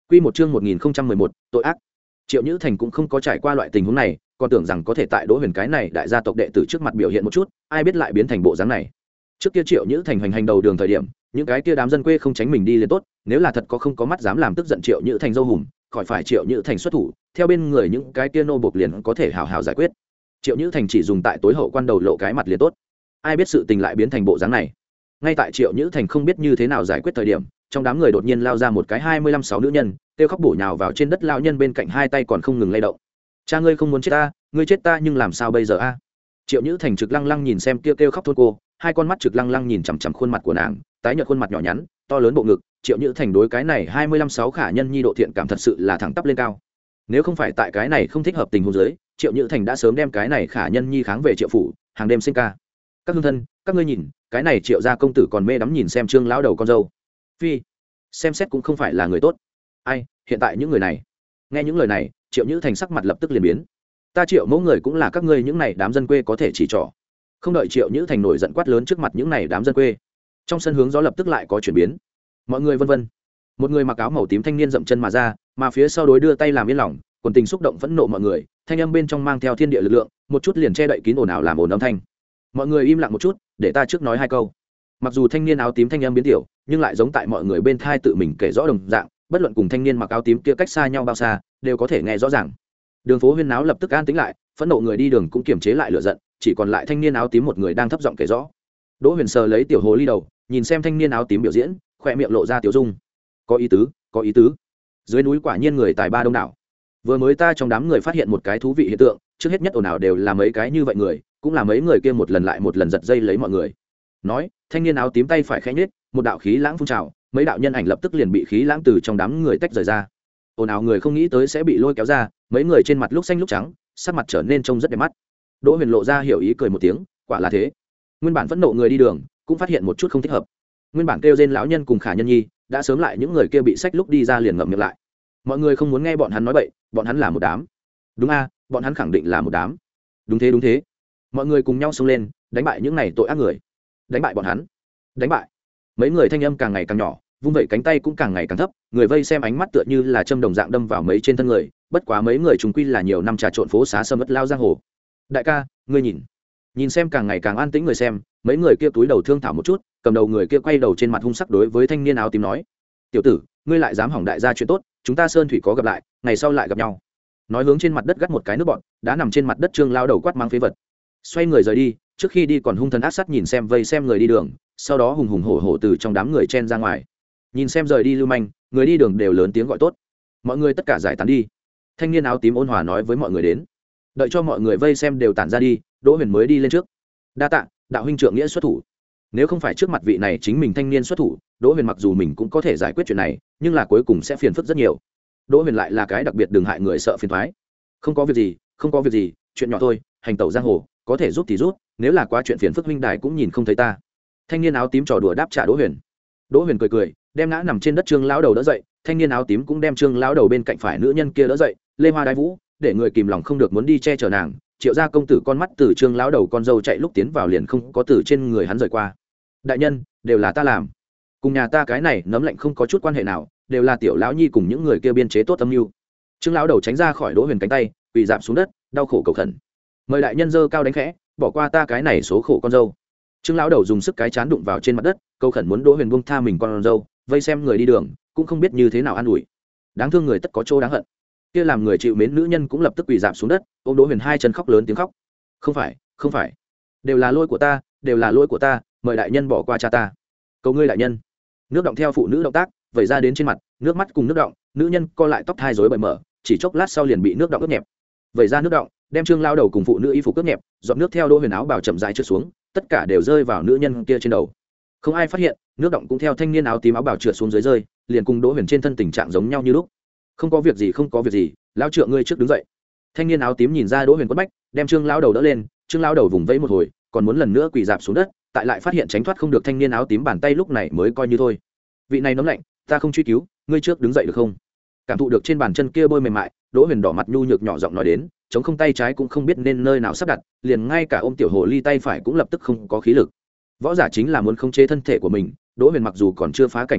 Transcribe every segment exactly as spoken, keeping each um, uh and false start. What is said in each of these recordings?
Quy một chương một nghìn không trăm mười một, tội ác. Triệu Nhữ Thành cũng không có trải qua loại tình huống này, còn tưởng rằng có thể tại Đỗ Huyền cái này đại gia tộc đệ tử trước mặt biểu hiện một chút, ai biết lại biến thành bộ dáng này. Trước kia Triệu Nhữ Thành hành hành đầu đường thời điểm, những cái kia đám dân quê không tránh mình đi liền tốt, nếu là thật có không có mắt dám làm tức giận Triệu Nhữ Thành dâu hùm, khỏi phải Triệu Nhữ Thành xuất thủ, theo bên người những cái kia nô buộc liền có thể hào hào giải quyết. Triệu Nhữ Thành chỉ dùng tại tối hậu quan đầu lộ cái mặt liền tốt, ai biết sự tình lại biến thành bộ dáng này. Ngay tại Triệu Nhữ Thành không biết như thế nào giải quyết thời điểm, trong đám người đột nhiên lao ra một cái hai mươi lăm sáu nữ nhân, kêu khóc bổ nhào vào trên đất lao nhân bên cạnh, hai tay còn không ngừng lay động. Cha ngươi không muốn chết ta, ngươi chết ta nhưng làm sao bây giờ a? Triệu Nhữ Thành trực lăng lăng nhìn xem kêu kêu khóc thôn cô, hai con mắt trực lăng lăng nhìn chằm chằm khuôn mặt của nàng, tái nhợt khuôn mặt nhỏ nhắn, to lớn bộ ngực. Triệu Nhữ Thành đối cái này hai mươi lăm sáu khả nhân nhi độ thiện cảm thật sự là thẳng tắp lên cao. Nếu không phải tại cái này không thích hợp tình huống dưới, Triệu Nhữ Thành đã sớm đem cái này khả nhân nhi kháng về Triệu phủ, hàng đêm sinh ca. Các hương thân, các ngươi nhìn, cái này Triệu gia công tử còn mê đắm nhìn xem Trương lão đầu con dâu. Phi, xem xét cũng không phải là người tốt. Ai, hiện tại những người này, nghe những lời này, Triệu Nhữ Thành sắc mặt lập tức liền biến. Ta Triệu mẫu người cũng là các ngươi những này đám dân quê có thể chỉ trỏ. Không đợi Triệu Nhữ Thành nổi giận quát lớn trước mặt những này đám dân quê, trong sân hướng gió lập tức lại có chuyển biến. Mọi người vân vân. Một người mặc áo màu tím thanh niên dậm chân mà ra, mà phía sau đối đưa tay làm yên lòng, quần tình xúc động phẫn nộ mọi người, thanh âm bên trong mang theo thiên địa lực lượng, một chút liền che đậy kín ồn ào làm ồn âm thanh. Mọi người im lặng một chút, để ta trước nói hai câu. Mặc dù thanh niên áo tím thanh âm biến tiểu, nhưng lại giống tại mọi người bên thai tự mình kể rõ đồng dạng, bất luận cùng thanh niên mặc áo tím kia cách xa nhau bao xa, đều có thể nghe rõ ràng. Đường phố huyên náo lập tức an tĩnh lại, phẫn nộ người đi đường cũng kiềm chế lại lửa giận, chỉ còn lại thanh niên áo tím một người đang thấp giọng kể rõ. Đỗ Huyền sờ lấy tiểu hồ ly đầu, nhìn xem thanh niên áo tím biểu diễn, khỏe miệng lộ ra tiểu dung. Có ý tứ, có ý tứ. Dưới núi quả nhiên người tài ba đông đảo. Vừa mới ta trong đám người phát hiện một cái thú vị hiện tượng, trước hết nhất ồn ào đều là mấy cái như vậy người, cũng là mấy người kia một lần lại một lần giật dây lấy mọi người. Nói, thanh niên áo tím tay phải khẽ nhếch, một đạo khí lãng phun trào, mấy đạo nhân ảnh lập tức liền bị khí lãng từ trong đám người tách rời ra. Ồn ào người không nghĩ tới sẽ bị lôi kéo ra, mấy người trên mặt lúc xanh lúc trắng, sắc mặt trở nên trông rất đẹp mắt. Đỗ Huyền lộ ra hiểu ý cười một tiếng, quả là thế. Nguyên bản phẫn nộ người đi đường cũng phát hiện một chút không thích hợp. Nguyên bản kêu rên lão nhân cùng khả nhân nhi đã sớm lại những người kia bị sách lúc đi ra liền ngậm miệng lại. Mọi người không muốn nghe bọn hắn nói bậy, bọn hắn là một đám. Đúng a, bọn hắn khẳng định là một đám. Đúng thế đúng thế. Mọi người cùng nhau xông lên, đánh bại những này tội ác người. Đánh bại bọn hắn. Đánh bại. Mấy người thanh âm càng ngày càng nhỏ, vung vẩy cánh tay cũng càng ngày càng thấp, người vây xem ánh mắt tựa như là châm đồng dạng đâm vào mấy trên thân người, bất quá mấy người chúng quy là nhiều năm trà trộn phố xá sâm ớt lao giang hồ. Đại ca, ngươi nhìn. Nhìn xem càng ngày càng an tĩnh người xem, mấy người kia túi đầu thương thảo một chút, cầm đầu người kia quay đầu trên mặt hung sắc đối với thanh niên áo tím nói: "Tiểu tử, ngươi lại dám hỏng đại gia chuyện tốt, chúng ta sơn thủy có gặp lại, ngày sau lại gặp nhau." Nói hướng trên mặt đất gắt một cái nước bọn, đã nằm trên mặt đất Trương lao đầu quát mang phế vật. Xoay người rời đi, trước khi đi còn hung thần ác sát nhìn xem vây xem người đi đường, sau đó hùng hùng hổ hổ từ trong đám người chen ra ngoài. Nhìn xem rời đi lưu manh, người đi đường đều lớn tiếng gọi tốt. Mọi người tất cả giải tán đi. Thanh niên áo tím ôn hòa nói với mọi người đến. Đợi cho mọi người vây xem đều tản ra đi, Đỗ Huyền mới đi lên trước. Đa tạ, đạo huynh trượng nghĩa xuất thủ. Nếu không phải trước mặt vị này chính mình thanh niên xuất thủ, Đỗ Huyền mặc dù mình cũng có thể giải quyết chuyện này, nhưng là cuối cùng sẽ phiền phức rất nhiều. Đỗ Huyền lại là cái đặc biệt đừng hại người sợ phiền toái. Không có việc gì, không có việc gì, chuyện nhỏ thôi, hành tẩu giang hồ, có thể giúp thì giúp, nếu là quá chuyện phiền phức huynh đài cũng nhìn không thấy ta. Thanh niên áo tím trò đùa đáp trả Đỗ Huyền. Đỗ Huyền cười cười, đem ngã nằm trên đất Trương lão đầu đỡ dậy, thanh niên áo tím cũng đem Trương lão đầu bên cạnh phải nữ nhân kia đỡ dậy, lê hoa đái vũ, để người kìm lòng không được muốn đi che chở nàng. Triệu gia công tử con mắt từ Trương lão đầu con dâu chạy lúc tiến vào liền không có từ trên người hắn rời qua. Đại nhân, đều là ta làm, cùng nhà ta cái này nấm lạnh không có chút quan hệ nào, đều là tiểu lão nhi cùng những người kia biên chế tốt âm mưu. Trương lão đầu tránh ra khỏi Đỗ Huyền cánh tay, quỳ dạp xuống đất, đau khổ cầu khẩn: "Mời đại nhân dơ cao đánh khẽ, bỏ qua ta cái này số khổ con dâu." Trương lão đầu dùng sức cái chán đụng vào trên mặt đất, cầu khẩn muốn Đỗ Huyền buông tha mình con dâu, vây xem người đi đường cũng không biết như thế nào an ủi. Đáng thương người tất có chỗ đáng hận. Kia làm người chịu mến nữ nhân cũng lập tức quỳ dạp xuống đất, ôm Đỗ Huyền hai chân khóc lớn tiếng khóc: "Không phải, không phải, đều là lỗi của ta, đều là lỗi của ta, mời đại nhân bỏ qua cha ta. Cầu ngươi đại nhân." Nước động theo phụ nữ động tác, vẩy ra đến trên mặt, nước mắt cùng nước động, nữ nhân co lại tóc thai rối bời mở, chỉ chốc lát sau liền bị nước động ướt nhẹp. Vẩy ra nước động, đem Trương lao đầu cùng phụ nữ y phục ướt nhẹp, giọt nước theo Đỗ Huyền áo bào chậm rãi trượt xuống, tất cả đều rơi vào nữ nhân kia trên đầu. Không ai phát hiện, nước động cũng theo thanh niên áo tím áo bào trượt xuống dưới rơi, liền cùng Đỗ Huyền trên thân tình trạng giống nhau như lúc. "Không có việc gì, không có việc gì, lão trượng ngươi trước đứng dậy." Thanh niên áo tím nhìn ra Đỗ Huyền quất bách, đem Trương lao đầu đỡ lên, Trương lao đầu vùng vẫy một hồi, còn muốn lần nữa quỳ dạp xuống đất, tại lại phát hiện tránh thoát không được thanh niên áo tím bàn tay, lúc này mới coi như thôi. "Vị này nóng lạnh, ta không truy cứu, ngươi trước đứng dậy được không?" Cảm thụ được trên bàn chân kia bôi mềm mại, Đỗ Huyền đỏ mặt nhu nhược nhỏ giọng nói đến, chống không tay trái cũng không biết nên nơi nào sắp đặt, liền ngay cả ôm tiểu hồ ly tay phải cũng lập tức không có khí lực. Võ giả chính là muốn khống chế thân thể của mình, Đỗ Huyền mặc dù còn chưa phá cảnh biết khí,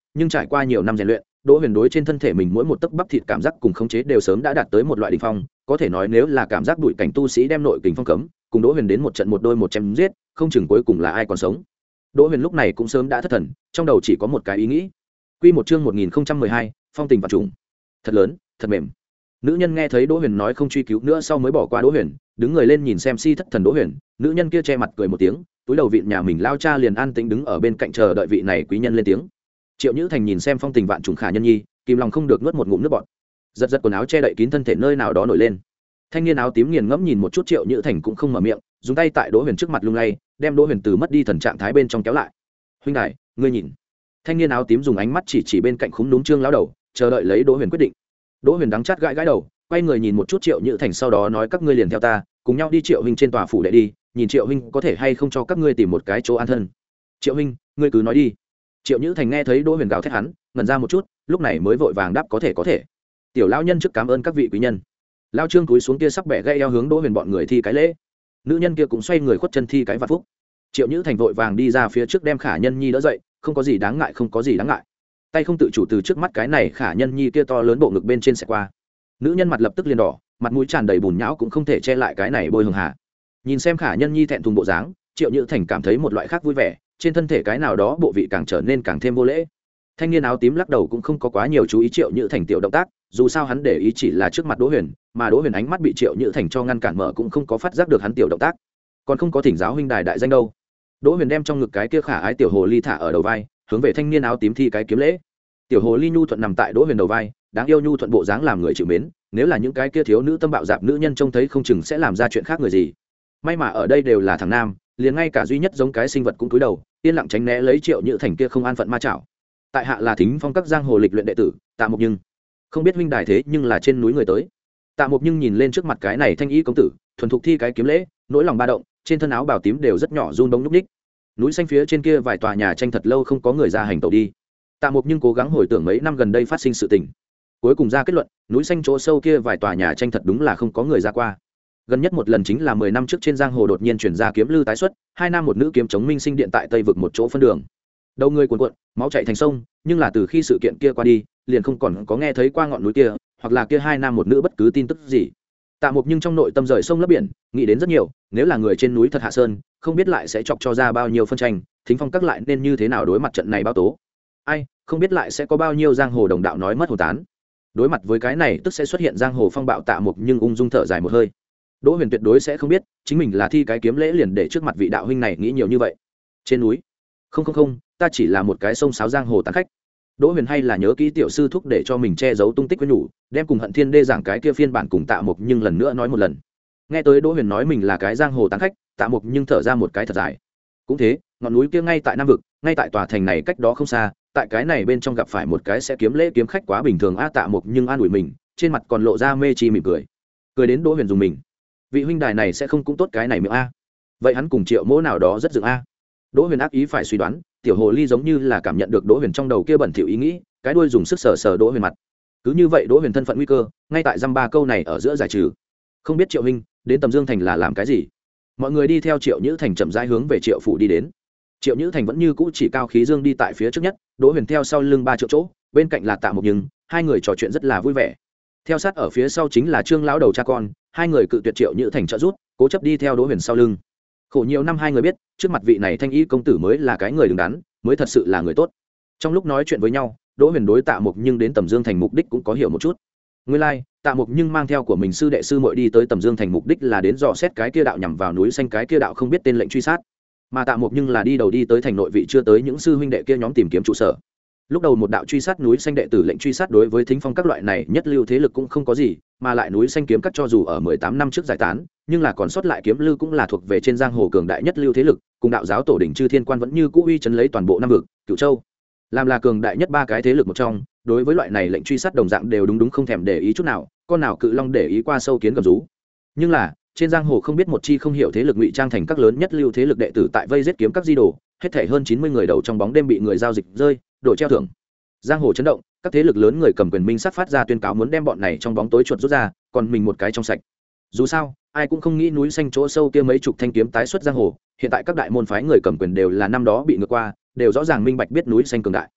nhưng trải qua nhiều năm rèn luyện, Đỗ Huyền đối trên thân thể mình mỗi một tấc bắp thịt cảm giác cùng khống chế đều sớm đã đạt tới một loại đỉnh phong, có thể nói nếu là cảm giác đuổi cảnh tu sĩ đem nội kình phong cấm, cùng Đỗ Huyền đến một trận một đôi một chém giết, không chừng cuối cùng là ai còn sống. Đỗ Huyền lúc này cũng sớm đã thất thần, trong đầu chỉ có một cái ý nghĩ. Quy một chương một nghìn không trăm mười hai, phong tình vạn trùng. Thật lớn, thật mềm. Nữ nhân nghe thấy Đỗ Huyền nói không truy cứu nữa sau mới bỏ qua Đỗ Huyền, đứng người lên nhìn xem si thất thần Đỗ Huyền, nữ nhân kia che mặt cười một tiếng, túi đầu vịn nhà mình lao cha liền an tĩnh đứng ở bên cạnh chờ đợi vị này quý nhân lên tiếng. Triệu Nhữ Thành nhìn xem phong tình vạn trùng khả nhân nhi, kìm lòng không được nuốt một ngụm nước bọt. Giật giật quần áo che đậy kín thân thể nơi nào đó nổi lên. Thanh niên áo tím nghiền ngẫm nhìn một chút Triệu Nhữ Thành cũng không mở miệng, dùng tay tại Đỗ Huyền trước mặt lung lay, đem Đỗ Huyền từ mất đi thần trạng thái bên trong kéo lại. "Huynh đài, ngươi nhìn." Thanh niên áo tím dùng ánh mắt chỉ chỉ bên cạnh khúm núm trương lão đầu, chờ đợi lấy Đỗ Huyền quyết định. Đỗ Huyền đắng chát gãi gãi đầu, quay người nhìn một chút Triệu Nhữ Thành sau đó nói các ngươi liền theo ta, cùng nhau đi Triệu huynh trên tòa phủ đệ đi, nhìn Triệu huynh có thể hay không cho các ngươi tìm một cái chỗ an thân. Triệu huynh, ngươi cứ nói đi. Triệu Nhữ Thành nghe thấy Đỗ Huyền gào thét hắn, ngẩn ra một chút, lúc này mới vội vàng đáp có thể có thể. Tiểu lão nhân trước cảm ơn các vị quý nhân. Lão trương cúi xuống kia sắc bẻ gãy eo hướng Đỗ Huyền bọn người thi cái lễ. Nữ nhân kia cũng xoay người khuất chân thi cái vạn phúc. Triệu Nhữ Thành vội vàng đi ra phía trước đem khả nhân nhi đỡ dậy, không có gì đáng ngại không có gì đáng ngại. Tay không tự chủ từ trước mắt cái này khả nhân nhi kia to lớn bộ ngực bên trên sẽ qua. Nữ nhân mặt lập tức liền đỏ, mặt mũi tràn đầy bùn nhão cũng không thể che lại cái này bôi hường hà. Nhìn xem khả nhân nhi thẹn thùng bộ dáng, Triệu Nhữ Thành cảm thấy một loại khác vui vẻ, trên thân thể cái nào đó bộ vị càng trở nên càng thêm vô lễ. Thanh niên áo tím lắc đầu cũng không có quá nhiều chú ý Triệu Nhữ Thành tiểu động tác, dù sao hắn để ý chỉ là trước mặt Đỗ Huyền, mà Đỗ Huyền ánh mắt bị Triệu Nhữ Thành cho ngăn cản mở cũng không có phát giác được hắn tiểu động tác, còn không có thỉnh giáo huynh đài đại danh đâu. Đỗ Huyền đem trong ngực cái kia khả ái tiểu hồ ly thả ở đầu vai, hướng về thanh niên áo tím thi cái kiếm lễ. Tiểu hồ ly nhu thuận nằm tại Đỗ Huyền đầu vai, đáng yêu nhu thuận bộ dáng làm người chịu mến, nếu là những cái kia thiếu nữ tâm bạo dạp nữ nhân trông thấy không chừng sẽ làm ra chuyện khác người gì. May mà ở đây đều là thằng nam, liền ngay cả duy nhất giống cái sinh vật cũng cúi đầu, yên lặng tránh né lấy Triệu Nhữ Thành kia không an phận ma chảo. Tại hạ là Thính Phong các giang hồ lịch luyện đệ tử, Tạ Mục Nhưng. Không biết huynh đài thế nhưng là trên núi người tới. Tạ Mục Nhưng nhìn lên trước mặt cái này thanh y công tử, thuần thục thi cái kiếm lễ, nỗi lòng ba động, trên thân áo bào tím đều rất nhỏ run bóng nhúc nhích. Núi xanh phía trên kia vài tòa nhà tranh thật lâu không có người ra hành tẩu đi. Tạ Mục Nhưng cố gắng hồi tưởng mấy năm gần đây phát sinh sự tình, cuối cùng ra kết luận, núi xanh chỗ sâu kia vài tòa nhà tranh thật đúng là không có người ra qua. Gần nhất một lần chính là mười năm trước trên giang hồ đột nhiên chuyển ra kiếm lư tái xuất, hai nam một nữ kiếm chống minh sinh điện tại Tây vực một chỗ phân đường. Đầu người cuồn cuộn, máu chảy thành sông, nhưng là từ khi sự kiện kia qua đi, liền không còn có nghe thấy qua ngọn núi kia, hoặc là kia hai nam một nữ bất cứ tin tức gì. Tạ Mục Nhưng trong nội tâm rời sông lấp biển, nghĩ đến rất nhiều, nếu là người trên núi thật hạ sơn, không biết lại sẽ chọc cho ra bao nhiêu phân tranh, Thính Phong các lại nên như thế nào đối mặt trận này báo tố. Ai, không biết lại sẽ có bao nhiêu giang hồ đồng đạo nói mất hồn tán. Đối mặt với cái này tức sẽ xuất hiện giang hồ phong bạo. Tạ Mục Nhưng ung dung thở dài một hơi. Đỗ Huyền tuyệt đối sẽ không biết, chính mình là thi cái kiếm lễ liền để trước mặt vị đạo huynh này nghĩ nhiều như vậy. Trên núi? Không không không, ta chỉ là một cái sông sáo giang hồ tán khách. Đỗ Huyền hay là nhớ kỹ tiểu sư thúc để cho mình che giấu tung tích với nhủ, đem cùng Hận Thiên Đê giảng cái kia phiên bản cùng Tạ Mục Nhưng lần nữa nói một lần. Nghe tới Đỗ Huyền nói mình là cái giang hồ tán khách, Tạ Mục Nhưng thở ra một cái thật dài. Cũng thế, ngọn núi kia ngay tại Nam vực, ngay tại tòa thành này cách đó không xa, tại cái này bên trong gặp phải một cái sẽ kiếm lễ kiếm khách quá bình thường a. Tạ Mục Nhưng an ủi mình, trên mặt còn lộ ra mê chi mỉm cười. Cười đến Đỗ Huyền dùng mình. Vị huynh đài này sẽ không cũng tốt cái này miệng a. Vậy hắn cùng Triệu Mỗ nào đó rất dựng a. Đỗ Huyền ác ý phải suy đoán, tiểu hồ ly giống như là cảm nhận được Đỗ Huyền trong đầu kia bẩn thỉu ý nghĩ, cái đuôi dùng sức sờ sờ Đỗ Huyền mặt. Cứ như vậy Đỗ Huyền thân phận nguy cơ, ngay tại dăm ba câu này ở giữa giải trừ. Không biết Triệu huynh đến Tầm Dương thành là làm cái gì? Mọi người đi theo Triệu Nhữ Thành chậm rãi hướng về Triệu phủ đi đến. Triệu Nhữ Thành vẫn như cũ chỉ cao khí dương đi tại phía trước nhất, Đỗ Huyền theo sau lưng ba triệu chỗ, bên cạnh là Tạ Mục Nhưng, hai người trò chuyện rất là vui vẻ. Theo sát ở phía sau chính là Trương lão đầu cha con, hai người cự tuyệt Triệu Nhữ Thành trợ giúp, cố chấp đi theo Đỗ Huyền sau lưng. Khổ nhiều năm hai người biết, trước mặt vị này thanh y công tử mới là cái người đứng đắn, mới thật sự là người tốt. Trong lúc nói chuyện với nhau, Đỗ Huyền đối Tạ Mục Nhưng đến Tầm Dương thành mục đích cũng có hiểu một chút. Nguyên lai, like, Tạ Mục Nhưng mang theo của mình sư đệ sư muội đi tới Tầm Dương thành mục đích là đến dò xét cái kia đạo nhằm vào núi xanh cái kia đạo không biết tên lệnh truy sát. Mà Tạ Mục Nhưng là đi đầu đi tới thành nội vị chưa tới những sư huynh đệ kia nhóm tìm kiếm trụ sở. Lúc đầu một đạo truy sát núi xanh đệ tử lệnh truy sát đối với Thính Phong các loại này nhất lưu thế lực cũng không có gì, mà lại núi xanh kiếm các cho dù ở mười tám năm trước giải tán, nhưng là còn sót lại kiếm lưu cũng là thuộc về trên giang hồ cường đại nhất lưu thế lực, cùng đạo giáo tổ đỉnh Chư Thiên Quan vẫn như cũ uy chấn lấy toàn bộ Nam vực, Cửu Châu. Làm là cường đại nhất ba cái thế lực một trong, đối với loại này lệnh truy sát đồng dạng đều đúng đúng không thèm để ý chút nào, con nào cự long để ý qua sâu kiến gầm rú. Nhưng là, trên giang hồ không biết một chi không hiểu thế lực ngụy trang thành các lớn nhất lưu thế lực đệ tử tại vây giết kiếm các di đồ, hết thảy hơn chín mươi người đầu trong bóng đêm bị người giao dịch rơi, đổi treo thưởng. Giang hồ chấn động, các thế lực lớn người cầm quyền minh sát phát ra tuyên cáo muốn đem bọn này trong bóng tối chuột rút ra, còn mình một cái trong sạch. Dù sao, ai cũng không nghĩ núi xanh chỗ sâu kia mấy chục thanh kiếm tái xuất giang hồ, hiện tại các đại môn phái người cầm quyền đều là năm đó bị ngược qua, đều rõ ràng minh bạch biết núi xanh cường đại.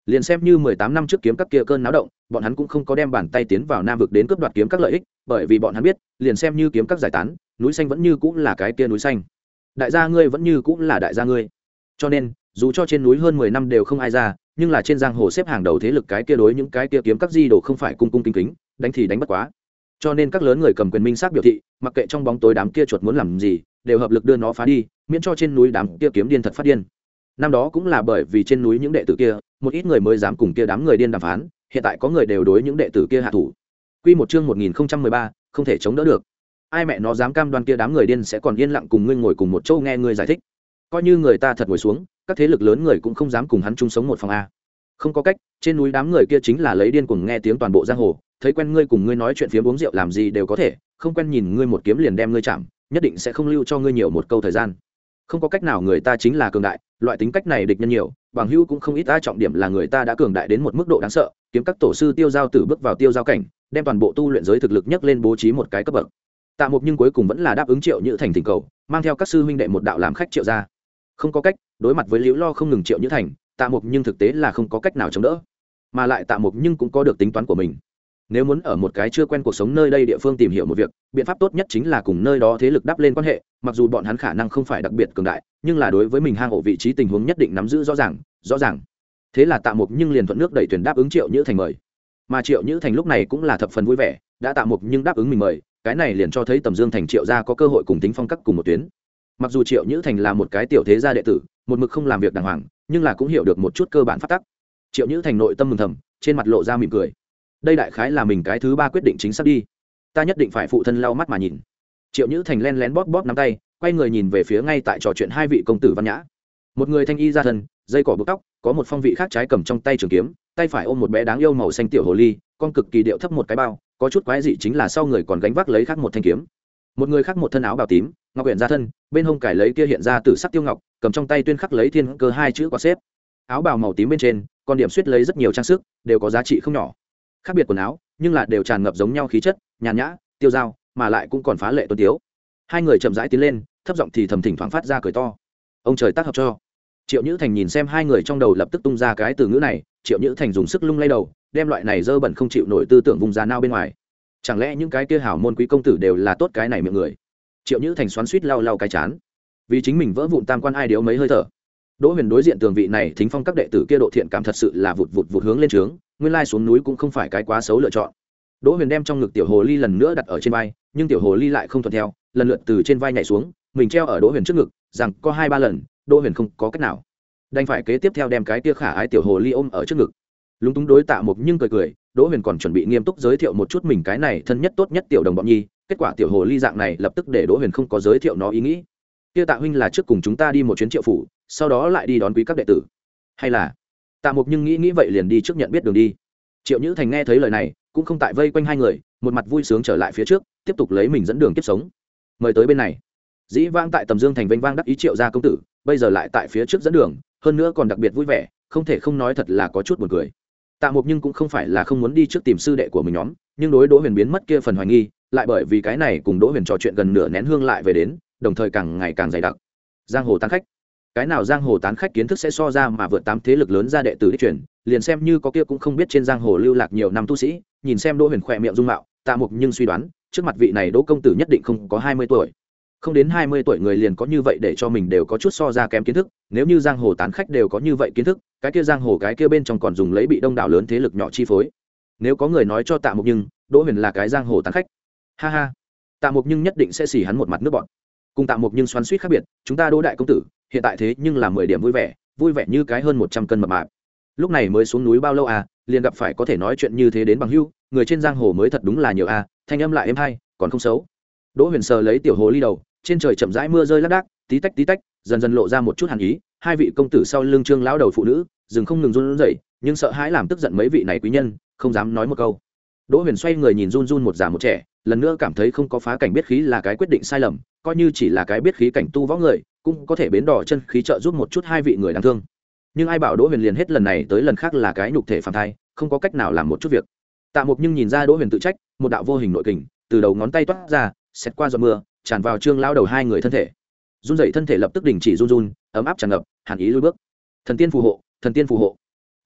liền xem như mười tám năm trước kiếm các kia cơn náo động bọn hắn cũng không có đem bàn tay tiến vào nam vực đến cướp đoạt kiếm các lợi ích, bởi vì bọn hắn biết liền xem như kiếm các giải tán, núi xanh vẫn như cũng là cái kia núi xanh, đại gia ngươi vẫn như cũng là đại gia ngươi. Cho nên dù cho trên núi hơn mười năm đều không ai ra, nhưng là trên giang hồ xếp hàng đầu thế lực cái kia đối những cái kia kiếm các di đồ không phải cung cung kính kính, đánh thì đánh bất quá. Cho nên các lớn người cầm quyền minh xác biểu thị, mặc kệ trong bóng tối đám kia chuột muốn làm gì, đều hợp lực đưa nó phá đi, miễn cho trên núi đám kia kiếm điên thật phát điên. Năm đó cũng là bởi vì trên núi những đệ tử kia, một ít người mới dám cùng kia đám người điên đàm phán, hiện tại có người đều đối những đệ tử kia hạ thủ. Quy một chương một nghìn không trăm mười ba, không thể chống đỡ được. Ai mẹ nó dám cam đoan kia đám người điên sẽ còn yên lặng cùng ngươi ngồi cùng một chỗ nghe ngươi giải thích. Coi như người ta thật ngồi xuống, các thế lực lớn người cũng không dám cùng hắn chung sống một phòng a. Không có cách, trên núi đám người kia chính là lấy điên cuồng nghe tiếng toàn bộ giang hồ, thấy quen ngươi cùng ngươi nói chuyện phiếm uống rượu làm gì đều có thể, không quen nhìn ngươi một kiếm liền đem ngươi chạm, nhất định sẽ không lưu cho ngươi nhiều một câu thời gian. Không có cách nào, người ta chính là cường đại, loại tính cách này địch nhân nhiều, bằng hữu cũng không ít. A trọng điểm là người ta đã cường đại đến một mức độ đáng sợ, kiếm các tổ sư tiêu giao tử bước vào tiêu giao cảnh, đem toàn bộ tu luyện giới thực lực nhấc lên bố trí một cái cấp bậc. Tạ Mục nhưng cuối cùng vẫn là đáp ứng Triệu Nhữ Thành thỉnh cầu, mang theo các sư huynh đệ một đạo làm khách Triệu gia. Không có cách, đối mặt với liễu lo không ngừng Triệu Nhữ Thành, Tạ Mục nhưng thực tế là không có cách nào chống đỡ, mà lại Tạ Mục nhưng cũng có được tính toán của mình. Nếu muốn ở một cái chưa quen cuộc sống nơi đây địa phương tìm hiểu một việc, biện pháp tốt nhất chính là cùng nơi đó thế lực đắp lên quan hệ, mặc dù bọn hắn khả năng không phải đặc biệt cường đại, nhưng là đối với mình hang ổ vị trí tình huống nhất định nắm giữ rõ ràng, rõ ràng. Thế là Tạ Mục nhưng liền thuận nước đẩy thuyền đáp ứng Triệu Nhữ Thành mời. Mà Triệu Nhữ Thành lúc này cũng là thập phần vui vẻ, đã Tạ Mục nhưng đáp ứng mình mời, cái này liền cho thấy Tầm Dương Thành Triệu gia có cơ hội cùng Tính Phong các cùng một tuyến. Mặc dù Triệu Nhữ Thành là một cái tiểu thế gia đệ tử, một mực không làm việc đàng hoàng, nhưng là cũng hiểu được một chút cơ bản pháp tắc. Triệu Nhữ Thành nội tâm mừng thầm, trên mặt lộ ra mỉm cười. Đây đại khái là mình cái thứ ba quyết định chính xác đi, ta nhất định phải phụ thân lau mắt mà nhìn. Triệu Nhữ Thành len lén bóp bóp nắm tay, quay người nhìn về phía ngay tại trò chuyện hai vị công tử văn nhã. Một người thanh y ra thân, dây cỏ buộc tóc, có một phong vị khác trái cầm trong tay trường kiếm, tay phải ôm một bé đáng yêu màu xanh tiểu hồ ly, con cực kỳ điệu thấp một cái bao, có chút quái dị chính là sau người còn gánh vác lấy khác một thanh kiếm. Một người khác một thân áo bào tím, ngọc uyển ra thân, bên hông cài lấy kia hiện ra tử sắc tiêu ngọc, cầm trong tay tuyên khắc lấy thiên cơ hai chữ quạt xếp. Áo bào màu tím bên trên còn điểm xuyết lấy rất nhiều trang sức, đều có giá trị không nhỏ. Khác biệt quần áo, nhưng là đều tràn ngập giống nhau khí chất, nhàn nhã, tiêu dao, mà lại cũng còn phá lệ tuấn tiếu. Hai người chậm rãi tiến lên, thấp giọng thì thầm thỉnh thoảng phát ra cười to. Ông trời tác hợp cho. Triệu Nhữ Thành nhìn xem hai người trong đầu lập tức tung ra cái từ ngữ này, Triệu Nhữ Thành dùng sức lung lay đầu, đem loại này dơ bẩn không chịu nổi tư tưởng vùng ra nao bên ngoài. Chẳng lẽ những cái kia hảo môn quý công tử đều là tốt cái này miệng người? Triệu Nhữ Thành xoắn xuýt lau lau cái chán, vì chính mình vỡ vụn tam quan ai điếu mấy hơi thở. Đỗ Huyền đối diện tường vị này Thính Phong các đệ tử kia độ thiện cảm thật sự là vụt vụt vụt hướng lên trướng, nguyên lai xuống núi cũng không phải cái quá xấu lựa chọn. Đỗ Huyền đem trong ngực tiểu hồ ly lần nữa đặt ở trên vai, nhưng tiểu hồ ly lại không thuận theo, lần lượt từ trên vai nhảy xuống, mình treo ở Đỗ Huyền trước ngực, rằng có hai ba lần, Đỗ Huyền không có cách nào, đành phải kế tiếp theo đem cái kia khả ái tiểu hồ ly ôm ở trước ngực. Lúng túng đối Tạ Mục nhưng cười cười, Đỗ Huyền còn chuẩn bị nghiêm túc giới thiệu một chút mình cái này thân nhất tốt nhất tiểu đồng bọn nhi, kết quả tiểu hồ ly dạng này lập tức để Đỗ Huyền không có giới thiệu nó ý nghĩ. Kia Tạ huynh là trước cùng chúng ta đi một chuyến Triệu phủ, sau đó lại đi đón quý các đệ tử, hay là? Tạ Mục nhưng nghĩ nghĩ vậy liền đi trước nhận biết đường đi. Triệu Nhữ Thành nghe thấy lời này, cũng không tại vây quanh hai người, một mặt vui sướng trở lại phía trước, tiếp tục lấy mình dẫn đường tiếp sống. Mời tới bên này. Dĩ vãng tại Tầm Dương Thành vênh vang đắc ý Triệu gia công tử, bây giờ lại tại phía trước dẫn đường, hơn nữa còn đặc biệt vui vẻ, không thể không nói thật là có chút buồn cười. Tạ Mục nhưng cũng không phải là không muốn đi trước tìm sư đệ của mình nhóm, nhưng đối Đỗ Huyền biến mất kia phần hoài nghi, lại bởi vì cái này cùng Đỗ Huyền trò chuyện gần nửa nén hương lại về đến, đồng thời càng ngày càng dày đặc. Giang hồ tán khách, cái nào giang hồ tán khách kiến thức sẽ so ra mà vượt tám thế lực lớn ra đệ tử đi truyền, liền xem như có kia cũng không biết trên giang hồ lưu lạc nhiều năm tu sĩ, nhìn xem Đỗ Huyền khỏe miệng dung mạo, Tạ Mục nhưng suy đoán, trước mặt vị này Đỗ công tử nhất định không có hai mươi tuổi. Không đến hai mươi tuổi người liền có như vậy để cho mình đều có chút so ra kém kiến thức, nếu như giang hồ tán khách đều có như vậy kiến thức, cái kia giang hồ cái kia bên trong còn dùng lấy bị đông đảo lớn thế lực nhỏ chi phối. Nếu có người nói cho Tạ Mục nhưng, Đỗ Huyền là cái giang hồ tán khách, ha ha, Tạ Mục nhưng nhất định sẽ xỉ hắn một mặt nước bọn. Cùng Tạ Mục nhưng xoắn xuýt khác biệt, chúng ta Đỗ đại công tử hiện tại thế nhưng là mười điểm vui vẻ, vui vẻ như cái hơn một trăm cân mập mạp. Lúc này mới xuống núi bao lâu à, liền gặp phải có thể nói chuyện như thế đến bằng hữu, người trên giang hồ mới thật đúng là nhiều à, thanh âm lại êm hay, còn không xấu. Đỗ Huyền sờ lấy tiểu hồ ly đầu, trên trời chậm rãi mưa rơi lác đác, tí tách tí tách, dần dần lộ ra một chút hàn ý, hai vị công tử sau lưng Trương lão đầu phụ nữ, dừng không ngừng run rẩy, nhưng sợ hãi làm tức giận mấy vị này quý nhân, không dám nói một câu. Đỗ Huyền xoay người nhìn run run một già một trẻ, lần nữa cảm thấy không có phá cảnh biết khí là cái quyết định sai lầm, coi như chỉ là cái biết khí cảnh tu võ người, cũng có thể bến đỏ chân khí trợ giúp một chút hai vị người đáng thương. Nhưng ai bảo Đỗ Huyền liền hết lần này tới lần khác là cái nhục thể phàm thai, không có cách nào làm một chút việc. Tạ Mục nhưng nhìn ra Đỗ Huyền tự trách, một đạo vô hình nội kình từ đầu ngón tay toát ra, xét qua giọt mưa, tràn vào Trương lão đầu hai người thân thể. Run dậy thân thể lập tức đình chỉ run run, ấm áp tràn ngập, hàn ý lùi bước. Thần tiên phù hộ, thần tiên phù hộ.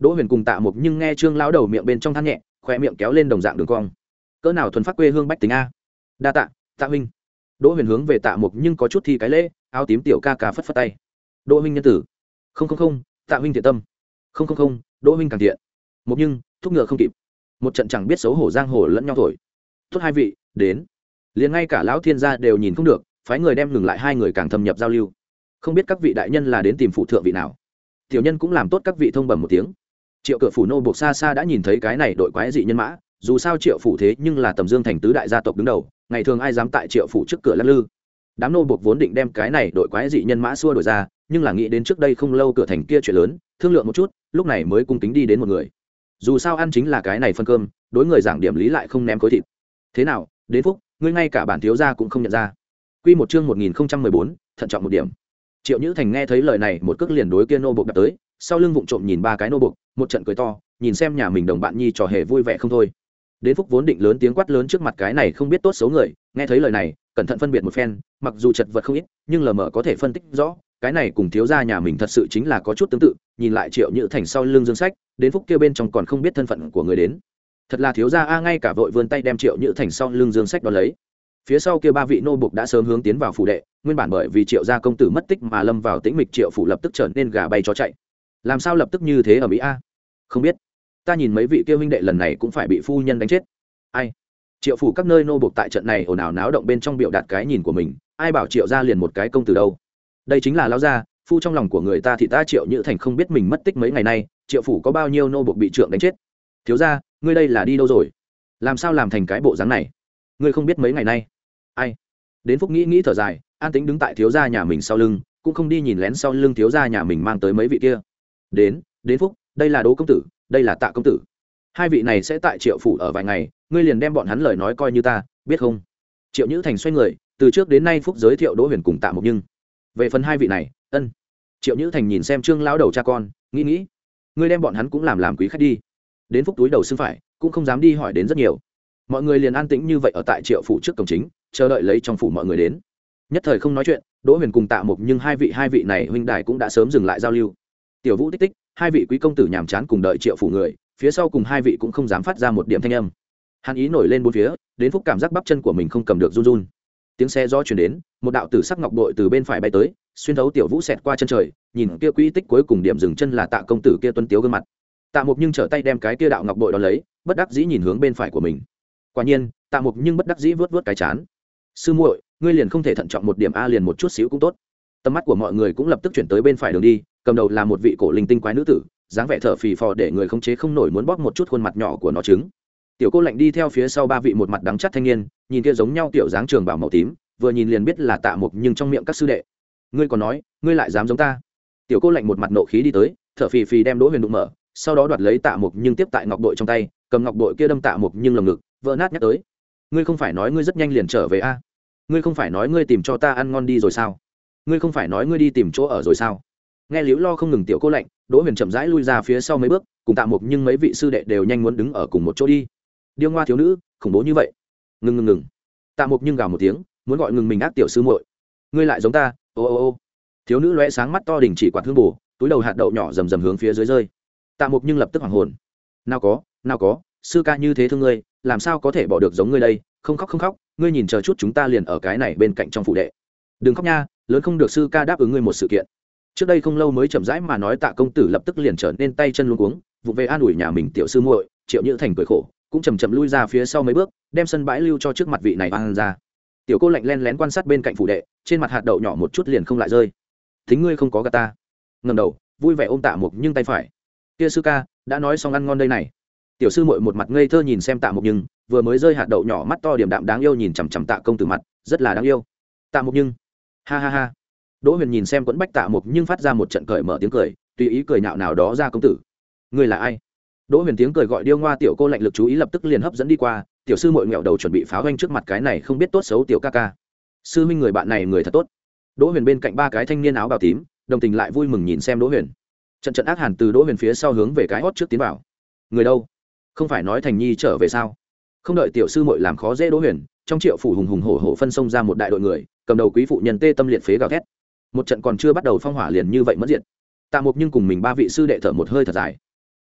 Đỗ Huyền cùng Tạ Mục nhưng nghe Trương lão đầu miệng bên trong than nhẹ, khoe miệng kéo lên đồng dạng đường cong. Cỡ nào thuần phát quê hương bách tính a. Đa tạ, Tạ huynh. Đỗ Huyền hướng về Tạ Mục nhưng có chút thi cái lễ, áo tím tiểu ca ca phất phất tay. Đỗ huynh nhân tử. Không không không, Tạ huynh thiện tâm. Không không không, Đỗ huynh càng thiện. Mục nhưng, thúc ngựa không kịp. Một trận chẳng biết xấu hổ giang hồ lẫn nhau thổi. Tốt hai vị, đến. Liền ngay cả lão thiên gia đều nhìn không được, phái người đem ngừng lại hai người càng thâm nhập giao lưu. Không biết các vị đại nhân là đến tìm phụ thượng vị nào. Tiểu nhân cũng làm tốt các vị thông bẩm một tiếng. Triệu cửa phủ nô buộc xa xa đã nhìn thấy cái này đội quái dị nhân mã, dù sao Triệu phủ thế nhưng là Tầm Dương thành tứ đại gia tộc đứng đầu, ngày thường ai dám tại Triệu phủ trước cửa lăn lư. Đám nô buộc vốn định đem cái này đội quái dị nhân mã xua đuổi ra, nhưng là nghĩ đến trước đây không lâu cửa thành kia chuyện lớn, thương lượng một chút, lúc này mới cung kính đi đến một người. Dù sao ăn chính là cái này phân cơm, đối người giảng điểm lý lại không ném khối thịt. Thế nào, đến phúc, ngươi ngay cả bản thiếu gia cũng không nhận ra. Quy một chương một nghìn không trăm mười bốn, thận trọng một điểm. Triệu Nhữ Thành nghe thấy lời này, một cước liền đối kia nô buộc đập tới, sau lưng vụng trộm nhìn ba cái nô buộc, một trận cười to, nhìn xem nhà mình đồng bạn nhi trò hề vui vẻ không thôi. Đến phúc vốn định lớn tiếng quát lớn trước mặt cái này không biết tốt xấu người, nghe thấy lời này, cẩn thận phân biệt một phen, mặc dù chật vật không ít, nhưng lờ mờ có thể phân tích rõ, cái này cùng thiếu gia nhà mình thật sự chính là có chút tương tự. Nhìn lại Triệu Nhữ Thành sau lưng dương sách, đến phúc kia bên trong còn không biết thân phận của người đến. Thật là thiếu gia a, ngay cả vội vươn tay đem Triệu Nhữ Thành sau lưng dương sách đó lấy. Phía sau kia ba vị nô buộc đã sớm hướng tiến vào phủ đệ, nguyên bản bởi vì Triệu gia công tử mất tích mà lâm vào tĩnh mịch Triệu phủ lập tức trở nên gà bay chó chạy. Làm sao lập tức như thế ở Mỹ a? Không biết. Ta nhìn mấy vị kia huynh đệ lần này cũng phải bị phu nhân đánh chết. Ai? Triệu phủ các nơi nô buộc tại trận này ồn ào náo động bên trong biểu đạt cái nhìn của mình, ai bảo Triệu gia liền một cái công tử đâu? Đây chính là lão gia, phu trong lòng của người ta thì ta Triệu Nhữ Thành không biết mình mất tích mấy ngày nay, Triệu phủ có bao nhiêu nô buộc bị trượng đánh chết. Thiếu gia, ngươi đây là đi đâu rồi? Làm sao làm thành cái bộ dáng này? Ngươi không biết mấy ngày nay? Ai? Đến phúc nghĩ nghĩ thở dài, an tĩnh đứng tại thiếu gia nhà mình sau lưng, cũng không đi nhìn lén sau lưng thiếu gia nhà mình mang tới mấy vị kia. Đến, đến phúc, đây là Đỗ công tử, đây là Tạ công tử. Hai vị này sẽ tại Triệu phủ ở vài ngày, ngươi liền đem bọn hắn lời nói coi như ta, biết không? Triệu Nhữ Thành xoay người, từ trước đến nay phúc giới thiệu Đỗ Huyền cùng Tạ Mục Nhưng. Về phần hai vị này, ân. Triệu Nhữ Thành nhìn xem Trương lão đầu cha con, nghĩ nghĩ, ngươi đem bọn hắn cũng làm làm quý khách đi. Đến phúc túi đầu xưng phải, cũng không dám đi hỏi đến rất nhiều. Mọi người liền an tĩnh như vậy ở tại Triệu phủ trước cổng chính, chờ đợi lấy trong phủ mọi người đến. Nhất thời không nói chuyện, Đỗ Huyền cùng Tạ Mục Nhưng hai vị hai vị này huynh đài cũng đã sớm dừng lại giao lưu. Tiểu Vũ tích tích, hai vị quý công tử nhàm chán cùng đợi Triệu phủ người, phía sau cùng hai vị cũng không dám phát ra một điểm thanh âm. Hàn ý nổi lên bốn phía, đến phúc cảm giác bắp chân của mình không cầm được run run. Tiếng xe gió truyền đến, một đạo tử sắc ngọc bội từ bên phải bay tới, xuyên thấu Tiểu Vũ xẹt qua chân trời, nhìn kia quý tích cuối cùng điểm dừng chân là Tạ công tử kia tuấn tiếu gương mặt. Tạ Mục Nhưng trở tay đem cái kia đạo ngọc bội đó lấy, bất đắc dĩ nhìn hướng bên phải của mình. Quả nhiên, Tạ Mục Nhưng bất đắc dĩ vớt vớt cái chán. Sư muội, ngươi liền không thể thận trọng một điểm a, liền một chút xíu cũng tốt. Tầm mắt của mọi người cũng lập tức chuyển tới bên phải đường đi, cầm đầu là một vị cổ linh tinh quái nữ tử, dáng vẻ thở phì phò để người không chế không nổi muốn bóp một chút khuôn mặt nhỏ của nó trứng. Tiểu Cô Lạnh đi theo phía sau ba vị một mặt đắng chắt thanh niên, nhìn kia giống nhau tiểu dáng trường bảo màu tím, vừa nhìn liền biết là Tạ Mục Nhưng trong miệng các sư đệ. Ngươi còn nói, ngươi lại dám giống ta? Tiểu Cô Lạnh một mặt nộ khí đi tới, thở phì phì đem Đỗ Huyền đụng mở, sau đó đoạt lấy Tạ Mục Nhưng tiếp tại ngọc bội trong tay, cầm ngọc bội kia đâm Tạ Mục Nhưng lồng ngực, vỡ nát nhắc tới. Ngươi không phải nói ngươi rất nhanh liền trở về a? Ngươi không phải nói ngươi tìm cho ta ăn ngon đi rồi sao? Ngươi không phải nói ngươi đi tìm chỗ ở rồi sao? Nghe liễu lo không ngừng Tiểu Cô Lạnh, Đỗ Huyền chậm rãi lui ra phía sau mấy bước, cùng Tạ Mục Nhưng mấy vị sư đệ đều nhanh muốn đứng ở cùng một chỗ đi. Điêu ngoa thiếu nữ, khủng bố như vậy. Ngừng ngừng ngừng. Tạ Mục Nhưng gào một tiếng, muốn gọi ngừng mình ác tiểu sư muội. Ngươi lại giống ta, ô ô ô. Thiếu nữ lóe sáng mắt to đình chỉ quạt hương bù, túi đầu hạt đậu nhỏ rầm rầm hướng phía dưới rơi. Tạ Mục Nhưng lập tức hoảng hồn. Nào có, nào có, sư ca như thế thương ngươi, làm sao có thể bỏ được giống ngươi đây, không khóc không khóc, ngươi nhìn chờ chút chúng ta liền ở cái này bên cạnh trong phủ đệ. Đừng khóc nha, lớn không được sư ca đáp ứng ngươi một sự kiện. Trước đây không lâu mới chậm rãi mà nói Tạ công tử lập tức liền trở nên tay chân luống cuống, vụ về an ủi nhà mình tiểu sư muội, Triệu Nhữ Thành cười khổ, cũng chậm chậm lui ra phía sau mấy bước, đem sân bãi lưu cho trước mặt vị này vang ra. Tiểu Cô Lạnh len lén quan sát bên cạnh phủ đệ, trên mặt hạt đậu nhỏ một chút liền không lại rơi. Thính ngươi không có gạt ta. Ngẩng đầu, vui vẻ ôm Tạ Mục Nhưng tay phải. Kia sư ca, đã nói xong ăn ngon đây này. Tiểu sư muội một mặt ngây thơ nhìn xem Tạ Mục Nhưng, vừa mới rơi hạt đậu nhỏ mắt to điểm đạm đáng yêu nhìn chằm chằm Tạ công tử mặt, rất là đáng yêu. Tạ Mục Nhưng, ha ha ha. Đỗ Huyền nhìn xem quẫn bách Tạ Mục Nhưng phát ra một trận cởi mở tiếng cười, tùy ý cười nhạo nào đó ra công tử. Ngươi là ai? Đỗ Huyền tiếng cười gọi điêu ngoa Tiểu Cô Lạnh lực chú ý lập tức liền hấp dẫn đi qua, tiểu sư muội ngẹo đầu chuẩn bị pháo hoanh trước mặt cái này không biết tốt xấu tiểu ca ca. Sư huynh người bạn này người thật tốt. Đỗ Huyền bên cạnh ba cái thanh niên áo bào tím, đồng tình lại vui mừng nhìn xem Đỗ Huyền. Trận trận ác hàn từ Đỗ Huyền phía sau hướng về cái hót trước tiến vào. Người đâu? Không phải nói Thành Nhi trở về sao? Không đợi tiểu sư muội làm khó dễ Đỗ Huyền, trong Triệu phủ hùng hùng hổ hổ phân xông ra một đại đội người, cầm đầu quý phụ nhân tê tâm liệt phế gào thét. Một trận còn chưa bắt đầu phong hỏa liền như vậy mất diện. Tạ Mục Nhưng cùng mình ba vị sư đệ thở một hơi thật dài.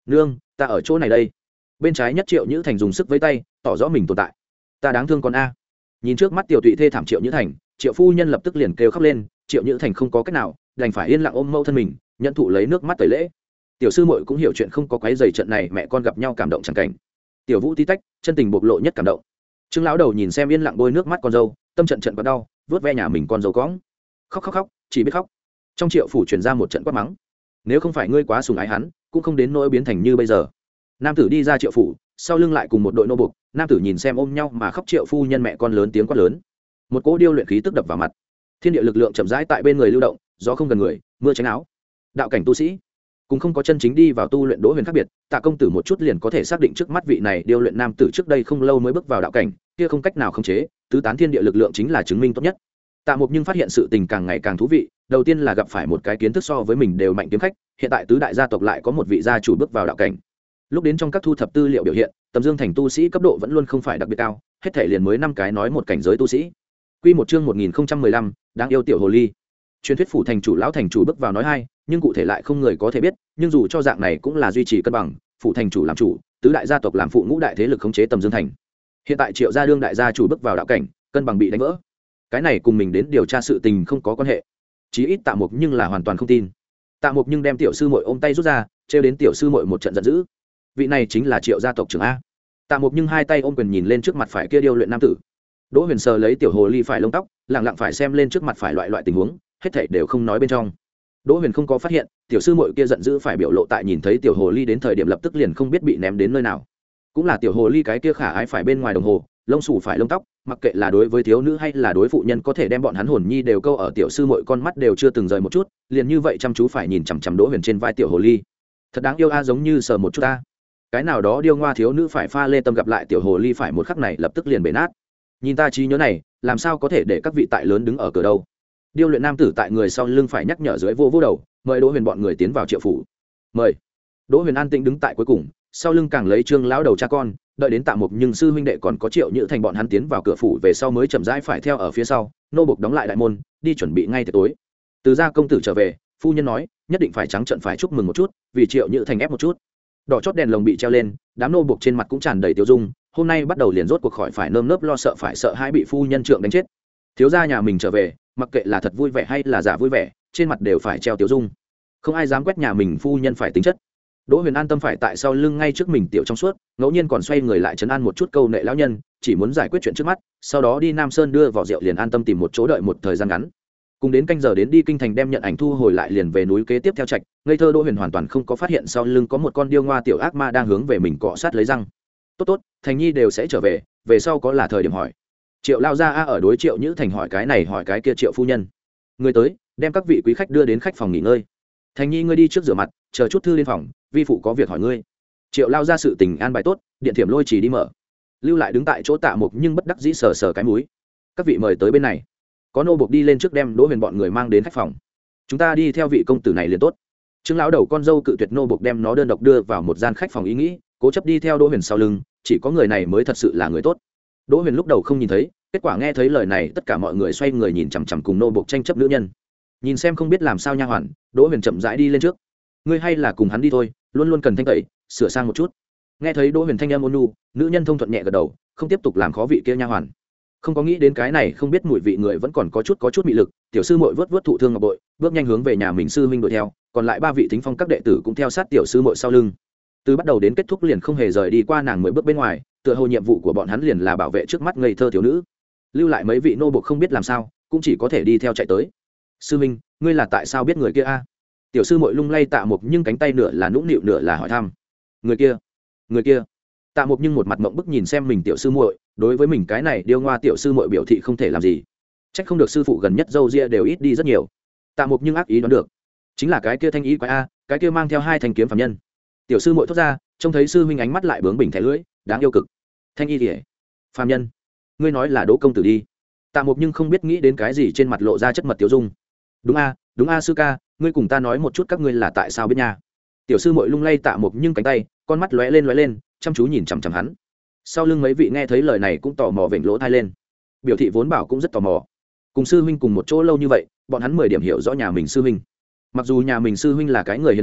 nương ta ở chỗ này đây. Bên trái nhất Triệu Nhữ Thành dùng sức với tay tỏ rõ mình tồn tại. Ta đáng thương con a. Nhìn trước mắt tiểu tụy thê thảm Triệu Nhữ Thành, Triệu phu nhân lập tức liền kêu khóc lên. Triệu Nhữ Thành không có cách nào, đành phải yên lặng ôm mẫu thân mình, nhận thụ lấy nước mắt tẩy lễ. Tiểu sư muội cũng hiểu chuyện không có quấy giày trận này mẹ con gặp nhau cảm động chẳng cảnh. Tiểu Vũ tí tách chân tình bộc lộ nhất cảm động. Trương lão đầu nhìn xem yên lặng bôi nước mắt con dâu, tâm trận trận còn đau, vớt ve nhà mình con dâu cõng, khóc khóc khóc chỉ biết khóc. Trong Triệu phủ truyền ra một trận quát mắng, nếu không phải ngươi quá sủng ái hắn cũng không đến nỗi biến thành như bây giờ. Nam tử đi ra Triệu phủ, sau lưng lại cùng một đội nô buộc. Nam tử nhìn xem ôm nhau mà khóc Triệu phu nhân mẹ con lớn tiếng quát lớn. Một cỗ điêu luyện khí tức đập vào mặt, thiên địa lực lượng chậm rãi tại bên người lưu động, gió không gần người, mưa tránh áo. Đạo cảnh tu sĩ cũng không có chân chính đi vào tu luyện Đỗ Huyền khác biệt. Tạ công tử một chút liền có thể xác định trước mắt vị này điêu luyện nam tử trước đây không lâu mới bước vào đạo cảnh, kia không cách nào khống chế tứ tán thiên địa lực lượng chính là chứng minh tốt nhất. Tạ Mục nhưng phát hiện sự tình càng ngày càng thú vị. Đầu tiên là gặp phải một cái kiến thức so với mình đều mạnh kiếm khách, hiện tại tứ đại gia tộc lại có một vị gia chủ bước vào đạo cảnh. Lúc đến trong các thu thập tư liệu biểu hiện, Tầm Dương thành tu sĩ cấp độ vẫn luôn không phải đặc biệt cao, hết thể liền mới năm cái nói một cảnh giới tu sĩ. Quy một chương một nghìn không trăm mười lăm, đáng yêu tiểu hồ ly. Truyền thuyết phủ thành chủ lão thành chủ bước vào nói hai, nhưng cụ thể lại không người có thể biết, nhưng dù cho dạng này cũng là duy trì cân bằng, phủ thành chủ làm chủ, tứ đại gia tộc làm phụ ngũ đại thế lực khống chế Tầm Dương thành. Hiện tại Triệu gia đương đại gia chủ bước vào đạo cảnh, cân bằng bị đánh vỡ. Cái này cùng mình đến điều tra sự tình không có quan hệ. Chí ít Tạ Mục nhưng là hoàn toàn không tin. Tạ Mục nhưng đem tiểu sư muội ôm tay rút ra, trêu đến tiểu sư muội một trận giận dữ. Vị này chính là Triệu gia tộc trưởng a. Tạ Mục nhưng hai tay ôm quyền nhìn lên trước mặt phải kia điêu luyện nam tử. Đỗ Huyền sờ lấy tiểu hồ ly phải lông tóc, lặng lặng phải xem lên trước mặt phải loại loại tình huống, hết thảy đều không nói bên trong. Đỗ Huyền không có phát hiện, tiểu sư muội kia giận dữ phải biểu lộ tại nhìn thấy tiểu hồ ly đến thời điểm lập tức liền không biết bị ném đến nơi nào. Cũng là tiểu hồ ly cái kia khả ái phải bên ngoài đồng hồ, lông xù phải lông tóc, mặc kệ là đối với thiếu nữ hay là đối phụ nhân có thể đem bọn hắn hồn nhi đều câu ở tiểu sư muội con mắt đều chưa từng rời một chút, liền như vậy chăm chú phải nhìn chằm chằm Đỗ Huyền trên vai tiểu hồ ly. Thật đáng yêu a, giống như sờ một chút a. Cái nào đó điêu ngoa thiếu nữ phải pha lê tâm gặp lại tiểu hồ ly phải một khắc này lập tức liền bể nát. Nhìn ta trí nhớ này, làm sao có thể để các vị tại lớn đứng ở cửa đâu. Điêu luyện nam tử tại người sau lưng phải nhắc nhở dưới vô vô đầu, mời Đỗ Huyền bọn người tiến vào Triệu phủ. Mời. Đỗ Huyền an tĩnh đứng tại cuối cùng, sau lưng càng lấy Trương lão đầu cha con, đợi đến Tạ Mục nhưng sư huynh đệ còn có Triệu Nhữ Thành bọn hắn tiến vào cửa phủ về sau mới chậm rãi phải theo ở phía sau, nô buộc đóng lại đại môn, đi chuẩn bị ngay từ tối. Từ gia công tử trở về, phu nhân nói, nhất định phải trắng trận phải chúc mừng một chút, vì Triệu Nhữ Thành ép một chút. Đỏ chót đèn lồng bị treo lên, đám nô buộc trên mặt cũng tràn đầy tiêu dung, hôm nay bắt đầu liền rốt cuộc khỏi phải nơm nớp lo sợ phải sợ hai bị phu nhân trượng đánh chết. Thiếu gia nhà mình trở về, mặc kệ là thật vui vẻ hay là giả vui vẻ, trên mặt đều phải treo tiêu dung. Không ai dám quét nhà mình phu nhân phải tính chất. Đỗ Huyền an tâm phải tại sau lưng ngay trước mình tiểu trong suốt, ngẫu nhiên còn xoay người lại trấn an một chút câu nệ lão nhân, chỉ muốn giải quyết chuyện trước mắt, sau đó đi Nam Sơn đưa vào rượu liền an tâm tìm một chỗ đợi một thời gian ngắn. Cùng đến canh giờ đến đi kinh thành đem nhận ảnh thu hồi lại liền về núi kế tiếp theo trạch, ngây thơ Đỗ Huyền hoàn toàn không có phát hiện sau lưng có một con điêu ngoa tiểu ác ma đang hướng về mình cọ sát lấy răng. Tốt tốt, Thành Nhi đều sẽ trở về, về sau có là thời điểm hỏi. Triệu lao ra a ở đối Triệu Nhữ Thành hỏi cái này hỏi cái kia Triệu phu nhân. Người tới, đem các vị quý khách đưa đến khách phòng nghỉ ngơi. Thành Nhi ngươi đi trước rửa mặt, chờ chút thư lên phòng, vi phụ có việc hỏi ngươi. Triệu lao ra sự tình an bài tốt, điện thiểm lôi chỉ đi mở. Lưu lại đứng tại chỗ Tạ Mục nhưng bất đắc dĩ sờ sờ cái mũi. Các vị mời tới bên này. Có nô buộc đi lên trước đem Đỗ Huyền bọn người mang đến khách phòng. Chúng ta đi theo vị công tử này liền tốt. Trương lão đầu con dâu cự tuyệt nô buộc đem nó đơn độc đưa vào một gian khách phòng ý nghĩ, cố chấp đi theo Đỗ Huyền sau lưng, chỉ có người này mới thật sự là người tốt. Đỗ Huyền lúc đầu không nhìn thấy, kết quả nghe thấy lời này tất cả mọi người xoay người nhìn chằm chằm cùng nô buộc tranh chấp nữ nhân. Nhìn xem không biết làm sao nha hoàn, Đỗ Huyền chậm rãi đi lên trước. Ngươi hay là cùng hắn đi thôi, luôn luôn cần thanh tẩy, sửa sang một chút. Nghe thấy Đỗ Huyền thanh âm ôn nhu, nữ nhân thông thuận nhẹ gật đầu, không tiếp tục làm khó vị kia nha hoàn. Không có nghĩ đến cái này không biết mùi vị người vẫn còn có chút có chút mị lực, tiểu sư muội vớt vớt thụ thương ngọc bội, bước nhanh hướng về nhà mình sư huynh đuổi theo, còn lại ba vị thính phong các đệ tử cũng theo sát tiểu sư muội sau lưng. Từ bắt đầu đến kết thúc liền không hề rời đi qua nàng mười bước bên ngoài, tựa hồ nhiệm vụ của bọn hắn liền là bảo vệ trước mắt ngây thơ thiếu nữ. Lưu lại mấy vị nô buộc không biết làm sao, cũng chỉ có thể đi theo chạy tới. Sư huynh, ngươi là tại sao biết người kia a? Tiểu sư muội lung lay Tạ Mục nhưng cánh tay nửa là nũng nịu nửa là hỏi thăm. Người kia, người kia. Tạ Mục nhưng một mặt mộng bức nhìn xem mình tiểu sư muội, đối với mình cái này điêu ngoa tiểu sư muội biểu thị không thể làm gì. Trách không được sư phụ gần nhất dâu ria đều ít đi rất nhiều. Tạ Mục nhưng ác ý đoán được, chính là cái kia thanh ý quái a, cái kia mang theo hai thanh kiếm phàm nhân. Tiểu sư muội thốt ra, trông thấy sư huynh ánh mắt lại bướng bỉnh thẻ lưỡi, đáng yêu cực. Thanh y liễu, phàm nhân, ngươi nói là Đỗ công tử đi. Tạ Mục nhưng không biết nghĩ đến cái gì trên mặt lộ ra chất mật tiểu dung. Đúng a, đúng a sư ca, ngươi cùng ta nói một chút các ngươi là tại sao biết nha. Tiểu sư muội lung lay Tạ Mục nhưng cánh tay, con mắt lóe lên lóe lên, chăm chú nhìn chằm chằm hắn. Sau lưng mấy vị nghe thấy lời này cũng tò mò vểnh lỗ tai lên, biểu thị vốn bảo cũng rất tò mò. Cùng sư huynh cùng một chỗ lâu như vậy, bọn hắn mười điểm hiểu rõ nhà mình sư huynh. Mặc dù nhà mình sư huynh là cái người hiền lành,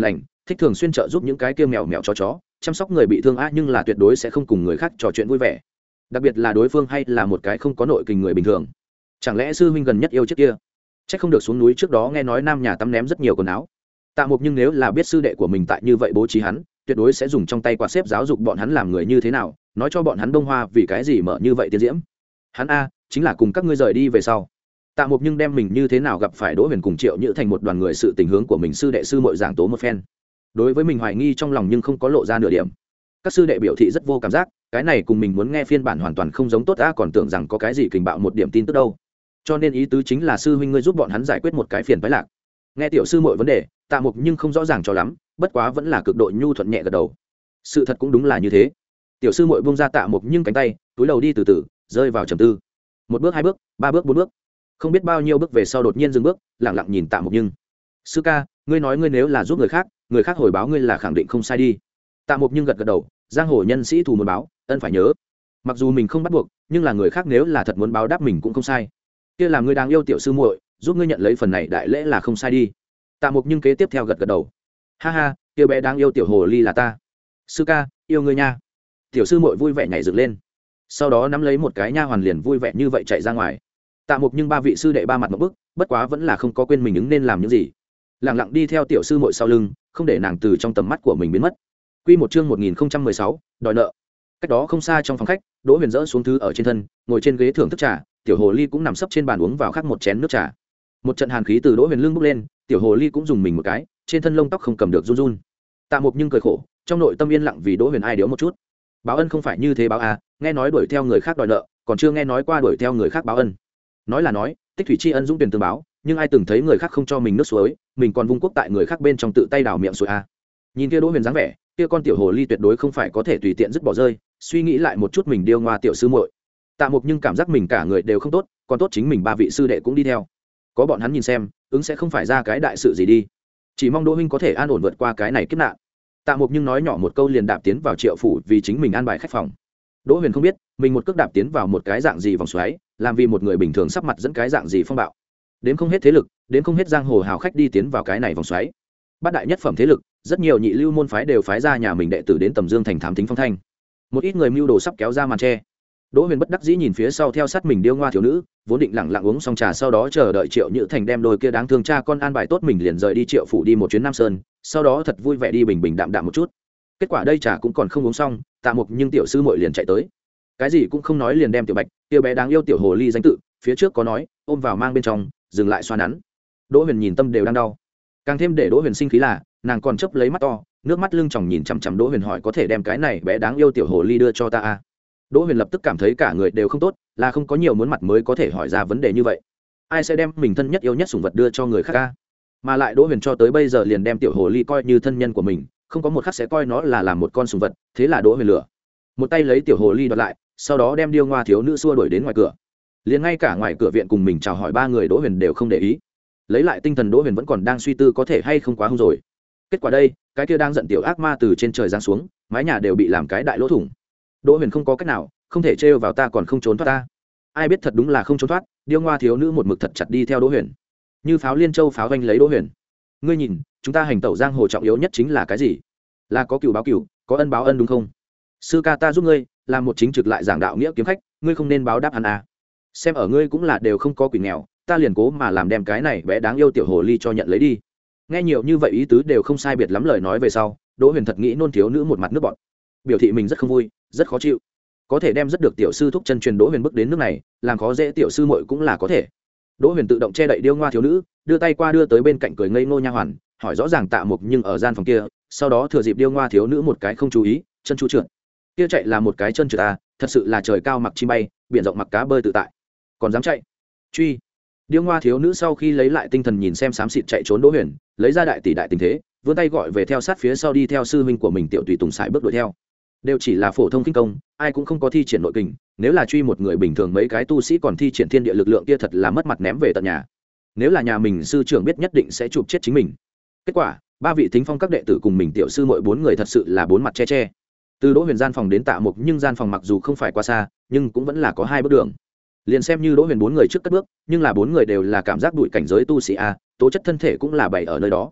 thích thường xuyên trợ giúp những cái kia mèo mèo chó chó chăm sóc người bị thương a, nhưng là tuyệt đối sẽ không cùng người khác trò chuyện vui vẻ, đặc biệt là đối phương hay là một cái không có nội kình người bình thường. Chẳng lẽ sư huynh gần nhất yêu chiếc kia? Chắc không được xuống núi trước đó nghe nói nam nhà tắm ném rất nhiều quần áo. Tạ Mục nhưng nếu là biết sư đệ của mình tại như vậy bố trí hắn, tuyệt đối sẽ dùng trong tay quạt xếp giáo dục bọn hắn làm người như thế nào, nói cho bọn hắn bông hoa vì cái gì mở như vậy tiến diễm. Hắn a chính là cùng các ngươi rời đi về sau. Tạ Mục nhưng đem mình như thế nào gặp phải Đỗ Huyền cùng Triệu Nhữ thành một đoàn người sự tình hướng của mình sư đệ sư muội giảng tố một phen. Đối với mình hoài nghi trong lòng nhưng không có lộ ra nửa điểm. Các sư đệ biểu thị rất vô cảm giác, cái này cùng mình muốn nghe phiên bản hoàn toàn không giống tốt a, còn tưởng rằng có cái gì kình bạo một điểm tin tức đâu. Cho nên ý tứ chính là sư huynh ngươi giúp bọn hắn giải quyết một cái phiền phái lạc. Nghe tiểu sư muội vấn đề, Tạ Mục nhưng không rõ ràng cho lắm, bất quá vẫn là cực độ nhu thuận nhẹ gật đầu. Sự thật cũng đúng là như thế. Tiểu sư muội buông ra Tạ Mục nhưng cánh tay, túi đầu đi từ từ, rơi vào trầm tư. Một bước, hai bước, ba bước, bốn bước, không biết bao nhiêu bước về sau đột nhiên dừng bước, lặng lặng nhìn Tạ Mục nhưng. Sư ca, ngươi nói ngươi nếu là giúp người khác, người khác hồi báo ngươi là khẳng định không sai đi. Tạ Mục nhưng gật gật đầu, giang hồ nhân sĩ thù muốn báo, ân phải nhớ. Mặc dù mình không bắt buộc, nhưng là người khác nếu là thật muốn báo đáp mình cũng không sai. Kia làm ngươi đáng yêu tiểu sư muội, giúp ngươi nhận lấy phần này đại lễ là không sai đi. Tạ Mục nhưng kế tiếp theo gật gật đầu. Ha ha, kia bé đáng yêu tiểu hồ ly là ta. Sư ca, yêu ngươi nha. Tiểu sư muội vui vẻ nhảy dựng lên, sau đó nắm lấy một cái nha hoàn liền vui vẻ như vậy chạy ra ngoài. Tạ Mục nhưng ba vị sư đệ ba mặt một bức, bất quá vẫn là không có quên mình ứng nên làm những gì, lặng lặng đi theo tiểu sư muội sau lưng, không để nàng từ trong tầm mắt của mình biến mất. Quy một chương một nghìn không trăm mười sáu, đòi nợ. Cách đó không xa trong phòng khách, Đỗ Huyền dỡ xuống thứ ở trên thân, ngồi trên ghế thưởng thức trà, tiểu hồ ly cũng nằm sấp trên bàn uống vào khác một chén nước trà. Một trận hàn khí từ Đỗ Huyền lưng bốc lên, tiểu hồ ly cũng dùng mình một cái, trên thân lông tóc không cầm được run run. Tạ Mục nhưng cười khổ, trong nội tâm yên lặng vì Đỗ Huyền ai điếu một chút. Báo ân không phải như thế báo à, nghe nói đuổi theo người khác đòi nợ, còn chưa nghe nói qua đuổi theo người khác báo ân. Nói là nói, tích thủy tri ân dũng tuyển tương báo, nhưng ai từng thấy người khác không cho mình nước suối, mình còn vung quốc tại người khác bên trong tự tay đào miệng suối à. Nhìn kia Đỗ Huyền dáng vẻ, kia con tiểu hồ ly tuyệt đối không phải có thể tùy tiện dứt bỏ rơi, suy nghĩ lại một chút mình điêu ngoa tiểu sư muội. Tạ Mục nhưng cảm giác mình cả người đều không tốt, còn tốt chính mình ba vị sư đệ cũng đi theo, có bọn hắn nhìn xem, ứng sẽ không phải ra cái đại sự gì đi. Chỉ mong Đỗ huynh có thể an ổn vượt qua cái này kiếp nạn. Tạ Mục nhưng nói nhỏ một câu liền đạp tiến vào Triệu phủ vì chính mình an bài khách phòng. Đỗ Huyền không biết mình một cước đạp tiến vào một cái dạng gì vòng xoáy, làm vì một người bình thường sắp mặt dẫn cái dạng gì phong bạo. Đến không hết thế lực, đến không hết giang hồ hào khách đi tiến vào cái này vòng xoáy. Bát đại nhất phẩm thế lực, rất nhiều nhị lưu môn phái đều phái ra nhà mình đệ tử đến Tầm Dương thành thám tính phong thanh. Một ít người mưu đồ sắp kéo ra màn che. Đỗ Huyền bất đắc dĩ nhìn phía sau theo sát mình điêu ngoa thiếu nữ, vốn định lặng lặng uống xong trà sau đó chờ đợi Triệu Nhữ Thành đem đôi kia đáng thương cha con an bài tốt mình liền rời đi Triệu phủ đi một chuyến Nam Sơn, sau đó thật vui vẻ đi bình bình đạm đạm một chút. Kết quả đây trà cũng còn không uống xong, Tạ Mục nhưng tiểu sư muội liền chạy tới. Cái gì cũng không nói liền đem tiểu Bạch, tiểu bé đáng yêu tiểu hồ ly danh tự, phía trước có nói, ôm vào mang bên trong, dừng lại xoa nắn. Đỗ Huyền nhìn tâm đều đang đau. Càng thêm để Đỗ Huyền sinh khí là, nàng còn chớp lấy mắt to, nước mắt lưng tròng nhìn chằm chằm Đỗ Huyền hỏi có thể đem cái này bé đáng yêu tiểu hồ ly đưa cho ta à? Đỗ Huyền lập tức cảm thấy cả người đều không tốt, là không có nhiều muốn mặt mới có thể hỏi ra vấn đề như vậy. Ai sẽ đem mình thân nhất yêu nhất sủng vật đưa cho người khác a? Mà lại Đỗ Huyền cho tới bây giờ liền đem tiểu hồ ly coi như thân nhân của mình, không có một khắc sẽ coi nó là làm một con sủng vật, thế là Đỗ Huyền lửa. Một tay lấy tiểu hồ ly đoạt lại, sau đó đem điêu ngoa thiếu nữ xua đuổi đến ngoài cửa. Liền ngay cả ngoài cửa viện cùng mình chào hỏi ba người Đỗ Huyền đều không để ý. Lấy lại tinh thần Đỗ Huyền vẫn còn đang suy tư có thể hay không quá hung rồi. Kết quả đây, cái kia đang giận tiểu ác ma từ trên trời giáng xuống, mái nhà đều bị làm cái đại lỗ thủng. Đỗ Huyền không có cách nào, không thể trêu vào ta còn không trốn thoát ta. Ai biết thật đúng là không trốn thoát, điêu ngoa thiếu nữ một mực thật chặt đi theo Đỗ Huyền, như pháo liên châu pháo vanh lấy Đỗ Huyền. Ngươi nhìn, chúng ta hành tẩu giang hồ trọng yếu nhất chính là cái gì? Là có cừu báo cừu, có ân báo ân đúng không? Sư ca ta giúp ngươi, làm một chính trực lại giảng đạo nghĩa kiếm khách, ngươi không nên báo đáp hắn à? Xem ở ngươi cũng là đều không có quỷ nghèo, ta liền cố mà làm đem cái này bé đáng yêu tiểu hồ ly cho nhận lấy đi. Nghe nhiều như vậy ý tứ đều không sai biệt lắm lời nói về sau, Đỗ Huyền thật nghĩ nôn thiếu nữ một mặt nước bọt, biểu thị mình rất không vui, rất khó chịu. Có thể đem rất được tiểu sư thúc chân truyền Đỗ Huyền bước đến nước này, làm khó dễ tiểu sư muội cũng là có thể. Đỗ Huyền tự động che đậy điêu ngoa thiếu nữ, đưa tay qua đưa tới bên cạnh cười ngây ngô nha hoàn, hỏi rõ ràng Tạ Mục nhưng ở gian phòng kia, sau đó thừa dịp điêu ngoa thiếu nữ một cái không chú ý, chân chu trượt. Kia chạy là một cái chân trượt à, thật sự là trời cao mặc chim bay, biển rộng mặc cá bơi tự tại. Còn dám chạy? Truy. Điêu ngoa thiếu nữ sau khi lấy lại tinh thần nhìn xem xám xịt chạy trốn Đỗ Huyền, lấy ra đại tỷ đại tình thế, vươn tay gọi về theo sát phía sau đi theo sư huynh của mình tiểu tùy tùng sải bước đuổi theo. Đều chỉ là phổ thông kinh công, ai cũng không có thi triển nội kình, nếu là truy một người bình thường mấy cái tu sĩ còn thi triển thiên địa lực lượng kia thật là mất mặt ném về tận nhà. Nếu là nhà mình sư trưởng biết nhất định sẽ chụp chết chính mình. Kết quả, ba vị thính phong các đệ tử cùng mình tiểu sư mỗi bốn người thật sự là bốn mặt che che. Từ Đỗ Huyền gian phòng đến Tạ Mục nhưng gian phòng mặc dù không phải quá xa, nhưng cũng vẫn là có hai bước đường. Liền xem như Đỗ Huyền bốn người trước cất bước, nhưng là bốn người đều là cảm giác đuổi cảnh giới tu sĩ a, tố chất thân thể cũng là bày ở nơi đó.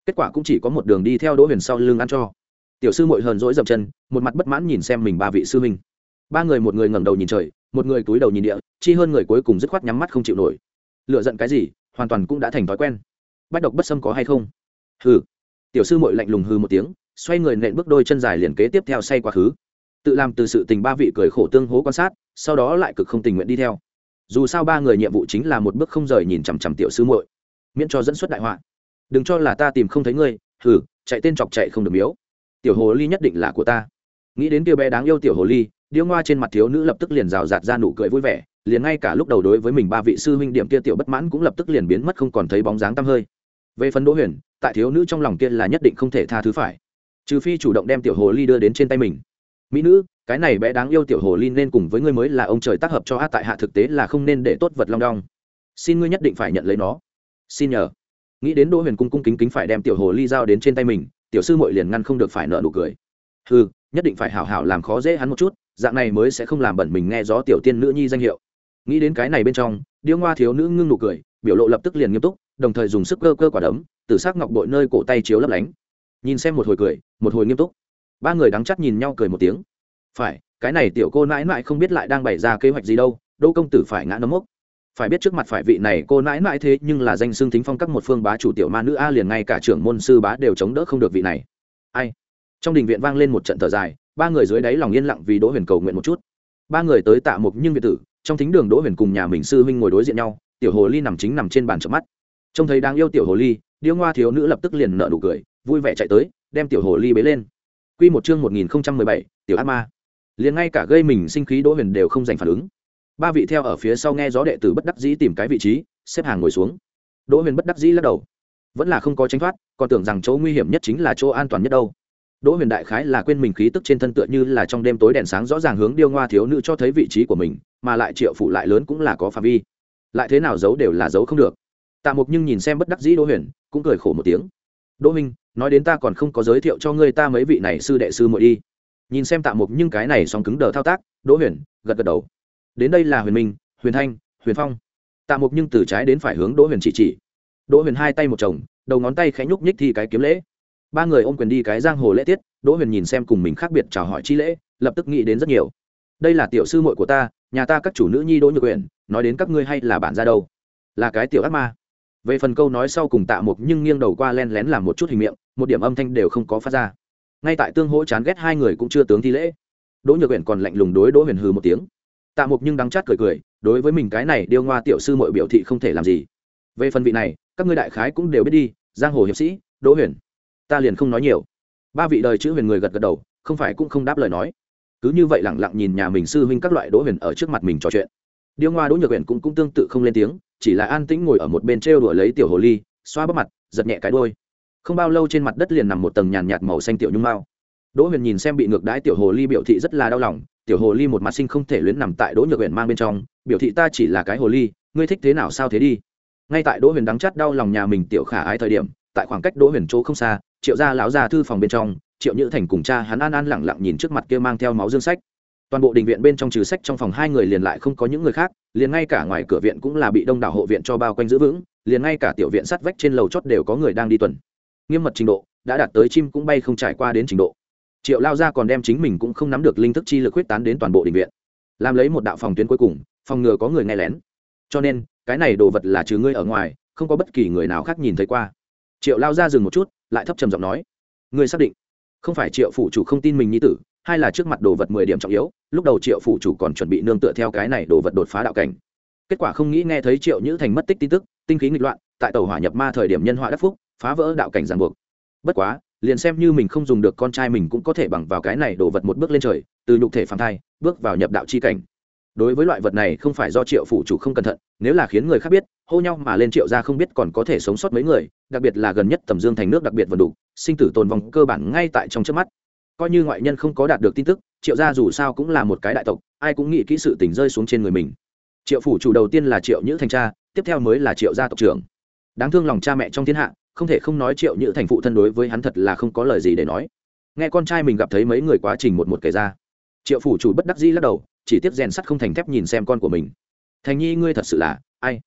kết quả cũng chỉ có một đường đi theo đỗ huyền sau lưng ăn cho. Tiểu sư muội hờn dỗi dậm chân, một mặt bất mãn nhìn xem mình ba vị sư huynh. Ba người một người ngẩng đầu nhìn trời, một người cúi đầu nhìn địa, chi hơn người cuối cùng dứt khoát nhắm mắt không chịu nổi. Lựa giận cái gì, hoàn toàn cũng đã thành thói quen. Bách độc bất xâm có hay không? Hừ. Tiểu sư muội lạnh lùng hừ một tiếng, xoay người nện bước đôi chân dài liền kế tiếp theo say quá khứ. Tự làm từ sự tình ba vị cười khổ tương hố quan sát, sau đó lại cực không tình nguyện đi theo. Dù sao ba người nhiệm vụ chính là một bước không rời nhìn chằm chằm tiểu sư muội, miễn cho dẫn xuất đại họa. Đừng cho là ta tìm không thấy ngươi, hừ, chạy tên chọc chạy không được miếu. Tiểu hồ ly nhất định là của ta. Nghĩ đến kia bé đáng yêu tiểu hồ ly, điêu ngoa trên mặt thiếu nữ lập tức liền rào rạt ra nụ cười vui vẻ, liền ngay cả lúc đầu đối với mình ba vị sư huynh điểm kia tiểu bất mãn cũng lập tức liền biến mất, không còn thấy bóng dáng tăm hơi. Về phần Đỗ Huyền, tại thiếu nữ trong lòng kia là nhất định không thể tha thứ phải, trừ phi chủ động đem tiểu hồ ly đưa đến trên tay mình. Mỹ nữ, cái này bé đáng yêu tiểu hồ ly nên cùng với ngươi mới là ông trời tác hợp cho a, tại hạ thực tế là không nên để tốt vật long đong, xin ngươi nhất định phải nhận lấy nó, xin nhờ. Nghĩ đến Đỗ Huyền cung cung kính kính phải đem tiểu hồ ly giao đến trên tay mình, tiểu sư muội liền ngăn không được phải nở nụ cười. Hừ, nhất định phải hảo hảo làm khó dễ hắn một chút, dạng này mới sẽ không làm bẩn mình nghe gió tiểu tiên nữ nhi danh hiệu. Nghĩ đến cái này bên trong, điêu ngoa thiếu nữ ngưng nụ cười, biểu lộ lập tức liền nghiêm túc, đồng thời dùng sức cơ cơ quả đấm, từ sắc ngọc bội nơi cổ tay chiếu lấp lánh. Nhìn xem một hồi cười, một hồi nghiêm túc. Ba người đắng chắt nhìn nhau cười một tiếng. Phải, cái này tiểu cô nãi nãi không biết lại đang bày ra kế hoạch gì đâu, Đỗ công tử phải ngã nấm mốc. Phải biết trước mặt phải vị này cô nãi nãi thế nhưng là danh xưng thính phong các một phương bá chủ tiểu ma nữ a, liền ngay cả trưởng môn sư bá đều chống đỡ không được vị này. Ai? Trong đình viện vang lên một trận thở dài, ba người dưới đáy lòng yên lặng vì Đỗ Huyền cầu nguyện một chút. Ba người tới Tạ Mục Nhưng biệt tử, trong thính đường Đỗ Huyền cùng nhà mình sư huynh ngồi đối diện nhau, tiểu hồ ly nằm chính nằm trên bàn chợp mắt. Trông thấy đáng yêu tiểu hồ ly, điêu ngoa thiếu nữ lập tức liền nở nụ cười, vui vẻ chạy tới, đem tiểu hồ ly bế lên. Quy một chương một nghìn không trăm mười bảy, tiểu ác ma. Liền ngay cả gây mình sinh khí Đỗ Huyền đều không dành phản ứng. Ba vị theo ở phía sau nghe gió đệ tử bất đắc dĩ tìm cái vị trí, xếp hàng ngồi xuống. Đỗ Huyền bất đắc dĩ lắc đầu, vẫn là không có tránh thoát, còn tưởng rằng chỗ nguy hiểm nhất chính là chỗ an toàn nhất đâu. Đỗ Huyền đại khái là quên mình khí tức trên thân, tựa như là trong đêm tối đèn sáng rõ ràng hướng điêu ngoa thiếu nữ cho thấy vị trí của mình, mà lại Triệu phủ lại lớn cũng là có phạm vi, lại thế nào giấu đều là giấu không được. Tạ Mục Nhưng nhìn xem bất đắc dĩ Đỗ Huyền, cũng cười khổ một tiếng. Đỗ Minh, nói đến ta còn không có giới thiệu cho ngươi ta mấy vị này sư đệ sư muội đi. Nhìn xem Tạ Mục Nhưng cái này song cứng đờ thao tác, Đỗ Huyền gật gật đầu. Đến đây là Huyền Minh, Huyền Thanh, Huyền Phong. Tạ Mục Nhưng từ trái đến phải hướng Đỗ Huyền chỉ chỉ. Đỗ Huyền hai tay một chồng, đầu ngón tay khẽ nhúc nhích thì cái kiếm lễ. Ba người ôm quyền đi cái giang hồ lễ tiết. Đỗ Huyền nhìn xem cùng mình khác biệt chào hỏi chi lễ, lập tức nghĩ đến rất nhiều. Đây là tiểu sư muội của ta, nhà ta các chủ nữ nhi Đỗ Nhược Uyển, nói đến các ngươi hay là bản gia đâu, là cái tiểu ác ma. Về phần câu nói sau cùng Tạ Mục Nhưng nghiêng đầu qua len lén làm một chút hình miệng, một điểm âm thanh đều không có phát ra. Ngay tại tương hỗ chán ghét hai người cũng chưa tướng thi lễ. Đỗ Nhược Uyển còn lạnh lùng đối Đỗ Huyền hừ một tiếng. Tạ Mục Nhưng đắng chát cười cười, đối với mình cái này điêu ngoa tiểu sư muội biểu thị không thể làm gì. Về phần vị này, các ngươi đại khái cũng đều biết đi, giang hồ hiệp sĩ Đỗ Huyền. Ta liền không nói nhiều. Ba vị đời chữ Huyền người gật gật đầu, không phải cũng không đáp lời nói. Cứ như vậy lẳng lặng nhìn nhà mình sư huynh các loại Đỗ Huyền ở trước mặt mình trò chuyện. Điêu ngoa Đỗ Nhược Uyển cũng cũng tương tự không lên tiếng, chỉ là an tĩnh ngồi ở một bên trêu đùa lấy tiểu hồ ly, xoa bắp mặt, giật nhẹ cái đuôi. Không bao lâu trên mặt đất liền nằm một tầng nhàn nhạt màu xanh tiểu nhung mao. Đỗ Huyền nhìn xem bị ngược đãi tiểu hồ ly biểu thị rất là đau lòng, tiểu hồ ly một mặt sinh không thể luyến nằm tại Đỗ Nhược Uyển mang bên trong, biểu thị ta chỉ là cái hồ ly, ngươi thích thế nào sao thế đi. Ngay tại Đỗ Huyền đắng chát đau lòng nhà mình tiểu khả ái thời điểm, tại khoảng cách Đỗ Huyền chỗ không xa, Triệu gia lão gia thư phòng bên trong, Triệu Nhữ Thành cùng cha hắn an an lẳng lặng nhìn trước mặt kia mang theo máu dương sách. Toàn bộ đình viện bên trong trừ sách trong phòng hai người liền lại không có những người khác, liền ngay cả ngoài cửa viện cũng là bị đông đảo hộ viện cho bao quanh giữ vững, liền ngay cả tiểu viện sắt vách trên lầu chót đều có người đang đi tuần. Nghiêm mật trình độ đã đạt tới chim cũng bay không trải qua đến trình độ. Triệu lao gia còn đem chính mình cũng không nắm được linh thức chi lực huyết tán đến toàn bộ đình viện, làm lấy một đạo phòng tuyến cuối cùng, phòng ngừa có người nghe lén. Cho nên cái này đồ vật là trừ ngươi ở ngoài, không có bất kỳ người nào khác nhìn thấy qua. Triệu lao gia dừng một chút, lại thấp trầm giọng nói, ngươi xác định không phải Triệu phủ chủ không tin mình nhi tử, hay là trước mặt đồ vật mười điểm trọng yếu, lúc đầu Triệu phủ chủ còn chuẩn bị nương tựa theo cái này đồ vật đột phá đạo cảnh, kết quả không nghĩ nghe thấy Triệu Nhữ Thành mất tích tin tức, tinh khí nghịch loạn, tại tàu hỏa nhập ma thời điểm nhân họa đắc phúc, phá vỡ đạo cảnh ràng buộc. Bất quá liền xem như mình không dùng được con trai mình cũng có thể bằng vào cái này đồ vật một bước lên trời, từ nhục thể phàm thai bước vào nhập đạo chi cảnh. Đối với loại vật này không phải do Triệu phủ chủ không cẩn thận, nếu là khiến người khác biết, hô nhau mà lên Triệu gia không biết còn có thể sống sót mấy người, đặc biệt là gần nhất Tầm Dương thành nước đặc biệt vần đủ, sinh tử tồn vong cơ bản ngay tại trong chớp mắt. Coi như ngoại nhân không có đạt được tin tức, Triệu gia dù sao cũng là một cái đại tộc, ai cũng nghĩ kỹ sự tình rơi xuống trên người mình. Triệu phủ chủ đầu tiên là Triệu Nhữ Thành cha, tiếp theo mới là Triệu gia tộc trưởng. Đáng thương lòng cha mẹ trong thiên hạ, không thể không nói Triệu Nhữ Thành phụ thân đối với hắn thật là không có lời gì để nói. Nghe con trai mình gặp thấy mấy người quá trình một một kể ra, Triệu phủ chủ bất đắc dĩ lắc đầu, chỉ tiếc rèn sắt không thành thép nhìn xem con của mình. Thành nhi ngươi thật sự là ai?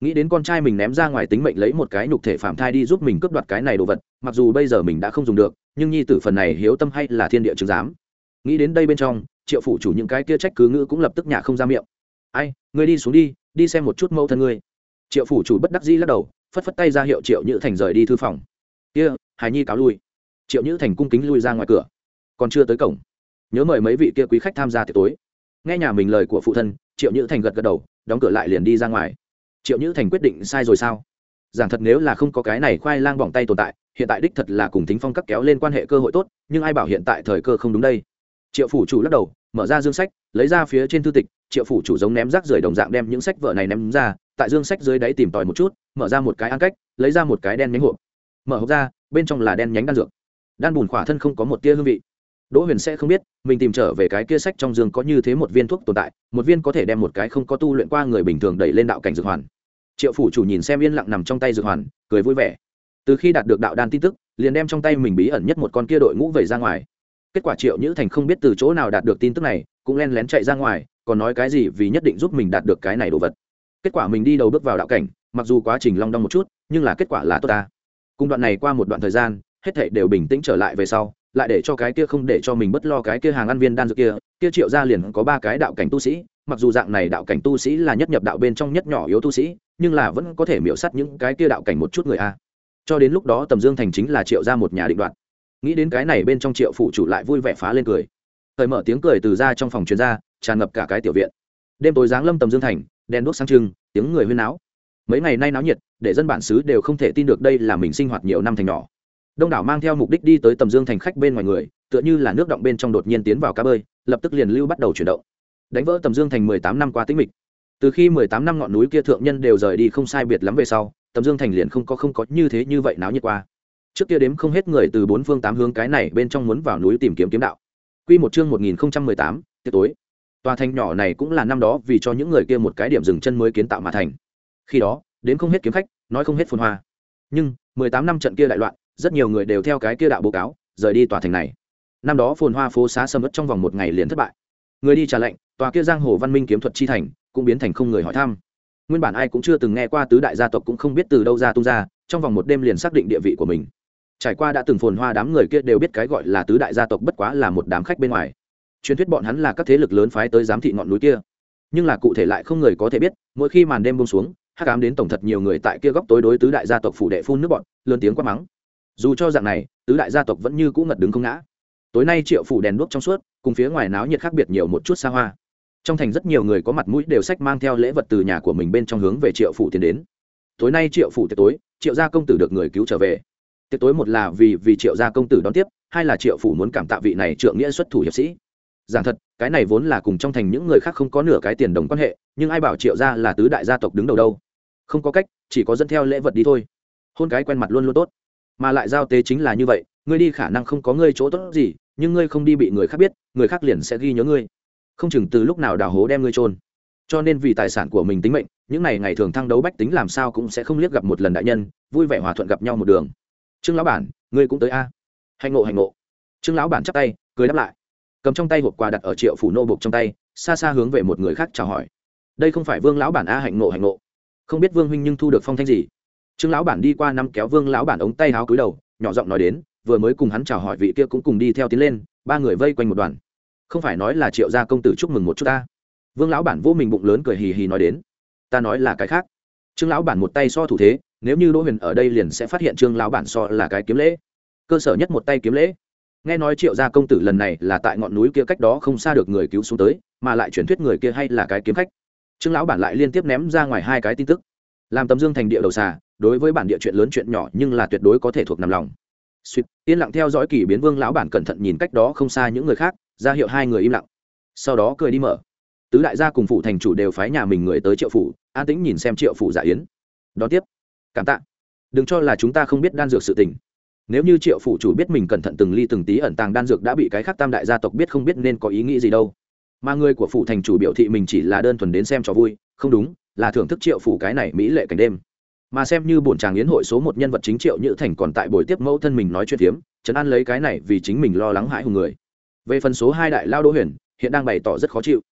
nghĩ đến con trai mình ném ra ngoài tính mệnh lấy một cái nhục thể phạm thai đi giúp mình cướp đoạt cái này đồ vật, mặc dù bây giờ mình đã không dùng được, nhưng nhi tử phần này hiếu tâm hay là thiên địa chứng giám. Nghĩ đến đây bên trong, Triệu phủ chủ những cái kia trách cứ ngữ cũng lập tức nhả không ra miệng. Ai, ngươi đi xuống đi, đi xem một chút mẫu thân ngươi. Triệu phủ chủ bất đắc dĩ lắc đầu, phất phất tay ra hiệu Triệu Nhữ Thành rời đi thư phòng. Kia, Hải Nhi cáo lui. Triệu Nhữ Thành cung kính lui ra ngoài cửa, còn chưa tới cổng, nhớ mời mấy vị kia quý khách tham gia tiệc tối. Nghe nhà mình lời của phụ thân, Triệu Nhữ Thành gật gật đầu, đóng cửa lại liền đi ra ngoài. Triệu Nhữ Thành quyết định sai rồi sao? Giảng thật, nếu là không có cái này khoai lang bỏng tay tồn tại, hiện tại đích thật là cùng Thính Phong các kéo lên quan hệ cơ hội tốt, nhưng ai bảo hiện tại thời cơ không đúng đây. Triệu phủ chủ lắc đầu, mở ra dương sách, lấy ra phía trên thư tịch. Triệu phủ chủ giống ném rác rưởi đồng dạng đem những sách vở này ném ra, tại dương sách dưới đáy tìm tòi một chút, mở ra một cái ăn cách, lấy ra một cái đen nhánh hộp. Mở hộp ra, bên trong là đen nhánh đan dược. Đan bùn khỏa thân không có một tia hương vị. Đỗ Huyền sẽ không biết, mình tìm trở về cái kia sách trong dương có như thế một viên thuốc tồn tại, một viên có thể đem một cái không có tu luyện qua người bình thường đẩy lên đạo cảnh dược hoàn. Triệu phủ chủ nhìn xem yên lặng nằm trong tay dược hoàn, cười vui vẻ. Từ khi đạt được đạo đan tin tức, liền đem trong tay mình bí ẩn nhất một con kia đội ngũ vẩy ra ngoài. Kết quả Triệu Nhữ Thành không biết từ chỗ nào đạt được tin tức này, cũng len lén chạy ra ngoài, còn nói cái gì vì nhất định giúp mình đạt được cái này đồ vật. Kết quả mình đi đầu bước vào đạo cảnh, mặc dù quá trình long đong một chút, nhưng là kết quả là tốt ta. Cùng đoạn này qua một đoạn thời gian, hết thảy đều bình tĩnh trở lại về sau, lại để cho cái kia không để cho mình bất lo cái kia hàng ăn viên đan dược kia, kia Triệu gia liền có ba cái đạo cảnh tu sĩ, mặc dù dạng này đạo cảnh tu sĩ là nhất nhập đạo bên trong nhất nhỏ yếu tu sĩ, nhưng là vẫn có thể miểu sát những cái kia đạo cảnh một chút người a. Cho đến lúc đó Tầm Dương Thành chính là Triệu gia một nhà định đoạt. Nghĩ đến cái này bên trong Triệu phủ chủ lại vui vẻ phá lên cười. Thời mở tiếng cười từ ra trong phòng truyền ra, tràn ngập cả cái tiểu viện. Đêm tối giáng lâm Tầm Dương Thành, đèn đuốc sáng trưng, tiếng người huyên náo. Mấy ngày nay náo nhiệt, để dân bản xứ đều không thể tin được đây là mình sinh hoạt nhiều năm thành nhỏ. Đông đảo mang theo mục đích đi tới Tầm Dương Thành khách bên ngoài người, tựa như là nước động bên trong đột nhiên tiến vào cá bơi, lập tức liền lưu bắt đầu chuyển động. Đánh vỡ Tầm Dương Thành mười tám năm qua tĩnh mịch. Từ khi mười tám năm ngọn núi kia thượng nhân đều rời đi không sai biệt lắm về sau, Tầm Dương Thành liền không có không có như thế như vậy náo nhiệt qua. Trước kia đếm không hết người từ bốn phương tám hướng cái này bên trong muốn vào núi tìm kiếm kiếm đạo. Quy một chương một nghìn không trăm mười tám, tiệc tối. Tòa thành nhỏ này cũng là năm đó vì cho những người kia một cái điểm dừng chân mới kiến tạo mà thành. Khi đó, đến không hết kiếm khách, nói không hết phồn hoa. Nhưng mười tám năm trận kia đại loạn, rất nhiều người đều theo cái kia đạo báo cáo, rời đi tòa thành này. Năm đó phồn hoa phố xá sầm uất trong vòng một ngày liền thất bại. Người đi trả lệnh, tòa kia giang hồ văn minh kiếm thuật chi thành, cũng biến thành không người hỏi thăm. Nguyên bản ai cũng chưa từng nghe qua tứ đại gia tộc cũng không biết từ đâu ra tung ra, trong vòng một đêm liền xác định địa vị của mình. Trải qua đã từng phồn hoa, đám người kia đều biết cái gọi là tứ đại gia tộc bất quá là một đám khách bên ngoài. Truyền thuyết bọn hắn là các thế lực lớn phái tới giám thị ngọn núi kia, nhưng là cụ thể lại không người có thể biết. Mỗi khi màn đêm buông xuống, hắc ám đến tổng thật nhiều người tại kia góc tối đối tứ đại gia tộc phủ đệ phun nước bọn, lớn tiếng quát mắng. Dù cho dạng này, tứ đại gia tộc vẫn như cũ ngật đứng không ngã. Tối nay Triệu phủ đèn đuốc trong suốt, cùng phía ngoài náo nhiệt khác biệt nhiều một chút xa hoa. Trong thành rất nhiều người có mặt mũi đều xách mang theo lễ vật từ nhà của mình bên trong hướng về Triệu phủ tiến đến. Tối nay Triệu phủ tiệc tối, Triệu gia công tử được người cứu trở về. Tiệc tối một là vì vì Triệu gia công tử đón tiếp, hai là Triệu phủ muốn cảm tạ vị này trượng nghĩa xuất thủ hiệp sĩ. Giảng thật, cái này vốn là cùng trong thành những người khác không có nửa cái tiền đồng quan hệ, nhưng ai bảo Triệu gia là tứ đại gia tộc đứng đầu đâu. Không có cách, chỉ có dẫn theo lễ vật đi thôi. Hôn cái quen mặt luôn luôn tốt, mà lại giao tế chính là như vậy, ngươi đi khả năng không có ngươi chỗ tốt gì, nhưng ngươi không đi bị người khác biết, người khác liền sẽ ghi nhớ ngươi, không chừng từ lúc nào đào hố đem ngươi chôn. Cho nên vì tài sản của mình tính mệnh, những ngày ngày thường thăng đấu bách tính làm sao cũng sẽ không liếc gặp một lần đại nhân, vui vẻ hòa thuận gặp nhau một đường. Trương lão bản, ngươi cũng tới a? Hành ngộ hành ngộ. Trương lão bản chắp tay cười đáp lại, cầm trong tay hộp quà đặt ở Triệu phủ nô bộc trong tay, xa xa hướng về một người khác chào hỏi. Đây không phải Vương lão bản a? Hạnh ngộ hạnh ngộ. Không biết Vương huynh nhưng thu được phong thanh gì? Trương lão bản đi qua nắm kéo Vương lão bản ống tay áo cúi đầu, nhỏ giọng nói đến, vừa mới cùng hắn chào hỏi vị kia cũng cùng đi theo tiến lên, ba người vây quanh một đoàn. Không phải nói là Triệu gia công tử chúc mừng một chút ta? Vương lão bản vô mình bụng lớn cười hì hì nói đến. Ta nói là cái khác. Trương lão bản một tay so thủ thế, nếu như Đỗ Huyền ở đây liền sẽ phát hiện Trương lão bản so là cái kiếm lễ. Cơ sở nhất một tay kiếm lễ. Nghe nói Triệu gia công tử lần này là tại ngọn núi kia cách đó không xa được người cứu xuống tới, mà lại truyền thuyết người kia hay là cái kiếm khách. Trương lão bản lại liên tiếp ném ra ngoài hai cái tin tức. Làm Tầm Dương thành địa đầu xà, đối với bản địa chuyện lớn chuyện nhỏ nhưng là tuyệt đối có thể thuộc nằm lòng. Suýt, yên lặng theo dõi kỳ biến Vương lão bản cẩn thận nhìn cách đó không xa những người khác, ra hiệu hai người im lặng. Sau đó cười đi mở. Tứ đại gia cùng phủ thành chủ đều phái nhà mình người tới Triệu phủ, an tĩnh nhìn xem Triệu phủ dạ yến. Đón tiếp, cảm tạ. Đừng cho là chúng ta không biết đan dược sự tình. Nếu như Triệu phủ chủ biết mình cẩn thận từng ly từng tí ẩn tàng đan dược đã bị cái khác tam đại gia tộc biết, không biết nên có ý nghĩ gì đâu. Mà người của phủ thành chủ biểu thị mình chỉ là đơn thuần đến xem trò vui, không đúng, là thưởng thức Triệu phủ cái này mỹ lệ cảnh đêm. Mà xem như bổn tràng yến hội số một nhân vật chính Triệu Nhữ Thành còn tại buổi tiếp mẫu thân mình nói chuyện phiếm, trấn an lấy cái này vì chính mình lo lắng hãi hùng người. Về phần số hai đại lao Đỗ Huyền, hiện đang bày tỏ rất khó chịu.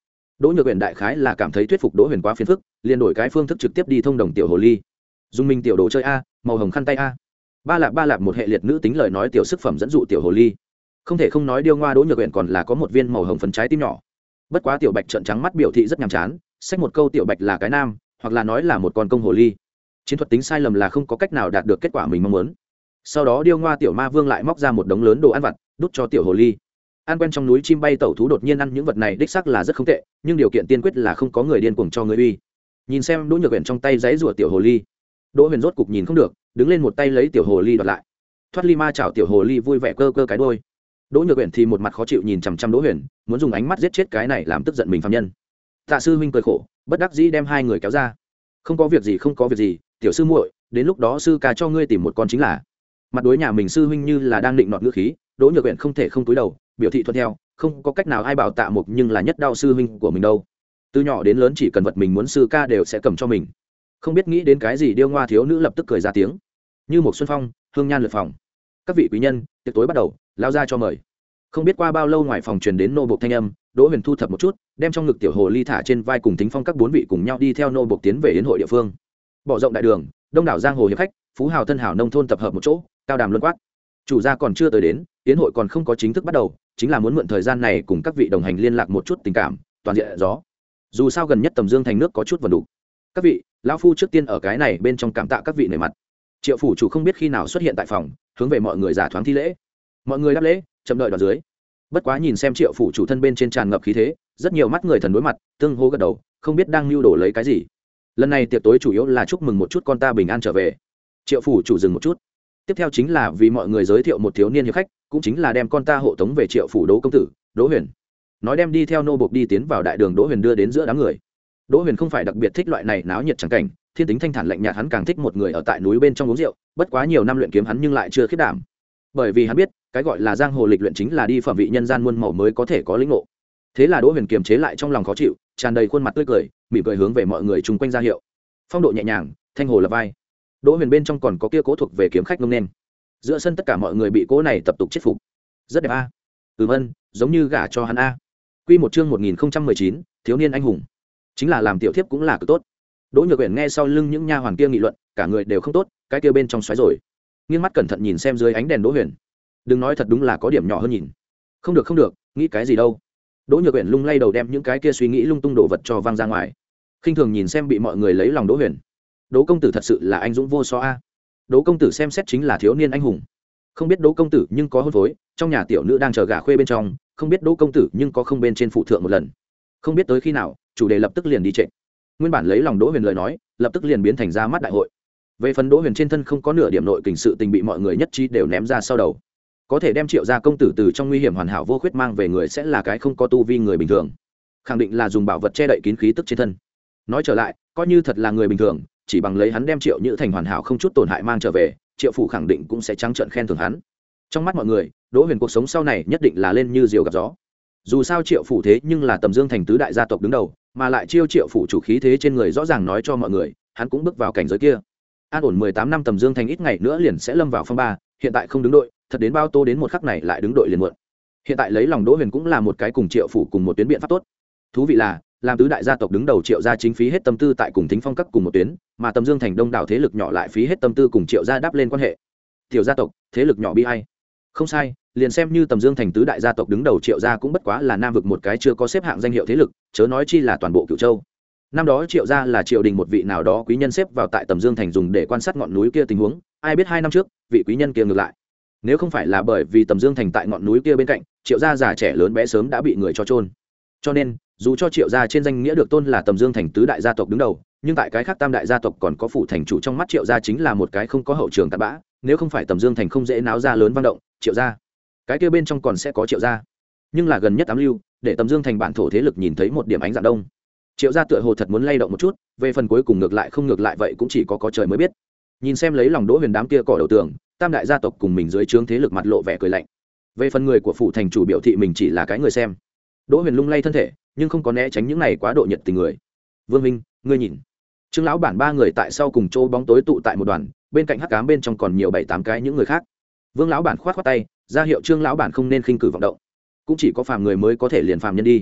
Đỗ Nhược Uyển đại khái là cảm thấy thuyết phục Đỗ Huyền quá phiền phức, liền đổi cái phương thức trực tiếp đi thông đồng tiểu hồ ly. Dung minh tiểu đồ chơi a, màu hồng khăn tay a. Ba lạp ba lạp một hệ liệt nữ tính lời nói tiểu sức phẩm dẫn dụ tiểu hồ ly. Không thể không nói điêu ngoa Đỗ Nhược Uyển còn là có một viên màu hồng phấn trái tim nhỏ. Bất quá tiểu bạch trợn trắng mắt biểu thị rất nhàm chán, xách một câu tiểu bạch là cái nam, hoặc là nói là một con công hồ ly. Chiến thuật tính sai lầm là không có cách nào đạt được kết quả mình mong muốn. Sau đó điêu ngoa tiểu ma vương lại móc ra một đống lớn đồ ăn vặt đút cho tiểu hồ ly. Ăn quen trong núi chim bay tẩu thú đột nhiên ăn những vật này đích xác là rất không tệ, nhưng điều kiện tiên quyết là không có người điên cuồng cho người uy. Nhìn xem Đỗ Nhược Uyển trong tay giấy rùa tiểu hồ ly, Đỗ Huyền rốt cục nhìn không được, đứng lên một tay lấy tiểu hồ ly đoạt lại. Thoát ly ma chảo tiểu hồ ly vui vẻ cơ cơ cái đuôi. Đỗ Nhược Uyển thì một mặt khó chịu nhìn chằm chằm Đỗ Huyền, muốn dùng ánh mắt giết chết cái này làm tức giận mình phàm nhân. Tạ sư huynh cười khổ, bất đắc dĩ đem hai người kéo ra. Không có việc gì, không có việc gì, tiểu sư muội, đến lúc đó sư ca cho ngươi tìm một con chính là. Mặt đối nhà mình sư huynh như là đang định nọt ngữ khí, Đỗ Nhược Uyển không thể không cúi đầu, biểu thị thuận theo, không có cách nào ai bảo Tạ Mục nhưng là nhất đau sư huynh của mình đâu. Từ nhỏ đến lớn chỉ cần vật mình muốn sư ca đều sẽ cầm cho mình. Không biết nghĩ đến cái gì điêu ngoa thiếu nữ lập tức cười ra tiếng. Như một xuân phong, hương nhan lượt phòng. Các vị quý nhân, tiệc tối bắt đầu, lao ra cho mời. Không biết qua bao lâu ngoài phòng truyền đến nô bộc thanh âm, Đỗ Huyền thu thập một chút, đem trong ngực tiểu hồ ly thả trên vai cùng Thính Phong các bốn vị cùng nhau đi theo nô bộc tiến về yến hội địa phương. Bỏ rộng đại đường, đông đảo giang hồ hiệp khách, phú hào thân hào nông thôn tập hợp một chỗ, cao đàm luân quát. Chủ gia còn chưa tới đến, yến hội còn không có chính thức bắt đầu, chính là muốn mượn thời gian này cùng các vị đồng hành liên lạc một chút tình cảm, toàn diện gió. Dù sao gần nhất Tầm Dương thành nước có chút vần đủ. Các vị, lão phu trước tiên ở cái này bên trong cảm tạ các vị nể mặt. Triệu phủ chủ không biết khi nào xuất hiện tại phòng, hướng về mọi người giả thoáng thi lễ. Mọi người đáp lễ, chậm đợi đoạn dưới. Bất quá nhìn xem Triệu phủ chủ thân bên trên tràn ngập khí thế, rất nhiều mắt người thần đối mặt, tương hô gật đầu, không biết đang lưu đổ lấy cái gì. Lần này tiệc tối chủ yếu là chúc mừng một chút con ta bình an trở về. Triệu phủ chủ dừng một chút. Tiếp theo chính là vì mọi người giới thiệu một thiếu niên hiệp khách, cũng chính là đem con ta hộ tống về Triệu phủ Đỗ công tử, Đỗ Huyền. Nói đem đi theo nô bộc đi tiến vào đại đường, Đỗ Huyền đưa đến giữa đám người. Đỗ Huyền không phải đặc biệt thích loại này náo nhiệt chẳng cảnh, thiên tính thanh thản lạnh nhạt hắn càng thích một người ở tại núi bên trong uống rượu, bất quá nhiều năm luyện kiếm hắn nhưng lại chưa khiết đảm. Bởi vì hắn biết, cái gọi là giang hồ lịch luyện chính là đi phẩm vị nhân gian muôn màu mới có thể có lĩnh ngộ. Thế là Đỗ Huyền kiềm chế lại trong lòng khó chịu, tràn đầy khuôn mặt tươi cười, mỉm cười hướng về mọi người chung quanh ra hiệu. Phong độ nhẹ nhàng, thanh hồ lập vai. Đỗ Huyền bên trong còn có kia cố thuộc về kiếm khách ngông nên. Giữa sân tất cả mọi người bị cố này tập tục chết phục. Rất đẹp a. À. Ừm ân, giống như gả cho hắn a. À. Quy một chương một nghìn không trăm mười chín, thiếu niên anh hùng. Chính là làm tiểu thiếp cũng là cực tốt. Đỗ Nhược Uyển nghe sau lưng những nha hoàn kia nghị luận, cả người đều không tốt, cái kia bên trong xoáy rồi. Nghiêng mắt cẩn thận nhìn xem dưới ánh đèn Đỗ Huyền. Đừng nói thật đúng là có điểm nhỏ hơn nhìn. Không được không được, nghĩ cái gì đâu. Đỗ Nhược Uyển lung lay đầu đem những cái kia suy nghĩ lung tung đồ vật cho văng ra ngoài. Khinh thường nhìn xem bị mọi người lấy lòng Đỗ Huyền. Đỗ công tử thật sự là anh dũng vô so a. Đỗ công tử xem xét chính là thiếu niên anh hùng. Không biết Đỗ công tử nhưng có hôn phối, trong nhà tiểu nữ đang chờ gả khuê bên trong, không biết Đỗ công tử nhưng có không bên trên phụ thượng một lần. Không biết tới khi nào, chủ đề lập tức liền đi trệ. Nguyên bản lấy lòng Đỗ Huyền lời nói, lập tức liền biến thành ra mắt đại hội. Về phần Đỗ Huyền trên thân không có nửa điểm nội kình sự tình bị mọi người nhất trí đều ném ra sau đầu. Có thể đem Triệu gia công tử từ trong nguy hiểm hoàn hảo vô khuyết mang về người sẽ là cái không có tu vi người bình thường. Khẳng định là dùng bảo vật che đậy kín khí tức trên thân. Nói trở lại, coi như thật là người bình thường, chỉ bằng lấy hắn đem Triệu Nhữ Thành hoàn hảo không chút tổn hại mang trở về, Triệu phủ khẳng định cũng sẽ trắng trợn khen thưởng hắn. Trong mắt mọi người, Đỗ Huyền cuộc sống sau này nhất định là lên như diều gặp gió. Dù sao Triệu phủ thế nhưng là Tầm Dương thành tứ đại gia tộc đứng đầu, mà lại chiêu Triệu phủ chủ khí thế trên người rõ ràng nói cho mọi người, hắn cũng bước vào cảnh giới kia. An ổn mười tám năm Tầm Dương thành ít ngày nữa liền sẽ lâm vào phong ba, hiện tại không đứng đội, thật đến bao tô đến một khắc này lại đứng đội liền muộn. Hiện tại lấy lòng Đỗ Huyền cũng là một cái cùng Triệu phủ cùng một tuyến biện pháp tốt. Thú vị là, làm tứ đại gia tộc đứng đầu Triệu gia chính phí hết tâm tư tại cùng Thính Phong các cùng một tuyến, mà Tầm Dương thành đông đảo thế lực nhỏ lại phí hết tâm tư cùng Triệu gia đáp lên quan hệ. Tiểu gia tộc, thế lực nhỏ bi ai? Không sai, liền xem như Tầm Dương thành tứ đại gia tộc đứng đầu Triệu gia cũng bất quá là nam vực một cái chưa có xếp hạng danh hiệu thế lực, chớ nói chi là toàn bộ Cửu Châu. Năm đó Triệu gia là Triệu Đình một vị nào đó quý nhân xếp vào tại Tầm Dương thành dùng để quan sát ngọn núi kia tình huống, ai biết hai năm trước, vị quý nhân kia ngược lại. Nếu không phải là bởi vì Tầm Dương thành tại ngọn núi kia bên cạnh, Triệu gia già trẻ lớn bé sớm đã bị người cho trôn. Cho nên, dù cho Triệu gia trên danh nghĩa được tôn là Tầm Dương thành tứ đại gia tộc đứng đầu, nhưng tại cái khác tam đại gia tộc còn có phủ thành chủ trong mắt Triệu gia chính là một cái không có hậu trường tạt bã, nếu không phải Tầm Dương thành không dễ náo ra lớn văn động, Triệu gia, cái kia bên trong còn sẽ có Triệu gia. Nhưng là gần nhất tám lưu, để Tầm Dương thành bản thổ thế lực nhìn thấy một điểm ánh dạng đông. Triệu gia tựa hồ thật muốn lay động một chút, về phần cuối cùng ngược lại không ngược lại vậy cũng chỉ có có trời mới biết. Nhìn xem lấy lòng Đỗ Huyền đám kia cỏ đầu tường, tam đại gia tộc cùng mình dưới trướng thế lực mặt lộ vẻ cười lạnh. Về phần người của phủ thành chủ biểu thị mình chỉ là cái người xem. Đỗ Huyền lung lay thân thể, nhưng không có né tránh những này quá độ nhiệt tình người. Vương Minh, ngươi nhìn, Trương lão bản ba người tại sau cùng chỗ bóng tối tụ tại một đoàn, bên cạnh hắc ám bên trong còn nhiều bảy tám cái những người khác. Vương lão bản khoát khoát tay, ra hiệu Trương lão bản không nên khinh cử vọng động, cũng chỉ có phàm người mới có thể liền phàm nhân đi.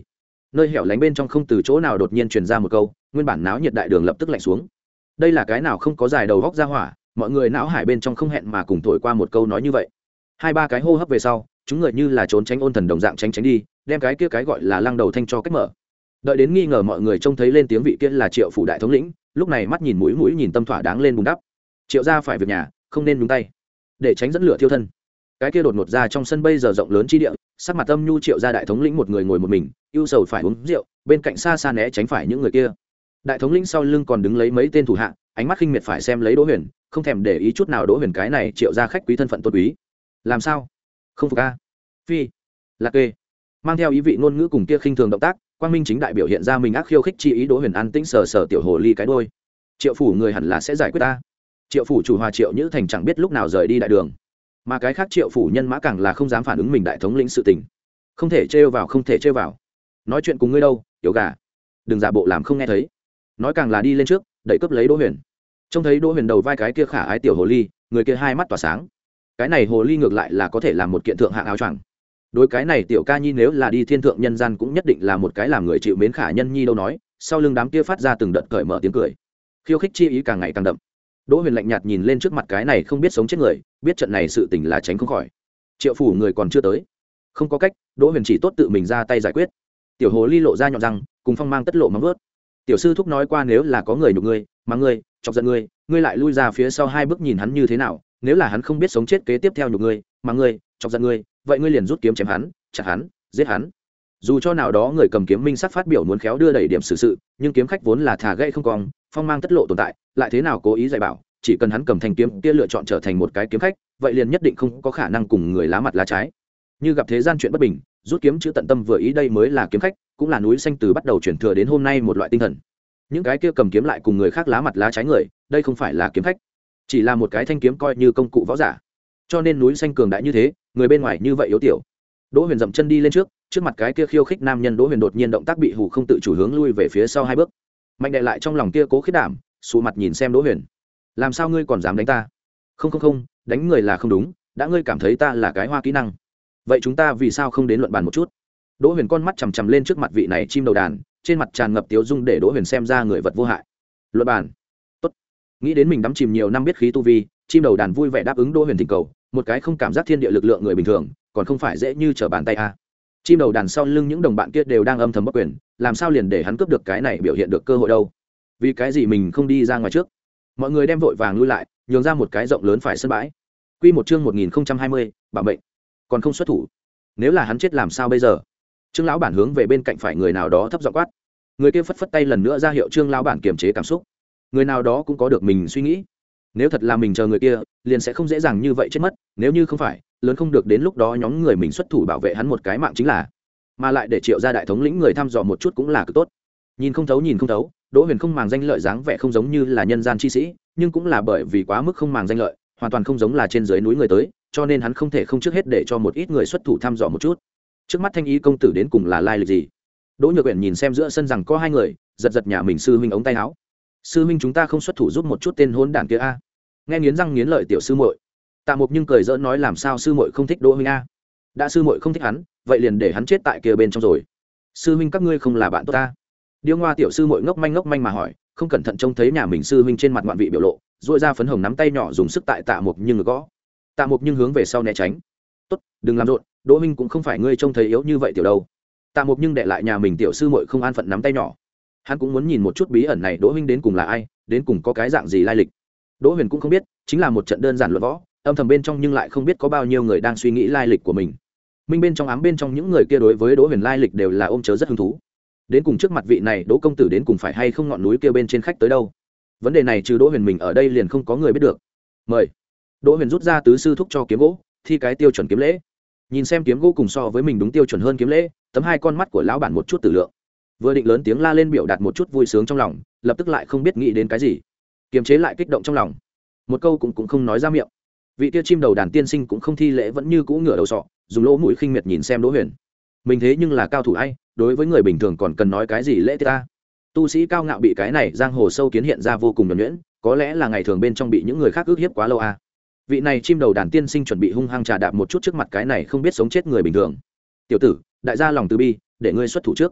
nơi hẻo lánh bên trong không từ chỗ nào đột nhiên truyền ra một câu, nguyên bản náo nhiệt đại đường lập tức lạnh xuống. Đây là cái nào không có dài đầu góc ra hỏa, mọi người não hải bên trong không hẹn mà cùng thổi qua một câu nói như vậy. Hai ba cái hô hấp về sau, chúng người như là trốn tránh ôn thần đồng dạng tránh tránh đi, đem cái kia cái gọi là lăng đầu thanh cho cách mở. Đợi đến nghi ngờ mọi người trông thấy lên tiếng vị kia là Triệu phủ đại thống lĩnh, lúc này mắt nhìn mũi mũi nhìn tâm thỏa đáng lên bùng đắp. Triệu gia phải việc nhà, không nên nhúng tay, để tránh dẫn lửa thiêu thân. Cái kia đột ngột ra trong sân bây giờ rộng lớn chi địa, sắc mặt âm nhu Triệu gia đại thống lĩnh một người ngồi một mình, ưu sầu phải uống rượu, bên cạnh xa xa né tránh phải những người kia. Đại thống lĩnh sau lưng còn đứng lấy mấy tên thủ hạ, ánh mắt khinh miệt phải xem lấy Đỗ Huyền, không thèm để ý chút nào Đỗ Huyền cái này Triệu gia khách quý thân phận tôn quý. Làm sao? Không phục a? Phi, là kê. Mang theo ý vị ngôn ngữ cùng kia khinh thường động tác, quang minh chính đại biểu hiện ra mình ác khiêu khích chi ý. Đỗ Huyền an tĩnh sờ sờ tiểu hồ ly cái đuôi. Triệu phủ người hẳn là sẽ giải quyết ta. Triệu phủ chủ hòa Triệu Nhữ Thành chẳng biết lúc nào rời đi đại đường, mà cái khác Triệu phủ nhân mã càng là không dám phản ứng mình đại thống lĩnh sự tình. Không thể trêu vào, không thể trêu vào. Nói chuyện cùng ngươi đâu, tiểu gà. Đừng giả bộ làm không nghe thấy. Nói càng là đi lên trước, đẩy cướp lấy Đỗ Huyền. Trông thấy Đỗ Huyền đầu vai cái kia khả ái tiểu hồ ly, người kia hai mắt tỏa sáng. Cái này hồ ly ngược lại là có thể làm một kiện thượng hạng áo choàng. Đối cái này tiểu ca nhi nếu là đi thiên thượng nhân gian cũng nhất định là một cái làm người chịu mến khả nhân nhi đâu nói. Sau lưng đám kia phát ra từng đợt cởi mở tiếng cười, khiêu khích chi ý càng ngày càng đậm. Đỗ Huyền lạnh nhạt nhìn lên trước mặt cái này không biết sống chết người, biết trận này sự tình là tránh không khỏi. Triệu phủ người còn chưa tới, không có cách, Đỗ Huyền chỉ tốt tự mình ra tay giải quyết. Tiểu hồ ly lộ ra nhọn răng, cùng phong mang tất lộ móng vuốt. Tiểu sư thúc nói qua nếu là có người nhục ngươi, mà ngươi chọc giận ngươi, ngươi lại lui ra phía sau hai bước nhìn hắn như thế nào, nếu là hắn không biết sống chết kế tiếp theo nhục ngươi, mà ngươi chọc giận ngươi, vậy ngươi liền rút kiếm chém hắn, chặt hắn, giết hắn. Dù cho nào đó người cầm kiếm minh sắc phát biểu muốn khéo đưa đẩy điểm xử sự, nhưng kiếm khách vốn là thả gãy không cong, phong mang tất lộ tồn tại, lại thế nào cố ý dạy bảo, chỉ cần hắn cầm thanh kiếm kia lựa chọn trở thành một cái kiếm khách, vậy liền nhất định không có khả năng cùng người lá mặt lá trái. Như gặp thế gian chuyện bất bình, rút kiếm chữ tận tâm vừa ý đây mới là kiếm khách, cũng là núi xanh từ bắt đầu chuyển thừa đến hôm nay một loại tinh thần. Những cái kia cầm kiếm lại cùng người khác lá mặt lá trái người, đây không phải là kiếm khách, chỉ là một cái thanh kiếm coi như công cụ võ giả. Cho nên núi xanh cường đại như thế, người bên ngoài như vậy yếu tiểu. Đỗ Huyền dậm chân đi lên trước, trước mặt cái kia khiêu khích nam nhân Đỗ Huyền đột nhiên động tác bị hù không tự chủ hướng lui về phía sau hai bước. Mạnh đệ lại trong lòng kia cố khiết đảm, sụ mặt nhìn xem Đỗ Huyền. Làm sao ngươi còn dám đánh ta? Không không không, đánh người là không đúng, đã ngươi cảm thấy ta là cái hoa kỹ năng. Vậy chúng ta vì sao không đến luận bàn một chút? Đỗ Huyền con mắt chằm chằm lên trước mặt vị này chim đầu đàn, trên mặt tràn ngập tiếu dung để Đỗ Huyền xem ra người vật vô hại. Luận bàn. Tốt. Nghĩ đến mình đắm chìm nhiều năm biết khí tu vi, chim đầu đàn vui vẻ đáp ứng Đỗ Huyền thỉnh cầu, một cái không cảm giác thiên địa lực lượng người bình thường, còn không phải dễ như trở bàn tay a. Chim đầu đàn sau lưng những đồng bạn kia đều đang âm thầm bất quyền, làm sao liền để hắn cướp được cái này biểu hiện được cơ hội đâu? Vì cái gì mình không đi ra ngoài trước? Mọi người đem vội vàng lui lại, nhường ra một cái rộng lớn phải sân bãi. Quy một chương một nghìn không trăm hai mươi, bảo mệnh. Còn không xuất thủ. Nếu là hắn chết làm sao bây giờ? Trương lão bản hướng về bên cạnh phải người nào đó thấp giọng quát. Người kia phất phất tay lần nữa ra hiệu Trương lão bản kiềm chế cảm xúc. Người nào đó cũng có được mình suy nghĩ. Nếu thật là mình chờ người kia, liền sẽ không dễ dàng như vậy chết mất, nếu như không phải, lớn không được đến lúc đó nhóm người mình xuất thủ bảo vệ hắn một cái mạng chính là. Mà lại để Triệu gia đại thống lĩnh người thăm dò một chút cũng là cực tốt. Nhìn không thấu nhìn không thấu, Đỗ Huyền không màng danh lợi dáng vẻ không giống như là nhân gian chi sĩ, nhưng cũng là bởi vì quá mức không màng danh lợi, hoàn toàn không giống là trên dưới núi người tới, cho nên hắn không thể không trước hết để cho một ít người xuất thủ thăm dò một chút. Trước mắt Thanh Ý công tử đến cùng là lai lịch gì? Đỗ Nhược Uyển nhìn xem giữa sân rằng có hai người, giật giật nhà mình sư huynh ống tay áo. Sư huynh chúng ta không xuất thủ giúp một chút tên hỗn đản kia a? Nghe nghiến răng nghiến lợi tiểu sư muội. Tạ Mục nhưng cười giỡn nói làm sao sư muội không thích Đỗ huynh a? Đã sư muội không thích hắn, vậy liền để hắn chết tại kia bên trong rồi. Sư huynh các ngươi không là bạn tốt ta? Điêu Ngoa tiểu sư muội ngốc manh ngốc manh mà hỏi, không cẩn thận trông thấy nhà mình sư huynh trên mặt ngoạn vị biểu lộ, duỗi ra phấn hồng nắm tay nhỏ dùng sức tại Tạ Mục nhưng ngực gõ. Tạ Mục nhưng hướng về sau né tránh. Tốt, đừng làm rộn, Đỗ huynh cũng không phải ngươi trông thấy yếu như vậy tiểu đâu. Tạ Mục nhưng đệ lại nhà mình tiểu sư muội không an phận nắm tay nhỏ. Hắn cũng muốn nhìn một chút bí ẩn này Đỗ huynh đến cùng là ai, đến cùng có cái dạng gì lai lịch. Đỗ Huyền cũng không biết, chính là một trận đơn giản luận võ, âm thầm bên trong nhưng lại không biết có bao nhiêu người đang suy nghĩ lai lịch của mình. Minh bên trong ám bên trong những người kia đối với Đỗ Huyền lai lịch đều là ôm chớ rất hứng thú. Đến cùng trước mặt vị này Đỗ công tử đến cùng phải hay không ngọn núi kia bên trên khách tới đâu? Vấn đề này trừ Đỗ Huyền mình ở đây liền không có người biết được. Mời. Đỗ Huyền rút ra tứ sư thúc cho kiếm gỗ, thi cái tiêu chuẩn kiếm lễ. Nhìn xem kiếm gỗ cùng so với mình đúng tiêu chuẩn hơn kiếm lễ, tấm hai con mắt của lão bản một chút tử lượng. Vừa định lớn tiếng la lên biểu đạt một chút vui sướng trong lòng, lập tức lại không biết nghĩ đến cái gì, kiềm chế lại kích động trong lòng, một câu cũng cũng không nói ra miệng. Vị kia chim đầu đàn tiên sinh cũng không thi lễ vẫn như cũ ngửa đầu sọ, dùng lỗ mũi khinh miệt nhìn xem Đỗ Huyền. Mình thế nhưng là cao thủ ai, đối với người bình thường còn cần nói cái gì lễ tiết ta? Tu sĩ cao ngạo bị cái này giang hồ sâu kiến hiện ra vô cùng nhuần nhuyễn, có lẽ là ngày thường bên trong bị những người khác ức hiếp quá lâu à. Vị này chim đầu đàn tiên sinh chuẩn bị hung hăng trà đạp một chút trước mặt cái này không biết sống chết người bình thường. Tiểu tử, đại gia lòng từ bi, để ngươi xuất thủ trước.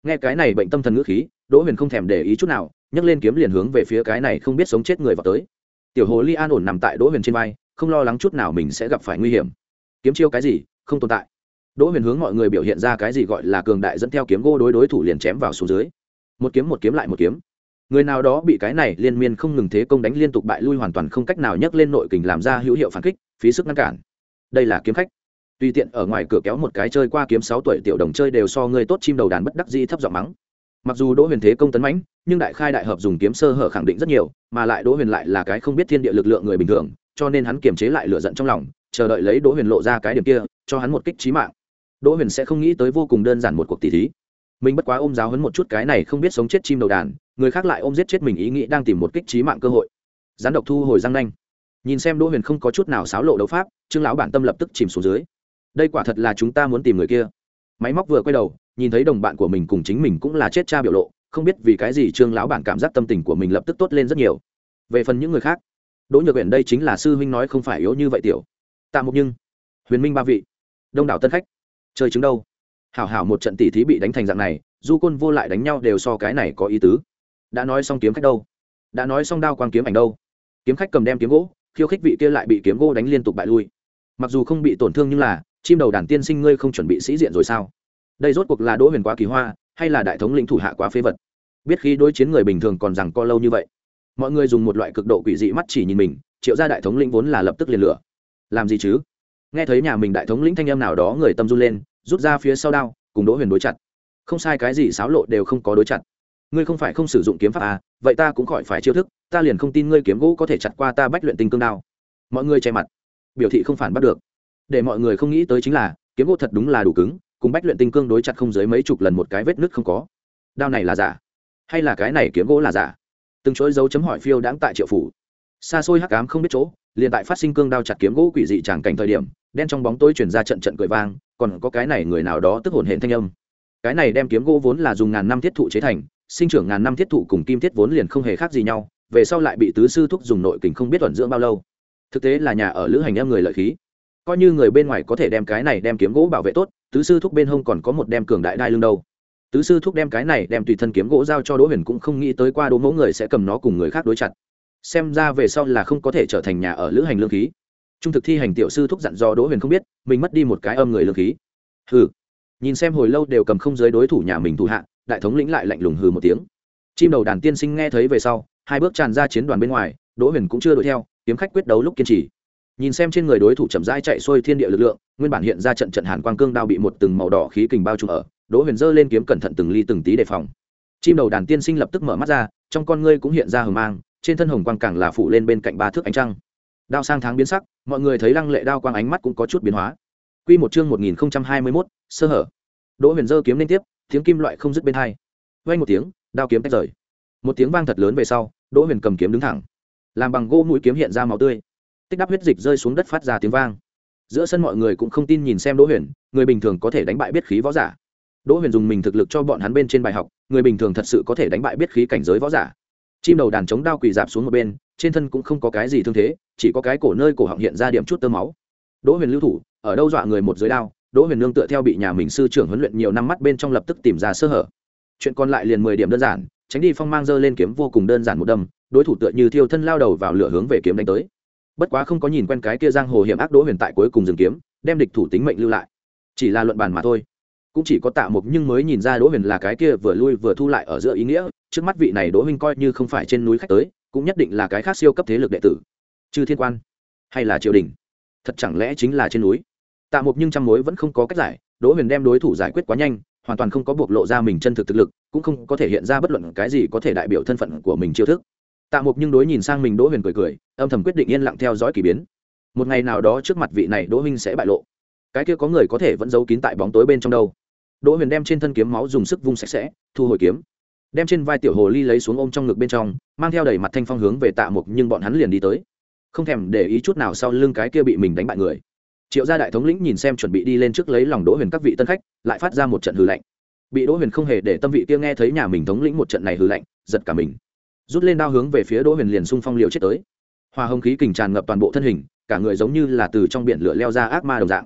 Nghe cái này bệnh tâm thần ngữ khí, Đỗ Huyền không thèm để ý chút nào, nhấc lên kiếm liền hướng về phía cái này không biết sống chết người vào tới. Tiểu hồ ly an ổn nằm tại Đỗ Huyền trên vai, không lo lắng chút nào mình sẽ gặp phải nguy hiểm. Kiếm chiêu cái gì không tồn tại. Đỗ Huyền hướng mọi người biểu hiện ra cái gì gọi là cường đại, dẫn theo kiếm gỗ đối đối thủ liền chém vào xuống dưới. Một kiếm một kiếm lại một kiếm. Người nào đó bị cái này liên miên không ngừng thế công đánh liên tục bại lui, hoàn toàn không cách nào nhấc lên nội kình làm ra hữu hiệu phản kích, phí sức ngăn cản. Đây là kiếm khách. Tùy tiện ở ngoài cửa kéo một cái chơi qua kiếm sáu tuổi tiểu đồng chơi đều so người tốt, chim đầu đàn bất đắc dĩ thấp giọng mắng. Mặc dù Đỗ Huyền thế công tấn mãnh, nhưng đại khai đại hợp dùng kiếm sơ hở khẳng định rất nhiều, mà lại Đỗ Huyền lại là cái không biết thiên địa lực lượng người bình thường, cho nên hắn kiềm chế lại lửa giận trong lòng, chờ đợi lấy Đỗ Huyền lộ ra cái điểm kia, cho hắn một kích chí mạng. Đỗ Huyền sẽ không nghĩ tới vô cùng đơn giản một cuộc tỷ thí. Mình bất quá ôm giáo huấn một chút cái này không biết sống chết chim đầu đàn, người khác lại ôm giết chết mình ý nghĩ đang tìm một kích chí mạng cơ hội. Gián độc thu hồi răng nanh. Nhìn xem Đỗ Huyền không có chút nào xáo lộ đấu pháp, Trương lão bản tâm lập tức chìm xuống dưới. Đây quả thật là chúng ta muốn tìm người kia. Máy móc vừa quay đầu, nhìn thấy đồng bạn của mình cùng chính mình cũng là chết cha biểu lộ, không biết vì cái gì Trương lão bản cảm giác tâm tình của mình lập tức tốt lên rất nhiều. Về phần những người khác, Đỗ Nhược Uyển đây chính là sư huynh nói không phải yếu như vậy tiểu. Tạ Mục Nhưng, Huyền Minh ba vị, đông đảo tân khách, chơi trứng đâu? Hảo hảo một trận tỷ thí bị đánh thành dạng này, du côn vô lại đánh nhau đều so cái này có ý tứ. Đã nói xong kiếm khách đâu? Đã nói xong đao quang kiếm ảnh đâu? Kiếm khách cầm đem kiếm gỗ, khiêu khích vị kia lại bị kiếm gỗ đánh liên tục bại lui. Mặc dù không bị tổn thương nhưng là chim đầu đàn tiên sinh ngươi không chuẩn bị sĩ diện rồi sao? Đây rốt cuộc là Đỗ Huyền quá kỳ hoa, hay là đại thống lĩnh thủ hạ quá phế vật? Biết khi đối chiến người bình thường còn rằng co lâu như vậy. Mọi người dùng một loại cực độ quỷ dị mắt chỉ nhìn mình, Triệu gia đại thống lĩnh vốn là lập tức liền lửa. Làm gì chứ? Nghe thấy nhà mình đại thống lĩnh thanh âm nào đó, người tâm run lên, rút ra phía sau đao, cùng Đỗ Huyền đối chặt. Không sai, cái gì xáo lộ đều không có đối chặt. Ngươi không phải không sử dụng kiếm pháp à? Vậy ta cũng khỏi phải chiêu thức, ta liền không tin ngươi kiếm gỗ có thể chặt qua ta bách luyện tinh cương đao. Mọi người che mặt, biểu thị không phản bắt được. Để mọi người không nghĩ tới chính là, kiếm gỗ thật đúng là đủ cứng, cùng bách luyện tinh cương đối chặt không dưới mấy chục lần một cái vết nứt không có. Đao này là giả, hay là cái này kiếm gỗ là giả? Từng chuỗi dấu chấm hỏi phiêu đãng tại Triệu phủ. Xa xôi hắc ám không biết chỗ, liền tại phát sinh cương đao chặt kiếm gỗ quỷ dị tràng cảnh thời điểm, đen trong bóng tối truyền ra trận trận cười vang, còn có cái này người nào đó tức hồn hển thanh âm. Cái này đem kiếm gỗ vốn là dùng ngàn năm thiết thụ chế thành, sinh trưởng ngàn năm thiết thụ cùng kim thiết vốn liền không hề khác gì nhau, về sau lại bị tứ sư thúc dùng nội kình không biết ẩn dưỡng bao lâu. Thực tế là nhà ở lữ hành em người lợi khí. Coi như người bên ngoài có thể đem cái này đem kiếm gỗ bảo vệ tốt, tứ sư thúc bên hông còn có một đem cường đại đai lưng đâu. Tứ sư thúc đem cái này đem tùy thân kiếm gỗ giao cho Đỗ Huyền cũng không nghĩ tới qua Đỗ mẫu người sẽ cầm nó cùng người khác đối chặt. Xem ra về sau là không có thể trở thành nhà ở lữ hành lương khí. Trung thực thi hành tiểu sư thúc dặn dò Đỗ Huyền không biết, mình mất đi một cái âm người lương khí. Hừ. Nhìn xem hồi lâu đều cầm không dưới đối thủ nhà mình thủ hạ, đại thống lĩnh lại lạnh lùng hừ một tiếng. Chim đầu đàn tiên sinh nghe thấy về sau, hai bước tràn ra chiến đoàn bên ngoài, Đỗ Huyền cũng chưa đuổi theo, kiếm khách quyết đấu lúc kiên trì. Nhìn xem trên người đối thủ chậm rãi chạy xuôi thiên địa lực lượng, nguyên bản hiện ra trận trận hàn quang cương đao bị một từng màu đỏ khí kình bao trùm ở, Đỗ Huyền giơ lên kiếm cẩn thận từng ly từng tí đề phòng. Chim đầu đàn tiên sinh lập tức mở mắt ra, trong con ngươi cũng hiện ra hừng mang, trên thân hồng quang càng là phủ lên bên cạnh ba thước ánh trăng. Đao sang tháng biến sắc, mọi người thấy lăng lệ đao quang ánh mắt cũng có chút biến hóa. Quy một chương một nghìn không trăm hai mươi mốt, sơ hở. Đỗ Huyền giơ kiếm lên tiếp, tiếng kim loại không dứt bên hai. Vang một tiếng, đao kiếm tách rời. Một tiếng vang thật lớn về sau, Đỗ Huyền cầm kiếm đứng thẳng. Làm bằng gỗ mũi kiếm hiện ra máu tươi. Tích đắp huyết dịch rơi xuống đất phát ra tiếng vang. Giữa sân mọi người cũng không tin nhìn xem Đỗ Huyền, người bình thường có thể đánh bại biết khí võ giả. Đỗ Huyền dùng mình thực lực cho bọn hắn bên trên bài học, người bình thường thật sự có thể đánh bại biết khí cảnh giới võ giả. Chim đầu đàn chống đao quỳ dạp xuống một bên, trên thân cũng không có cái gì thương thế, chỉ có cái cổ nơi cổ họng hiện ra điểm chút tơ máu. Đỗ Huyền lưu thủ, ở đâu dọa người một dưới đao, Đỗ Huyền nương tựa theo bị nhà mình sư trưởng huấn luyện nhiều năm mắt bên trong lập tức tìm ra sơ hở. Chuyện còn lại liền mười điểm đơn giản, tránh đi phong mang giơ lên kiếm vô cùng đơn giản một đâm, đối thủ tựa như thiêu thân lao đầu vào lửa hướng về kiếm đánh tới. Bất quá không có nhìn quen cái kia giang hồ hiểm ác Đỗ Huyền tại cuối cùng dừng kiếm, đem địch thủ tính mệnh lưu lại. Chỉ là luận bàn mà thôi. Cũng chỉ có Tạ Mục nhưng mới nhìn ra Đỗ Huyền là cái kia vừa lui vừa thu lại ở giữa ý nghĩa, trước mắt vị này Đỗ huynh coi như không phải trên núi khách tới, cũng nhất định là cái khác siêu cấp thế lực đệ tử. Chư thiên quan, hay là triều đình? Thật chẳng lẽ chính là trên núi? Tạ Mục nhưng trăm mối vẫn không có cách giải, Đỗ Huyền đem đối thủ giải quyết quá nhanh, hoàn toàn không có bộc lộ ra mình chân thực thực lực, cũng không có thể hiện ra bất luận cái gì có thể đại biểu thân phận của mình chiêu thức. Tạ Mục nhưng đối nhìn sang mình Đỗ Huyền cười cười, âm thầm quyết định yên lặng theo dõi kỳ biến. Một ngày nào đó trước mặt vị này Đỗ huynh sẽ bại lộ. Cái kia có người có thể vẫn giấu kín tại bóng tối bên trong đâu. Đỗ Huyền đem trên thân kiếm máu dùng sức vung sạch sẽ, thu hồi kiếm, đem trên vai tiểu hồ ly lấy xuống ôm trong ngực bên trong, mang theo đầy mặt thanh phong hướng về Tạ Mục nhưng bọn hắn liền đi tới, không thèm để ý chút nào sau lưng cái kia bị mình đánh bại người. Triệu gia đại thống lĩnh nhìn xem chuẩn bị đi lên trước lấy lòng Đỗ Huyền các vị tân khách, lại phát ra một trận hừ lạnh. Bị Đỗ Huyền không hề để tâm vị kia nghe thấy nhà mình thống lĩnh một trận này hừ lạnh, giật cả mình, rút lên đao hướng về phía Đỗ Huyền liền xung phong liều chết tới. Hoa hồng khí kình tràn ngập toàn bộ thân hình, cả người giống như là từ trong biển lửa leo ra ác ma đồng dạng.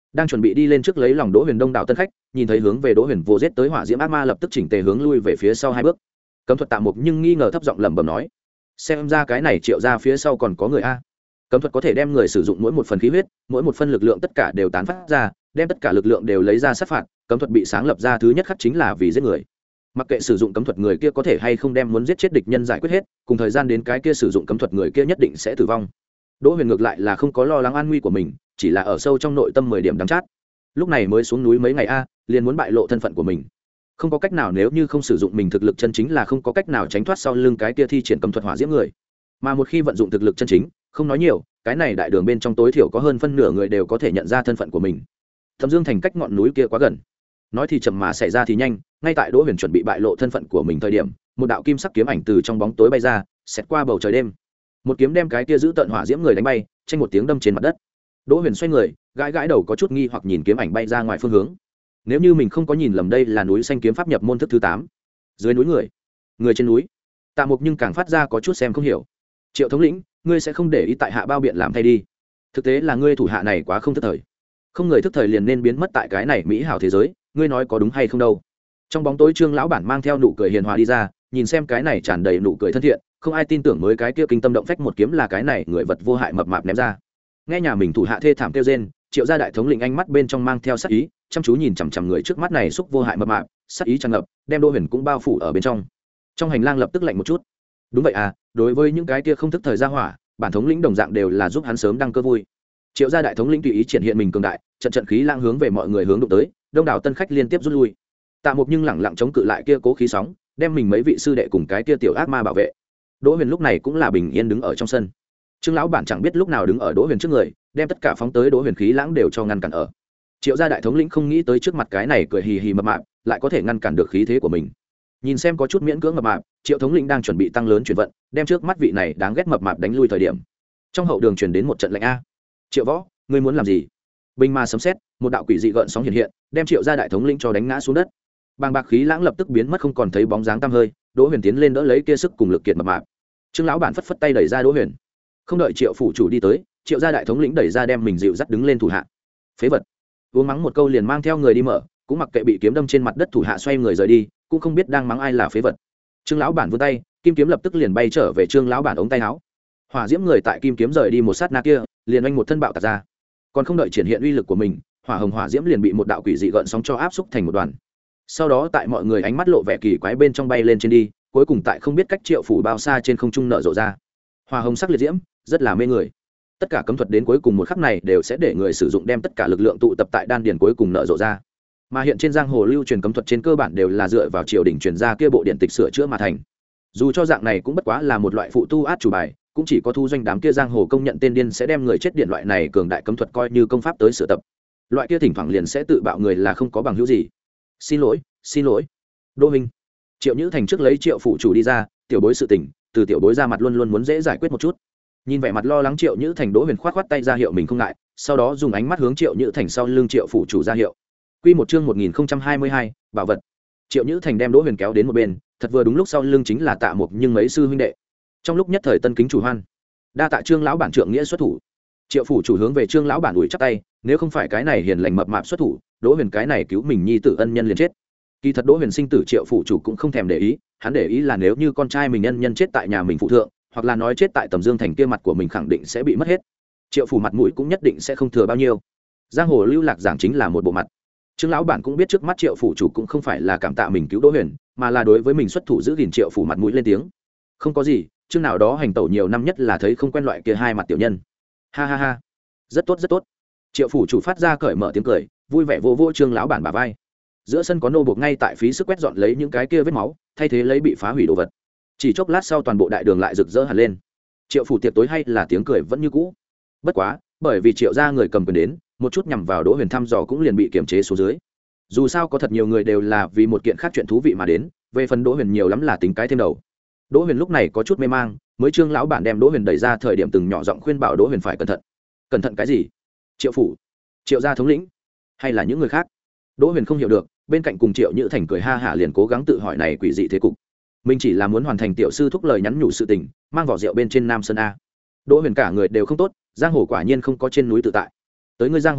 đang chuẩn bị đi lên trước lấy lòng đỗ huyền đông đảo tân khách, nhìn thấy hướng về đỗ huyền vô giết tới hỏa diễm ác ma lập tức chỉnh tề hướng lui về phía sau hai bước. Cấm thuật Tạ Mục nhưng nghi ngờ thấp giọng lẩm bẩm nói, xem ra cái này Triệu ra phía sau còn có người a. Cấm thuật có thể đem người sử dụng mỗi một phần khí huyết, mỗi một phân lực lượng tất cả đều tán phát ra, đem tất cả lực lượng đều lấy ra sát phạt. Cấm thuật bị sáng lập ra thứ nhất khắc chính là vì giết người. Mặc kệ sử dụng cấm thuật người kia có thể hay không đem muốn giết chết địch nhân giải quyết hết, cùng thời gian đến cái kia sử dụng cấm thuật người kia nhất định sẽ tử vong. Đỗ Huyền ngược lại là không có lo lắng an nguy của mình, chỉ là ở sâu trong nội tâm mười điểm đắng chát. Lúc này mới xuống núi mấy ngày a, liền muốn bại lộ thân phận của mình. Không có cách nào, nếu như không sử dụng mình thực lực chân chính là không có cách nào tránh thoát sau lưng cái kia thi triển cấm thuật hỏa diễm người. Mà một khi vận dụng thực lực chân chính, không nói nhiều, cái này đại đường bên trong tối thiểu có hơn phân nửa người đều có thể nhận ra thân phận của mình. Thẩm Dương Thành cách ngọn núi kia quá gần. Nói thì chậm mà xảy ra thì nhanh, ngay tại Đỗ Huyền chuẩn bị bại lộ thân phận của mình thời điểm, một đạo kim sắc kiếm ảnh từ trong bóng tối bay ra, xẹt qua bầu trời đêm. Một kiếm đem cái kia giữ tận hỏa diễm người đánh bay, tranh một tiếng đâm trên mặt đất. Đỗ Huyền xoay người, gãi gãi đầu có chút nghi hoặc nhìn kiếm ảnh bay ra ngoài phương hướng. Nếu như mình không có nhìn lầm đây là núi xanh kiếm pháp nhập môn thức thứ tám. Dưới núi người, người trên núi. Tạ Mục nhưng càng phát ra có chút xem không hiểu. Triệu thống lĩnh, ngươi sẽ không để ý tại hạ bao biện làm thay đi. Thực tế là ngươi thủ hạ này quá không thức thời. Không người thức thời liền nên biến mất tại cái này mỹ hảo thế giới, ngươi nói có đúng hay không đâu. Trong bóng tối Trương lão bản mang theo nụ cười hiền hòa đi ra, nhìn xem cái này tràn đầy nụ cười thân thiện, không ai tin tưởng mới cái kia kinh tâm động phách một kiếm là cái này người vật vô hại mập mạp ném ra. Nghe nhà mình thủ hạ thê thảm kêu rên, Triệu gia đại thống lĩnh ánh mắt bên trong mang theo sát ý, chăm chú nhìn chằm chằm người trước mắt này xúc vô hại mập mạp, sát ý tràn ngập, đem Đỗ Huyền cũng bao phủ ở bên trong. Trong hành lang lập tức lạnh một chút. Đúng vậy à, đối với những cái kia không thức thời gia hỏa, bản thống lĩnh đồng dạng đều là giúp hắn sớm đăng cơ vui. Triệu gia đại thống lĩnh tùy ý triển hiện mình cường đại, trận trận khí lang hướng về mọi người hướng đụng tới, đông đảo tân khách liên tiếp rút lui. Tạ Mục nhưng lẳng lặng chống cự lại kia cố khí sóng, đem mình mấy vị sư đệ cùng cái kia tiểu ác ma bảo vệ. Đỗ Huyền lúc này cũng là bình yên đứng ở trong sân. Trương lão bản chẳng biết lúc nào đứng ở Đỗ Huyền trước người, đem tất cả phóng tới Đỗ Huyền khí lãng đều cho ngăn cản ở. Triệu gia đại thống lĩnh không nghĩ tới trước mặt cái này cười hì hì mập mạp, lại có thể ngăn cản được khí thế của mình. Nhìn xem có chút miễn cưỡng mập mạp, Triệu thống lĩnh đang chuẩn bị tăng lớn chuyển vận, đem trước mắt vị này đáng ghét mập mạp đánh lui thời điểm. Trong hậu đường truyền đến một trận lệnh a. Triệu Võ, ngươi muốn làm gì? Bình ma sấm sét, một đạo quỷ dị gợn sóng hiện hiện, đem Triệu gia đại thống lĩnh cho đánh ngã xuống đất. Bàng bạc khí lãng lập tức biến mất không còn thấy bóng dáng tăm hơi. Đỗ Huyền tiến lên đỡ lấy kia sức cùng lực kiệt mập mạp. Trương lão bản phất phất tay đẩy ra Đỗ Huyền. Không đợi Triệu phủ chủ đi tới, Triệu gia đại thống lĩnh đẩy ra đem mình dịu dắt đứng lên thủ hạ. Phế vật. Uống mắng một câu liền mang theo người đi mở, cũng mặc kệ bị kiếm đâm trên mặt đất thủ hạ xoay người rời đi, cũng không biết đang mắng ai là phế vật. Trương lão bản vươn tay, kim kiếm lập tức liền bay trở về Trương lão bản ống tay áo. Hỏa diễm người tại kim kiếm rời đi một sát na kia, liền oanh một thân bạo tạc ra. Còn không đợi triển hiện uy lực của mình, hỏa hồng hỏa diễm liền bị một đạo quỷ dị gợn sóng cho áp xúc thành một đoàn. Sau đó tại mọi người ánh mắt lộ vẻ kỳ quái bên trong bay lên trên đi, cuối cùng tại không biết cách Triệu phủ bao xa trên không trung nở rộ ra. Hỏa hồng sắc liệt diễm, rất là mê người. Tất cả cấm thuật đến cuối cùng một khắc này đều sẽ để người sử dụng đem tất cả lực lượng tụ tập tại đan điền cuối cùng nở rộ ra. Mà hiện trên giang hồ lưu truyền cấm thuật trên cơ bản đều là dựa vào triều đình truyền ra kia bộ điện tịch sửa chữa mà thành. Dù cho dạng này cũng bất quá là một loại phụ tu át chủ bài, cũng chỉ có thu doanh đám kia giang hồ công nhận tên điên sẽ đem người chết điện loại này cường đại cấm thuật coi như công pháp tới sửa tập. Loại kia thỉnh thoảng liền sẽ tự bạo người là không có bằng hữu gì. Xin lỗi, xin lỗi. Đỗ Minh. Triệu Nhữ Thành trước lấy Triệu phủ chủ đi ra, tiểu bối sự tình, từ tiểu bối ra mặt luôn luôn muốn dễ giải quyết một chút. Nhìn vẻ mặt lo lắng Triệu Nhữ Thành, Đỗ Huyền khoát khoát tay ra hiệu mình không ngại, sau đó dùng ánh mắt hướng Triệu Nhữ Thành sau lưng Triệu phủ chủ ra hiệu. Quy một chương một nghìn không trăm hai mươi hai, bảo vật. Triệu Nhữ Thành đem Đỗ Huyền kéo đến một bên, thật vừa đúng lúc sau lưng chính là Tạ Mục nhưng mấy sư huynh đệ. Trong lúc nhất thời tân kính chủ hoan, đa tạ Trương lão bản trượng nghĩa xuất thủ. Triệu phủ chủ hướng về Trương lão bản ủi chắp tay, nếu không phải cái này hiền lành mập mạp xuất thủ, Đỗ Huyền cái này cứu mình nhi tử ân nhân liền chết. Kỳ thật Đỗ Huyền sinh tử Triệu phủ chủ cũng không thèm để ý, hắn để ý là nếu như con trai mình nhân nhân chết tại nhà mình phụ thượng, hoặc là nói chết tại Tầm Dương Thành kia, mặt của mình khẳng định sẽ bị mất hết. Triệu phủ mặt mũi cũng nhất định sẽ không thừa bao nhiêu. Giang hồ lưu lạc giảng chính là một bộ mặt. Trương lão bản cũng biết trước mắt Triệu phủ chủ cũng không phải là cảm tạ mình cứu Đỗ Huyền, mà là đối với mình xuất thủ giữ gìn Triệu phủ mặt mũi lên tiếng. Không có gì, chương nào đó hành tẩu nhiều năm nhất là thấy không quen loại kia hai mặt tiểu nhân. Ha ha ha, rất tốt rất tốt. Triệu phủ chủ phát ra cởi mở tiếng cười, vui vẻ vô vô Trương lão bản bả vai. Giữa sân có nô buộc ngay tại phí sức quét dọn lấy những cái kia vết máu, thay thế lấy bị phá hủy đồ vật. Chỉ chốc lát sau toàn bộ đại đường lại rực rỡ hẳn lên. Triệu phủ tiệc tối hay là tiếng cười vẫn như cũ. Bất quá, bởi vì Triệu gia người cầm quyền đến, một chút nhằm vào Đỗ Huyền thăm dò cũng liền bị kiềm chế xuống dưới. Dù sao có thật nhiều người đều là vì một kiện khác chuyện thú vị mà đến, về phần Đỗ Huyền nhiều lắm là tính cái thêm đầu. Đỗ Huyền lúc này có chút mê mang, mới Trương lão bản đem Đỗ Huyền đẩy ra thời điểm từng nhỏ giọng khuyên bảo Đỗ Huyền phải cẩn thận. Cẩn thận cái gì? Triệu phủ, Triệu gia thống lĩnh, hay là những người khác? Đỗ Huyền không hiểu được, bên cạnh cùng Triệu Nhữ Thành cười ha hả liền cố gắng tự hỏi này quỷ dị thế cục. Mình chỉ là muốn hoàn thành tiểu sư thúc lời nhắn nhủ sự tình, mang vỏ rượu bên trên Nam Sơn a. Đỗ Huyền cả người đều không tốt, giang hồ quả nhiên không có trên núi tự tại. Tới ngươi giang hồ lịch luyện,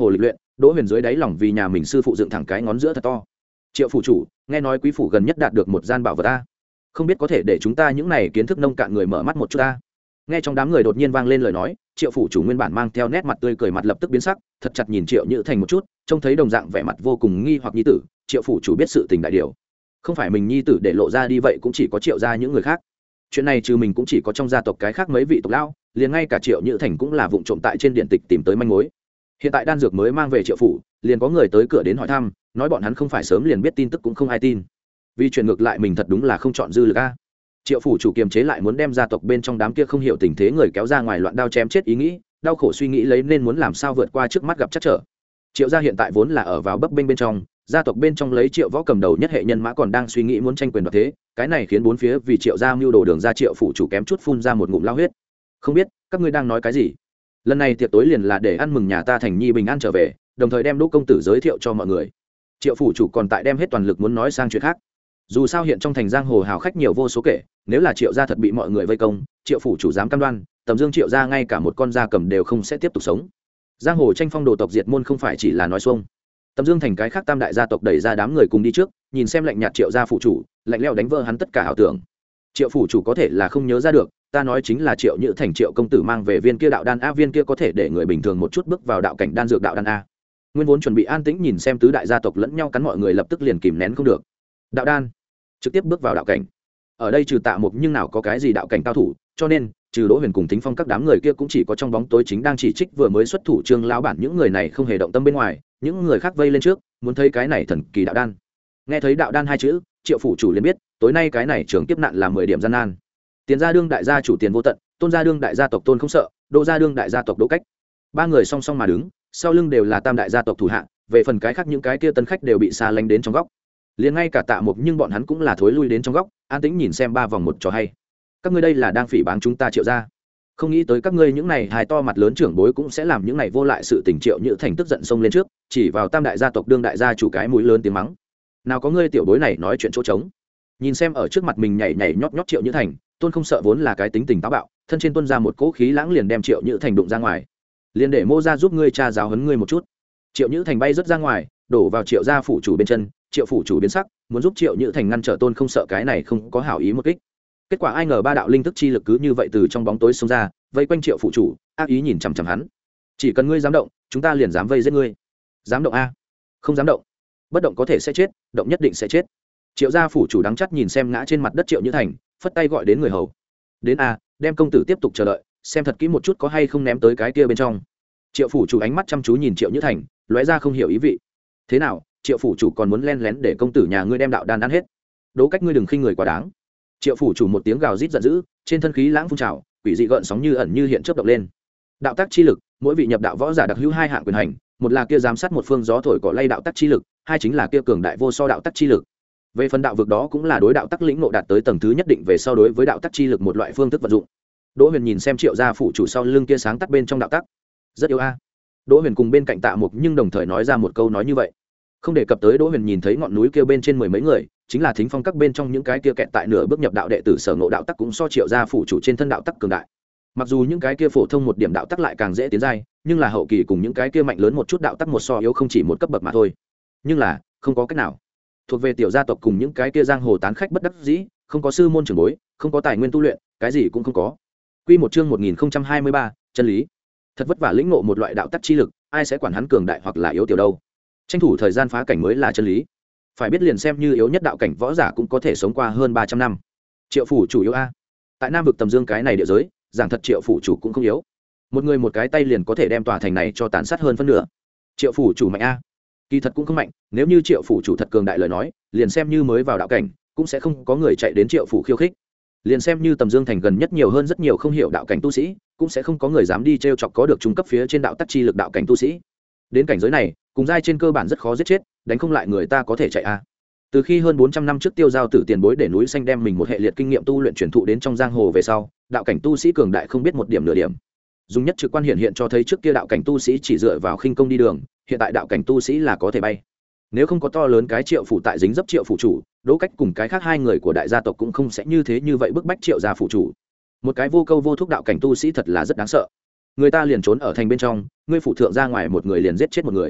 Đỗ Huyền dưới đáy lòng vì nhà mình sư phụ dựng thẳng cái ngón giữa thật to. Triệu phủ chủ, nghe nói quý phủ gần nhất đạt được một gian bảo vật ta, không biết có thể để chúng ta những này kiến thức nông cạn người mở mắt một chút ta. Nghe trong đám người đột nhiên vang lên lời nói, Triệu phủ chủ nguyên bản mang theo nét mặt tươi cười mặt lập tức biến sắc, thật chặt nhìn Triệu Nhữ Thành một chút, trông thấy đồng dạng vẻ mặt vô cùng nghi hoặc nhi tử. Triệu phủ chủ biết sự tình đại điều, không phải mình nhi tử để lộ ra đi vậy cũng chỉ có Triệu gia những người khác. Chuyện này trừ mình cũng chỉ có trong gia tộc cái khác mấy vị tộc lão, liền ngay cả Triệu Nhữ Thành cũng là vụng trộm tại trên điện tịch tìm tới manh mối. Hiện tại đan dược mới mang về Triệu phủ, liền có người tới cửa đến hỏi thăm, nói bọn hắn không phải sớm liền biết tin tức cũng không ai tin. Vì chuyện ngược lại mình thật đúng là không chọn dư lực a. Triệu phủ chủ kiềm chế lại muốn đem gia tộc bên trong đám kia không hiểu tình thế người kéo ra ngoài loạn đao chém chết ý nghĩ, đau khổ suy nghĩ lấy nên muốn làm sao vượt qua trước mắt gặp chắc trở. Triệu gia hiện tại vốn là ở vào bấp bênh bên trong, gia tộc bên trong lấy Triệu Võ cầm đầu nhất hệ nhân mã còn đang suy nghĩ muốn tranh quyền đoạt thế, cái này khiến bốn phía vì Triệu gia mưu đồ đường ra Triệu phủ chủ kém chút phun ra một ngụm lao huyết. Không biết các ngươi đang nói cái gì? Lần này tiệc tối liền là để ăn mừng nhà ta Thành Nhi bình an trở về, đồng thời đem Đỗ công tử giới thiệu cho mọi người. Triệu phủ chủ còn tại đem hết toàn lực muốn nói sang chuyện khác. Dù sao hiện trong thành giang hồ hào khách nhiều vô số kể, nếu là Triệu gia thật bị mọi người vây công, Triệu phủ chủ dám cam đoan, Tầm Dương Triệu gia ngay cả một con gia cầm đều không sẽ tiếp tục sống. Giang hồ tranh phong đồ tộc diệt môn không phải chỉ là nói xuông. Tầm Dương thành cái khác tam đại gia tộc đẩy ra đám người cùng đi trước, nhìn xem lạnh nhạt Triệu gia phủ chủ, lạnh lẽo đánh vỡ hắn tất cả ảo tưởng. Triệu phủ chủ có thể là không nhớ ra được, ta nói chính là Triệu Nhữ Thành Triệu công tử mang về viên kia đạo đan a, viên kia có thể để người bình thường một chút bước vào đạo cảnh đan dược đạo đan a. Nguyên vốn chuẩn bị an tĩnh nhìn xem tứ đại gia tộc lẫn nhau cắn, mọi người lập tức liền kìm nén không được. Đạo đan, trực tiếp bước vào đạo cảnh. Ở đây trừ Tạ Mục nhưng nào có cái gì đạo cảnh cao thủ, cho nên trừ Đỗ Huyền cùng Thính Phong các đám người kia cũng chỉ có trong bóng tối chính đang chỉ trích vừa mới xuất thủ Trương lão bản, những người này không hề động tâm bên ngoài, những người khác vây lên trước, muốn thấy cái này thần kỳ đạo đan. Nghe thấy đạo đan hai chữ, Triệu phủ chủ liền biết, tối nay cái này trường kiếp nạn là mười điểm gian nan. Tiền gia đương đại gia chủ Tiền Vô Tận, Tôn gia đương đại gia tộc Tôn Không Sợ, Đỗ gia đương đại gia tộc Đỗ Cách. Ba người song song mà đứng, sau lưng đều là tam đại gia tộc thủ hạ, về phần cái khác những cái kia tân khách đều bị xa lánh đến trong góc. Liền ngay cả Tạ Mục nhưng bọn hắn cũng là thối lui đến trong góc, an tĩnh nhìn xem ba vòng một trò hay. Các ngươi đây là đang phỉ báng chúng ta Triệu gia. Không nghĩ tới các ngươi những này hài to mặt lớn trưởng bối cũng sẽ làm những này vô lại sự tình. Triệu Nhữ Thành tức giận xông lên trước, chỉ vào tam đại gia tộc đương đại gia chủ cái mũi lớn tiếng mắng. Nào có ngươi tiểu bối này nói chuyện chỗ trống. Nhìn xem ở trước mặt mình nhảy nhảy nhót nhót Triệu Nhữ Thành, Tôn Không Sợ vốn là cái tính tình táo bạo, thân trên tuôn ra một cỗ khí lãng liền đem Triệu Nhữ Thành đụng ra ngoài. Liền để Mô gia giúp ngươi cha giáo huấn ngươi một chút. Triệu Nhữ Thành bay rất ra ngoài, đổ vào Triệu gia phủ chủ bên chân. Triệu phủ chủ biến sắc, muốn giúp Triệu Nhữ Thành ngăn trở Tôn Không Sợ cái này không có hảo ý một kích. Kết quả ai ngờ ba đạo linh thức chi lực cứ như vậy từ trong bóng tối xông ra, vây quanh Triệu phủ chủ, ác ý nhìn chằm chằm hắn. Chỉ cần ngươi dám động, chúng ta liền dám vây giết ngươi. Dám động a? Không dám động. Bất động có thể sẽ chết, động nhất định sẽ chết. Triệu gia phủ chủ đắng chắt nhìn xem ngã trên mặt đất Triệu Nhữ Thành, phất tay gọi đến người hầu. Đến a, đem công tử tiếp tục chờ đợi, xem thật kỹ một chút có hay không ném tới cái kia bên trong. Triệu phủ chủ ánh mắt chăm chú nhìn Triệu Nhữ Thành, lóe ra không hiểu ý vị. Thế nào, Triệu phủ chủ còn muốn len lén để công tử nhà ngươi đem đạo đan ăn hết? Đố Cách ngươi đừng khinh người quá đáng. Triệu phủ chủ một tiếng gào rít giận dữ, trên thân khí lãng phun trào, quỷ dị gợn sóng như ẩn như hiện chớp động lên. Đạo tác chi lực, mỗi vị nhập đạo võ giả đặc hữu hai hạng quyền hành, một là kia giám sát một phương gió thổi cỏ lay đạo tác chi lực, hai chính là kia cường đại vô so đạo tác chi lực. Về phần đạo vực đó cũng là đối đạo tác lĩnh ngộ đạt tới tầng thứ nhất định về sau đối với đạo tác chi lực một loại phương thức vận dụng. Đỗ Huyền nhìn xem Triệu gia phủ chủ sau lưng kia sáng tắt bên trong đạo tác, rất yếu a. Đỗ Huyền cùng bên cạnh Tạ Mục nhưng đồng thời nói ra một câu nói như vậy. Không đề cập tới Đỗ Huyền nhìn thấy ngọn núi kia bên trên mười mấy người, chính là Thính Phong các bên trong những cái kia kẹt tại nửa bước nhập đạo đệ tử sở ngộ đạo tắc cũng so Triệu gia phủ chủ trên thân đạo tắc cường đại. Mặc dù những cái kia phổ thông một điểm đạo tắc lại càng dễ tiến giai, nhưng là hậu kỳ cùng những cái kia mạnh lớn một chút đạo tắc một so yếu không chỉ một cấp bậc mà thôi. Nhưng là, không có cách nào. Thuộc về tiểu gia tộc cùng những cái kia giang hồ tán khách bất đắc dĩ, không có sư môn trưởng bối, không có tài nguyên tu luyện, cái gì cũng không có. Quy một chương một nghìn không trăm hai mươi ba, chân lý. Thật vất vả lĩnh ngộ một loại đạo tắc chi lực, ai sẽ quản hắn cường đại hoặc là yếu tiểu đâu? Tranh thủ thời gian phá cảnh mới là chân lý. Phải biết liền xem như yếu nhất đạo cảnh võ giả cũng có thể sống qua hơn ba trăm năm. Triệu phủ chủ yếu a. Tại Nam vực Tầm Dương cái này địa giới, giảng thật Triệu phủ chủ cũng không yếu. Một người một cái tay liền có thể đem tòa thành này cho tàn sát hơn phân nửa. Triệu phủ chủ mạnh a. Kỳ thật cũng không mạnh, nếu như Triệu phủ chủ thật cường đại lời nói, liền xem như mới vào đạo cảnh, cũng sẽ không có người chạy đến Triệu phủ khiêu khích. Liền xem như Tầm Dương thành gần nhất nhiều hơn rất nhiều không hiểu đạo cảnh tu sĩ, cũng sẽ không có người dám đi trêu chọc có được trung cấp phía trên đạo tắc chi lực đạo cảnh tu sĩ. Đến cảnh giới này, cùng giai trên cơ bản rất khó giết chết, đánh không lại người ta có thể chạy a. Từ khi hơn bốn trăm năm trước Tiêu Giao Tử tiền bối để núi xanh đem mình một hệ liệt kinh nghiệm tu luyện truyền thụ đến trong giang hồ về sau, đạo cảnh tu sĩ cường đại không biết một điểm nửa điểm. Dùng nhất trực quan hiện hiện cho thấy trước kia đạo cảnh tu sĩ chỉ dựa vào khinh công đi đường, hiện tại đạo cảnh tu sĩ là có thể bay. Nếu không có to lớn cái Triệu phủ tại dính dấp Triệu phủ chủ, Đỗ Cách cùng cái khác hai người của đại gia tộc cũng không sẽ như thế như vậy bức bách Triệu gia phủ chủ. Một cái vô câu vô thúc đạo cảnh tu sĩ thật là rất đáng sợ. Người ta liền trốn ở thành bên trong, ngươi phủ thượng ra ngoài một người liền giết chết một người.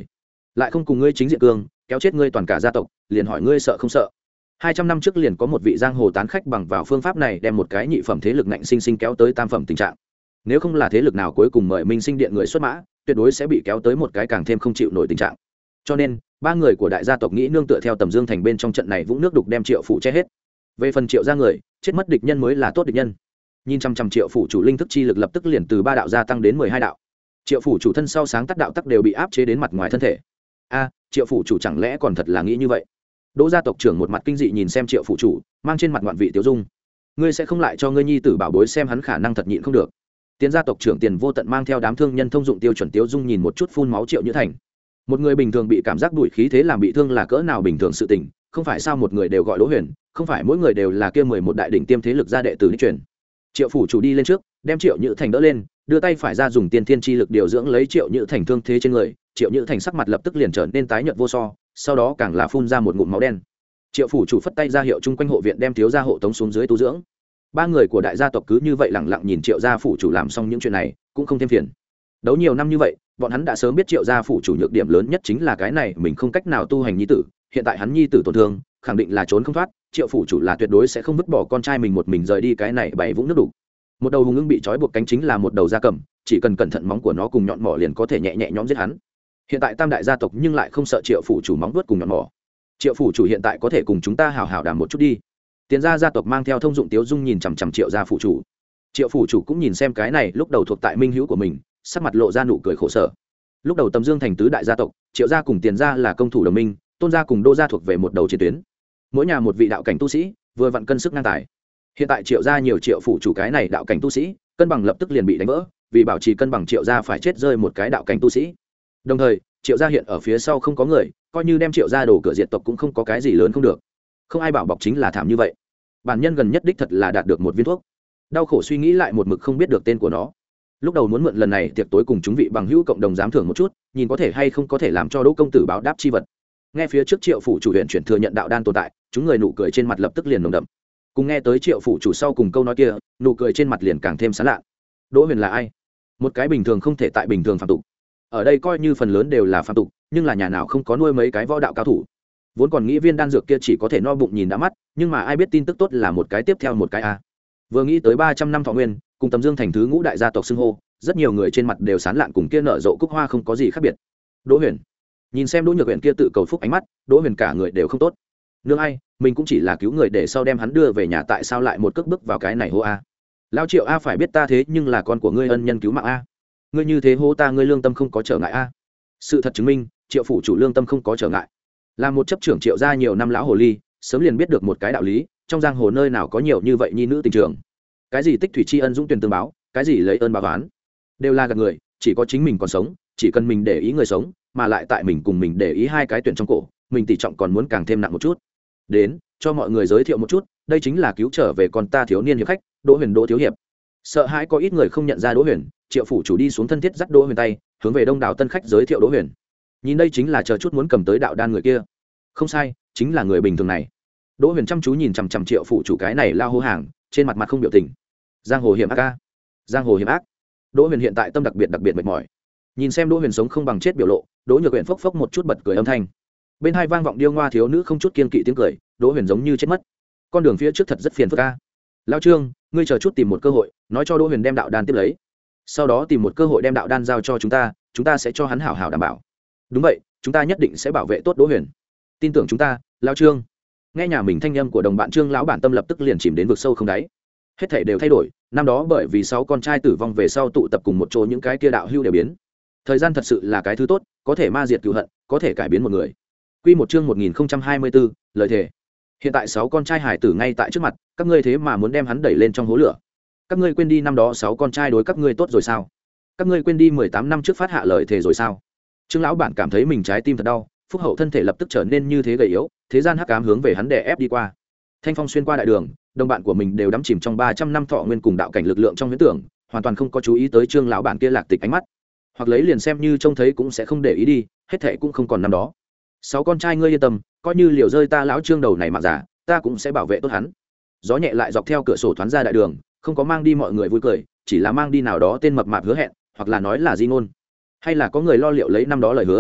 lại không cùng ngươi chính diện cương kéo chết ngươi toàn cả gia tộc, liền hỏi ngươi sợ không sợ. Hai trăm năm trước liền có một vị giang hồ tán khách bằng vào phương pháp này đem một cái nhị phẩm thế lực nạnh sinh sinh kéo tới tam phẩm tình trạng. Nếu không là thế lực nào cuối cùng mời minh sinh điện người xuất mã, tuyệt đối sẽ bị kéo tới một cái càng thêm không chịu nổi tình trạng. Cho nên ba người của đại gia tộc nghĩ nương tựa theo Tầm Dương thành bên trong trận này vũng nước đục đem Triệu phủ che hết. Về phần Triệu gia người, chết mất địch nhân mới là tốt địch nhân. Nhìn chăm chăm Triệu phủ chủ linh thức chi lực lập tức liền từ ba đạo gia tăng đến mười hai đạo. Triệu phủ chủ thân sau sáng tác đạo tắc đều bị áp chế đến mặt ngoài thân thể. A, Triệu phủ chủ chẳng lẽ còn thật là nghĩ như vậy? Đỗ gia tộc trưởng một mặt kinh dị nhìn xem Triệu phủ chủ, mang trên mặt ngoạn vị tiêu dung. Ngươi sẽ không lại cho ngươi nhi tử bảo bối xem hắn khả năng thật nhịn không được. Tiền gia tộc trưởng Tiền Vô Tận mang theo đám thương nhân thông dụng tiêu chuẩn tiêu dung nhìn một chút phun máu Triệu Nhữ Thành. Một người bình thường bị cảm giác đuổi khí thế làm bị thương là cỡ nào bình thường sự tình, không phải sao một người đều gọi Đỗ Huyền, không phải mỗi người đều là kia mười một đại đỉnh tiêm thế lực gia đệ tử đi truyền. Triệu phủ chủ đi lên trước, đem Triệu Nhữ Thành đỡ lên, đưa tay phải ra dùng tiên thiên chi lực điều dưỡng lấy Triệu Nhữ Thành thương thế trên người. Triệu Nhữ Thành sắc mặt lập tức liền trở nên tái nhợt vô so, sau đó càng là phun ra một ngụm máu đen. Triệu phủ chủ phất tay ra hiệu chung quanh hộ viện đem thiếu gia hộ tống xuống dưới tu dưỡng. Ba người của đại gia tộc cứ như vậy lẳng lặng nhìn Triệu gia phủ chủ làm xong những chuyện này, cũng không thêm phiền. Đấu nhiều năm như vậy, bọn hắn đã sớm biết Triệu gia phủ chủ nhược điểm lớn nhất chính là cái này, mình không cách nào tu hành nhi tử, hiện tại hắn nhi tử tổn thương, khẳng định là trốn không thoát, Triệu phủ chủ là tuyệt đối sẽ không vứt bỏ con trai mình một mình rời đi cái này bảy vũng nước đủ. Một đầu hùng ưng bị trói buộc cánh chính là một đầu gia cầm, chỉ cần cẩn thận móng của nó cùng nhọn mỏ liền có thể nhẹ nhẹ nhõm giết hắn. Hiện tại tam đại gia tộc nhưng lại không sợ Triệu phủ chủ móng vuốt cùng nhọn mỏ. Triệu phủ chủ hiện tại có thể cùng chúng ta hào hào đàm một chút đi. Tiền gia gia tộc mang theo thông dụng tiếu dung nhìn chằm chằm Triệu gia phủ chủ. Triệu phủ chủ cũng nhìn xem cái này lúc đầu thuộc tại minh hữu của mình, sắc mặt lộ ra nụ cười khổ sở. Lúc đầu Tầm Dương thành tứ đại gia tộc, Triệu gia cùng Tiền gia là công thủ đồng minh, Tôn gia cùng Đô gia thuộc về một đầu chiến tuyến. Mỗi nhà một vị đạo cảnh tu sĩ, vừa vặn cân sức ngang tài. Hiện tại Triệu gia nhiều Triệu phủ chủ cái này đạo cảnh tu sĩ, cân bằng lập tức liền bị đánh vỡ, vì bảo trì cân bằng Triệu gia phải chết rơi một cái đạo cảnh tu sĩ. Đồng thời, Triệu gia hiện ở phía sau không có người, coi như đem Triệu gia đổ cửa diệt tộc cũng không có cái gì lớn không được. Không ai bảo bọc chính là thảm như vậy. Bản nhân gần nhất đích thật là đạt được một viên thuốc. Đau khổ suy nghĩ lại một mực không biết được tên của nó. Lúc đầu muốn mượn lần này tiệc tối cùng chúng vị bằng hữu cộng đồng giám thưởng một chút, nhìn có thể hay không có thể làm cho Đỗ công tử báo đáp chi vật. Nghe phía trước Triệu phủ chủ huyện chuyển thừa nhận đạo đan tồn tại, chúng người nụ cười trên mặt lập tức liền nồng đậm. Cùng nghe tới Triệu phủ chủ sau cùng câu nói kia, nụ cười trên mặt liền càng thêm sán lạ. Đỗ Huyền là ai? Một cái bình thường không thể tại bình thường phạm tục. Ở đây coi như phần lớn đều là phạm tục, nhưng là nhà nào không có nuôi mấy cái võ đạo cao thủ. Vốn còn nghĩ viên đan dược kia chỉ có thể no bụng nhìn đã mắt, nhưng mà ai biết tin tức tốt là một cái tiếp theo một cái a. Vừa nghĩ tới ba trăm năm thọ nguyên, cùng Tầm Dương thành thứ ngũ đại gia tộc xưng hô, rất nhiều người trên mặt đều sán lạn cùng kia nở rộ cúc hoa không có gì khác biệt. Đỗ Huyền, nhìn xem Đỗ Nhược Huyền kia tự cầu phúc ánh mắt, Đỗ Huyền cả người đều không tốt. Nương ai, mình cũng chỉ là cứu người để sau đem hắn đưa về nhà, tại sao lại một cước bước vào cái này hô a? Lão Triệu a, phải biết ta thế nhưng là con của ngươi, ân nhân cứu mạng a. Ngươi như thế hô ta, ngươi lương tâm không có trở ngại a? Sự thật chứng minh, Triệu phủ chủ lương tâm không có trở ngại. Là một chấp trưởng Triệu gia nhiều năm lão hồ ly, sớm liền biết được một cái đạo lý, trong giang hồ nơi nào có nhiều như vậy nhi nữ tình trường. Cái gì tích thủy tri ân dũng tuyển tương báo, cái gì lấy ơn báo oán, đều là gạt người, chỉ có chính mình còn sống, chỉ cần mình để ý người sống, mà lại tại mình cùng mình để ý hai cái tuyển trong cổ, mình tỷ trọng còn muốn càng thêm nặng một chút. Đến, cho mọi người giới thiệu một chút, đây chính là cứu trở về con ta thiếu niên hiệp khách, Đỗ Huyền, Đỗ thiếu hiệp. Sợ hãi có ít người không nhận ra Đỗ Huyền, Triệu phủ chủ đi xuống thân thiết dắt Đỗ Huyền tay, hướng về đông đảo tân khách giới thiệu Đỗ Huyền. Nhìn đây chính là chờ chút muốn cầm tới đạo đan người kia. Không sai, chính là người bình thường này. Đỗ Huyền chăm chú nhìn chằm chằm Triệu phủ chủ cái này lao hô hàng, trên mặt mặt không biểu tình. Giang hồ hiểm ác a, giang hồ hiểm ác. Đỗ Huyền hiện tại tâm đặc biệt đặc biệt mệt mỏi. Nhìn xem Đỗ Huyền sống không bằng chết biểu lộ, Đỗ Nhược Huyền phốc phốc một chút bật cười âm thanh. Bên hai vang vọng điêu ngoa thiếu nữ không chút kiên kỵ tiếng cười, Đỗ Huyền giống như chết mất. Con đường phía trước thật rất phiền phức a. Lão Trương, ngươi chờ chút tìm một cơ hội, nói cho Đỗ Huyền đem đạo đan tiếp lấy. Sau đó tìm một cơ hội đem đạo đan giao cho chúng ta, chúng ta sẽ cho hắn hảo hảo đảm bảo. Đúng vậy, chúng ta nhất định sẽ bảo vệ tốt Đỗ Huyền. Tin tưởng chúng ta, Lão Trương. Nghe nhà mình thanh âm của đồng bạn Trương lão bản tâm lập tức liền chìm đến vực sâu không đáy. Hết thảy đều thay đổi, năm đó bởi vì sáu con trai tử vong về sau tụ tập cùng một chỗ, những cái kia đạo hưu đều biến. Thời gian thật sự là cái thứ tốt, có thể ma diệt cừu hận, có thể cải biến một người. Quy một chương một nghìn không trăm hai mươi tư, lời thề. Hiện tại sáu con trai hải tử ngay tại trước mặt, các ngươi thế mà muốn đem hắn đẩy lên trong hố lửa. Các ngươi quên đi năm đó sáu con trai đối các ngươi tốt rồi sao? Các ngươi quên đi mười tám năm trước phát hạ lời thề rồi sao? Trương lão bản cảm thấy mình trái tim thật đau, phúc hậu thân thể lập tức trở nên như thế gầy yếu, thế gian hắc ám hướng về hắn đè ép đi qua. Thanh phong xuyên qua đại đường, đồng bạn của mình đều đắm chìm trong ba trăm năm thọ nguyên cùng đạo cảnh lực lượng trong huyễn tưởng, hoàn toàn không có chú ý tới Trương lão bản kia lạc tịch ánh mắt, hoặc lấy liền xem như trông thấy cũng sẽ không để ý đi, hết thệ cũng không còn năm đó. Sáu con trai ngươi yên tâm, coi như liều rơi ta lão Trương đầu này mà giả, ta cũng sẽ bảo vệ tốt hắn. Gió nhẹ lại dọc theo cửa sổ thoáng ra đại đường, không có mang đi mọi người vui cười, chỉ là mang đi nào đó tên mập mạp hứa hẹn, hoặc là nói là di ngôn, hay là có người lo liệu lấy năm đó lời hứa.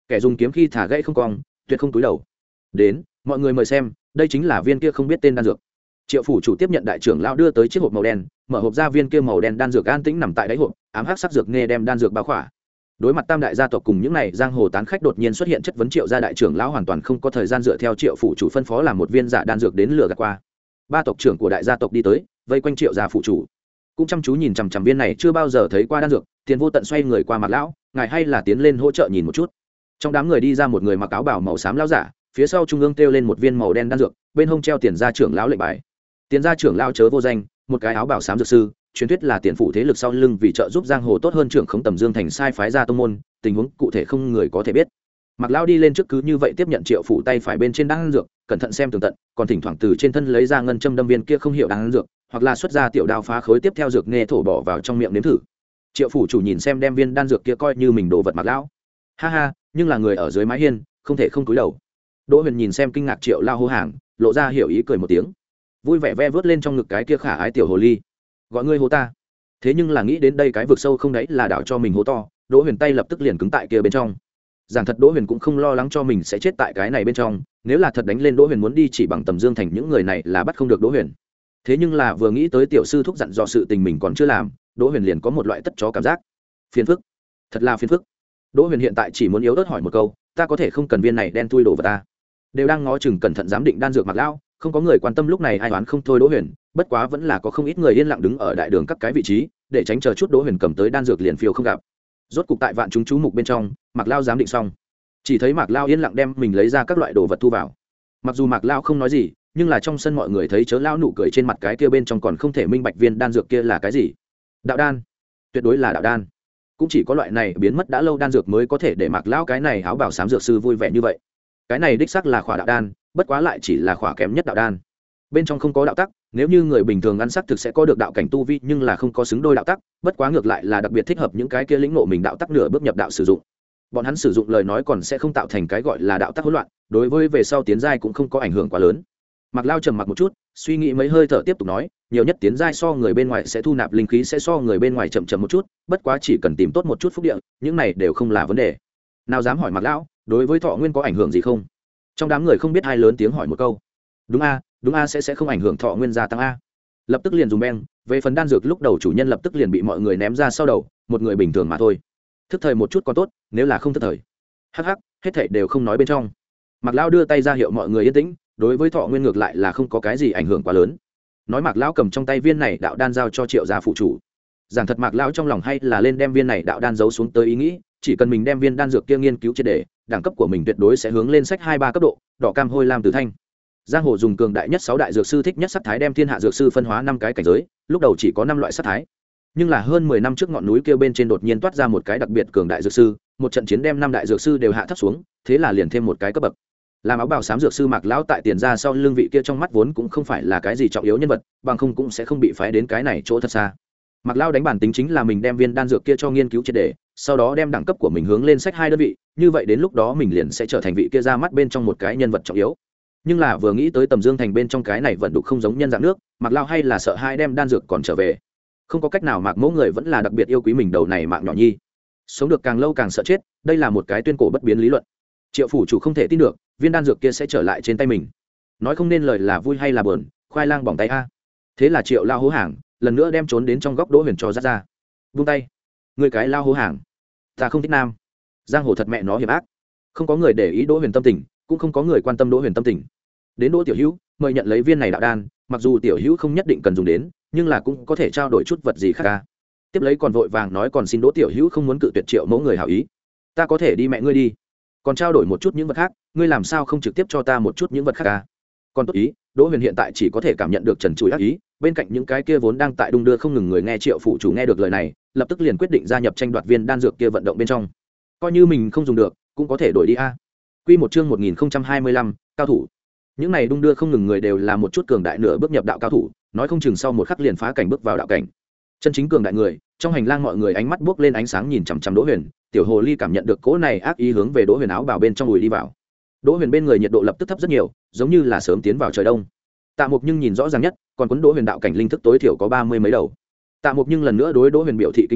kẻ dùng kiếm khi thả gãy không cong, tuyệt không túi đầu. Đến, mọi người mời xem, đây chính là viên kia không biết tên đan dược. Triệu phủ chủ tiếp nhận đại trưởng lão đưa tới chiếc hộp màu đen, mở hộp ra, viên kia màu đen đan dược an tĩnh nằm tại đáy hộp, ám hắc sắc dược nghe đem đan dược bao khỏa. Đối mặt tam đại gia tộc cùng những này giang hồ tán khách đột nhiên xuất hiện chất vấn Triệu gia đại trưởng lão hoàn toàn không có thời gian dựa theo Triệu phủ chủ phân phó làm một viên giả đan dược đến lừa gạt qua. Ba tộc trưởng của đại gia tộc đi tới, vây quanh Triệu gia phủ chủ, cũng chăm chú nhìn chằm chằm viên này chưa bao giờ thấy qua đan dược. Tiền Vô Tận xoay người qua Mạc lão, ngài hay là tiến lên hỗ trợ nhìn một chút. Trong đám người đi ra một người mặc áo bào màu xám lão giả, phía sau trung ương treo lên một viên màu đen đan dược, bên hông treo tiền gia trưởng lão lệnh bài. Tiền gia trưởng lão chớ vô danh, một cái áo bào xám dược sư, truyền thuyết là tiền phủ thế lực sau lưng vì trợ giúp giang hồ tốt hơn trưởng khống Tầm Dương thành sai phái ra tông môn, tình huống cụ thể không người có thể biết. Mạc lão đi lên trước cứ như vậy tiếp nhận Triệu phủ tay phải bên trên đan dược, cẩn thận xem tường tận, còn thỉnh thoảng từ trên thân lấy ra ngân châm đâm viên kia không hiểu đan dược, hoặc là xuất ra tiểu đao phá khối tiếp theo dược nghe thổ bỏ vào trong miệng nếm thử. Triệu phủ chủ nhìn xem đem viên đan dược kia coi như mình đồ vật Mạc lão, ha ha, nhưng là người ở dưới mái hiên, không thể không cúi đầu. Đỗ Huyền nhìn xem kinh ngạc Triệu lao hô hàng, lộ ra hiểu ý cười một tiếng, vui vẻ ve vớt lên trong ngực cái kia khả ái tiểu hồ ly, gọi ngươi hô ta. Thế nhưng là nghĩ đến đây cái vực sâu không đấy là đảo cho mình hố to, Đỗ Huyền tay lập tức liền cứng tại kia bên trong. Giảng thật Đỗ Huyền cũng không lo lắng cho mình sẽ chết tại cái này bên trong, nếu là thật đánh lên Đỗ Huyền muốn đi chỉ bằng Tầm Dương thành những người này là bắt không được Đỗ Huyền. Thế nhưng là vừa nghĩ tới tiểu sư thúc dặn dò sự tình mình còn chưa làm, Đỗ Huyền liền có một loại tất chó cảm giác phiền phức, thật là phiền phức. Đỗ Huyền hiện tại chỉ muốn yếu ớt hỏi một câu, ta có thể không cần viên này đen thui đổ vào ta. Đều đang ngó chừng cẩn thận giám định đan dược Mạc lão, không có người quan tâm lúc này ai đoán không thôi Đỗ Huyền, bất quá vẫn là có không ít người yên lặng đứng ở đại đường các cái vị trí, để tránh chờ chút Đỗ Huyền cầm tới đan dược liền phiêu không gặp. Rốt cục tại vạn chúng chú mục bên trong, Mạc lão giám định xong, chỉ thấy Mạc lão yên lặng đem mình lấy ra các loại đồ vật thu vào. Mặc dù Mạc lão không nói gì, nhưng là trong sân mọi người thấy chớ lão nụ cười trên mặt cái kia bên trong còn không thể minh bạch viên đan dược kia là cái gì. Đạo đan, tuyệt đối là đạo đan. Cũng chỉ có loại này biến mất đã lâu đan dược mới có thể để Mạc lão cái này áo bảo xám dược sư vui vẻ như vậy. Cái này đích xác là khỏa đạo đan, bất quá lại chỉ là khỏa kém nhất đạo đan. Bên trong không có đạo tắc, nếu như người bình thường ăn sắc thực sẽ có được đạo cảnh tu vi, nhưng là không có xứng đôi đạo tắc, bất quá ngược lại là đặc biệt thích hợp những cái kia lĩnh ngộ mình đạo tắc nửa bước nhập đạo sử dụng. Bọn hắn sử dụng lời nói còn sẽ không tạo thành cái gọi là đạo tắc hỗn loạn, đối với về sau tiến giai cũng không có ảnh hưởng quá lớn. Mạc Lao trầm mặc một chút, suy nghĩ mấy hơi thở tiếp tục nói, nhiều nhất tiến giai so người bên ngoài sẽ thu nạp linh khí sẽ so người bên ngoài chậm chậm một chút, bất quá chỉ cần tìm tốt một chút phúc địa, những này đều không là vấn đề. Nào dám hỏi Mạc Lão, đối với thọ nguyên có ảnh hưởng gì không? Trong đám người không biết ai lớn tiếng hỏi một câu. Đúng a, đúng a sẽ sẽ không ảnh hưởng thọ nguyên gia tăng a. Lập tức liền dùng beng, về phần đan dược lúc đầu chủ nhân lập tức liền bị mọi người ném ra sau đầu, một người bình thường mà thôi. Thức thời một chút còn tốt, nếu là không thức thời. Hắc hắc, hết thảy đều không nói bên trong. Mạc Lão đưa tay ra hiệu mọi người yên tĩnh, đối với thọ nguyên ngược lại là không có cái gì ảnh hưởng quá lớn. Nói Mạc Lão cầm trong tay viên này đạo đan giao cho Triệu gia phụ chủ. Giảng thật Mạc Lão trong lòng hay là lên đem viên này đạo đan giấu xuống tới ý nghĩ, chỉ cần mình đem viên đan dược kia nghiên cứu triệt để, đẳng cấp của mình tuyệt đối sẽ hướng lên sách hai ba cấp độ, đỏ cam hôi lam tử thanh. Giang hồ dùng cường đại nhất sáu đại dược sư thích nhất sắc thái đem thiên hạ dược sư phân hóa năm cái cảnh giới, lúc đầu chỉ có năm loại sắc thái. Nhưng là hơn mười năm trước ngọn núi kia bên trên đột nhiên toát ra một cái đặc biệt cường đại dược sư, một trận chiến đem năm đại dược sư đều hạ thấp xuống, thế là liền thêm một cái cấp bậc. Làm áo bào xám dược sư Mạc Lão tại tiền ra sau lưng vị kia trong mắt vốn cũng không phải là cái gì trọng yếu nhân vật, bằng không cũng sẽ không bị phái đến cái này chỗ thật xa. Mạc Lão đánh bản tính chính là mình đem viên đan dược kia cho nghiên cứu triệt để, sau đó đem đẳng cấp của mình hướng lên sách hai đơn vị, như vậy đến lúc đó mình liền sẽ trở thành vị kia ra mắt bên trong một cái nhân vật trọng yếu. Nhưng là vừa nghĩ tới Tầm Dương thành bên trong cái này vận đục không giống nhân dạng nước, Mạc Lão hay là sợ hai đem đan dược còn trở về. Không có cách nào, Mạc Mẫu người vẫn là đặc biệt yêu quý mình đầu này mạng nhỏ nhi. Sống được càng lâu càng sợ chết, đây là một cái tuyên cổ bất biến lý luận. Triệu phủ chủ không thể tin được, viên đan dược kia sẽ trở lại trên tay mình. Nói không nên lời là vui hay là buồn, khoai lang bỏng tay a. Thế là Triệu lao hố hàng, lần nữa đem trốn đến trong góc Đỗ Huyền cho dắt ra. Buông tay, người cái lao hố hàng, ta không thích nam. Giang hồ thật mẹ nó hiểm ác. Không có người để ý Đỗ Huyền tâm tình, cũng không có người quan tâm Đỗ Huyền tâm tình. Đến Đỗ Tiểu Hữu, mời nhận lấy viên này đạo đan, mặc dù Tiểu Hữu không nhất định cần dùng đến, nhưng là cũng có thể trao đổi chút vật gì khác a. Tiếp lấy còn vội vàng nói còn xin Đỗ Tiểu Hữu không muốn cự tuyệt Triệu mẫu người hảo ý. Ta có thể đi mẹ ngươi đi. Còn trao đổi một chút những vật khác, ngươi làm sao không trực tiếp cho ta một chút những vật khác à? Còn tốt ý, Đỗ Huyền hiện tại chỉ có thể cảm nhận được trần trụi ác ý, bên cạnh những cái kia vốn đang tại đung đưa không ngừng người nghe Triệu phụ chủ nghe được lời này, lập tức liền quyết định gia nhập tranh đoạt viên đan dược kia vận động bên trong. Coi như mình không dùng được, cũng có thể đổi đi a. À. Quy một chương một nghìn không trăm hai mươi lăm, cao thủ. Những này đung đưa không ngừng người đều là một chút cường đại nửa bước nhập đạo cao thủ, nói không chừng sau một khắc liền phá cảnh bước vào đạo cảnh. Chân chính cường đại người, trong hành lang mọi người ánh mắt buốc lên ánh sáng nhìn chằm chằm Đỗ Huyền, tiểu hồ ly cảm nhận được cỗ này ác ý hướng về Đỗ Huyền áo bào bên trong ùi đi vào. Đỗ Huyền bên người nhiệt độ lập tức thấp rất nhiều, giống như là sớm tiến vào trời đông. Tạ Mục nhưng nhìn rõ ràng nhất, còn cuốn Đỗ Huyền đạo cảnh linh thức tối thiểu có ba mươi mấy đầu. Tạ Mục nhưng lần nữa đối Đỗ Huyền biểu thị kính nể,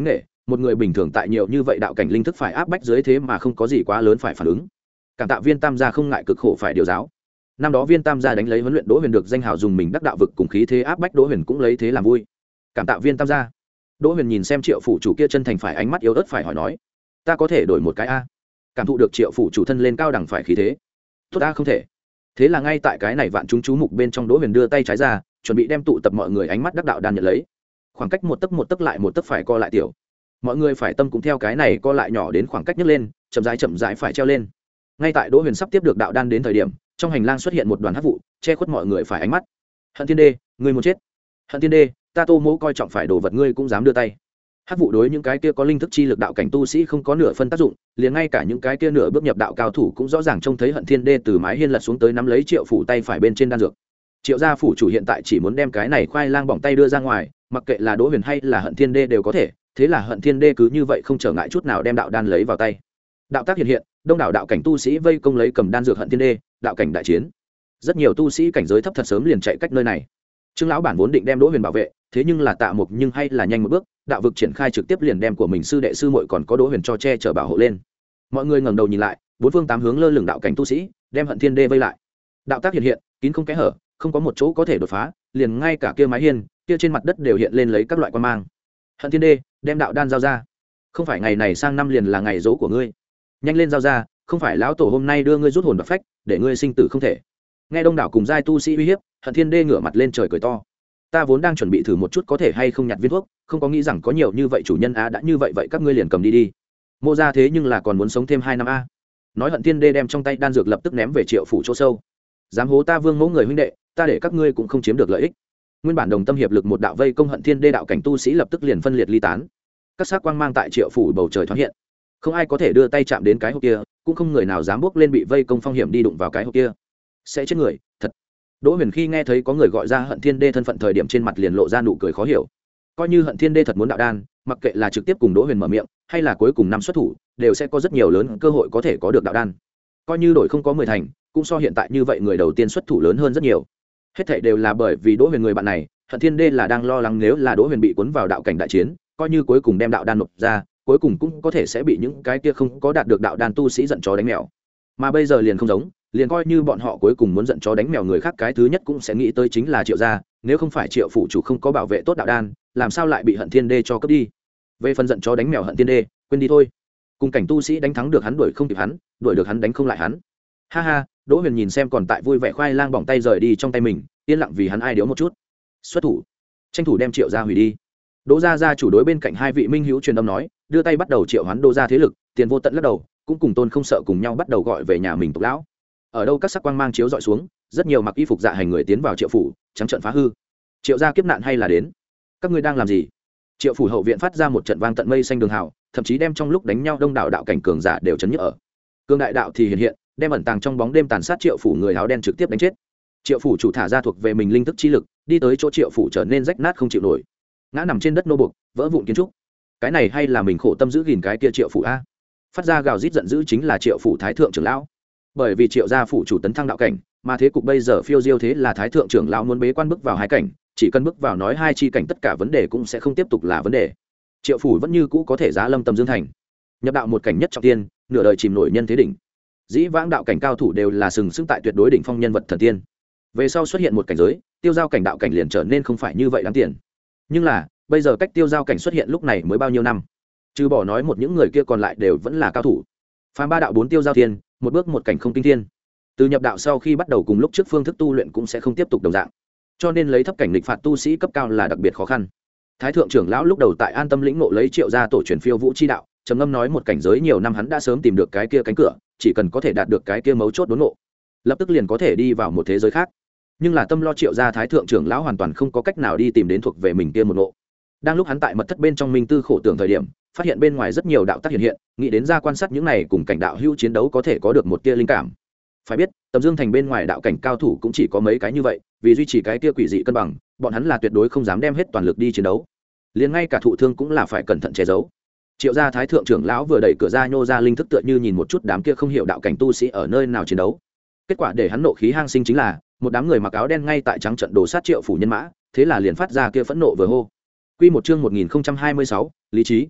một người bình thường tại nhiều như vậy đạo cảnh linh thức phải áp bách dưới thế mà không có gì quá lớn phải phản ứng. Cảm tạ Viên Tam gia không ngại cực khổ phải điều giáo. Năm đó Viên Tam gia đánh lấy huấn luyện Đỗ Huyền được danh hào dùng mình đắc đạo vực cùng khí thế áp bách Đỗ Huyền cũng lấy thế làm vui. Cảm tạ Viên Tam gia. Đỗ Huyền nhìn xem Triệu phủ chủ kia chân thành phải ánh mắt yếu ớt phải hỏi nói, ta có thể đổi một cái a? Cảm thụ được Triệu phủ chủ thân lên cao đẳng phải khí thế. Tốt ta không thể. Thế là ngay tại cái này vạn chúng chú mục bên trong, Đỗ Huyền đưa tay trái ra, chuẩn bị đem tụ tập mọi người ánh mắt đắc đạo đan nhận lấy. Khoảng cách một tấc một tấc lại một tấc phải co lại tiểu. Mọi người phải tâm cũng theo cái này co lại nhỏ đến khoảng cách nhấc lên, chậm rãi chậm rãi phải treo lên. Ngay tại Đỗ Huyền sắp tiếp được đạo đan đến thời điểm, trong hành lang xuất hiện một đoàn hắc vụ, che khuất mọi người phải ánh mắt. Hận Thiên Đê, ngươi muốn chết. Hận Thiên Đê, ta Tô Mỗ coi trọng phải đồ vật ngươi cũng dám đưa tay. Hắc vụ đối những cái kia có linh thức chi lực đạo cảnh tu sĩ không có nửa phân tác dụng, liền ngay cả những cái kia nửa bước nhập đạo cao thủ cũng rõ ràng trông thấy Hận Thiên Đê từ mái hiên lật xuống tới nắm lấy Triệu phủ tay phải bên trên đan dược. Triệu gia phủ chủ hiện tại chỉ muốn đem cái này khoai lang bỏng tay đưa ra ngoài, mặc kệ là Đỗ Huyền hay là Hận Thiên Đê đều có thể, thế là Hận Thiên Đê cứ như vậy không trở ngại chút nào đem đạo đan lấy vào tay. Đạo tác hiện hiện, đông đảo đạo cảnh tu sĩ vây công lấy cầm đan dược Hận Thiên Đê, đạo cảnh đại chiến. Rất nhiều tu sĩ cảnh giới thấp thật sớm liền chạy cách nơi này. Trương lão bản vốn định đem Đỗ Huyền bảo vệ, thế nhưng là Tạ Mục nhưng hay là nhanh một bước, đạo vực triển khai trực tiếp liền đem của mình sư đệ sư muội còn có Đỗ Huyền cho che chở bảo hộ lên. Mọi người ngẩng đầu nhìn lại, bốn phương tám hướng lơ lửng đạo cảnh tu sĩ, đem Hận Thiên Đê vây lại. Đạo tác hiện hiện, kín không kẽ hở, không có một chỗ có thể đột phá, liền ngay cả kia mái hiên, kia trên mặt đất đều hiện lên lấy các loại quan mang. Hận Thiên Đê, đem đạo đan giao ra. Không phải ngày này sang năm liền là ngày dỗ của ngươi. Nhanh lên giao ra, không phải lão tổ hôm nay đưa ngươi rút hồn đoạt phách, để ngươi sinh tử không thể. Nghe đông đảo cùng giai tu sĩ uy hiếp, Hận Thiên Đê ngửa mặt lên trời cười to. Ta vốn đang chuẩn bị thử một chút có thể hay không nhặt viên thuốc, không có nghĩ rằng có nhiều như vậy chủ nhân á, đã như vậy vậy các ngươi liền cầm đi đi. Mô ra thế nhưng là còn muốn sống thêm hai năm a. Nói Hận Thiên Đê đem trong tay đan dược lập tức ném về Triệu phủ chỗ sâu. Dám hố ta Vương Mẫu người huynh đệ, ta để các ngươi cũng không chiếm được lợi ích. Nguyên bản đồng tâm hiệp lực một đạo vây công Hận Thiên Đê đạo cảnh tu sĩ lập tức liền phân liệt ly tán. Các sắc quang mang tại Triệu phủ bầu trời thoáng hiện. Không ai có thể đưa tay chạm đến cái hộp kia, cũng không người nào dám bước lên bị vây công phong hiểm đi đụng vào cái hộp kia. Sẽ chết người, thật. Đỗ Huyền khi nghe thấy có người gọi ra Hận Thiên Đê thân phận thời điểm trên mặt liền lộ ra nụ cười khó hiểu. Coi như Hận Thiên Đê thật muốn đạo đan, mặc kệ là trực tiếp cùng Đỗ Huyền mở miệng, hay là cuối cùng năm xuất thủ, đều sẽ có rất nhiều lớn cơ hội có thể có được đạo đan. Coi như đổi không có mười thành, cũng so hiện tại như vậy người đầu tiên xuất thủ lớn hơn rất nhiều. Hết thảy đều là bởi vì Đỗ Huyền người bạn này, Hận Thiên Đê là đang lo lắng nếu là Đỗ Huyền bị cuốn vào đạo cảnh đại chiến, coi như cuối cùng đem đạo đan nộp ra, cuối cùng cũng có thể sẽ bị những cái kia không có đạt được đạo đan tu sĩ giận chó đánh mèo. Mà bây giờ liền không giống, liền coi như bọn họ cuối cùng muốn giận chó đánh mèo người khác, cái thứ nhất cũng sẽ nghĩ tới chính là Triệu gia, nếu không phải Triệu phủ chủ không có bảo vệ tốt đạo đan, làm sao lại bị Hận Thiên Đê cho cướp đi. Về phần giận chó đánh mèo Hận Thiên Đê, quên đi thôi. Cùng cảnh tu sĩ đánh thắng được hắn, đuổi không kịp hắn, đuổi được hắn đánh không lại hắn. Ha ha, Đỗ Huyền nhìn xem còn tại vui vẻ khoai lang bỏng tay rời đi trong tay mình, yên lặng vì hắn ai điếu một chút. Xuất thủ, tranh thủ đem Triệu gia hủy đi. Đỗ gia gia chủ đối bên cạnh hai vị minh hữu truyền âm nói, đưa tay bắt đầu triệu hoán Đỗ gia thế lực, Tiền Vô Tận lắc đầu, cũng cùng Tôn không sợ cùng nhau bắt đầu gọi về nhà mình tộc lão. Ở đâu các sắc quang mang chiếu dọi xuống, rất nhiều mặc y phục dạ hành người tiến vào Triệu phủ, trắng trận phá hư. Triệu gia kiếp nạn hay là đến? Các ngươi đang làm gì? Triệu phủ hậu viện phát ra một trận vang tận mây xanh đường hào, thậm chí đem trong lúc đánh nhau đông đảo đạo cảnh cường giả đều chấn nhức ở. Cương đại đạo thì hiện hiện, đem ẩn tàng trong bóng đêm tàn sát Triệu phủ người áo đen trực tiếp đánh chết. Triệu phủ chủ thả ra thuộc về mình linh thức chi lực, đi tới chỗ Triệu phủ trở nên rách nát không chịu nổi, ngã nằm trên đất nô buộc, vỡ vụn kiến trúc. Cái này hay là mình khổ tâm giữ gìn cái kia Triệu phủ a? Phát ra gào rít giận dữ chính là Triệu phủ thái thượng trưởng lão. Bởi vì Triệu gia phủ chủ tấn thăng đạo cảnh, mà thế cục bây giờ phiêu diêu, thế là thái thượng trưởng lão muốn bế quan bước vào hai cảnh, chỉ cần bước vào nói hai chi cảnh tất cả vấn đề cũng sẽ không tiếp tục là vấn đề. Triệu phủ vẫn như cũ có thể giá lâm tầm dương thành, nhập đạo một cảnh nhất trọng tiên, nửa đời chìm nổi nhân thế đỉnh. Dĩ vãng đạo cảnh cao thủ đều là sừng sững tại tuyệt đối đỉnh phong nhân vật thần tiên. Về sau xuất hiện một cảnh giới, tiêu giao cảnh đạo cảnh liền trở nên không phải như vậy đáng tiền. Nhưng là bây giờ cách tiêu giao cảnh xuất hiện lúc này mới bao nhiêu năm, trừ bỏ nói một những người kia còn lại đều vẫn là cao thủ. Phàm ba đạo bốn tiêu giao thiên, một bước một cảnh không kinh thiên. Từ nhập đạo sau khi bắt đầu cùng lúc trước phương thức tu luyện cũng sẽ không tiếp tục đồng dạng, cho nên lấy thấp cảnh lịch phạt tu sĩ cấp cao là đặc biệt khó khăn. Thái thượng trưởng lão lúc đầu tại An Tâm lĩnh ngộ lấy Triệu gia tổ truyền phiêu vũ chi đạo, trầm ngâm nói một cảnh giới nhiều năm hắn đã sớm tìm được cái kia cánh cửa, chỉ cần có thể đạt được cái kia mấu chốt đốn ngộ, lập tức liền có thể đi vào một thế giới khác. Nhưng là tâm lo Triệu gia thái thượng trưởng lão hoàn toàn không có cách nào đi tìm đến thuộc về mình kia một ngộ. Đang lúc hắn tại mật thất bên trong minh tư khổ tưởng thời điểm, phát hiện bên ngoài rất nhiều đạo tác hiện hiện, nghĩ đến ra quan sát những này cùng cảnh đạo hữu chiến đấu có thể có được một tia linh cảm. Phải biết, Tầm Dương thành bên ngoài đạo cảnh cao thủ cũng chỉ có mấy cái như vậy, vì duy trì cái tia quỷ dị cân bằng, bọn hắn là tuyệt đối không dám đem hết toàn lực đi chiến đấu. Liền ngay cả thụ thương cũng là phải cẩn thận che giấu. Triệu gia thái thượng trưởng lão vừa đẩy cửa ra nhô ra linh thức tựa như nhìn một chút đám kia không hiểu đạo cảnh tu sĩ ở nơi nào chiến đấu. Kết quả để hắn nộ khí hang sinh chính là, một đám người mặc áo đen ngay tại trắng trận đồ sát Triệu phủ nhân mã, thế là liền phát ra kia phẫn nộ vừa hô. Quy một chương một nghìn không trăm hai mươi sáu, lý trí.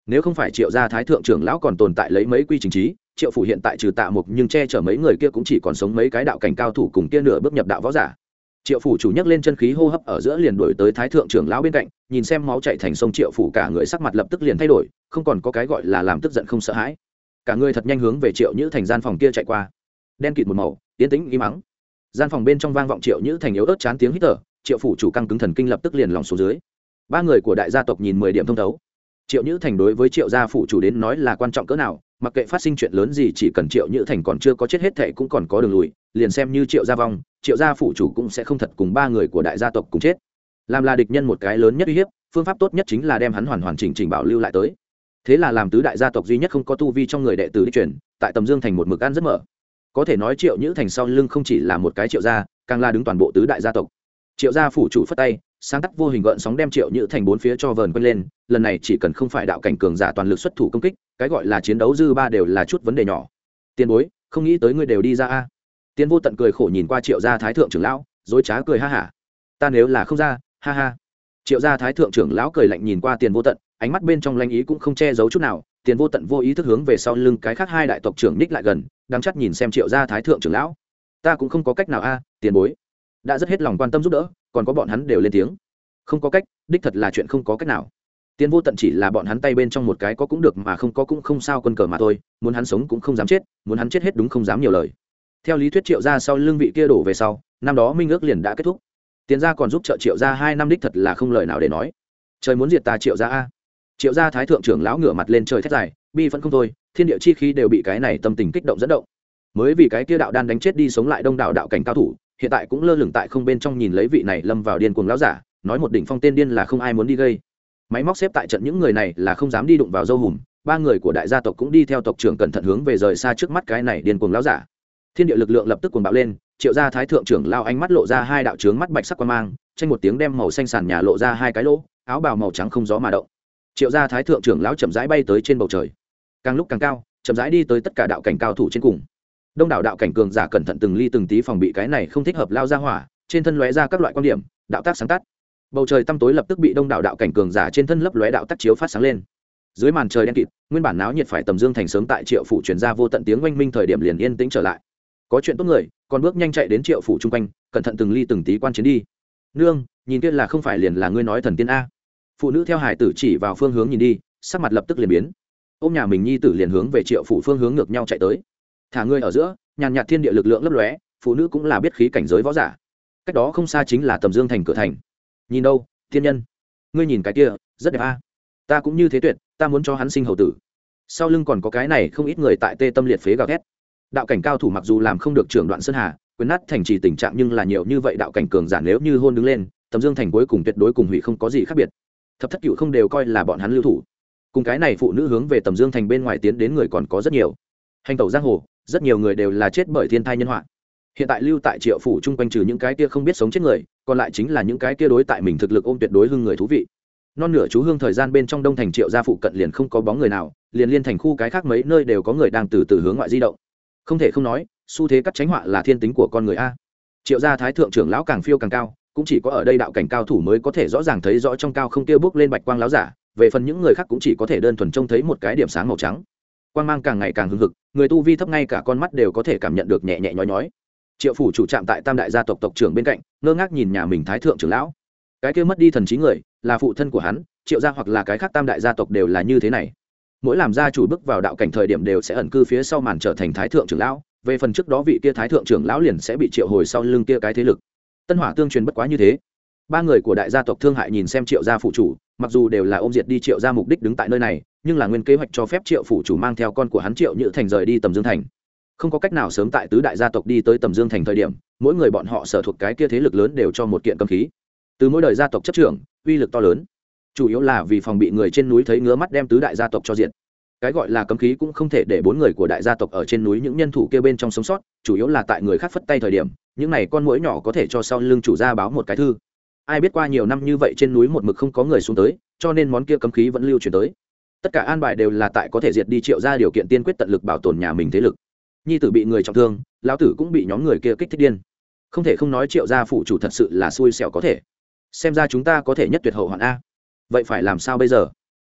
nếu không phải triệu gia thái thượng trưởng lão còn tồn tại lấy mấy quy trình trí, triệu phủ hiện tại trừ Tạ Mục nhưng che chở mấy người kia cũng chỉ còn sống mấy cái đạo cảnh cao thủ cùng kia nửa bước nhập đạo võ giả. Triệu phủ chủ nhấc lên chân khí hô hấp ở giữa liền đuổi tới thái thượng trưởng lão bên cạnh, nhìn xem máu chảy thành sông triệu phủ, cả người sắc mặt lập tức liền thay đổi, không còn có cái gọi là làm tức giận không sợ hãi, cả người thật nhanh hướng về Triệu Nhữ Thành gian phòng kia chạy qua. Đen kịt một màu, yên tĩnh im mắng. Gian phòng bên trong vang vọng Triệu Nhữ Thành yếu ớt chán tiếng hít thở, triệu phủ chủ căng cứng thần kinh lập tức liền lòng xuống dưới. Ba người của đại gia tộc nhìn mười điểm thông thấu. Triệu Nhữ Thành đối với Triệu gia phủ chủ đến nói là quan trọng cỡ nào, mặc kệ phát sinh chuyện lớn gì, chỉ cần Triệu Nhữ Thành còn chưa có chết hết thệ cũng còn có đường lùi, liền xem như Triệu gia vong, Triệu gia phủ chủ cũng sẽ không thật cùng ba người của đại gia tộc cùng chết. Làm là địch nhân một cái lớn nhất uy hiếp, phương pháp tốt nhất chính là đem hắn hoàn hoàn chỉnh chỉnh bảo lưu lại tới. Thế là làm tứ đại gia tộc duy nhất không có tu vi trong người đệ tử đi truyền, tại Tầm Dương Thành một mực ăn rất mở. Có thể nói Triệu Nhữ Thành sau lưng không chỉ là một cái Triệu gia, càng là đứng toàn bộ tứ đại gia tộc. Triệu gia phủ chủ phất tay, sáng tắt vô hình gợn sóng đem Triệu Nhữ Thành bốn phía cho vờn quanh lên, lần này chỉ cần không phải đạo cảnh cường giả toàn lực xuất thủ công kích, cái gọi là chiến đấu dư ba đều là chút vấn đề nhỏ. Tiền bối, không nghĩ tới ngươi đều đi ra a. Tiền Vô Tận cười khổ nhìn qua Triệu gia thái thượng trưởng lão, dối trá cười ha hả. Ta nếu là không ra, ha ha. Triệu gia thái thượng trưởng lão cười lạnh nhìn qua Tiền Vô Tận, ánh mắt bên trong lanh ý cũng không che giấu chút nào. Tiền Vô Tận vô ý thức hướng về sau lưng cái khác hai đại tộc trưởng ních lại gần, đang chắt nhìn xem Triệu gia thái thượng trưởng lão. Ta cũng không có cách nào a, tiền bối. Đã rất hết lòng quan tâm giúp đỡ, còn có bọn hắn đều lên tiếng. Không có cách, đích thật là chuyện không có cách nào. Tiền Vô Tận chỉ là bọn hắn tay bên trong một cái có cũng được mà không có cũng không sao quân cờ mà thôi, muốn hắn sống cũng không dám chết, muốn hắn chết hết đúng không dám nhiều lời. Theo lý thuyết Triệu gia sau lưng vị kia đổ về sau, năm đó minh ước liền đã kết thúc. Tiền gia còn giúp trợ Triệu gia hai năm đích thật là không lời nào để nói. Trời muốn diệt ta Triệu gia a. Triệu gia thái thượng trưởng lão ngửa mặt lên trời thét dài, bi vẫn không thôi, thiên địa chi khí đều bị cái này tâm tình kích động dẫn động. Mới vì cái kia đạo đan đánh chết đi sống lại đông đảo đạo cảnh cao thủ, hiện tại cũng lơ lửng tại không bên trong nhìn lấy vị này lâm vào điên cuồng lão giả, nói một đỉnh phong tên điên là không ai muốn đi gây. Máy móc xếp tại trận những người này là không dám đi đụng vào dâu hùm, ba người của đại gia tộc cũng đi theo tộc trưởng cẩn thận hướng về rời xa trước mắt cái này điên cuồng lão giả. Thiên địa lực lượng lập tức cuồng bạo lên, Triệu gia thái thượng trưởng lao ánh mắt lộ ra hai đạo trướng mắt bạch sắc quang mang, tranh một tiếng đem màu xanh sàn nhà lộ ra hai cái lỗ, áo bào màu trắng không gió mà động. Triệu gia thái thượng trưởng lão chậm rãi bay tới trên bầu trời, càng lúc càng cao, chậm rãi đi tới tất cả đạo cảnh cao thủ trên cùng. Đông đảo đạo cảnh cường giả cẩn thận từng ly từng tí phòng bị cái này không thích hợp lao ra hỏa, trên thân lóe ra các loại quan điểm, đạo tác sáng tắt. Bầu trời tăm tối lập tức bị đông đảo đạo cảnh cường giả trên thân lấp lóe đạo tác chiếu phát sáng lên. Dưới màn trời đen kịt, nguyên bản náo nhiệt phải Tầm Dương Thành sớm tại Triệu phủ truyền ra vô tận tiếng oanh minh thời điểm liền yên tĩnh trở lại. Có chuyện tốt người, còn bước nhanh chạy đến Triệu phủ chung quanh, cẩn thận từng ly từng tí quan chiến đi. Nương, nhìn kia là không phải liền là ngươi nói thần tiên a? Phụ nữ theo hải tử chỉ vào phương hướng nhìn đi, sắc mặt lập tức liền biến. Ôm nhà mình nhi tử liền hướng về Triệu phủ phương hướng ngược nhau chạy tới. Thả ngươi ở giữa, nhàn nhạt thiên địa lực lượng lấp lóe, phụ nữ cũng là biết khí cảnh giới võ giả. Cách đó không xa chính là Tầm Dương Thành cửa thành. Nhìn đâu, thiên nhân, ngươi nhìn cái kia, rất đẹp a. Ta cũng như thế tuyệt, ta muốn cho hắn sinh hầu tử. Sau lưng còn có cái này không ít người tại tê tâm liệt phế gào thét. Đạo cảnh cao thủ mặc dù làm không được trưởng đoạn sơn hà, quyền nát thành trì tình trạng, nhưng là nhiều như vậy đạo cảnh cường giả nếu như hôn đứng lên, Tầm Dương Thành cuối cùng tuyệt đối cùng hủy không có gì khác biệt. Thập thất cửu không đều coi là bọn hắn lưu thủ. Cùng cái này phụ nữ hướng về Tầm Dương Thành bên ngoài tiến đến người còn có rất nhiều. Hành tẩu giang hồ, rất nhiều người đều là chết bởi thiên tai nhân họa. Hiện tại lưu tại Triệu phủ chung quanh trừ những cái kia không biết sống chết người, còn lại chính là những cái kia đối tại mình thực lực ôm tuyệt đối hưng người thú vị. Non nửa chú hương thời gian bên trong Đông Thành Triệu gia phụ cận liền không có bóng người nào, liền liên thành khu cái khác mấy nơi đều có người đang từ từ hướng ngoại di động. Không thể không nói, xu thế cắt tránh họa là thiên tính của con người a. Triệu gia thái thượng trưởng lão càng phiêu càng cao, cũng chỉ có ở đây đạo cảnh cao thủ mới có thể rõ ràng thấy rõ trong cao không kia bước lên bạch quang láo giả, về phần những người khác cũng chỉ có thể đơn thuần trông thấy một cái điểm sáng màu trắng. Quang mang càng ngày càng hưng hực, người tu vi thấp ngay cả con mắt đều có thể cảm nhận được nhẹ nhẹ nhói nhói. Triệu phủ chủ trạm tại tam đại gia tộc tộc trưởng bên cạnh, ngơ ngác nhìn nhà mình thái thượng trưởng lão. Cái kia mất đi thần trí người là phụ thân của hắn, Triệu gia hoặc là cái khác tam đại gia tộc đều là như thế này. Mỗi làm gia chủ bước vào đạo cảnh thời điểm đều sẽ ẩn cư phía sau màn trở thành thái thượng trưởng lão, về phần trước đó vị kia thái thượng trưởng lão liền sẽ bị triệu hồi sau lưng kia cái thế lực. Tân hỏa tương truyền bất quá như thế. Ba người của đại gia tộc Thương Hại nhìn xem Triệu gia phụ chủ, mặc dù đều là ôm diệt đi Triệu gia mục đích đứng tại nơi này, nhưng là nguyên kế hoạch cho phép Triệu phụ chủ mang theo con của hắn Triệu Nhữ Thành rời đi Tầm Dương Thành. Không có cách nào sớm tại tứ đại gia tộc đi tới Tầm Dương Thành thời điểm, mỗi người bọn họ sở thuộc cái kia thế lực lớn đều cho một kiện cấm khí. Từ mỗi đời gia tộc chấp trưởng, uy lực to lớn. Chủ yếu là vì phòng bị người trên núi thấy ngứa mắt đem tứ đại gia tộc cho diệt. Cái gọi là cấm khí cũng không thể để bốn người của đại gia tộc ở trên núi những nhân thủ kia bên trong sống sót, chủ yếu là tại người khác phất tay thời điểm, những này con muỗi nhỏ có thể cho sau lưng chủ gia báo một cái thư. Ai biết qua nhiều năm như vậy trên núi một mực không có người xuống tới, cho nên món kia cấm khí vẫn lưu truyền tới. Tất cả an bài đều là tại có thể diệt đi Triệu gia điều kiện tiên quyết tận lực bảo tồn nhà mình thế lực. Nhi tử bị người trọng thương, lão tử cũng bị nhóm người kia kích thích điên. Không thể không nói Triệu gia phụ chủ thật sự là xui xẻo có thể. Xem ra chúng ta có thể nhất tuyệt hậu hoạn a. Vậy phải làm sao bây giờ?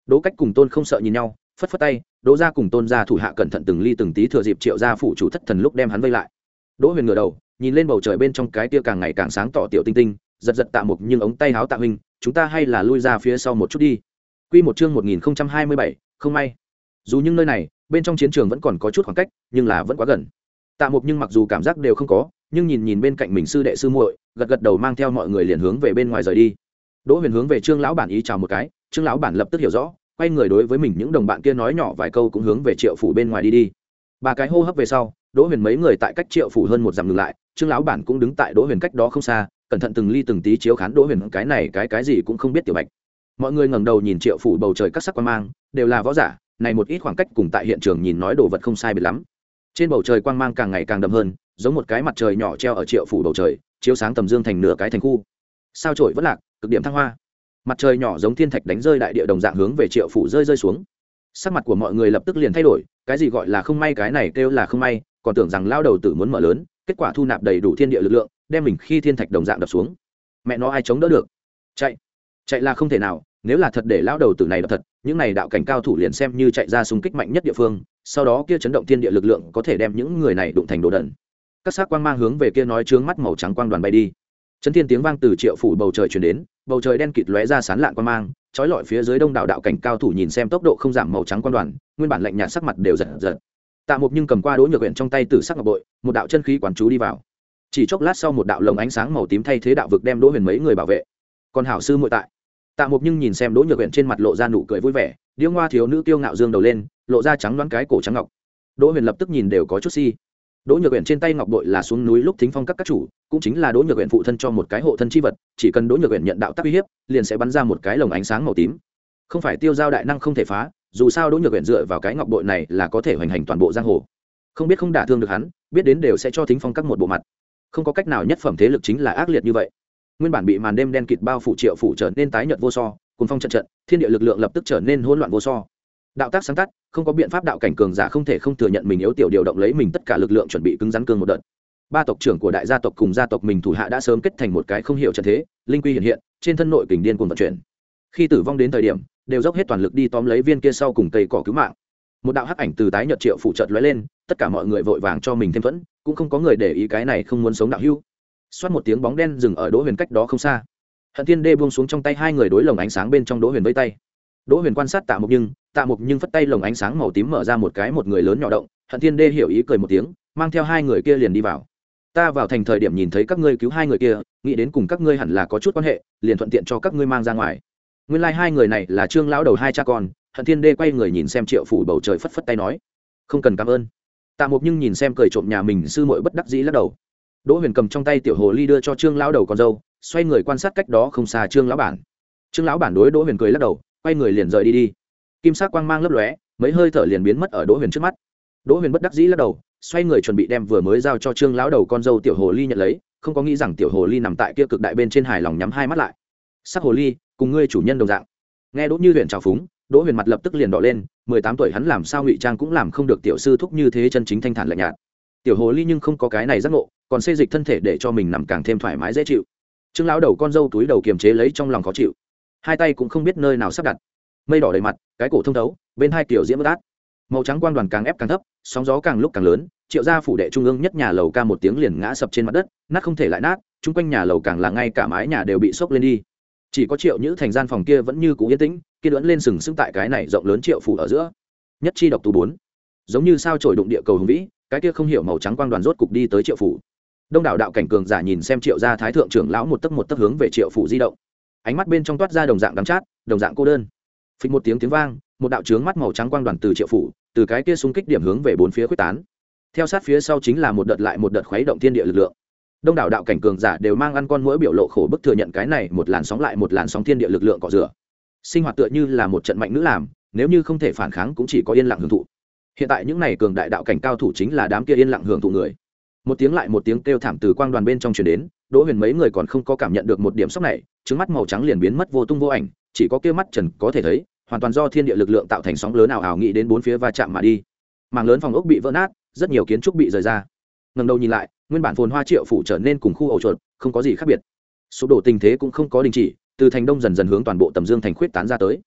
Đỗ Cách cùng Tôn Không Sợ nhìn nhau, phất phất tay, Đỗ gia cùng Tôn gia thủ hạ cẩn thận từng ly từng tí thừa dịp Triệu gia phủ chủ thất thần lúc đem hắn vây lại. Đỗ Huyền ngửa đầu, nhìn lên bầu trời bên trong cái tia càng ngày càng sáng tỏ tiểu tinh tinh, giật giật Tạ Mục nhưng ống tay áo Tạ huynh, chúng ta hay là lui ra phía sau một chút đi. Quy một chương một nghìn không trăm hai mươi bảy, không may. Dù nhưng nơi này, bên trong chiến trường vẫn còn có chút khoảng cách, nhưng là vẫn quá gần. Tạ Mục nhưng mặc dù cảm giác đều không có, nhưng nhìn nhìn bên cạnh mình sư đệ sư muội, gật gật đầu mang theo mọi người liền hướng về bên ngoài rời đi. Đỗ Huyền hướng về Trương lão bản ý chào một cái, Trương lão bản lập tức hiểu rõ, quay người đối với mình những đồng bạn kia nói nhỏ vài câu cũng hướng về Triệu phủ bên ngoài đi đi. Ba cái hô hấp về sau, Đỗ Huyền mấy người tại cách Triệu phủ hơn một dặm ngừng lại, Trương lão bản cũng đứng tại Đỗ Huyền cách đó không xa, cẩn thận từng ly từng tí chiếu khán Đỗ Huyền cái này cái cái gì cũng không biết tiểu bạch. Mọi người ngẩng đầu nhìn Triệu phủ bầu trời các sắc quang mang, đều là võ giả, này một ít khoảng cách cùng tại hiện trường nhìn nói đồ vật không sai biệt lắm. Trên bầu trời quang mang càng ngày càng đậm hơn, giống một cái mặt trời nhỏ treo ở Triệu phủ bầu trời, chiếu sáng tầm dương thành nửa cái thành khu. Sao chổi vất lạc, cực điểm thăng hoa. Mặt trời nhỏ giống thiên thạch đánh rơi đại địa đồng dạng hướng về Triệu phủ rơi rơi xuống. Sắc mặt của mọi người lập tức liền thay đổi, cái gì gọi là không may cái này kêu là không may, còn tưởng rằng lao đầu tử muốn mở lớn, kết quả thu nạp đầy đủ thiên địa lực lượng, đem mình khi thiên thạch đồng dạng đập xuống. Mẹ nó ai chống đỡ được? Chạy, chạy là không thể nào, nếu là thật để lao đầu tử này đập thật, những này đạo cảnh cao thủ liền xem như chạy ra xung kích mạnh nhất địa phương, sau đó kia chấn động thiên địa lực lượng có thể đem những người này đụng thành đồ đần. Các sắc quang mang hướng về kia nói trướng mắt màu trắng quang đoàn bay đi. Chấn thiên tiếng vang từ Triệu phủ bầu trời truyền đến, bầu trời đen kịt lóe ra sán lạn quang mang, chói lọi phía dưới đông đảo đạo cảnh cao thủ nhìn xem tốc độ không giảm màu trắng quang đoàn, nguyên bản lạnh nhạt sắc mặt đều giật giật. Tạ Mục nhưng cầm qua Đỗ Nhược Uyển trong tay tử sắc ngọc bội, một đạo chân khí quán chú đi vào. Chỉ chốc lát sau một đạo lồng ánh sáng màu tím thay thế đạo vực đem Đỗ Huyền mấy người bảo vệ. Còn hảo sư muội tại. Tạ Mục nhưng nhìn xem Đỗ Nhược Uyển trên mặt lộ ra nụ cười vui vẻ, điêu ngoa thiếu nữ kiêu ngạo dương đầu lên, lộ ra trắng đoán cái cổ trắng ngọc. Đỗ Huyền lập tức nhìn đều có chút si. Đỗ Nhược Uyển trên tay ngọc bội là xuống núi lúc Thính Phong các các chủ, cũng chính là Đỗ Nhược Uyển phụ thân cho một cái hộ thân chi vật, chỉ cần Đỗ Nhược Uyển nhận đạo tác uy hiếp, liền sẽ bắn ra một cái lồng ánh sáng màu tím. Không phải tiêu giao đại năng không thể phá, dù sao Đỗ Nhược Uyển dựa vào cái ngọc bội này là có thể hoành hành toàn bộ giang hồ. Không biết không đả thương được hắn, biết đến đều sẽ cho Thính Phong các một bộ mặt. Không có cách nào, nhất phẩm thế lực chính là ác liệt như vậy. Nguyên bản bị màn đêm đen kịt bao phủ Triệu phủ trở nên tái nhợt vô so, cùng phong trận trận, thiên địa lực lượng lập tức trở nên hỗn loạn vô so. Đạo tác sáng tắt, không có biện pháp, đạo cảnh cường giả không thể không thừa nhận mình yếu tiểu, điều động lấy mình tất cả lực lượng chuẩn bị cứng rắn cương một đợt. Ba tộc trưởng của đại gia tộc cùng gia tộc mình thủ hạ đã sớm kết thành một cái không hiểu trận thế, linh quy hiện hiện, trên thân nội kình điên cuồng vận chuyển. Khi tử vong đến thời điểm, đều dốc hết toàn lực đi tóm lấy viên kia sau cùng cây cỏ cứu mạng. Một đạo hắc ảnh từ tái nhợt Triệu phủ chợt lóe lên, tất cả mọi người vội vàng cho mình thêm thuẫn, cũng không có người để ý cái này không muốn sống đạo hữu. Xoát một tiếng bóng đen dừng ở Đỗ Huyền cách đó không xa. Hận Thiên Đê buông xuống trong tay hai người đối lồng ánh sáng bên trong Đỗ Huyền vây tay. Đỗ Huyền quan sát Tạ Mục nhưng, Tạ Mục nhưng phất tay lồng ánh sáng màu tím mở ra một cái một người lớn nhỏ động, Hận Thiên Đê hiểu ý cười một tiếng, mang theo hai người kia liền đi vào. Ta vào thành thời điểm nhìn thấy các ngươi cứu hai người kia, nghĩ đến cùng các ngươi hẳn là có chút quan hệ, liền thuận tiện cho các ngươi mang ra ngoài. Nguyên lai like hai người này là Trương lão đầu hai cha con. Hận Thiên Đê quay người nhìn xem Triệu phủ bầu trời, phất phất tay nói, không cần cảm ơn. Tạ Mục nhưng nhìn xem cười trộm nhà mình sư muội bất đắc dĩ lắc đầu. Đỗ Huyền cầm trong tay tiểu hồ ly đưa cho Trương lão đầu con dâu, xoay người quan sát cách đó không xa Trương lão bản. Trương lão bản đối Đỗ Huyền cười lắc đầu, quay người liền rời đi đi. Kim sắc quang mang lấp lóe, mấy hơi thở liền biến mất ở Đỗ Huyền trước mắt. Đỗ Huyền bất đắc dĩ lắc đầu, xoay người chuẩn bị đem vừa mới giao cho Trương lão đầu con dâu tiểu hồ ly nhận lấy, không có nghĩ rằng tiểu hồ ly nằm tại kia cực đại bên trên hài lòng nhắm hai mắt lại. Sắc hồ ly, cùng ngươi chủ nhân đồng dạng. Nghe Đỗ Như Huyền chào phúng, Đỗ Huyền mặt lập tức liền đỏ lên, mười tám tuổi hắn làm sao ngụy trang cũng làm không được tiểu sư thúc như thế chân chính thanh thản lạnh nhạt. Tiểu hồ ly nhưng không có cái này giác ngộ, còn xê dịch thân thể để cho mình nằm càng thêm thoải mái dễ chịu. Trương lão đầu con dâu túi đầu kiềm chế lấy trong lòng khó chịu, hai tay cũng không biết nơi nào sắp đặt. Mây đỏ đầy mặt, cái cổ thông thấu, bên hai tiểu diễm bất át. Màu trắng quang đoàn càng ép càng thấp, sóng gió càng lúc càng lớn, Triệu gia phủ đệ trung ương nhất nhà lầu ca một tiếng liền ngã sập trên mặt đất, nát không thể lại nát, chung quanh nhà lầu càng là ngay cả mái nhà đều bị sốc lên đi. Chỉ có Triệu Nhữ Thành gian phòng kia vẫn như cũ yên tĩnh, kia lưỡn lên sừng sững tại cái này rộng lớn Triệu phủ ở giữa. Nhất chi độc tú bốn, giống như sao chổi đụng địa cầu hùng vĩ, cái kia không hiểu màu trắng quang đoàn rốt cục đi tới Triệu phủ. Đông đảo đạo cảnh cường giả nhìn xem Triệu gia thái thượng trưởng lão một tấc một tấc hướng về Triệu phủ di động, ánh mắt bên trong toát ra đồng dạng đắng chát, đồng dạng cô đơn. Phịch một tiếng tiếng vang, một đạo chướng mắt màu trắng quang đoàn từ Triệu phủ, từ cái kia xung kích điểm hướng về bốn phía khuếch tán. Theo sát phía sau chính là một đợt lại một đợt khuấy động thiên địa lực lượng. Đông đảo đạo cảnh cường giả đều mang ăn con muỗi biểu lộ khổ bức thừa nhận cái này một làn sóng lại một làn sóng thiên địa lực lượng cọ rửa. Sinh hoạt tựa như là một trận mạnh nữ làm, nếu như không thể phản kháng cũng chỉ có yên lặng hưởng thụ. Hiện tại những này cường đại đạo cảnh cao thủ chính là đám kia yên lặng hưởng thụ người. Một tiếng lại một tiếng kêu thảm từ quang đoàn bên trong truyền đến, Đỗ Huyền mấy người còn không có cảm nhận được một điểm sốc này, trứng mắt màu trắng liền biến mất vô tung vô ảnh, chỉ có kia mắt trần có thể thấy, hoàn toàn do thiên địa lực lượng tạo thành sóng lớn ảo ảo nghĩ đến bốn phía va chạm mà đi. Mảng lớn phòng ốc bị vỡ nát, rất nhiều kiến trúc bị rời ra. Ngẩng đầu nhìn lại, nguyên bản phồn hoa Triệu phủ trở nên cùng khu ổ chuột, không có gì khác biệt. Sụp đổ tình thế cũng không có đình chỉ, từ thành đông dần dần hướng toàn bộ Tầm Dương thành khuyết tán ra tới.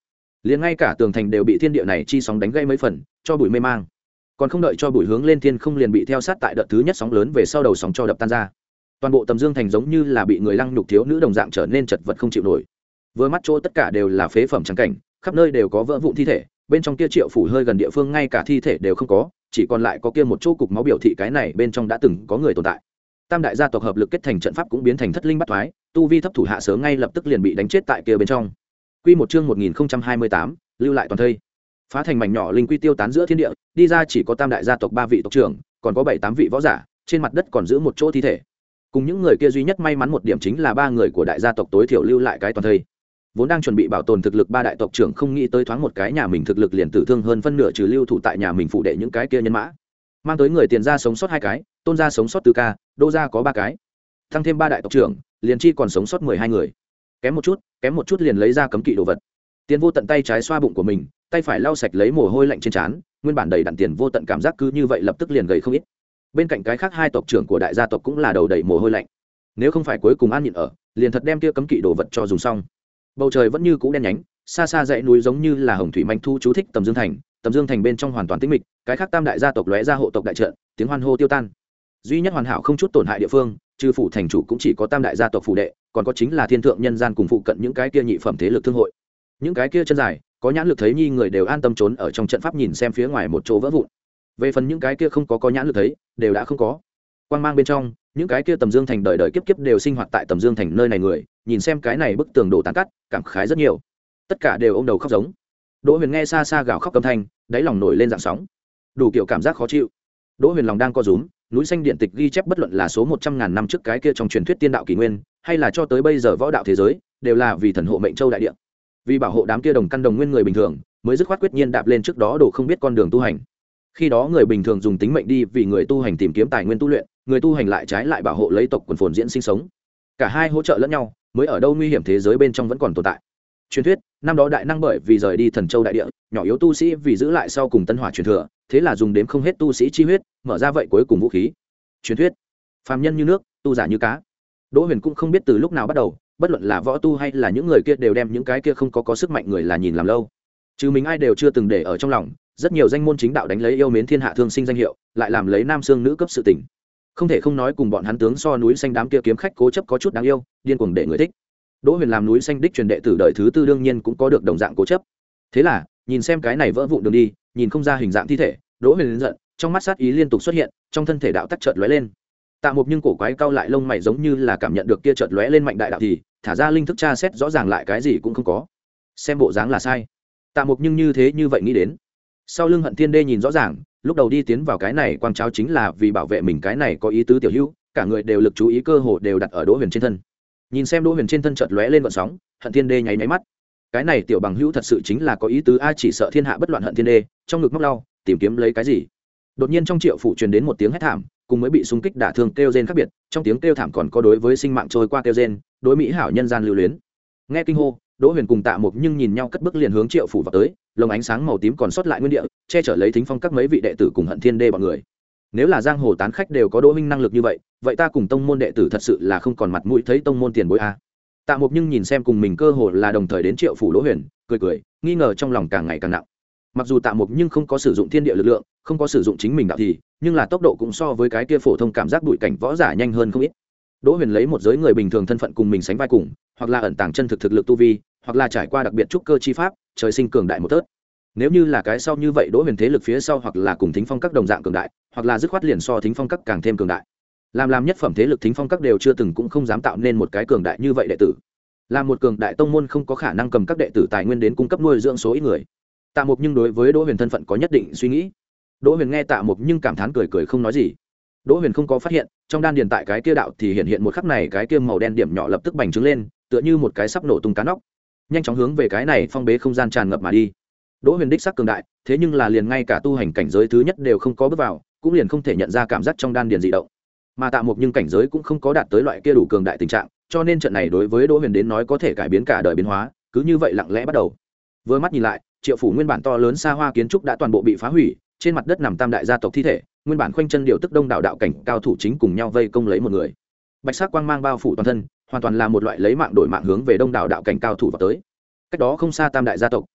liền ngay cả tường thành đều bị thiên địa này chi sóng đánh gây mấy phần cho bụi mê mang, còn không đợi cho bụi hướng lên thiên không liền bị theo sát tại đợt thứ nhất sóng lớn về sau đầu sóng cho đập tan ra. Toàn bộ Tầm Dương thành giống như là bị người lăng nhục thiếu nữ đồng dạng trở nên chật vật không chịu nổi. Vừa mắt chỗ tất cả đều là phế phẩm trắng cảnh, khắp nơi đều có vỡ vụn thi thể, bên trong kia Triệu phủ hơi gần địa phương ngay cả thi thể đều không có, chỉ còn lại có kia một chỗ cục máu biểu thị cái này bên trong đã từng có người tồn tại. Tam đại gia tộc hợp lực kết thành trận pháp cũng biến thành thất linh bắt thoái, tu vi thấp thủ hạ sớm ngay lập tức liền bị đánh chết tại kia bên trong. Quy một chương một nghìn không trăm hai mươi tám, lưu lại toàn thây. Phá thành mảnh nhỏ linh quy tiêu tán giữa thiên địa, đi ra chỉ có tam đại gia tộc ba vị tộc trưởng, còn có bảy tám vị võ giả, trên mặt đất còn giữ một chỗ thi thể. Cùng những người kia duy nhất may mắn một điểm chính là ba người của đại gia tộc tối thiểu lưu lại cái toàn thây. Vốn đang chuẩn bị bảo tồn thực lực ba đại tộc trưởng không nghĩ tới thoáng một cái nhà mình thực lực liền tử thương hơn phân nửa trừ lưu thủ tại nhà mình phụ đệ những cái kia nhân mã. Mang tới người tiền gia sống sót hai cái, tôn gia sống sót tứ ca, đô gia có ba cái. Tăng thêm ba đại tộc trưởng, liền chi còn sống sót mười hai người. Kém một chút, kém một chút liền lấy ra cấm kỵ đồ vật. Tiền Vô Tận tay trái xoa bụng của mình, tay phải lau sạch lấy mồ hôi lạnh trên trán, nguyên bản đầy đặn Tiền Vô Tận cảm giác cứ như vậy lập tức liền gầy không ít. Bên cạnh cái khác hai tộc trưởng của đại gia tộc cũng là đầu đầy mồ hôi lạnh. Nếu không phải cuối cùng an nhịn ở, liền thật đem kia cấm kỵ đồ vật cho dùng xong. Bầu trời vẫn như cũ đen nhánh, xa xa dãy núi giống như là hồng thủy manh thu chú thích Tầm Dương thành, Tầm Dương thành bên trong hoàn toàn tĩnh mịch, cái khác tam đại gia tộc lóe ra hộ tộc đại trận, tiếng hoan hô tiêu tan. Duy nhất hoàn hảo không chút tổn hại địa phương, trừ phủ thành chủ cũng chỉ có tam đại gia tộc phủ đệ, còn có chính là thiên thượng nhân gian cùng phụ cận những cái kia nhị phẩm thế lực thương hội. Những cái kia chân dài, có nhãn lực thấy nhi người đều an tâm trốn ở trong trận pháp nhìn xem phía ngoài một chỗ vỡ vụn. Về phần những cái kia không có có nhãn lực thấy, đều đã không có. Quang mang bên trong, những cái kia Tầm Dương thành đời đời kiếp kiếp đều sinh hoạt tại Tầm Dương thành nơi này người, nhìn xem cái này bức tường đổ tàn cắt, cảm khái rất nhiều. Tất cả đều ôm đầu khóc giống. Đỗ Huyền nghe xa xa gào khóc âm thanh, đáy lòng nổi lên dạng sóng, đủ kiểu cảm giác khó chịu. Đỗ Huyền lòng đang co rúm, núi xanh điện tịch ghi chép bất luận là số một trăm ngàn năm trước cái kia trong truyền thuyết tiên đạo kỷ nguyên, hay là cho tới bây giờ võ đạo thế giới, đều là vì thần hộ mệnh châu đại địa, vì bảo hộ đám kia đồng căn đồng nguyên người bình thường, mới dứt khoát quyết nhiên đạp lên trước đó đổ không biết con đường tu hành. Khi đó người bình thường dùng tính mệnh đi vì người tu hành tìm kiếm tài nguyên tu luyện, người tu hành lại trái lại bảo hộ lấy tộc quần phồn diễn sinh sống. Cả hai hỗ trợ lẫn nhau, mới ở đâu nguy hiểm thế giới bên trong vẫn còn tồn tại. Truyền thuyết, năm đó đại năng bởi vì rời đi Thần Châu đại địa, nhỏ yếu tu sĩ vì giữ lại sau cùng tân hỏa truyền thừa, thế là dùng đếm không hết tu sĩ chi huyết, mở ra vậy cuối cùng vũ khí. Truyền thuyết, phàm nhân như nước, tu giả như cá. Đỗ Huyền cũng không biết từ lúc nào bắt đầu, bất luận là võ tu hay là những người kia đều đem những cái kia không có có sức mạnh người là nhìn làm lâu. Chứ mình ai đều chưa từng để ở trong lòng, rất nhiều danh môn chính đạo đánh lấy yêu mến thiên hạ thương sinh danh hiệu, lại làm lấy nam xương nữ cấp sự tình. Không thể không nói cùng bọn hắn tướng so núi xanh đám kia kiếm khách cố chấp có chút đáng yêu, điên cuồng để người thích. Đỗ Huyền làm núi xanh đích truyền đệ tử đời thứ tư đương nhiên cũng có được đồng dạng cố chấp. Thế là, nhìn xem cái này vỡ vụn đường đi, nhìn không ra hình dạng thi thể, Đỗ Huyền giận, trong mắt sát ý liên tục xuất hiện, trong thân thể đạo tắc chợt lóe lên. Tạ Mục nhưng cổ quái cau lại lông mày giống như là cảm nhận được kia chợt lóe lên mạnh đại đạo thì, thả ra linh thức tra xét rõ ràng lại cái gì cũng không có. Xem bộ dáng là sai. Tạ Mục nhưng như thế như vậy nghĩ đến. Sau lưng Hận Thiên Đê nhìn rõ ràng, lúc đầu đi tiến vào cái này quang cháo chính là vì bảo vệ mình cái này có ý tứ tiểu hữu, cả người đều lực chú ý cơ hồ đều đặt ở Đỗ Huyền trên thân. Nhìn xem Đỗ Huyền trên thân chợt lóe lên gợn sóng, Hận Thiên Đê nháy nháy mắt. Cái này tiểu bằng hữu thật sự chính là có ý tứ a, chỉ sợ thiên hạ bất loạn. Hận Thiên Đê trong ngực móc lau, tìm kiếm lấy cái gì. Đột nhiên trong Triệu phủ truyền đến một tiếng hét thảm, cùng mới bị xung kích đả thương kêu rên khác biệt, trong tiếng kêu thảm còn có đối với sinh mạng trôi qua kêu rên, đối mỹ hảo nhân gian lưu luyến. Nghe kinh hô, Đỗ Huyền cùng Tạ Mục nhưng nhìn nhau cất bước liền hướng Triệu phủ vào tới, lồng ánh sáng màu tím còn sót lại nguyên địa, che chở lấy Thính Phong các mấy vị đệ tử cùng Hận Thiên Đê bọn người. Nếu là giang hồ tán khách đều có Đỗ minh năng lực như vậy, vậy ta cùng tông môn đệ tử thật sự là không còn mặt mũi thấy tông môn tiền bối a. Tạ Mục nhưng nhìn xem cùng mình cơ hồ là đồng thời đến Triệu phủ Đỗ Huyền, cười cười, nghi ngờ trong lòng càng ngày càng nặng. Mặc dù Tạ Mục nhưng không có sử dụng thiên địa lực lượng, không có sử dụng chính mình đạo thì, nhưng là tốc độ cũng so với cái kia phổ thông cảm giác bụi cảnh võ giả nhanh hơn không ít. Đỗ Huyền lấy một giới người bình thường thân phận cùng mình sánh vai cùng, hoặc là ẩn tàng chân thực thực lực tu vi, hoặc là trải qua đặc biệt trúc cơ chi pháp, trời sinh cường đại một tớt. Nếu như là cái sau như vậy, Đỗ Huyền thế lực phía sau hoặc là cùng Thính Phong các đồng dạng cường đại, hoặc là dứt khoát liền so Thính Phong các càng thêm cường đại. Làm làm nhất phẩm thế lực Thính Phong các đều chưa từng cũng không dám tạo nên một cái cường đại như vậy đệ tử. Là một cường đại tông môn không có khả năng cầm các đệ tử tài nguyên đến cung cấp nuôi dưỡng số ít người. Tạ Mục nhưng đối với Đỗ Huyền thân phận có nhất định suy nghĩ. Đỗ Huyền nghe Tạ Mục nhưng cảm thán cười cười không nói gì. Đỗ Huyền không có phát hiện, trong đan điền tại cái kia đạo thì hiện hiện một khắc này cái kia màu đen điểm nhỏ lập tức bành trướng lên, tựa như một cái sắp nổ tung cá nóc, nhanh chóng hướng về cái này phong bế không gian tràn ngập mà đi. Đỗ Huyền đích sắc cường đại, thế nhưng là liền ngay cả tu hành cảnh giới thứ nhất đều không có bước vào, cũng liền không thể nhận ra cảm giác trong đan điền dị động. Mà Tạ Mục nhưng cảnh giới cũng không có đạt tới loại kia đủ cường đại tình trạng, cho nên trận này đối với Đỗ Huyền đến nói có thể cải biến cả đời biến hóa, cứ như vậy lặng lẽ bắt đầu. Vừa mắt nhìn lại, Triệu phủ nguyên bản to lớn xa hoa kiến trúc đã toàn bộ bị phá hủy, trên mặt đất nằm tam đại gia tộc thi thể, nguyên bản khoanh chân điều tức đông đảo đạo cảnh cao thủ chính cùng nhau vây công lấy một người. Bạch sắc quang mang bao phủ toàn thân, hoàn toàn là một loại lấy mạng đổi mạng hướng về đông đảo đạo cảnh cao thủ vào tới. Cách đó không xa tam đại gia tộc,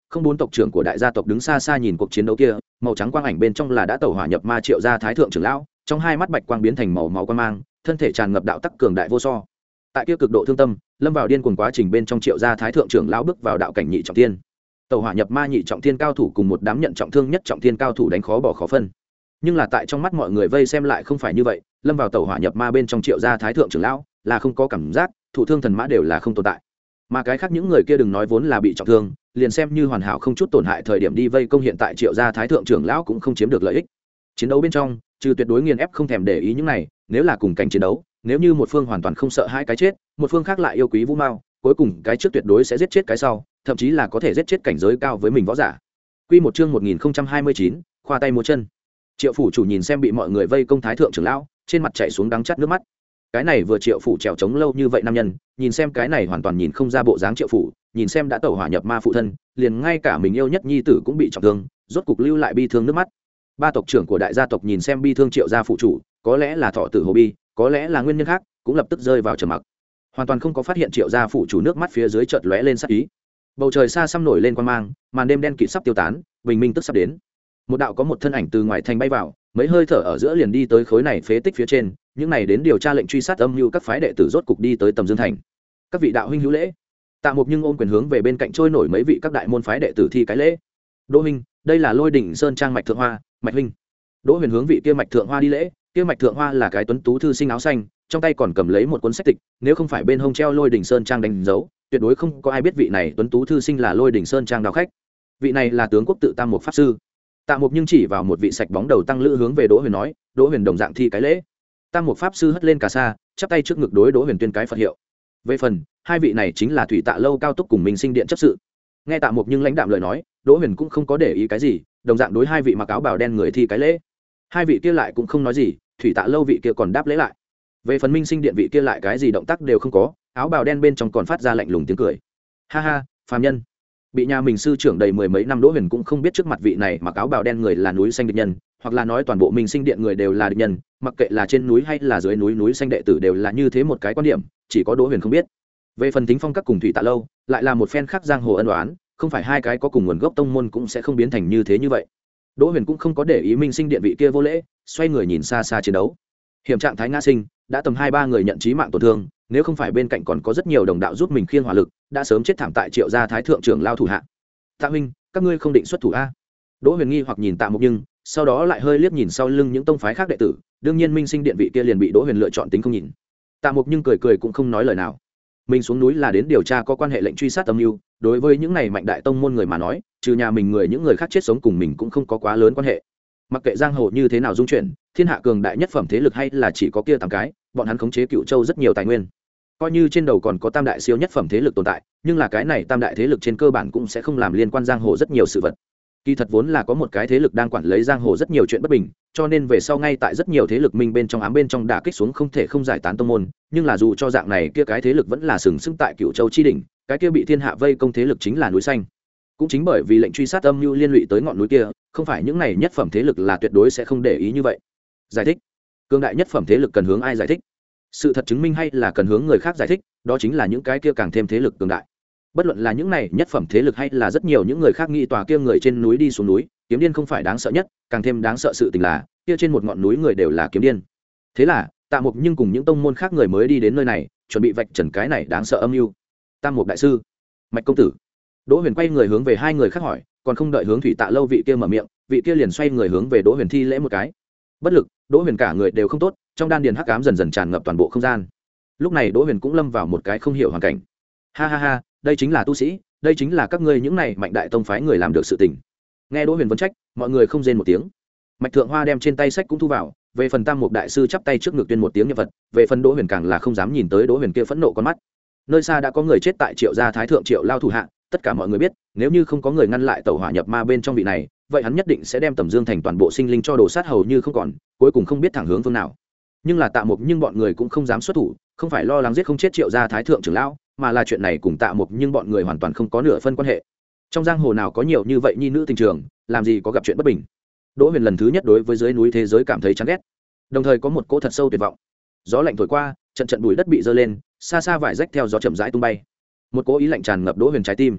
không bốn tộc trưởng của đại gia tộc đứng xa xa nhìn cuộc chiến đấu kia, màu trắng quang ảnh bên trong là đã tẩu hỏa nhập ma Triệu gia thái thượng trưởng lão, trong hai mắt bạch quang biến thành màu máu quang mang, thân thể tràn ngập đạo tắc cường đại vô so. Tại kia cực độ thương tâm, lâm vào điên cuồng quá trình bên trong Triệu gia thái thượng trưởng lão bước vào đạo cảnh nhị trọng thiên. Tẩu hỏa nhập ma nhị trọng thiên cao thủ cùng một đám nhận trọng thương nhất trọng thiên cao thủ đánh khó bỏ khó phân. Nhưng là tại trong mắt mọi người vây xem lại không phải như vậy, lâm vào tẩu hỏa nhập ma bên trong Triệu gia thái thượng trưởng lão là không có cảm giác, thụ thương thần mã đều là không tồn tại. Mà cái khác những người kia đừng nói vốn là bị trọng thương, liền xem như hoàn hảo không chút tổn hại thời điểm đi vây công hiện tại Triệu gia thái thượng trưởng lão cũng không chiếm được lợi ích. Chiến đấu bên trong, trừ tuyệt đối nghiền ép không thèm để ý những này, nếu là cùng cảnh chiến đấu, nếu như một phương hoàn toàn không sợ hai cái chết, một phương khác lại yêu quý vũ mao, cuối cùng cái trước tuyệt đối sẽ giết chết cái sau, thậm chí là có thể giết chết cảnh giới cao với mình võ giả. Quy một chương một nghìn không trăm hai mươi chín, khoa tay múa chân. Triệu phủ chủ nhìn xem bị mọi người vây công thái thượng trưởng lão, trên mặt chảy xuống đắng chát nước mắt. Cái này vừa Triệu phủ trèo trống lâu như vậy nam nhân, nhìn xem cái này hoàn toàn nhìn không ra bộ dáng Triệu phủ, nhìn xem đã tẩu hỏa nhập ma phụ thân, liền ngay cả mình yêu nhất nhi tử cũng bị trọng thương, rốt cục lưu lại bi thương nước mắt. Ba tộc trưởng của đại gia tộc nhìn xem bi thương Triệu gia phụ chủ, có lẽ là thọ tử hồ bi, có lẽ là nguyên nhân khác, cũng lập tức rơi vào trầm mặc. Hoàn toàn không có phát hiện Triệu gia phụ chủ nước mắt phía dưới chợt lóe lên sắc ý. Bầu trời xa xăm nổi lên quang mang, màn đêm đen kịt sắp tiêu tán, bình minh tức sắp đến. Một đạo có một thân ảnh từ ngoài thành bay vào, mấy hơi thở ở giữa liền đi tới khối này phế tích phía trên, những này đến điều tra lệnh truy sát âm mưu các phái đệ tử rốt cục đi tới Tầm Dương thành. Các vị đạo huynh hữu lễ. Tạ Mục nhưng ôm quyền hướng về bên cạnh trôi nổi mấy vị các đại môn phái đệ tử thi cái lễ. Đỗ huynh, đây là Lôi Đỉnh Sơn trang Mạch Thượng Hoa, Mạch huynh. Đỗ Huyền hướng vị kia Mạch Thượng Hoa đi lễ, kia Mạch Thượng Hoa là cái tuấn tú thư sinh áo xanh, trong tay còn cầm lấy một cuốn sách tịch, nếu không phải bên hông treo Lôi Đỉnh Sơn trang đánh dấu, tuyệt đối không có ai biết vị này tuấn tú thư sinh là Lôi Đỉnh Sơn trang đạo khách. Vị này là tướng quốc tự Tam Mục pháp sư. Tạ Mục nhưng chỉ vào một vị sạch bóng đầu tăng lữ hướng về Đỗ Huyền nói, Đỗ Huyền đồng dạng thi cái lễ. Tam Mục pháp sư hất lên cà sa, chắp tay trước ngực đối Đỗ Huyền tuyên cái Phật hiệu. Về phần, hai vị này chính là Thủy Tạ lâu cao túc cùng Minh Sinh điện chấp sự. Nghe Tạ Mục nhưng lãnh đạm lời nói, Đỗ Huyền cũng không có để ý cái gì, đồng dạng đối hai vị mặc áo bào đen người thi cái lễ. Hai vị kia lại cũng không nói gì, Thủy Tạ lâu vị kia còn đáp lễ lại. Về phần Minh Sinh điện vị kia lại cái gì động tác đều không có, áo bào đen bên trong còn phát ra lạnh lùng tiếng cười. Ha ha, phàm nhân. Bị nhà mình sư trưởng đầy mười mấy năm Đỗ Huyền cũng không biết trước mặt vị này mặc áo bào đen người là núi xanh địch nhân, hoặc là nói toàn bộ Minh Sinh điện người đều là địch nhân, mặc kệ là trên núi hay là dưới núi núi xanh đệ tử đều là như thế một cái quan điểm, chỉ có Đỗ Huyền không biết. Về phần Tính Phong các cùng Thủy Tạ lâu, lại là một phen khác giang hồ ân oán, không phải hai cái có cùng nguồn gốc tông môn cũng sẽ không biến thành như thế như vậy. Đỗ Huyền cũng không có để ý Minh Sinh điện vị kia vô lễ, xoay người nhìn xa xa chiến đấu. Hiểm trạng thái ngã sinh, đã tầm hai ba người nhận chí mạng tổn thương, nếu không phải bên cạnh còn có rất nhiều đồng đạo giúp mình khiêng hỏa lực, đã sớm chết thảm tại Triệu gia thái thượng trưởng lao thủ hạ. Tạ huynh, các ngươi không định xuất thủ a? Đỗ Huyền nghi hoặc nhìn Tạ Mục nhưng, sau đó lại hơi liếc nhìn sau lưng những tông phái khác đệ tử, đương nhiên Minh Sinh điện vị kia liền bị Đỗ Huyền lựa chọn tính không nhìn. Tạ Mục nhưng cười cười cũng không nói lời nào. Mình xuống núi là đến điều tra có quan hệ lệnh truy sát âm mưu, đối với những này mạnh đại tông môn người mà nói, trừ nhà mình người những người khác chết sống cùng mình cũng không có quá lớn quan hệ. Mặc kệ giang hồ như thế nào dung chuyển, thiên hạ cường đại nhất phẩm thế lực hay là chỉ có kia tám cái, bọn hắn khống chế Cựu Châu rất nhiều tài nguyên. Coi như trên đầu còn có tam đại siêu nhất phẩm thế lực tồn tại, nhưng là cái này tam đại thế lực trên cơ bản cũng sẽ không làm liên quan giang hồ rất nhiều sự vật. Kỳ thật vốn là có một cái thế lực đang quản lấy giang hồ rất nhiều chuyện bất bình, cho nên về sau ngay tại rất nhiều thế lực minh bên trong ám bên trong đả kích xuống không thể không giải tán tông môn, nhưng là dù cho dạng này kia cái thế lực vẫn là sừng sững tại Cựu Châu chi đỉnh, cái kia bị thiên hạ vây công thế lực chính là núi xanh. Cũng chính bởi vì lệnh truy sát âm mưu liên lụy tới ngọn núi kia, không phải những này nhất phẩm thế lực là tuyệt đối sẽ không để ý như vậy. Giải thích, cường đại nhất phẩm thế lực cần hướng ai giải thích? Sự thật chứng minh hay là cần hướng người khác giải thích, đó chính là những cái kia càng thêm thế lực cường đại. Bất luận là những này nhất phẩm thế lực hay là rất nhiều những người khác nghĩ tòa kia người trên núi đi xuống núi, kiếm điên không phải đáng sợ nhất, càng thêm đáng sợ sự tình là kia trên một ngọn núi người đều là kiếm điên. Thế là Tạ Mục nhưng cùng những tông môn khác người mới đi đến nơi này, chuẩn bị vạch trần cái này đáng sợ âm mưu. Tam Mục đại sư, Mạch công tử. Đỗ Huyền quay người hướng về hai người khác hỏi, còn không đợi hướng Thủy Tạ lâu vị kia mở miệng, vị kia liền xoay người hướng về Đỗ Huyền thi lễ một cái. Bất lực, Đỗ Huyền cả người đều không tốt, trong đan điền hắc ám dần dần tràn ngập toàn bộ không gian. Lúc này Đỗ Huyền cũng lâm vào một cái không hiểu hoàn cảnh. Ha ha ha, đây chính là tu sĩ, đây chính là các ngươi những này mạnh đại tông phái người làm được sự tình. Nghe Đỗ Huyền vấn trách, mọi người không rên một tiếng. Mạch Thượng Hoa đem trên tay sách cũng thu vào, về phần Tam Mục đại sư chắp tay trước ngực tuyên một tiếng niệm Phật, về phần Đỗ Huyền càng là không dám nhìn tới Đỗ Huyền kia phẫn nộ con mắt. Nơi xa đã có người chết tại Triệu gia thái thượng Triệu lao thủ hạ, tất cả mọi người biết, nếu như không có người ngăn lại tẩu hỏa nhập ma bên trong vị này, vậy hắn nhất định sẽ đem Tầm Dương thành toàn bộ sinh linh cho đổ sát hầu như không còn, cuối cùng không biết thẳng hướng phương nào. Nhưng là Tạ Mục nhưng bọn người cũng không dám xuất thủ, không phải lo lắng giết không chết Triệu gia thái thượng trưởng lão, mà là chuyện này cùng Tạ Mục nhưng bọn người hoàn toàn không có nửa phân quan hệ. Trong giang hồ nào có nhiều như vậy nhi nữ tình trường, làm gì có gặp chuyện bất bình. Đỗ Huyền lần thứ nhất đối với dưới núi thế giới cảm thấy chán ghét, đồng thời có một cỗ thật sâu tuyệt vọng. Gió lạnh thổi qua, trận trận bụi đất bị dơ lên, xa xa vải rách theo gió chậm rãi tung bay. Một cỗ ý lạnh tràn ngập Đỗ Huyền trái tim.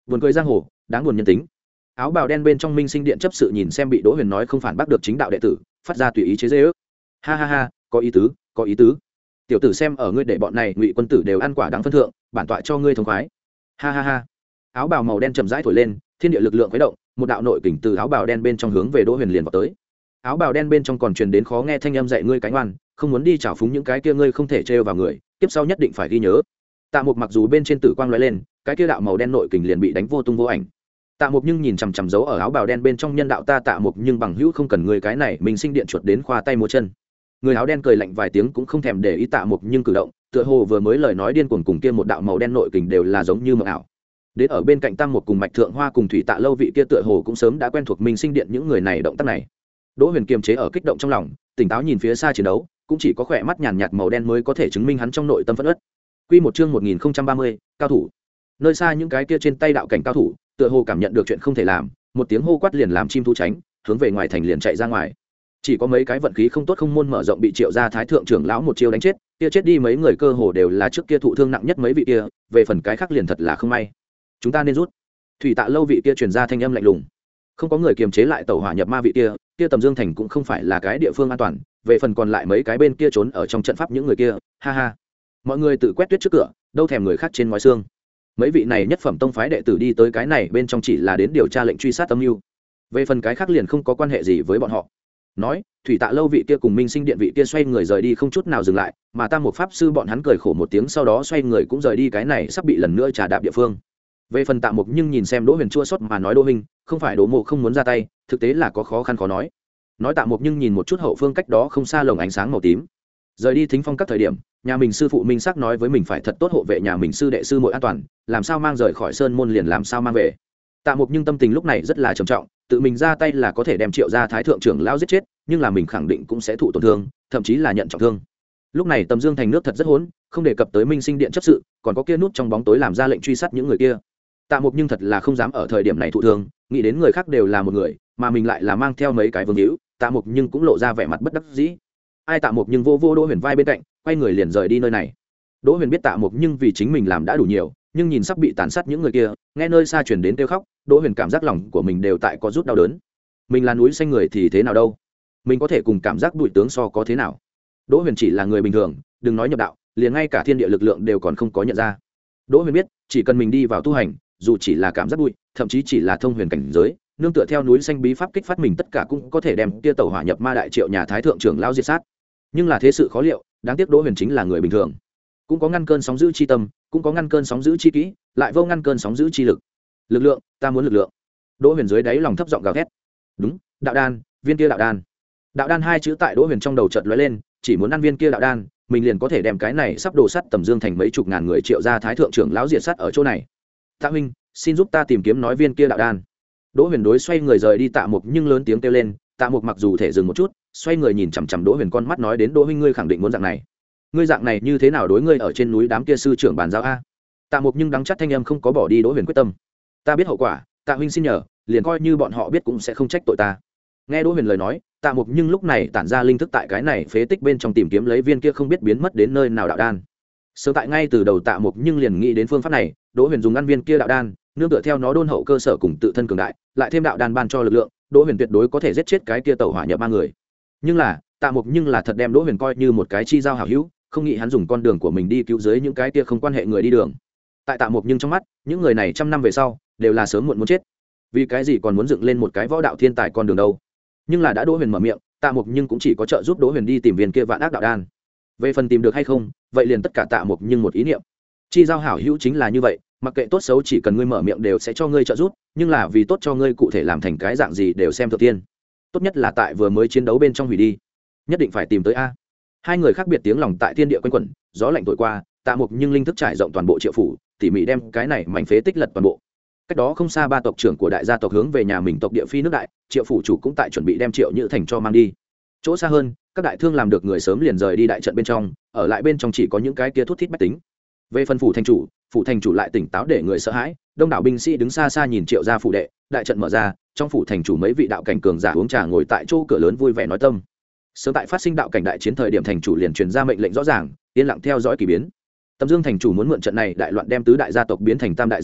buồn cười giang hồ đáng buồn nhân tính. Áo bào đen bên trong minh sinh điện chấp sự nhìn xem bị Đỗ Huyền nói không phản bác được chính đạo đệ tử, phát ra tùy ý chế giễu. Ha ha ha, có ý tứ, có ý tứ. Tiểu tử xem ở ngươi để bọn này ngụy quân tử đều ăn quả đáng phân thượng, bản tọa cho ngươi thông khoái. Ha ha ha. Áo bào màu đen chậm rãi thổi lên, thiên địa lực lượng khuấy động, một đạo nội kình từ áo bào đen bên trong hướng về Đỗ Huyền liền vào tới. Áo bào đen bên trong còn truyền đến khó nghe thanh âm dạy ngươi cái ngoan, không muốn đi chảo phúng những cái kia ngươi không thể trêu vào người, tiếp sau nhất định phải ghi nhớ. Tạ Mục mặc dù bên trên tử quang lóe lên, cái kia đạo màu đen nội kình liền bị đánh vô tung vô ảnh. Tạ Mục nhưng nhìn chằm chằm dấu ở áo bào đen bên trong nhân đạo ta Tạ Mục nhưng bằng hữu không cần người cái này mình sinh điện chuột đến khoa tay múa chân. Người áo đen cười lạnh vài tiếng cũng không thèm để ý Tạ Mục nhưng cử động, tựa hồ vừa mới lời nói điên cuồng cùng kia một đạo màu đen nội kình đều là giống như mộng ảo. Đến ở bên cạnh Tam Mục cùng Mạch Thượng Hoa cùng Thủy Tạ Lâu vị kia tựa hồ cũng sớm đã quen thuộc mình sinh điện những người này động tác này. Đỗ Huyền kiềm chế ở kích động trong lòng, tỉnh táo nhìn phía xa chiến đấu, cũng chỉ có khỏe mắt nhàn nhạt màu đen mới có thể chứng minh hắn trong nội tâm phẫn uất. Quy một chương một nghìn không trăm ba mươi, cao thủ. Nơi xa những cái kia trên tay đạo cảnh cao thủ, tựa hồ cảm nhận được chuyện không thể làm, một tiếng hô quát liền làm chim thú tránh, hướng về ngoài thành liền chạy ra ngoài. Chỉ có mấy cái vận khí không tốt không môn mở rộng bị Triệu gia thái thượng trưởng lão một chiêu đánh chết, kia chết đi mấy người cơ hồ đều là trước kia thụ thương nặng nhất mấy vị kia, về phần cái khác liền thật là không may. Chúng ta nên rút. Thủy Tạ Lâu vị kia truyền ra thanh âm lạnh lùng. Không có người kiềm chế lại tẩu hỏa nhập ma vị kia, kia Tầm Dương thành cũng không phải là cái địa phương an toàn, về phần còn lại mấy cái bên kia trốn ở trong trận pháp những người kia, ha ha. Mọi người tự quét tuyết trước cửa, đâu thèm người khác trên ngói xương. Mấy vị này nhất phẩm tông phái đệ tử đi tới cái này bên trong chỉ là đến điều tra lệnh truy sát âm mưu, về phần cái khác liền không có quan hệ gì với bọn họ. Nói, Thủy Tạ Lâu vị kia cùng Minh Sinh điện vị kia xoay người rời đi không chút nào dừng lại, mà Tam Mục pháp sư bọn hắn cười khổ một tiếng sau đó xoay người cũng rời đi cái này sắp bị lần nữa trà đạp địa phương. Về phần Tạ Mục nhưng nhìn xem Đỗ Huyền chua xót mà nói Đỗ Minh, không phải Đỗ Mộ không muốn ra tay, thực tế là có khó khăn khó nói. Nói Tạ Mục nhưng nhìn một chút hậu phương cách đó không xa lồng ánh sáng màu tím. Rời đi Thính Phong các thời điểm, nhà mình sư phụ Minh Sắc nói với mình phải thật tốt hộ vệ nhà mình sư đệ sư muội an toàn, làm sao mang rời khỏi sơn môn liền làm sao mang về. Tạ Mục nhưng tâm tình lúc này rất là trầm trọng, tự mình ra tay là có thể đem Triệu gia thái thượng trưởng lão giết chết, nhưng là mình khẳng định cũng sẽ thụ tổn thương, thậm chí là nhận trọng thương. Lúc này Tầm Dương thành nước thật rất hỗn, không đề cập tới Minh Sinh điện chấp sự, còn có kia nút trong bóng tối làm ra lệnh truy sát những người kia. Tạ Mục nhưng thật là không dám ở thời điểm này thụ thương, nghĩ đến người khác đều là một người, mà mình lại là mang theo mấy cái vương hữu, Tạ Mục nhưng cũng lộ ra vẻ mặt bất đắc dĩ. Ai Tạ Mục nhưng vô vô Đỗ Huyền vai bên cạnh, quay người liền rời đi nơi này. Đỗ Huyền biết Tạ Mục nhưng vì chính mình làm đã đủ nhiều, nhưng nhìn sắp bị tàn sát những người kia, nghe nơi xa truyền đến kêu khóc, Đỗ Huyền cảm giác lòng của mình đều tại có rút đau đớn. Mình là núi xanh người thì thế nào đâu? Mình có thể cùng cảm giác bụi tướng so có thế nào? Đỗ Huyền chỉ là người bình thường, đừng nói nhập đạo, liền ngay cả thiên địa lực lượng đều còn không có nhận ra. Đỗ Huyền biết, chỉ cần mình đi vào tu hành, dù chỉ là cảm giác bụi, thậm chí chỉ là thông huyền cảnh giới, nương tựa theo núi xanh bí pháp kích phát mình tất cả cũng có thể đem kia tẩu hỏa nhập ma đại Triệu nhà thái thượng trưởng lão diệt sát. Nhưng là thế sự khó liệu, đáng tiếc Đỗ Huyền chính là người bình thường, cũng có ngăn cơn sóng dữ chi tâm, cũng có ngăn cơn sóng dữ chi kỹ, lại vô ngăn cơn sóng dữ chi lực. Lực lượng, ta muốn lực lượng. Đỗ Huyền dưới đáy lòng thấp giọng gào thét. Đúng, đạo đan, viên kia đạo đan. Đạo đan hai chữ tại Đỗ Huyền trong đầu chợt lóe lên, chỉ muốn ăn viên kia đạo đan, mình liền có thể đem cái này sắp đổ sắt Tầm Dương thành mấy chục ngàn người Triệu gia thái thượng trưởng lão diệt sát ở chỗ này. Tạ huynh, xin giúp ta tìm kiếm nói viên kia đạo đan. Đỗ Huyền đối xoay người rời đi Tạ Mục nhưng lớn tiếng kêu lên, Tạ Mục mặc dù thể dừng một chút, xoay người nhìn chằm chằm Đỗ Huyền con mắt nói đến Đỗ huynh ngươi khẳng định muốn dạng này. Ngươi dạng này như thế nào đối ngươi ở trên núi đám kia sư trưởng bàn giao a? Tạ Mục nhưng đắng chắt thanh âm không có bỏ đi Đỗ Huyền quyết tâm. Ta biết hậu quả, Tạ huynh xin nhờ, liền coi như bọn họ biết cũng sẽ không trách tội ta. Nghe Đỗ Huyền lời nói, Tạ Mục nhưng lúc này tản ra linh thức tại cái này phế tích bên trong tìm kiếm lấy viên kia không biết biến mất đến nơi nào đạo đan. Sớm tại ngay từ đầu Tạ Mục nhưng liền nghĩ đến phương pháp này, Đỗ Huyền dùng ăn viên kia đạo đan, nương tựa theo nó đôn hậu cơ sở cùng tự thân cường đại, lại thêm đạo đan ban cho lực lượng, Đỗ Huyền tuyệt đối có thể giết chết cái kia tẩu hỏa nhập ma người. Nhưng là, Tạ Mục nhưng là thật đem Đỗ Huyền coi như một cái chi giao hảo hữu, không nghĩ hắn dùng con đường của mình đi cứu dưới những cái kia không quan hệ người đi đường. Tại Tạ Mục nhưng trong mắt, những người này trăm năm về sau đều là sớm muộn muốn chết. Vì cái gì còn muốn dựng lên một cái võ đạo thiên tài con đường đâu? Nhưng là đã Đỗ Huyền mở miệng, Tạ Mục nhưng cũng chỉ có trợ giúp Đỗ Huyền đi tìm viên kia vạn ác đạo đan. Về phần tìm được hay không, vậy liền tất cả Tạ Mục nhưng một ý niệm. Chi giao hảo hữu chính là như vậy, mặc kệ tốt xấu chỉ cần ngươi mở miệng đều sẽ cho ngươi trợ giúp, nhưng là vì tốt cho ngươi cụ thể làm thành cái dạng gì đều xem thượng tiên. Tốt nhất là tại vừa mới chiến đấu bên trong hủy đi, nhất định phải tìm tới a. Hai người khác biệt tiếng lòng tại thiên địa quanh quẩn, gió lạnh thổi qua, Tạ Mục nhưng linh thức trải rộng toàn bộ Triệu phủ, tỉ mỉ đem cái này mảnh phế tích lật toàn bộ. Cách đó không xa ba tộc trưởng của đại gia tộc hướng về nhà mình tộc địa phi nước đại, Triệu phủ chủ cũng tại chuẩn bị đem Triệu Nhữ Thành cho mang đi. Chỗ xa hơn, các đại thương làm được người sớm liền rời đi đại trận bên trong, ở lại bên trong chỉ có những cái kia thút thít bách tính. Về phần phủ thành chủ, phủ thành chủ lại tỉnh táo để người sợ hãi, đông đảo binh sĩ đứng xa xa nhìn Triệu gia phủ đệ, đại trận mở ra, trong phủ thành chủ mấy vị đạo cảnh cường giả uống trà ngồi tại chỗ cửa lớn vui vẻ nói tâm. Sớm tại phát sinh đạo cảnh đại chiến thời điểm thành chủ liền truyền ra mệnh lệnh rõ ràng, yên lặng theo dõi kỳ biến. Tầm Dương thành chủ muốn mượn trận này đại loạn đem tứ đại gia tộc biến thành tam đại gia tộc,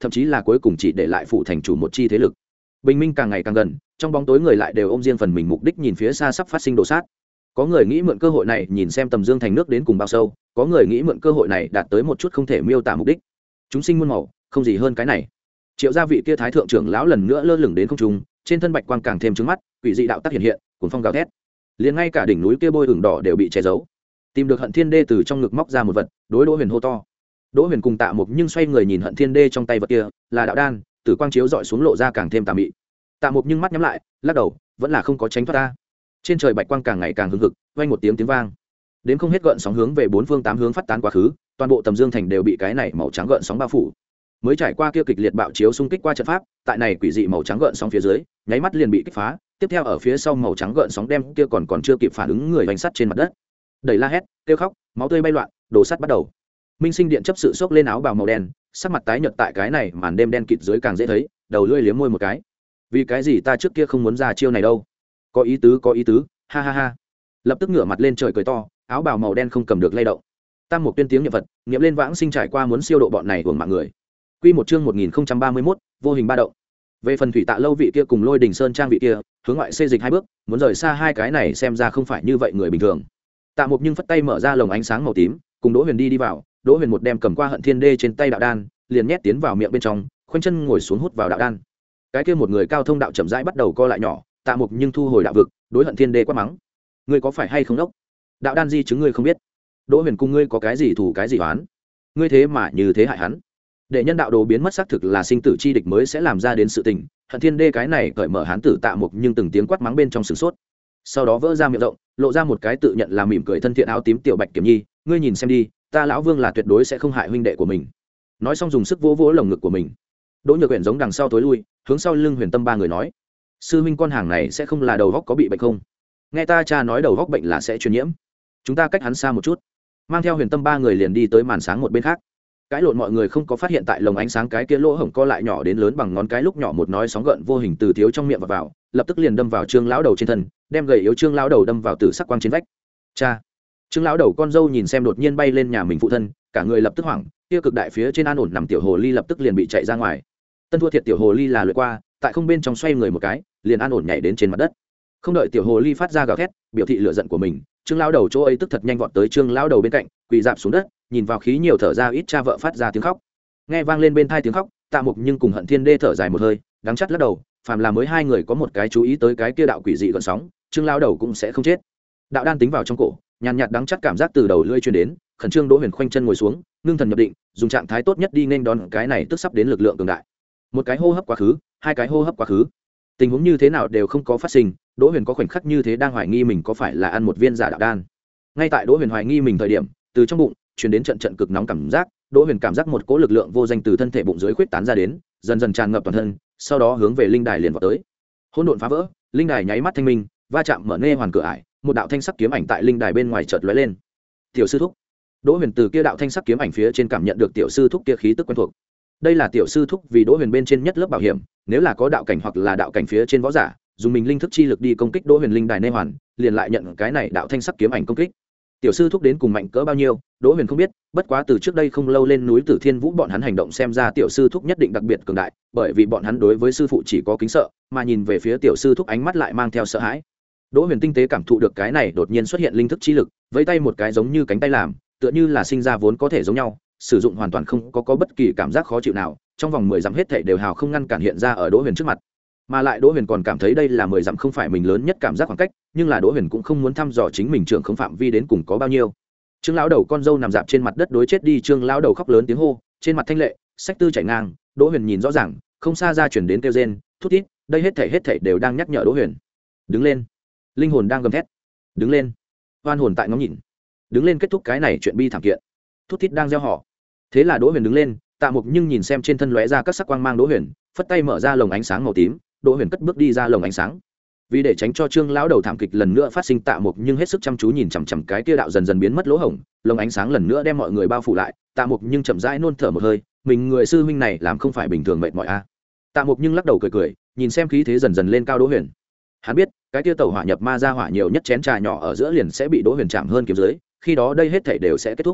thậm chí là cuối cùng chỉ để lại phủ thành chủ một chi thế lực. Bình minh càng ngày càng gần, trong bóng tối người lại đều ôm riêng phần mình mục đích nhìn phía xa sắp phát sinh đồ sát. Có người nghĩ mượn cơ hội này nhìn xem tầm dương thành nước đến cùng bao sâu, có người nghĩ mượn cơ hội này đạt tới một chút không thể miêu tả mục đích. Chúng sinh muôn màu, không gì hơn cái này. Triệu gia vị kia thái thượng trưởng lão lần nữa lơ lửng đến không trung, trên thân bạch quang càng thêm trứng mắt, quỷ dị đạo tác hiện hiện, cuốn phong gào thét. Liền ngay cả đỉnh núi kia bôi ửng đỏ đều bị che giấu. Tìm được Hận Thiên Đê từ trong ngực móc ra một vật, đối Đỗ Huyền hô to. Đỗ Huyền cùng Tạ Mục nhưng xoay người nhìn Hận Thiên Đê trong tay vật kia, là đạo đan, tử quang chiếu dọi xuống lộ ra càng thêm tà mị. Tạ Mục nhưng mắt nhắm lại, lắc đầu, vẫn là không có tránh thoát ta. Trên trời bạch quang càng ngày càng hừng hực, vang một tiếng tiếng vang. Đến không hết gợn sóng hướng về bốn phương tám hướng phát tán quá khứ, toàn bộ Tầm Dương thành đều bị cái này màu trắng gợn sóng bao phủ. Mới trải qua kia kịch liệt bạo chiếu xung kích qua trận pháp, tại này quỷ dị màu trắng gợn sóng phía dưới, nháy mắt liền bị kích phá, tiếp theo ở phía sau màu trắng gợn sóng đem kia còn còn chưa kịp phản ứng người vành sắt trên mặt đất. Đẩy la hét, kêu khóc, máu tươi bay loạn, đồ sắt bắt đầu. Minh Sinh Điện chấp sự xốc lên áo bào màu đen, sắc mặt tái nhợt tại cái này màn đêm đen kịt dưới càng dễ thấy, đầu lưỡi liếm môi một cái. Vì cái gì ta trước kia không muốn ra chiêu này đâu? Có ý tứ, có ý tứ, ha ha ha. Lập tức ngửa mặt lên trời cười to, áo bào màu đen không cầm được lay động. Tam Mục tuyên tiếng niệm vật, niệm lên vãng sinh trải qua muốn siêu độ bọn này hưởng mạng người. Quy một chương một nghìn không trăm ba mươi mốt, vô hình ba động. Về phần Thủy Tạ lâu vị kia cùng Lôi Đình Sơn trang vị kia, hướng ngoại xê dịch hai bước, muốn rời xa hai cái này xem ra không phải như vậy người bình thường. Tạ Mục nhưng phất tay mở ra lồng ánh sáng màu tím, cùng Đỗ Huyền đi đi vào, Đỗ Huyền một đem cầm qua Hận Thiên Đê trên tay đạo đan, liền nhét tiến vào miệng bên trong, khoanh chân ngồi xuống hút vào đạo đan. Cái kia một người cao thông đạo chậm rãi bắt đầu co lại nhỏ, Tạ Mục nhưng thu hồi đạo vực, đối Hận Thiên Đê quát mắng: "Ngươi có phải hay không đốc? Đạo đan di chứng ngươi không biết? Đỗ Huyền cùng ngươi có cái gì thù cái gì oán? Ngươi thế mà như thế hại hắn?" Để nhân đạo đồ biến mất xác thực là sinh tử chi địch mới sẽ làm ra đến sự tình, Hận Thiên Đê cái này cởi mở hán tử Tạ Mục nhưng từng tiếng quát mắng bên trong sửng sốt. Sau đó vỡ ra miệng rộng, lộ ra một cái tự nhận là mỉm cười thân thiện áo tím tiểu Bạch Kiểm Nhi, ngươi nhìn xem đi, ta lão Vương là tuyệt đối sẽ không hại huynh đệ của mình. Nói xong dùng sức vỗ vỗ lồng ngực của mình. Đỗ Nhược Uyển giống đằng sau tối lui, hướng sau lưng Huyền Tâm ba người nói: "Sư huynh con hàng này sẽ không là đầu góc có bị bệnh không? Nghe ta cha nói đầu góc bệnh là sẽ truyền nhiễm. Chúng ta cách hắn xa một chút." Mang theo Huyền Tâm ba người liền đi tới màn sáng một bên khác. Cái lộn mọi người không có phát hiện tại lồng ánh sáng cái kia lỗ hổng co lại nhỏ đến lớn bằng ngón cái lúc nhỏ một nói sóng gợn vô hình từ thiếu trong miệng vào, vào lập tức liền đâm vào Trương lão đầu trên thân, đem gầy yếu Trương lão đầu đâm vào tử sắc quang trên vách. Cha! Trương lão đầu con dâu nhìn xem đột nhiên bay lên nhà mình phụ thân, cả người lập tức hoảng, kia cực đại phía trên an ổn nằm tiểu hồ ly lập tức liền bị chạy ra ngoài. Tân thua thiệt tiểu hồ ly là lượt qua, tại không bên trong xoay người một cái, liền an ổn nhảy đến trên mặt đất. Không đợi tiểu hồ ly phát ra gào thét, biểu thị lửa giận của mình, Trương lão đầu chỗ ấy tức thật nhanh vọt tới Trương lão đầu bên cạnh, quỳ rạp xuống đất, nhìn vào khí nhiều thở ra ít cha vợ phát ra tiếng khóc. Nghe vang lên bên tai tiếng khóc, Tạ Mục nhưng cùng Hận Thiên Đê thở dài một hơi, đắng chắt lắc đầu, phàm là mới hai người có một cái chú ý tới cái kia đạo quỷ dị gợn sóng, Trương lão đầu cũng sẽ không chết. Đạo đan tính vào trong cổ, nhàn nhạt đắng chắt cảm giác từ đầu lưỡi truyền đến, khẩn trương Đỗ Huyền khoanh chân ngồi xuống, ngưng thần nhập định, dùng trạng thái tốt nhất đi nên đón cái này tức sắp đến lực lượng cường đại. Một cái hô hấp quá khứ, hai cái hô hấp quá khứ, tình huống như thế nào đều không có phát sinh, Đỗ Huyền có khoảnh khắc như thế đang hoài nghi mình có phải là ăn một viên giả đạo đan. Ngay tại Đỗ Huyền hoài nghi mình thời điểm, từ trong bụng truyền đến trận trận cực nóng cảm giác, Đỗ Huyền cảm giác một cỗ lực lượng vô danh từ thân thể bụng dưới khuếch tán ra đến, dần dần tràn ngập toàn thân, sau đó hướng về linh đài liền vọt tới. Hỗn độn phá vỡ, linh đài nháy mắt thanh minh, va chạm mở nê hoàn cửa ải, một đạo thanh sắc kiếm ảnh tại linh đài bên ngoài chợt lóe lên. Tiểu sư thúc. Đỗ Huyền từ kia đạo thanh sắc kiếm ảnh phía trên cảm nhận được tiểu sư thúc kia khí tức quen thuộc. Đây là tiểu sư thúc vì Đỗ Huyền bên trên nhất lớp bảo hiểm, nếu là có đạo cảnh hoặc là đạo cảnh phía trên võ giả, dùng mình linh thức chi lực đi công kích Đỗ Huyền linh đài nê hoàn, liền lại nhận cái này đạo thanh sắc kiếm ảnh công kích. Tiểu sư thúc đến cùng mạnh cỡ bao nhiêu, Đỗ Huyền không biết, bất quá từ trước đây không lâu lên núi Tử Thiên Vũ bọn hắn hành động xem ra tiểu sư thúc nhất định đặc biệt cường đại, bởi vì bọn hắn đối với sư phụ chỉ có kính sợ, mà nhìn về phía tiểu sư thúc ánh mắt lại mang theo sợ hãi. Đỗ Huyền tinh tế cảm thụ được cái này đột nhiên xuất hiện linh thức chi lực, vẫy tay một cái giống như cánh tay làm, tựa như là sinh ra vốn có thể giống nhau, sử dụng hoàn toàn không có có bất kỳ cảm giác khó chịu nào, trong vòng mười dặm hết thảy đều hào không ngăn cản hiện ra ở Đỗ Huyền trước mặt. Mà lại Đỗ Huyền còn cảm thấy đây là mười dặm không phải mình lớn nhất cảm giác khoảng cách, nhưng là Đỗ Huyền cũng không muốn thăm dò chính mình trưởng không phạm vi đến cùng có bao nhiêu. Trương lão đầu con dâu nằm dạp trên mặt đất đối chết đi, Trương lão đầu khóc lớn tiếng hô, trên mặt thanh lệ, sách tư chảy ngang, Đỗ Huyền nhìn rõ ràng, không xa ra chuyển đến kêu rên, thút thít, đây hết thảy hết thảy đều đang nhắc nhở Đỗ Huyền. Đứng lên. Linh hồn đang gầm thét. Đứng lên. Oan hồn tại ngóng nhìn. Đứng lên kết thúc cái này chuyện bi thảm kiện. Thút thít đang gieo họ. Thế là Đỗ Huyền đứng lên, Tạ Mục nhưng nhìn xem trên thân lóe ra các sắc quang mang Đỗ Huyền, phất tay mở ra lồng ánh sáng màu tím, Đỗ Huyền cất bước đi ra lồng ánh sáng. Vì để tránh cho Trương lão đầu thảm kịch lần nữa phát sinh, Tạ Mục nhưng hết sức chăm chú nhìn chằm chằm cái kia đạo dần dần biến mất lỗ hổng, lồng ánh sáng lần nữa đem mọi người bao phủ lại. Tạ Mục nhưng chậm rãi nôn thở một hơi, mình người sư huynh này làm không phải bình thường mệt mỏi a. À. Tạ Mục nhưng lắc đầu cười cười, nhìn xem khí thế dần dần lên cao Đỗ Huyền. Hắn biết, cái kia tẩu hỏa nhập ma ra hỏa nhiều nhất chén trà nhỏ ở giữa liền sẽ bị Đỗ Huyền chạm hơn kiếm dưới, khi đó đây hết thảy đều sẽ kết thúc.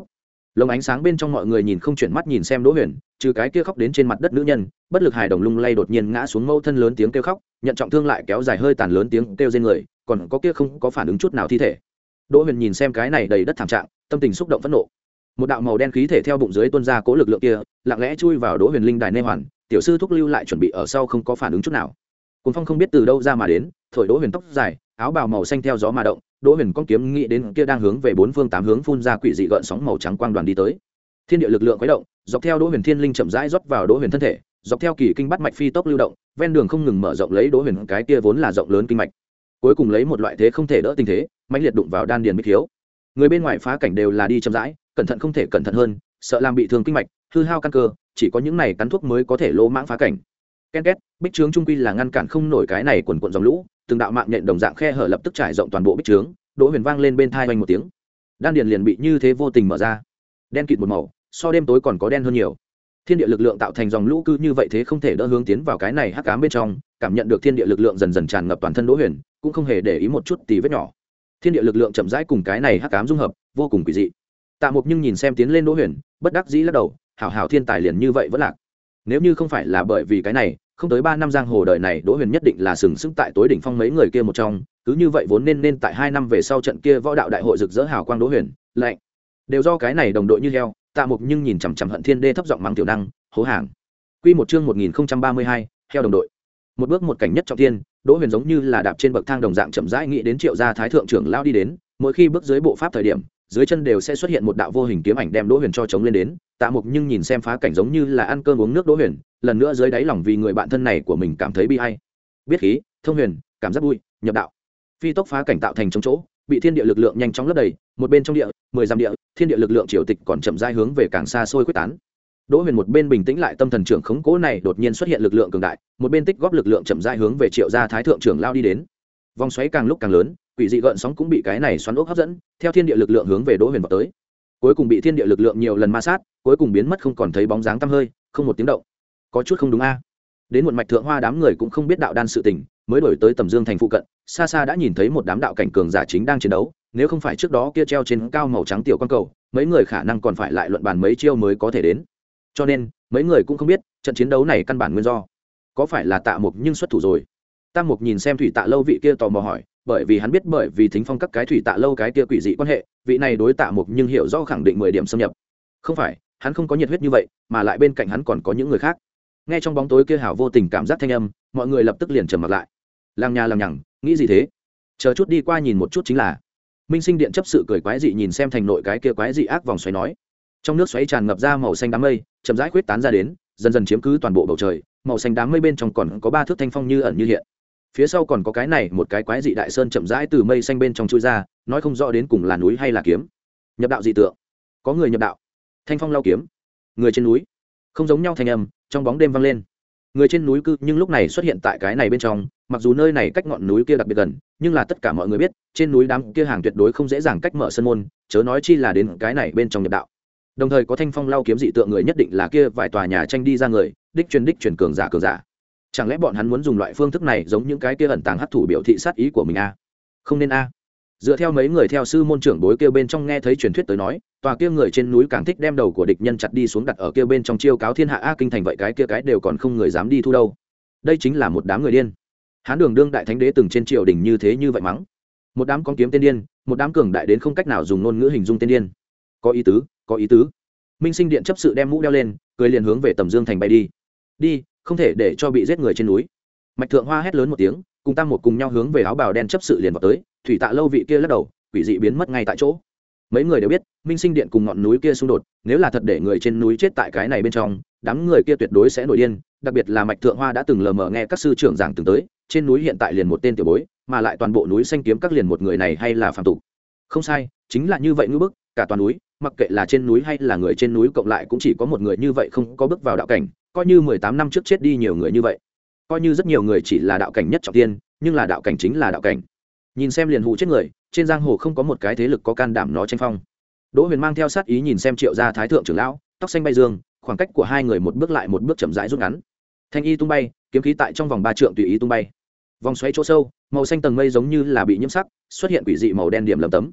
lồng ánh sáng bên trong mọi người nhìn không chuyển mắt nhìn xem Đỗ Huyền, trừ cái kia khóc đến trên mặt đất nữ nhân, bất lực hài đồng lung lay đột nhiên ngã xuống mâu thân lớn tiếng kêu khóc, nhận trọng thương lại kéo dài hơi tàn lớn tiếng kêu rên người, còn có kia không có phản ứng chút nào thi thể. Đỗ Huyền nhìn xem cái này đầy đất thảm trạng, tâm tình xúc động phẫn nộ. Một đạo màu đen khí thể theo bụng dưới tuôn ra cố lực lượng kia, lặng lẽ chui vào Đỗ Huyền linh đài nê hoàn, tiểu sư thúc lưu lại chuẩn bị ở sau không có phản ứng chút nào. Cuồng phong không biết từ đâu ra mà đến, thổi Đỗ Huyền tóc dài, áo bào màu xanh theo gió mà động, Đỗ Huyền con kiếm nghĩ đến kia đang hướng về bốn phương tám hướng phun ra quỷ dị gợn sóng màu trắng quang đoàn đi tới. Thiên địa lực lượng khuấy động, dọc theo Đỗ Huyền thiên linh chậm rãi rót vào Đỗ Huyền thân thể, dọc theo kỳ kinh bắt mạch phi tốc lưu động, ven đường không ngừng mở rộng lấy Đỗ Huyền cái kia vốn là rộng lớn kinh mạch. Cuối cùng lấy một loại thế không thể đỡ tình thế, mãnh liệt đụng vào đan điền bích thiếu. Người bên ngoài phá cảnh đều là đi chậm rãi, cẩn thận không thể cẩn thận hơn, sợ làm bị thương kinh mạch, hư hao căn cơ, chỉ có những này cắn thuốc mới có thể lỗ mãng phá cảnh. Ken két, bích trướng trung quy là ngăn cản không nổi cái này quần quần dòng lũ, từng đạo mạng nhện đồng dạng khe hở lập tức trải rộng toàn bộ bích trướng. Đỗ Huyền vang lên bên tai vang một tiếng, đan điền liền bị như thế vô tình mở ra, đen kịt một màu, so đêm tối còn có đen hơn nhiều. Thiên địa lực lượng tạo thành dòng lũ cứ như vậy thế không thể đỡ hướng tiến vào cái này hắc ám bên trong, cảm nhận được thiên địa lực lượng dần dần tràn ngập toàn thân Đỗ Huyền, cũng không hề để ý một chút tì vết nhỏ. Thiên địa lực lượng chậm rãi cùng cái này hắc ám dung hợp, vô cùng quỷ dị. Tạ Mục nhưng nhìn xem tiến lên Đỗ Huyền, bất đắc dĩ lắc đầu, hảo hảo thiên tài liền như vậy vẫn lạc. Nếu như không phải là bởi vì cái này, không tới ba năm giang hồ đời này Đỗ Huyền nhất định là sừng sững tại tối đỉnh phong mấy người kia một trong, cứ như vậy vốn nên nên tại hai năm về sau trận kia võ đạo đại hội rực rỡ hào quang Đỗ Huyền, lạnh. Đều do cái này đồng đội như heo, Tạ Mục nhưng nhìn chằm chằm Hận Thiên Đê thấp giọng mắng tiểu năng, hố hàng. Quy một chương một nghìn không trăm ba mươi hai, heo đồng đội. Một bước một cảnh nhất trọng thiên, Đỗ Huyền giống như là đạp trên bậc thang đồng dạng chậm rãi nghĩ đến Triệu gia thái thượng trưởng lao đi đến, mỗi khi bước dưới bộ pháp thời điểm, dưới chân đều sẽ xuất hiện một đạo vô hình kiếm ảnh đem Đỗ Huyền cho chống lên đến. Tạ Mục nhưng nhìn xem phá cảnh giống như là ăn cơm uống nước Đỗ Huyền, lần nữa dưới đáy lòng vì người bạn thân này của mình cảm thấy bi ai. Biết khí, thông huyền, cảm giác vui, nhập đạo. Phi tốc phá cảnh tạo thành chống chỗ, bị thiên địa lực lượng nhanh chóng lấp đầy, một bên trong địa, mười dặm địa, thiên địa lực lượng triều tịch còn chậm rãi hướng về càng xa xôi quyết tán. Đỗ Huyền một bên bình tĩnh lại tâm thần trưởng khống cố này đột nhiên xuất hiện lực lượng cường đại, một bên tích góp lực lượng chậm rãi hướng về Triệu gia thái thượng trưởng lao đi đến. Vòng xoáy càng lúc càng lớn, quỷ dị gợn sóng cũng bị cái này xoắn ốc hấp dẫn, theo thiên địa lực lượng hướng về Đỗ Huyền vào tới. Cuối cùng bị thiên địa lực lượng nhiều lần ma sát, cuối cùng biến mất không còn thấy bóng dáng tăm hơi, không một tiếng động. Có chút không đúng a. Đến một mạch thượng hoa đám người cũng không biết đạo đan sự tình, mới đổi tới Tầm Dương thành phụ cận, xa xa đã nhìn thấy một đám đạo cảnh cường giả chính đang chiến đấu, nếu không phải trước đó kia treo trên cao màu trắng tiểu quan cầu, mấy người khả năng còn phải lại luận bàn mấy chiêu mới có thể đến. Cho nên, mấy người cũng không biết, trận chiến đấu này căn bản nguyên do, có phải là Tạ Mục nhưng xuất thủ rồi. Tam Mục nhìn xem Thủy Tạ lâu vị kia tò mò hỏi, bởi vì hắn biết bởi vì Thính Phong các cái Thủy Tạ lâu cái kia quỷ dị quan hệ, vị này đối Tạ Mục nhưng hiểu rõ khẳng định mười điểm xâm nhập. Không phải, hắn không có nhiệt huyết như vậy, mà lại bên cạnh hắn còn có những người khác. Nghe trong bóng tối kia hảo vô tình cảm giác thanh âm, mọi người lập tức liền trầm mặt lại. Làng nhà làng nhằng, nghĩ gì thế? Chờ chút đi qua nhìn một chút chính là. Minh Sinh Điện chấp sự cười quái dị nhìn xem thành nội cái kia quái dị ác vòng xoáy nói. Trong nước xoáy tràn ngập ra màu xanh đám mây, chậm rãi khuyết tán ra đến, dần dần chiếm cứ toàn bộ bầu trời, màu xanh đám mây bên trong còn có ba thước thanh phong như ẩn như hiện. Phía sau còn có cái này một cái quái dị đại sơn chậm rãi từ mây xanh bên trong chui ra, nói không rõ đến cùng là núi hay là kiếm. Nhập đạo dị tượng. Có người nhập đạo. Thanh phong lao kiếm. Người trên núi. Không giống nhau thanh âm, trong bóng đêm vang lên. Người trên núi cư nhưng lúc này xuất hiện tại cái này bên trong, mặc dù nơi này cách ngọn núi kia đặc biệt gần, nhưng là tất cả mọi người biết, trên núi đám kia hàng tuyệt đối không dễ dàng cách mở sân môn, chớ nói chi là đến cái này bên trong nhập đạo. Đồng thời có thanh phong lao kiếm dị tượng người nhất định là kia vài tòa nhà tranh đi ra người, đích truyền đích truyền cường giả cường giả. Chẳng lẽ bọn hắn muốn dùng loại phương thức này giống những cái kia ẩn tàng hắc thủ biểu thị sát ý của mình a? À? Không nên a. À. Dựa theo mấy người theo sư môn trưởng bối kia bên trong nghe thấy truyền thuyết tới nói, tòa kia người trên núi càng thích đem đầu của địch nhân chặt đi xuống đặt ở kia bên trong chiêu cáo thiên hạ a kinh thành vậy cái kia cái đều còn không người dám đi thu đâu. Đây chính là một đám người điên. Hán Đường đương đại thánh đế từng trên triều đình như thế như vậy mắng. Một đám con kiếm tên điên, một đám cường đại đến không cách nào dùng ngôn ngữ hình dung tên điên. Có ý tứ, có ý tứ. Minh Sinh Điện chấp sự đem mũ đeo lên, cười liền hướng về Tầm Dương thành bay đi. Đi, không thể để cho bị giết người trên núi. Mạch Thượng Hoa hét lớn một tiếng, cùng Tam một cùng nhau hướng về áo bào đen chấp sự liền vào tới. Thủy Tạ lâu vị kia lắc đầu, quỷ dị biến mất ngay tại chỗ. Mấy người đều biết, Minh Sinh Điện cùng ngọn núi kia xung đột, nếu là thật để người trên núi chết tại cái này bên trong, đám người kia tuyệt đối sẽ nổi điên. Đặc biệt là Mạch Thượng Hoa đã từng lờ mờ nghe các sư trưởng giảng từng tới, trên núi hiện tại liền một tên tiểu bối, mà lại toàn bộ núi xanh kiếm các liền một người này hay là phàm tục. Không sai, chính là như vậy ngữ bức, cả toàn núi, mặc kệ là trên núi hay là người trên núi cộng lại cũng chỉ có một người như vậy không có bước vào đạo cảnh, coi như mười tám năm trước chết đi nhiều người như vậy, coi như rất nhiều người chỉ là đạo cảnh nhất trọng thiên, nhưng là đạo cảnh chính là đạo cảnh. Nhìn xem liền hù chết người, trên giang hồ không có một cái thế lực có can đảm nó tranh phong. Đỗ Huyền mang theo sát ý nhìn xem Triệu gia thái thượng trưởng lão, tóc xanh bay dương, khoảng cách của hai người một bước lại một bước chậm rãi rút ngắn. Thanh y tung bay, kiếm khí tại trong vòng ba trượng tùy ý tung bay. Vòng xoáy chỗ sâu, màu xanh tầng mây giống như là bị nhiễm sắc, xuất hiện quỷ dị màu đen điểm lấm tấm.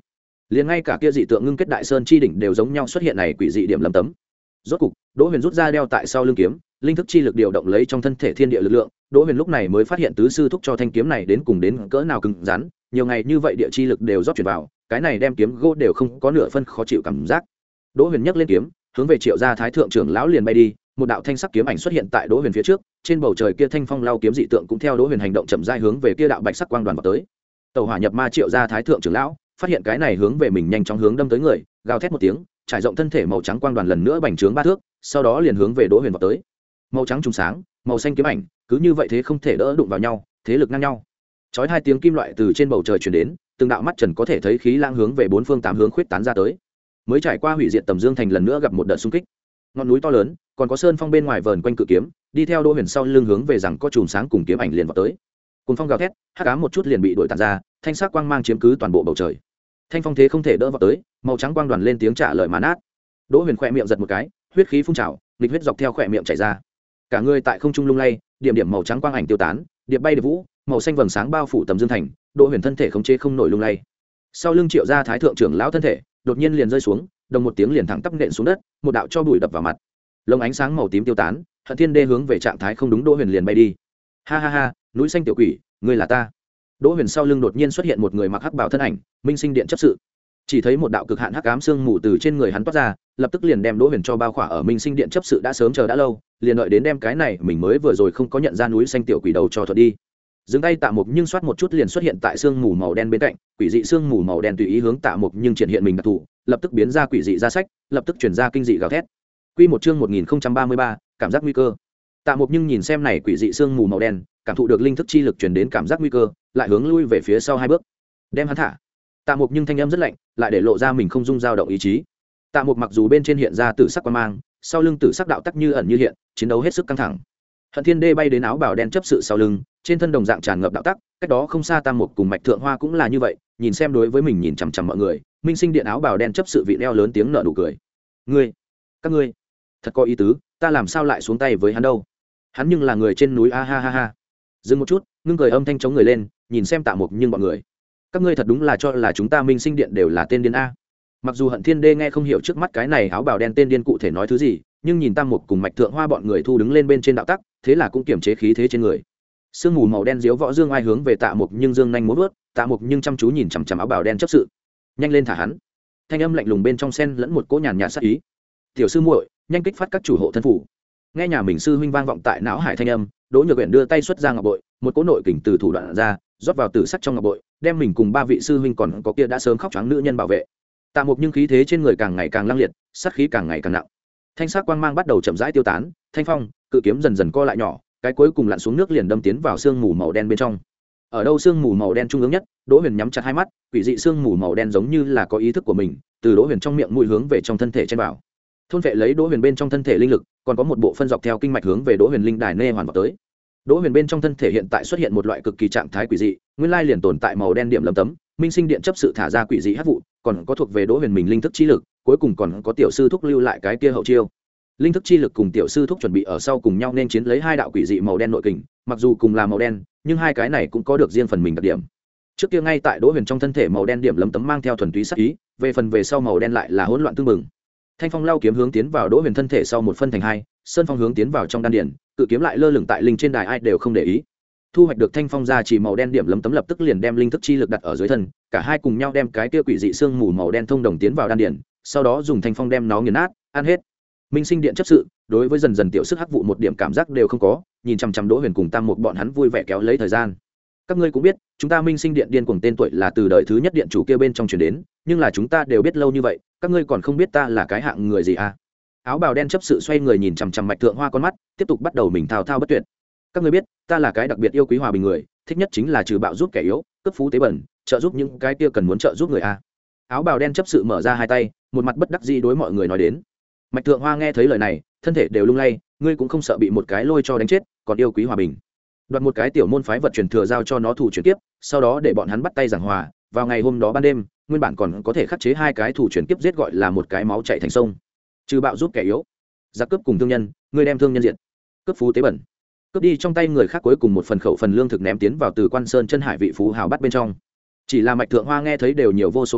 liền ngay cả kia dị tượng ngưng kết đại sơn chi đỉnh đều giống nhau xuất hiện này quỷ dị điểm lấm tấm. Rốt cục Đỗ Huyền rút ra đeo tại sau lưng kiếm, linh thức chi lực điều động lấy trong thân thể thiên địa lực lượng. Đỗ Huyền lúc này mới phát hiện tứ sư thúc cho thanh kiếm này đến cùng đến cỡ nào cứng rắn, nhiều ngày như vậy địa chi lực đều rót chuyển vào, cái này đem kiếm gỗ đều không có nửa phân khó chịu cảm giác. Đỗ Huyền nhấc lên kiếm, hướng về Triệu gia thái thượng trưởng lão liền bay đi, một đạo thanh sắc kiếm ảnh xuất hiện tại Đỗ Huyền phía trước, trên bầu trời kia thanh phong lao kiếm dị tượng cũng theo Đỗ Huyền hành động chậm rãi hướng về kia đạo bạch sắc quang đoàn vào tới. Tẩu hỏa nhập ma Triệu gia thái thượng trưởng lão phát hiện cái này hướng về mình nhanh chóng hướng đâm tới người, gào thét một tiếng, trải rộng thân thể màu trắng quang đoàn lần nữa bành trướng ba thước, sau đó liền hướng về Đỗ Huyền vào tới. Màu trắng trùng sáng, màu xanh kiếm ảnh, cứ như vậy thế không thể đỡ đụng vào nhau, thế lực ngang nhau. Chói hai tiếng kim loại từ trên bầu trời truyền đến, từng đạo mắt trần có thể thấy khí lang hướng về bốn phương tám hướng khuyết tán ra tới. Mới trải qua hủy diệt Tầm Dương thành lần nữa gặp một đợt xung kích. Ngọn núi to lớn, còn có sơn phong bên ngoài vờn quanh cự kiếm, đi theo Đỗ Huyền sau lưng hướng về rằng có chùm sáng cùng kiếm ảnh liền vào tới. Cùng phong gào thét, hắc ám một chút liền bị đuổi tàn ra, thanh sắc quang mang chiếm cứ toàn bộ bầu trời. Thanh phong thế không thể đỡ vào tới, màu trắng quang đoàn lên tiếng trả lời mà nát. Đỗ Huyền khẽ miệng giật một cái, huyết khí phun trào, nghịch huyết dọc theo khỏe miệng chảy ra. Cả người tại không trung lung lay, điểm điểm màu trắng quang ảnh tiêu tán, điệp bay điệp vũ, màu xanh vầng sáng bao phủ Tầm Dương thành. Đỗ Huyền thân thể khống chế không nổi lung lay. Sau lưng Triệu gia thái thượng trưởng lão thân thể đột nhiên liền rơi xuống, đồng một tiếng liền thẳng tắp nện xuống đất, một đạo cho bụi đập vào mặt. Lông ánh sáng màu tím tiêu tán, Hận Thiên Đê hướng về trạng thái không đúng Đỗ Huyền liền bay đi. Ha ha ha, núi xanh tiểu quỷ, ngươi là ta. Đỗ Huyền sau lưng đột nhiên xuất hiện một người mặc hắc bào thân ảnh, Minh Sinh Điện chấp sự. Chỉ thấy một đạo cực hạn hắc ám sương mù từ trên người hắn toát ra, lập tức liền đem Đỗ Huyền cho bao khỏa ở. Minh Sinh Điện chấp sự đã sớm chờ đã lâu, liền đợi đến đem cái này mình mới vừa rồi không có nhận ra núi xanh tiểu quỷ đầu cho thuật đi. Dừng tay Tạ Mục nhưng xoát một chút liền xuất hiện tại sương mù màu đen bên cạnh, quỷ dị sương mù màu đen tùy ý hướng Tạ Mục nhưng triển hiện mình đặc thù, lập tức biến ra quỷ dị ra sách, lập tức chuyển ra kinh dị gào thét. Quy một chương một nghìn không trăm ba mươi ba, cảm giác nguy cơ. Tạ Mục nhưng nhìn xem này quỷ dị sương mù màu đen, cảm thụ được linh thức chi lực truyền đến cảm giác nguy cơ, lại hướng lui về phía sau hai bước, đem hắn thả. Tạ Mục nhưng thanh âm rất lạnh, lại để lộ ra mình không dung dao động ý chí. Tạ Mục mặc dù bên trên hiện ra tử sắc quang mang, sau lưng tử sắc đạo tắc như ẩn như hiện, chiến đấu hết sức căng thẳng. Hận Thiên Đê bay đến áo bào đen chấp sự sau lưng, trên thân đồng dạng tràn ngập đạo tắc, cách đó không xa Tam Mục cùng Mạch Thượng Hoa cũng là như vậy, nhìn xem đối với mình nhìn chằm chằm mọi người. Minh Sinh Điện áo bào đen chấp sự vị đeo lớn tiếng nở nụ cười. Ngươi, các ngươi, thật có ý tứ, ta làm sao lại xuống tay với hắn đâu? Hắn nhưng là người trên núi a ha ha ha. Dừng một chút, ngưng cười âm thanh chống người lên, nhìn xem Tạ Mục nhưng bọn người. Các ngươi thật đúng là cho là chúng ta Minh Sinh Điện đều là tên điên a. Mặc dù Hận Thiên Đê nghe không hiểu trước mắt cái này áo bào đen tên điên cụ thể nói thứ gì, nhưng nhìn Tam Mục cùng Mạch Thượng Hoa bọn người thu đứng lên bên trên đạo tắc, thế là cũng kiềm chế khí thế trên người. Sương mù màu đen diếu võ dương ai hướng về Tạ Mục nhưng dương nhanh múa vớt, Tạ Mục nhưng chăm chú nhìn chằm chằm áo bào đen chấp sự. Nhanh lên thả hắn. Thanh âm lạnh lùng bên trong xen lẫn một cỗ nhàn nhạt sát ý. Tiểu sư muội, nhanh kích phát các chủ hộ thân phủ. Nghe nhà mình sư huynh vang vọng tại não hải thanh âm, Đỗ Nhược Uyển đưa tay xuất ra ngọc bội, một cỗ nội kình từ thủ đoạn ra, rót vào tử sắc trong ngọc bội, đem mình cùng ba vị sư huynh còn có kia đã sớm khóc choáng nữ nhân bảo vệ. Tạ Mục nhưng khí thế trên người càng ngày càng lăng liệt, sát khí càng ngày càng nặng. Thanh sắc quang mang bắt đầu chậm rãi tiêu tán, thanh phong, cự kiếm dần dần co lại nhỏ, cái cuối cùng lặn xuống nước liền đâm tiến vào sương mù màu đen bên trong. Ở đâu sương mù màu đen trung ương nhất, Đỗ Huyền nhắm chặt hai mắt, quỷ dị sương mù màu đen giống như là có ý thức của mình, từ Đỗ Huyền trong miệng mũi hướng về trong thân thể chen vào. Thôn vệ lấy Đỗ Huyền bên trong thân thể linh lực, còn có một bộ phân dọc theo kinh mạch hướng về Đỗ Huyền linh đài nê hoàn vào tới. Đỗ Huyền bên trong thân thể hiện tại xuất hiện một loại cực kỳ trạng thái quỷ dị, nguyên lai liền tồn tại màu đen điểm lấm tấm, Minh Sinh Điện chấp sự thả ra quỷ dị hắc vụ, còn có thuộc về Đỗ Huyền mình linh thức chi lực, cuối cùng còn có tiểu sư thúc lưu lại cái kia hậu chiêu. Linh thức chi lực cùng tiểu sư thúc chuẩn bị ở sau cùng nhau nên chiến lấy hai đạo quỷ dị màu đen nội kình, mặc dù cùng là màu đen, nhưng hai cái này cũng có được riêng phần mình đặc điểm. Trước kia ngay tại Đỗ Huyền trong thân thể màu đen điểm lấm tấm mang theo thuần túy sát ý, về phần về sau màu đen lại là hỗn loạn tương mừng. Thanh phong lao kiếm hướng tiến vào Đỗ Huyền thân thể sau một phân thành hai, sơn phong hướng tiến vào trong đan điền, cự kiếm lại lơ lửng tại linh trên đài ai đều không để ý. Thu hoạch được thanh phong ra chỉ màu đen điểm lấm tấm lập tức liền đem linh thức chi lực đặt ở dưới thân, cả hai cùng nhau đem cái kia quỷ dị xương mù màu đen thông đồng tiến vào đan điền, sau đó dùng thanh phong đem nó nghiền nát, ăn hết. Minh Sinh Điện chấp sự đối với dần dần tiểu sức hắc vụ một điểm cảm giác đều không có, nhìn chằm chằm Đỗ Huyền cùng Tam Mục bọn hắn vui vẻ kéo lấy thời gian. Các ngươi cũng biết, chúng ta Minh Sinh Điện điên cuồng tên tuổi là từ đời thứ nhất điện chủ kia bên trong truyền đến, nhưng là chúng ta đều biết lâu như vậy, các ngươi còn không biết ta là cái hạng người gì à? Áo bào đen chấp sự xoay người nhìn chằm chằm Mạch Thượng Hoa con mắt, tiếp tục bắt đầu mình thao thao bất tuyệt. Các ngươi biết, ta là cái đặc biệt yêu quý hòa bình người, thích nhất chính là trừ bạo giúp kẻ yếu, cấp phú tế bẩn, trợ giúp những cái kia cần muốn trợ giúp người a. Áo bào đen chấp sự mở ra hai tay, một mặt bất đắc dĩ đối mọi người nói đến. Mạch Thượng Hoa nghe thấy lời này, thân thể đều lung lay, ngươi cũng không sợ bị một cái lôi cho đánh chết, còn yêu quý hòa bình. Đoạt một cái tiểu môn phái vật truyền thừa giao cho nó thủ chuyển tiếp, sau đó để bọn hắn bắt tay giảng hòa, vào ngày hôm đó ban đêm, nguyên bản còn có thể khắc chế hai cái thủ chuyển tiếp giết gọi là một cái máu chảy thành sông. Trừ bạo giúp kẻ yếu, giặc cướp cùng thương nhân, ngươi đem thương nhân diện, cướp phú tế bẩn, cướp đi trong tay người khác cuối cùng một phần khẩu phần lương thực ném tiến vào từ Quan Sơn chân hải vị phú hào bắt bên trong. Chỉ là Mạch Thượng Hoa nghe thấy đều nhiều vô số kể,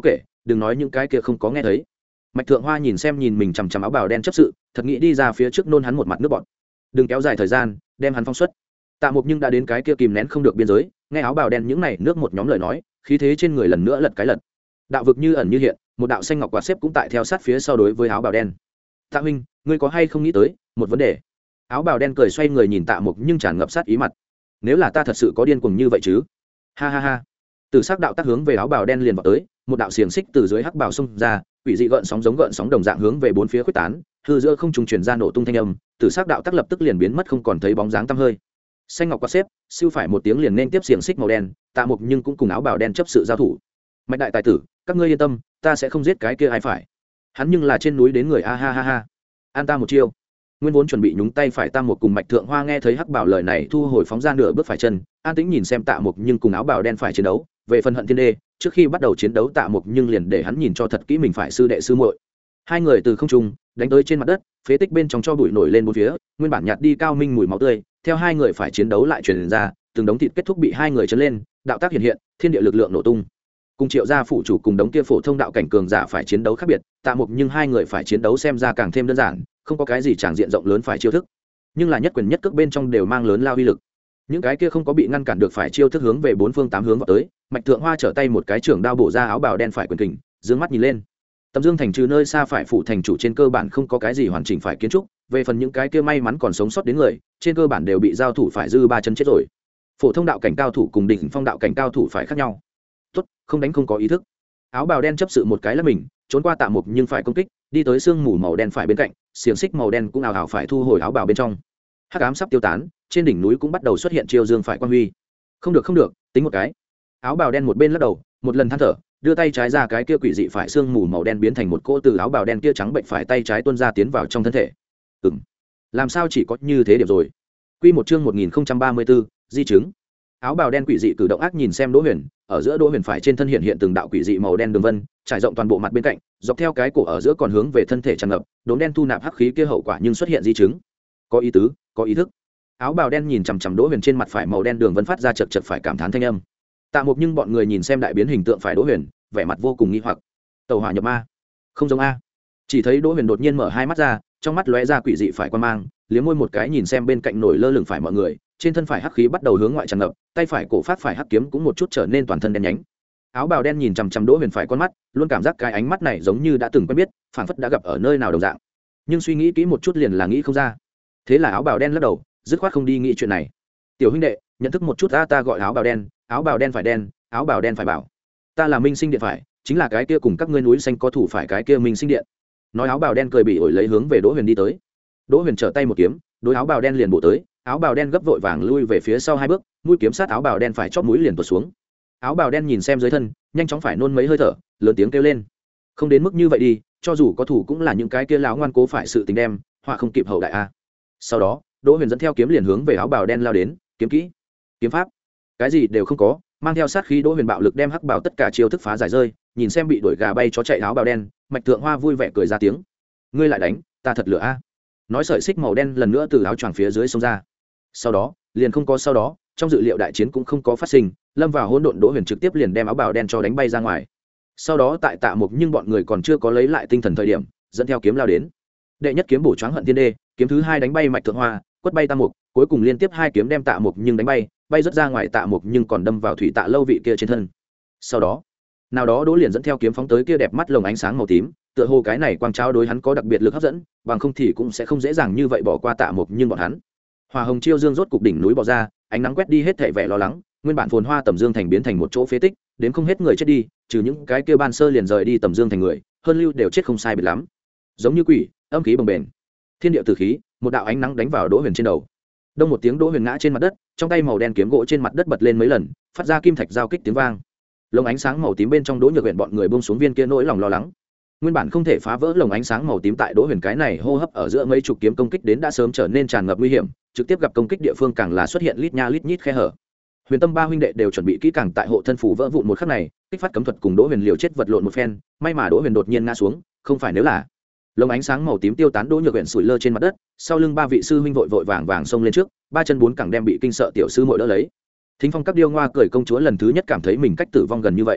đừng nói những cái kia không có nghe thấy. Mạch Thượng Hoa nhìn xem nhìn mình chằm chằm áo bào đen chấp sự, thật nghĩ đi ra phía trước nôn hắn một mặt nước bọt. Đừng kéo dài thời gian, đem hắn phóng xuất. Tạ Mục nhưng đã đến cái kia kìm nén không được biên giới, nghe áo bào đen những này nước một nhóm lời nói, khí thế trên người lần nữa lật cái lật. Đạo vực như ẩn như hiện, một đạo xanh ngọc quạt xếp cũng tại theo sát phía sau đối với áo bào đen. Tạ huynh, ngươi có hay không nghĩ tới một vấn đề? Áo bào đen cười xoay người nhìn Tạ Mục nhưng tràn ngập sát ý mặt. Nếu là ta thật sự có điên cuồng như vậy chứ? Ha ha ha. Từ sắc đạo tác hướng về áo bào đen liền vào tới, một đạo xiềng xích từ dưới hắc bào xông ra, quỷ dị gợn sóng giống gợn sóng đồng dạng hướng về bốn phía khuếch tán, hư giữa không trung truyền ra nổ tung thanh âm, từ sắc đạo tác lập tức liền biến mất không còn thấy bóng dáng tăm hơi. Xanh ngọc quạt xếp, siêu phải một tiếng liền nên tiếp xiềng xích màu đen, Tạ Mục nhưng cũng cùng áo bào đen chấp sự giao thủ. Mạch đại tài tử, các ngươi yên tâm, ta sẽ không giết cái kia ai phải. Hắn nhưng là trên núi đến người a ha ha ha. An ta một chiêu. Nguyên vốn chuẩn bị nhúng tay phải Tam Mục cùng Mạch Thượng Hoa nghe thấy hắc bảo lời này thu hồi phóng ra nửa bước phải chân, an tĩnh nhìn xem Tạ Mục nhưng cùng áo bào đen phải chiến đấu. Về phần Hận Thiên Đê, trước khi bắt đầu chiến đấu Tạ Mục nhưng liền để hắn nhìn cho thật kỹ mình phải sư đệ sư muội. Hai người từ không trung đánh tới trên mặt đất, phế tích bên trong cho bụi nổi lên bốn phía, nguyên bản nhạt đi cao minh mùi máu tươi, theo hai người phải chiến đấu lại truyền ra, từng đống thịt kết thúc bị hai người chấn lên, đạo tác hiện hiện, thiên địa lực lượng nổ tung. Cùng Triệu gia phụ chủ cùng đống kia phổ thông đạo cảnh cường giả phải chiến đấu khác biệt, Tạ Mục nhưng hai người phải chiến đấu xem ra càng thêm đơn giản, không có cái gì tràng diện rộng lớn phải chiêu thức, nhưng là nhất quyền nhất cước bên trong đều mang lớn lao uy lực. Những cái kia không có bị ngăn cản được phải chiêu thức hướng về bốn phương tám hướng vào tới, Mạch Thượng Hoa trở tay một cái trưởng đao bổ ra áo bào đen phải quyền kình, dương mắt nhìn lên. Tầm Dương thành trừ nơi xa phải phủ thành chủ trên cơ bản không có cái gì hoàn chỉnh phải kiến trúc, về phần những cái kia may mắn còn sống sót đến người, trên cơ bản đều bị giao thủ phải dư ba chân chết rồi. Phổ thông đạo cảnh cao thủ cùng đỉnh phong đạo cảnh cao thủ phải khác nhau. Tốt, không đánh không có ý thức. Áo bào đen chấp sự một cái là mình, trốn qua Tạ Mục nhưng phải công kích, đi tới xương mù màu đen phải bên cạnh, xiềng xích màu đen cũng ào ào phải thu hồi áo bào bên trong. Hắc ám sắp tiêu tán, trên đỉnh núi cũng bắt đầu xuất hiện chiêu dương phải quang huy. Không được không được, tính một cái. Áo bào đen một bên lắc đầu, một lần than thở, đưa tay trái ra, cái kia quỷ dị phải xương mù màu đen biến thành một cỗ từ áo bào đen kia trắng bệnh phải tay trái tuôn ra tiến vào trong thân thể. Ừm, làm sao chỉ có như thế điểm rồi? Quy một chương một nghìn không trăm ba mươi tư, di chứng. Áo bào đen quỷ dị cử động ác nhìn xem Đỗ Huyền, ở giữa Đỗ Huyền phải trên thân hiện hiện từng đạo quỷ dị màu đen đường vân, trải rộng toàn bộ mặt bên cạnh, dọc theo cái cổ ở giữa còn hướng về thân thể tràn ngập, đốm đen thu nạp hắc khí kia hậu quả nhưng xuất hiện di chứng. Có ý tứ, có ý thức. Áo bào đen nhìn chằm chằm Đỗ Huyền trên mặt phải màu đen đường vân phát ra chật chật phải cảm thán thanh âm. Tạ Mục nhưng bọn người nhìn xem đại biến hình tượng phải Đỗ Huyền, vẻ mặt vô cùng nghi hoặc. Tẩu hỏa nhập ma, không giống a. Chỉ thấy Đỗ Huyền đột nhiên mở hai mắt ra, trong mắt lóe ra quỷ dị phải quan mang, liếm môi một cái nhìn xem bên cạnh nổi lơ lửng phải mọi người, trên thân phải hắc khí bắt đầu hướng ngoại tràn ngập, tay phải cổ phát phải hắc kiếm cũng một chút trở nên toàn thân đen nhánh. Áo bào đen nhìn chằm chằm Đỗ Huyền phải con mắt, luôn cảm giác cái ánh mắt này giống như đã từng quen biết, phảng phất đã gặp ở nơi nào đồng dạng. Nhưng suy nghĩ kỹ một chút liền là nghĩ không ra. Thế là áo bào đen lắc đầu, dứt khoát không đi nghĩ chuyện này. Tiểu huynh đệ, nhận thức một chút ta, ta gọi áo bào đen, áo bào đen phải đen, áo bào đen phải bảo. Ta là Minh Sinh Điện phải, chính là cái kia cùng các ngươi núi xanh có thủ phải cái kia Minh Sinh Điện. Nói áo bào đen cười bị ổi lấy hướng về Đỗ Huyền đi tới. Đỗ Huyền trở tay một kiếm, đối áo bào đen liền bổ tới, áo bào đen gấp vội vàng lui về phía sau hai bước, mũi kiếm sát áo bào đen phải chóp mũi liền tuột xuống. Áo bào đen nhìn xem dưới thân, nhanh chóng phải nôn mấy hơi thở, lớn tiếng kêu lên. Không đến mức như vậy đi, cho dù có thủ cũng là những cái kia láo ngoan cố phải sự tình đem, họa không kịp hậu đại a. Sau đó, Đỗ Huyền dẫn theo kiếm liền hướng về áo bào đen lao đến, kiếm kỹ, kiếm pháp, cái gì đều không có, mang theo sát khí Đỗ Huyền bạo lực đem hắc bào tất cả chiêu thức phá giải rơi, nhìn xem bị đuổi gà bay chó chạy áo bào đen, Mạch Thượng Hoa vui vẻ cười ra tiếng. Ngươi lại đánh, ta thật lửa a. Nói sợi xích màu đen lần nữa từ áo choàng phía dưới xông ra. Sau đó, liền không có sau đó, trong dự liệu đại chiến cũng không có phát sinh, lâm vào hỗn độn Đỗ Huyền trực tiếp liền đem áo bào đen cho đánh bay ra ngoài. Sau đó tại Tạ Mục nhưng bọn người còn chưa có lấy lại tinh thần thời điểm, dẫn theo kiếm lao đến. Đệ nhất kiếm bổ choáng Hận Thiên Đê, kiếm thứ hai đánh bay Mạch Thượng Hoa, quất bay Tam Mục, cuối cùng liên tiếp hai kiếm đem Tạ Mục nhưng đánh bay, bay rất ra ngoài Tạ Mục nhưng còn đâm vào thủy tạ lâu vị kia trên thân. Sau đó, nào đó Đỗ liền dẫn theo kiếm phóng tới kia đẹp mắt lồng ánh sáng màu tím, tựa hồ cái này quang trao đối hắn có đặc biệt lực hấp dẫn, bằng không thì cũng sẽ không dễ dàng như vậy bỏ qua Tạ Mục nhưng bọn hắn. Hỏa hồng chiêu dương rốt cục đỉnh núi bò ra, ánh nắng quét đi hết thảy vẻ lo lắng, nguyên bản phồn hoa Tầm Dương thành biến thành một chỗ phế tích, đến không hết người chết đi, trừ những cái kia ban sơ liền rời đi Tầm Dương thành người, hơn lưu đều chết không sai biệt lắm. Giống như quỷ, âm khí bồng bềnh. Thiên địa tử khí, một đạo ánh nắng đánh vào Đỗ Huyền trên đầu. Đông một tiếng Đỗ Huyền ngã trên mặt đất, trong tay màu đen kiếm gỗ trên mặt đất bật lên mấy lần, phát ra kim thạch giao kích tiếng vang. Lồng ánh sáng màu tím bên trong Đỗ Nhược Huyền bọn người buông xuống viên kia nỗi lòng lo lắng. Nguyên bản không thể phá vỡ lồng ánh sáng màu tím tại Đỗ Huyền cái này hô hấp ở giữa mấy chục kiếm công kích đến đã sớm trở nên tràn ngập nguy hiểm, trực tiếp gặp công kích địa phương càng là xuất hiện lít nha lít nhít khe hở. Huyền Tâm ba huynh đệ đều chuẩn bị kỹ càng tại hộ thân phủ vỡ vụn một khắc này, kích phát cấm thuật cùng Đỗ Huyền liều chết vật lộn một phen, may mà Đỗ Huyền đột nhiên ngã xuống, không phải nếu là lồng ánh sáng màu tím tiêu tán, Đỗ Nhược Huyền sủi lơ trên mặt đất, sau lưng ba vị sư huynh vội vội vàng vàng xông lên trước, ba chân bốn cẳng đem bị kinh sợ tiểu sư muội đỡ lấy. Thính Phong các điêu ngoa cười công chúa lần thứ nhất cảm thấy mình cách tử vong gần như vậy.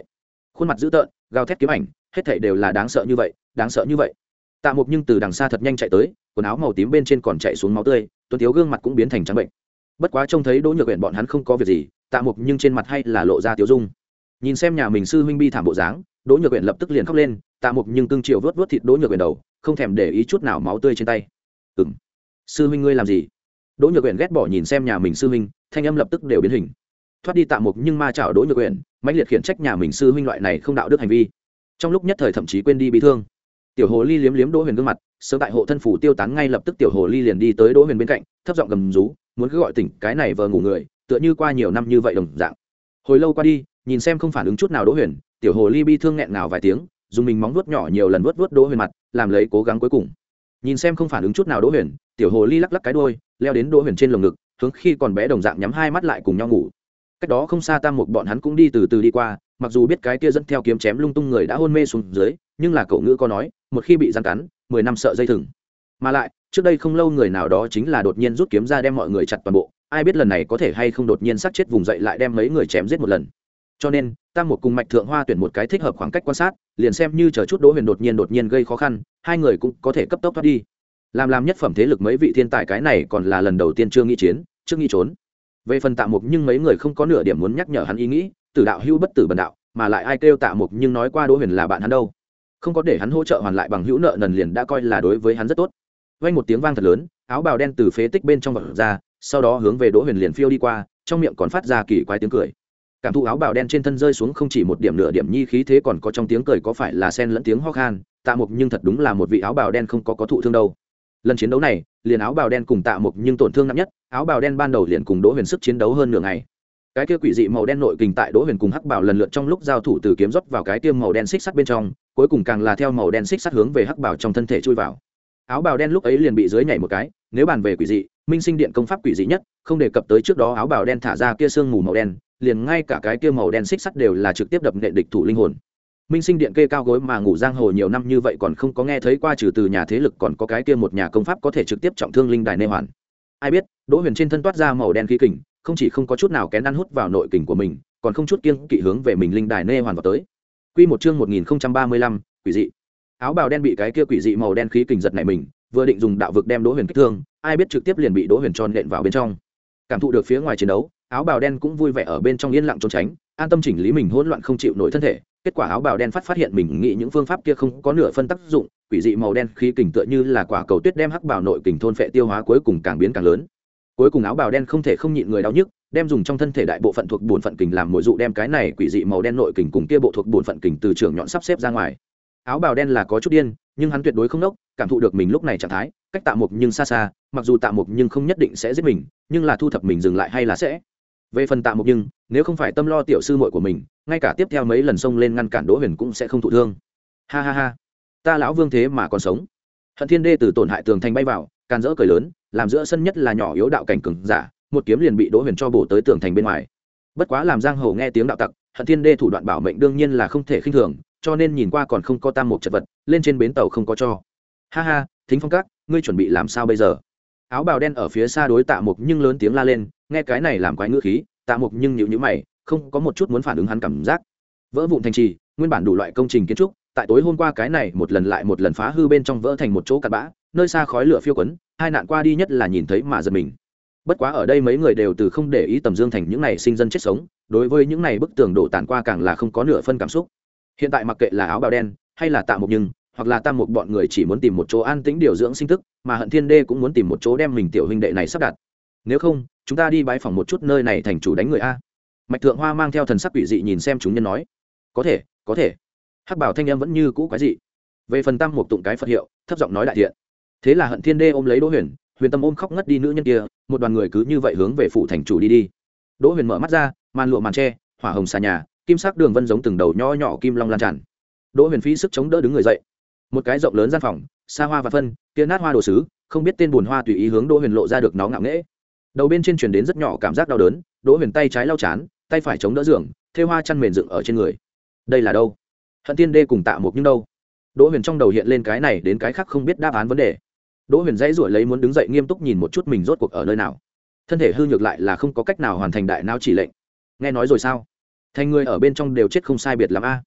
khuôn mặt dữ tợn gào thét kiếm ảnh, hết thảy đều là đáng sợ như vậy, đáng sợ như vậy. Tạ Mục nhưng từ đằng xa thật nhanh chạy tới, quần áo màu tím bên trên còn chạy xuống máu tươi, tuấn thiếu gương mặt cũng biến thành trắng bệnh. Bất quá trông thấy Đỗ Nhược Uyển bọn hắn không có việc gì, Tạ Mục nhưng trên mặt hay là lộ ra tiêu dung. Nhìn xem nhà mình sư huynh bi thảm bộ dáng, Đỗ Nhược Uyển lập tức liền khóc lên, Tạ Mục nhưng cưng chiều vớt vớt thịt Đỗ Nhược Uyển đầu, không thèm để ý chút nào máu tươi trên tay. "Ừm, sư huynh ngươi làm gì?" Đỗ Nhược Uyển ghét bỏ nhìn xem nhà mình sư huynh, thanh âm lập tức đều biến hình. Thoát đi Tạ Mục nhưng ma chảo Đỗ Nhược Uyển, mãnh liệt khiển trách nhà mình sư huynh loại này không đạo đức hành vi. Trong lúc nhất thời thậm chí quên đi bị thương. Tiểu hồ ly liếm liếm Đỗ Huyền gương mặt, sớm tại hộ thân phủ tiêu tán ngay lập tức tiểu hồ ly liền đi tới Đỗ Huyền bên cạnh, thấp giọng gầm rú, muốn cứ gọi tỉnh cái này vờ ngủ người, tựa như qua nhiều năm như vậy đồng dạng. Hồi lâu qua đi, nhìn xem không phản ứng chút nào Đỗ Huyền, tiểu hồ ly bi thương nghẹn ngào vài tiếng, dùng mình móng vuốt nhỏ nhiều lần vuốt vuốt Đỗ Huyền mặt, làm lấy cố gắng cuối cùng. Nhìn xem không phản ứng chút nào Đỗ Huyền, tiểu hồ ly lắc lắc cái đuôi, leo đến Đỗ Huyền trên lồng ngực, hướng khi còn bé đồng dạng nhắm hai mắt lại cùng nhau ngủ. Cách đó không xa Tam Mục bọn hắn cũng đi từ từ đi qua, mặc dù biết cái kia dẫn theo kiếm chém lung tung người đã hôn mê xuống dưới, nhưng là cậu ngữ có nói, một khi bị rắn cắn, mười năm sợ dây thừng. Mà lại, trước đây không lâu người nào đó chính là đột nhiên rút kiếm ra đem mọi người chặt toàn bộ, ai biết lần này có thể hay không đột nhiên sát chết vùng dậy lại đem mấy người chém giết một lần. Cho nên, Tam Mục cùng Mạch Thượng Hoa tuyển một cái thích hợp khoảng cách quan sát, liền xem như chờ chút Đỗ Huyền đột nhiên đột nhiên gây khó khăn, hai người cũng có thể cấp tốc thoát đi. Làm làm nhất phẩm thế lực mấy vị thiên tài cái này còn là lần đầu tiên chưa nghĩ chiến, chưa nghĩ trốn. Về phần Tạ Mục nhưng mấy người không có nửa điểm muốn nhắc nhở hắn ý nghĩ, tử đạo hữu bất tử bần đạo, mà lại ai kêu Tạ Mục nhưng nói qua Đỗ Huyền là bạn hắn đâu. Không có để hắn hỗ trợ hoàn lại bằng hữu nợ nần liền đã coi là đối với hắn rất tốt. Vang một tiếng vang thật lớn, áo bào đen từ phế tích bên trong vọt ra, sau đó hướng về Đỗ Huyền liền phiêu đi qua, trong miệng còn phát ra kỳ quái tiếng cười. Cảm thụ áo bào đen trên thân rơi xuống không chỉ một điểm nửa điểm nhi khí thế còn có trong tiếng cười có phải là xen lẫn tiếng ho khan, Tạ Mục nhưng thật đúng là một vị áo bào đen không có có thụ thương đâu. Lần chiến đấu này, liền áo bào đen cùng Tạ Mục nhưng tổn thương nặng nhất, áo bào đen ban đầu liền cùng Đỗ Huyền sức chiến đấu hơn nửa ngày. Cái kia quỷ dị màu đen nội kình tại Đỗ Huyền cùng Hắc Bảo lần lượt trong lúc giao thủ từ kiếm rót vào cái tiêm màu đen xích sắt bên trong, cuối cùng càng là theo màu đen xích sắt hướng về Hắc Bảo trong thân thể chui vào. Áo bào đen lúc ấy liền bị dưới nhảy một cái, nếu bàn về quỷ dị, Minh Sinh Điện công pháp quỷ dị nhất, không đề cập tới trước đó áo bào đen thả ra kia sương mù màu đen, liền ngay cả cái kia màu đen xích sắt đều là trực tiếp đập nện địch thủ linh hồn. Minh Sinh Điện kê cao gối mà ngủ giang hồ nhiều năm như vậy còn không có nghe thấy qua trừ từ nhà thế lực còn có cái kia một nhà công pháp có thể trực tiếp trọng thương linh đài nê hoàn. Ai biết, Đỗ Huyền trên thân toát ra màu đen khí kình, không chỉ không có chút nào kén ăn hút vào nội kình của mình, còn không chút kiêng kỵ hướng về mình linh đài nê hoàn vào tới. Quy một chương một nghìn không trăm ba mươi lăm, quỷ dị. Áo bào đen bị cái kia quỷ dị màu đen khí kình giật nảy mình, vừa định dùng đạo vực đem Đỗ Huyền kích thương, ai biết trực tiếp liền bị Đỗ Huyền tròn nện vào bên trong. Cảm thụ được phía ngoài chiến đấu, áo bào đen cũng vui vẻ ở bên trong yên lặng trốn tránh, an tâm chỉnh lý mình hỗn loạn không chịu nổi thân thể. Kết quả áo bào đen phát phát hiện mình nghĩ những phương pháp kia không có nửa phân tác dụng, quỷ dị màu đen khí kình tựa như là quả cầu tuyết đem hắc bào nội kình thôn phệ tiêu hóa cuối cùng càng biến càng lớn. Cuối cùng áo bào đen không thể không nhịn người đau nhức, đem dùng trong thân thể đại bộ phận thuộc bổn phận kình làm mồi dụ đem cái này quỷ dị màu đen nội kình cùng kia bộ thuộc bổn phận kình từ trường nhọn sắp xếp ra ngoài. Áo bào đen là có chút điên, nhưng hắn tuyệt đối không nốc, cảm thụ được mình lúc này trạng thái, cách Tạ Mục nhưng xa xa, mặc dù Tạ Mục nhưng không nhất định sẽ giết mình, nhưng là thu thập mình dừng lại hay là sẽ. Về phần Tạ Mục nhưng, nếu không phải tâm lo tiểu sư muội của mình, ngay cả tiếp theo mấy lần xông lên ngăn cản Đỗ Huyền cũng sẽ không thụ thương. Ha ha ha, ta lão vương thế mà còn sống. Hận Thiên Đê từ tổn hại tường thành bay vào, can dỡ cười lớn, làm giữa sân nhất là nhỏ yếu đạo cảnh cường giả, một kiếm liền bị Đỗ Huyền cho bổ tới tường thành bên ngoài. Bất quá làm giang hồ nghe tiếng đạo tặc, Hận Thiên Đê thủ đoạn bảo mệnh đương nhiên là không thể khinh thường, cho nên nhìn qua còn không có Tam Mục chật vật, lên trên bến tàu không có cho. Ha ha, Thính Phong Các, ngươi chuẩn bị làm sao bây giờ? Áo bào đen ở phía xa đối Tạ Mục nhưng lớn tiếng la lên, nghe cái này làm quái ngữ khí, Tạ Mục nhưng nhíu nhíu mày, không có một chút muốn phản ứng hắn cảm giác. Vỡ vụn thành trì, nguyên bản đủ loại công trình kiến trúc, tại tối hôm qua cái này một lần lại một lần phá hư bên trong vỡ thành một chỗ cặn bã, nơi xa khói lửa phiêu quấn, hai nạn qua đi nhất là nhìn thấy mà giật mình. Bất quá ở đây mấy người đều từ không để ý Tầm Dương thành những này sinh dân chết sống, đối với những này bức tường đổ tàn qua càng là không có nửa phân cảm xúc. Hiện tại mặc kệ là áo bào đen hay là Tạ Mục nhưng, hoặc là Tam Mục bọn người chỉ muốn tìm một chỗ an tĩnh điều dưỡng sinh tức, mà Hận Thiên Đê cũng muốn tìm một chỗ đem mình tiểu huynh đệ này sắp đặt. Nếu không, chúng ta đi bái phỏng một chút nơi này thành chủ đánh người a. Mạch Thượng Hoa mang theo thần sắc quỷ dị nhìn xem chúng nhân nói, có thể, có thể. Hắc Bảo thanh em vẫn như cũ quái dị. Về phần Tam Mục tụng cái Phật hiệu, thấp giọng nói đại thiện. Thế là Hận Thiên Đê ôm lấy Đỗ Huyền, Huyền Tâm ôm khóc ngất đi nữ nhân kia, một đoàn người cứ như vậy hướng về phủ thành chủ đi đi. Đỗ Huyền mở mắt ra, màn lụa màn tre, hỏa hồng xà nhà, kim sắc đường vân giống từng đầu nho nhỏ kim long lan tràn. Đỗ Huyền phí sức chống đỡ đứng người dậy. Một cái rộng lớn gian phòng, xa hoa và phân, kia nát hoa đồ sứ, không biết tên buồn hoa tùy ý hướng Đỗ Huyền lộ ra được nó ngạo nghễ. Đầu bên trên truyền đến rất nhỏ cảm giác đau đớn, Đỗ Huyền tay trái lau chán, tay phải chống đỡ giường, thêu hoa chăn mền dựng ở trên người. Đây là đâu? Hận Thiên Đê cùng Tạ Mục nhưng đâu? Đỗ Huyền trong đầu hiện lên cái này đến cái khác không biết đáp án vấn đề. Đỗ Huyền dãy rủi lấy muốn đứng dậy nghiêm túc nhìn một chút mình rốt cuộc ở nơi nào. Thân thể hư nhược lại là không có cách nào hoàn thành đại não chỉ lệnh. Nghe nói rồi sao? Thành người ở bên trong đều chết không sai biệt lắm a.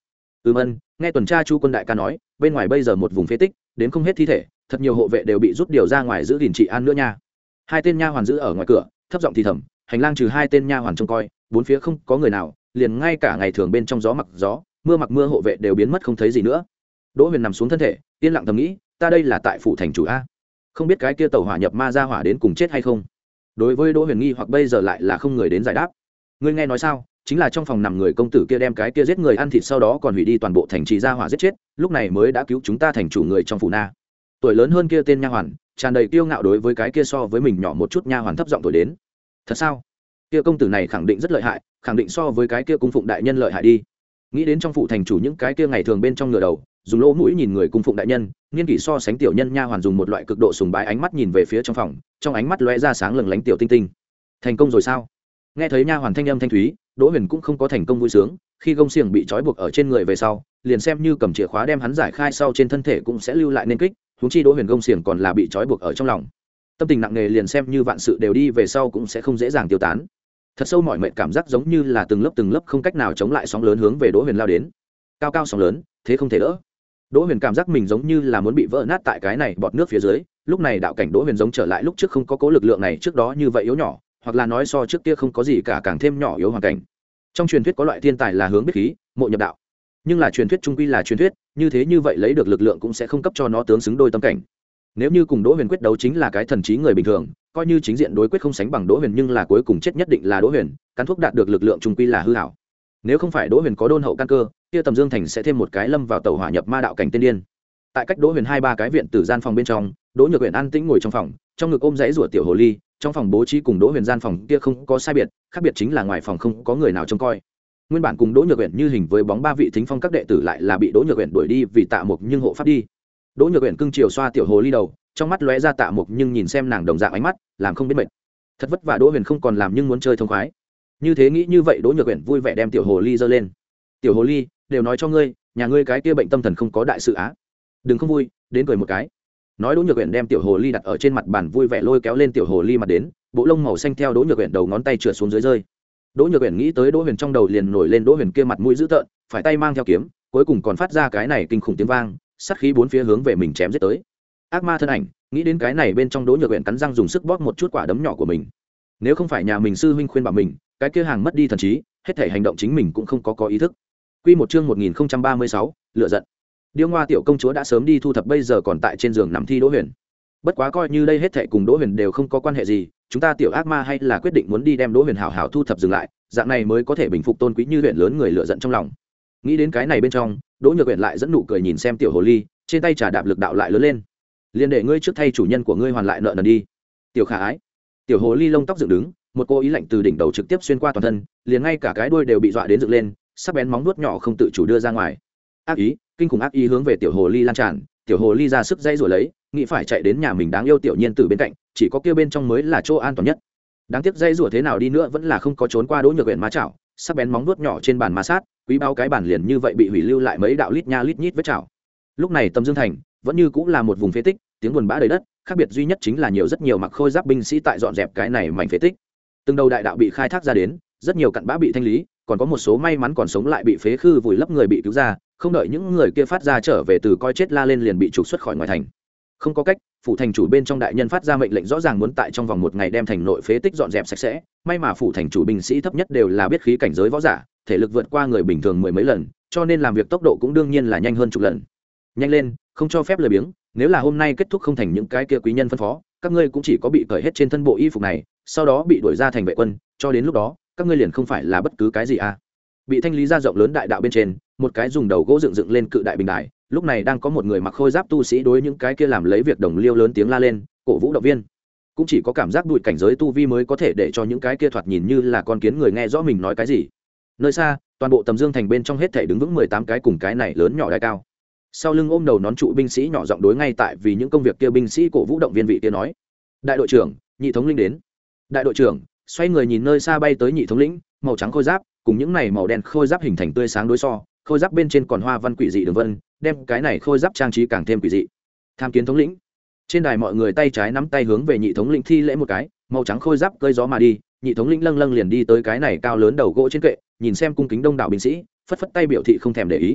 ừm ân nghe tuần tra chu quân đại ca nói bên ngoài bây giờ một vùng phế tích đến không hết thi thể, thật nhiều hộ vệ đều bị rút điều ra ngoài giữ gìn trị an nữa nha. Hai tên nha hoàn giữ ở ngoài cửa thấp giọng thì thầm, hành lang trừ hai tên nha hoàn trông coi, bốn phía không có người nào, liền ngay cả ngày thường bên trong gió mặc gió mưa mặc mưa hộ vệ đều biến mất không thấy gì nữa. Đỗ Huyền nằm xuống thân thể yên lặng thầm nghĩ, ta đây là tại phủ thành chủ a, không biết cái kia tàu hỏa nhập ma ra hỏa đến cùng chết hay không. Đối với Đỗ Huyền nghi hoặc bây giờ lại là không người đến giải đáp. Ngươi nghe nói sao, chính là trong phòng nằm người công tử kia đem cái kia giết người ăn thịt sau đó còn hủy đi toàn bộ thành trì ra hỏa giết chết, lúc này mới đã cứu chúng ta thành chủ người trong phủ na. Tuổi lớn hơn kia tên nha hoàn tràn đầy kiêu ngạo đối với cái kia so với mình nhỏ một chút nha hoàn thấp giọng tuổi đến. Thật sao? Kia công tử này khẳng định rất lợi hại, khẳng định so với cái kia cung phụng đại nhân lợi hại đi. Nghĩ đến trong phủ thành chủ những cái kia ngày thường bên trong ngửa đầu dùng lỗ mũi nhìn người cung phụng đại nhân, niên kỷ so sánh tiểu nhân nha hoàn dùng một loại cực độ sùng bái ánh mắt nhìn về phía trong phòng, trong ánh mắt lóe ra sáng lừng lánh tiểu tinh tinh. Thành công rồi sao? Nghe thấy nha hoàn thanh âm thanh thúy, Đỗ Huyền cũng không có thành công vui sướng, khi gông xiềng bị trói buộc ở trên người về sau, liền xem như cầm chìa khóa đem hắn giải khai sau trên thân thể cũng sẽ lưu lại nên kích, huống chi Đỗ Huyền gông xiềng còn là bị trói buộc ở trong lòng. Tâm tình nặng nề liền xem như vạn sự đều đi về sau cũng sẽ không dễ dàng tiêu tán. Thật sâu mỏi mệt cảm giác giống như là từng lớp từng lớp không cách nào chống lại sóng lớn hướng về Đỗ Huyền lao đến. Cao cao sóng lớn, thế không thể đỡ. Đỗ Huyền cảm giác mình giống như là muốn bị vỡ nát tại cái này bọt nước phía dưới, lúc này đạo cảnh Đỗ Huyền giống trở lại lúc trước không có cố lực lượng này trước đó như vậy yếu nhỏ, hoặc là nói so trước kia không có gì cả càng thêm nhỏ yếu hoàn cảnh. Trong truyền thuyết có loại thiên tài là hướng biết khí, mộ nhập đạo. Nhưng là truyền thuyết trung quy là truyền thuyết, như thế như vậy lấy được lực lượng cũng sẽ không cấp cho nó tướng xứng đôi tâm cảnh. Nếu như cùng Đỗ Huyền quyết đấu chính là cái thần trí người bình thường, coi như chính diện đối quyết không sánh bằng Đỗ Huyền nhưng là cuối cùng chết nhất định là Đỗ Huyền, cắn thuốc đạt được lực lượng trung quy là hư hảo. Nếu không phải Đỗ Huyền có đôn hậu căn cơ, kia Tầm Dương Thành sẽ thêm một cái lâm vào tẩu hỏa nhập ma đạo cảnh tiên điên. Tại cách Đỗ Huyền hai ba cái viện tử gian phòng bên trong, Đỗ Nhược Huyền an tĩnh ngồi trong phòng, trong ngực ôm giấy rủa tiểu hồ ly, trong phòng bố trí cùng Đỗ Huyền gian phòng kia không có sai biệt, khác biệt chính là ngoài phòng không có người nào trông coi. Nguyên bản cùng Đỗ Nhược Huyền như hình với bóng ba vị thính phong các đệ tử lại là bị Đỗ Nhược Huyền đuổi đi vì Tạ Mục nhưng hộ pháp đi. Đỗ Nhược Huyền cưng chiều xoa tiểu hồ ly đầu, trong mắt lóe ra Tạ Mục nhưng nhìn xem nàng đồng dạng ánh mắt, làm không biết mệt. Thật vất vả Đỗ Huyền không còn làm nhưng muốn chơi thông khoái. Như thế nghĩ như vậy Đỗ Nhược Huyền vui vẻ đem tiểu hồ ly giơ lên. Tiểu hồ ly, đều nói cho ngươi, nhà ngươi cái kia bệnh tâm thần không có đại sự á. Đừng không vui, đến cười một cái. Nói Đỗ Nhược Huyền đem tiểu hồ ly đặt ở trên mặt bàn vui vẻ lôi kéo lên tiểu hồ ly mặt đến, bộ lông màu xanh theo Đỗ Nhược Huyền đầu ngón tay trượt xuống dưới rơi. Đỗ Nhược Huyền nghĩ tới Đỗ Huyền trong đầu liền nổi lên Đỗ Huyền kia mặt mũi dữ tợn, phải tay mang theo kiếm, cuối cùng còn phát ra cái này kinh khủng tiếng vang, sát khí bốn phía hướng về mình chém giết tới. Ác ma thân ảnh, nghĩ đến cái này bên trong Đỗ Nhược Huyền cắn răng dùng sức bóp một chút quả đấm nhỏ của mình. Nếu không phải nhà mình sư huynh khuyên bảo mình, cái kia hàng mất đi thần trí, hết thảy hành động chính mình cũng không có có ý thức. Quy một chương một nghìn không trăm ba mươi sáu, lựa giận. Điêu Ngoa tiểu công chúa đã sớm đi thu thập bây giờ còn tại trên giường nằm thi Đỗ Huyền. Bất quá coi như đây hết thảy cùng Đỗ Huyền đều không có quan hệ gì, chúng ta tiểu ác ma hay là quyết định muốn đi đem Đỗ Huyền hảo hảo thu thập dừng lại, dạng này mới có thể bình phục tôn quý như Huyền lớn người lựa giận trong lòng. Nghĩ đến cái này bên trong, Đỗ Nhược Huyền lại dẫn nụ cười nhìn xem tiểu hồ ly, trên tay trà đạp lực đạo lại lớn lên. Liên để ngươi trước thay chủ nhân của ngươi hoàn lại nợ nần đi. Tiểu khả ái. Tiểu hồ ly lông tóc dựng đứng, một cô ý lạnh từ đỉnh đầu trực tiếp xuyên qua toàn thân, liền ngay cả cái đuôi đều bị dọa đến dựng lên, sắc bén móng vuốt nhỏ không tự chủ đưa ra ngoài. Ác ý, kinh khủng ác ý hướng về tiểu hồ ly lan tràn, tiểu hồ ly ra sức dây rồi lấy, nghĩ phải chạy đến nhà mình đáng yêu tiểu nhiên tử bên cạnh, chỉ có kia bên trong mới là chỗ an toàn nhất. Đáng tiếc dây rủa thế nào đi nữa vẫn là không có trốn qua Đỗ Nhược Huyền ma chảo, sắc bén móng vuốt nhỏ trên bàn ma sát, quý bao cái bàn liền như vậy bị hủy lưu lại mấy đạo lít nha lít nhít vết chảo. Lúc này Tầm Dương Thành vẫn như cũng là một vùng phế tích, tiếng buồn bã đầy đất, khác biệt duy nhất chính là nhiều rất nhiều mặc khôi giáp binh sĩ tại dọn dẹp cái này mảnh phế tích. Từng đầu đại đạo bị khai thác ra đến, rất nhiều cặn bã bị thanh lý, còn có một số may mắn còn sống lại bị phế khư vùi lấp người bị cứu ra, không đợi những người kia phát ra trở về từ coi chết la lên liền bị trục xuất khỏi ngoài thành. Không có cách, phủ thành chủ bên trong đại nhân phát ra mệnh lệnh rõ ràng muốn tại trong vòng một ngày đem thành nội phế tích dọn dẹp sạch sẽ, may mà phủ thành chủ binh sĩ thấp nhất đều là biết khí cảnh giới võ giả, thể lực vượt qua người bình thường mười mấy lần, cho nên làm việc tốc độ cũng đương nhiên là nhanh hơn chục lần. Nhanh lên, không cho phép lười biếng, nếu là hôm nay kết thúc không thành những cái kia quý nhân phân phó, các ngươi cũng chỉ có bị cởi hết trên thân bộ y phục này, sau đó bị đuổi ra thành vệ quân, cho đến lúc đó, các ngươi liền không phải là bất cứ cái gì à. Bị thanh lý ra rộng lớn đại đạo bên trên, một cái dùng đầu gỗ dựng dựng lên cự đại bình đài, lúc này đang có một người mặc khôi giáp tu sĩ đối những cái kia làm lấy việc đồng liêu lớn tiếng la lên, cổ vũ động viên. Cũng chỉ có cảm giác đuổi cảnh giới tu vi mới có thể để cho những cái kia thoạt nhìn như là con kiến người nghe rõ mình nói cái gì. Nơi xa, toàn bộ Tầm Dương Thành bên trong hết thảy đứng vững mười tám cái cùng cái này lớn nhỏ đại cao. Sau lưng ôm đầu nón trụ binh sĩ nhỏ giọng đối ngay tại vì những công việc kia binh sĩ cổ vũ động viên vị kia nói: "Đại đội trưởng, nhị thống lĩnh đến." Đại đội trưởng xoay người nhìn nơi xa bay tới nhị thống lĩnh, màu trắng khôi giáp cùng những này màu đen khôi giáp hình thành tươi sáng đối so, khôi giáp bên trên còn hoa văn quỷ dị đường vân, đem cái này khôi giáp trang trí càng thêm quỷ dị. Tham kiến thống lĩnh. Trên đài mọi người tay trái nắm tay hướng về nhị thống lĩnh thi lễ một cái, màu trắng khôi giáp cơi gió mà đi, nhị thống lĩnh lâng lâng liền đi tới cái này cao lớn đầu gỗ trên kệ, nhìn xem cung kính đông đảo binh sĩ, phất phất tay biểu thị không thèm để ý.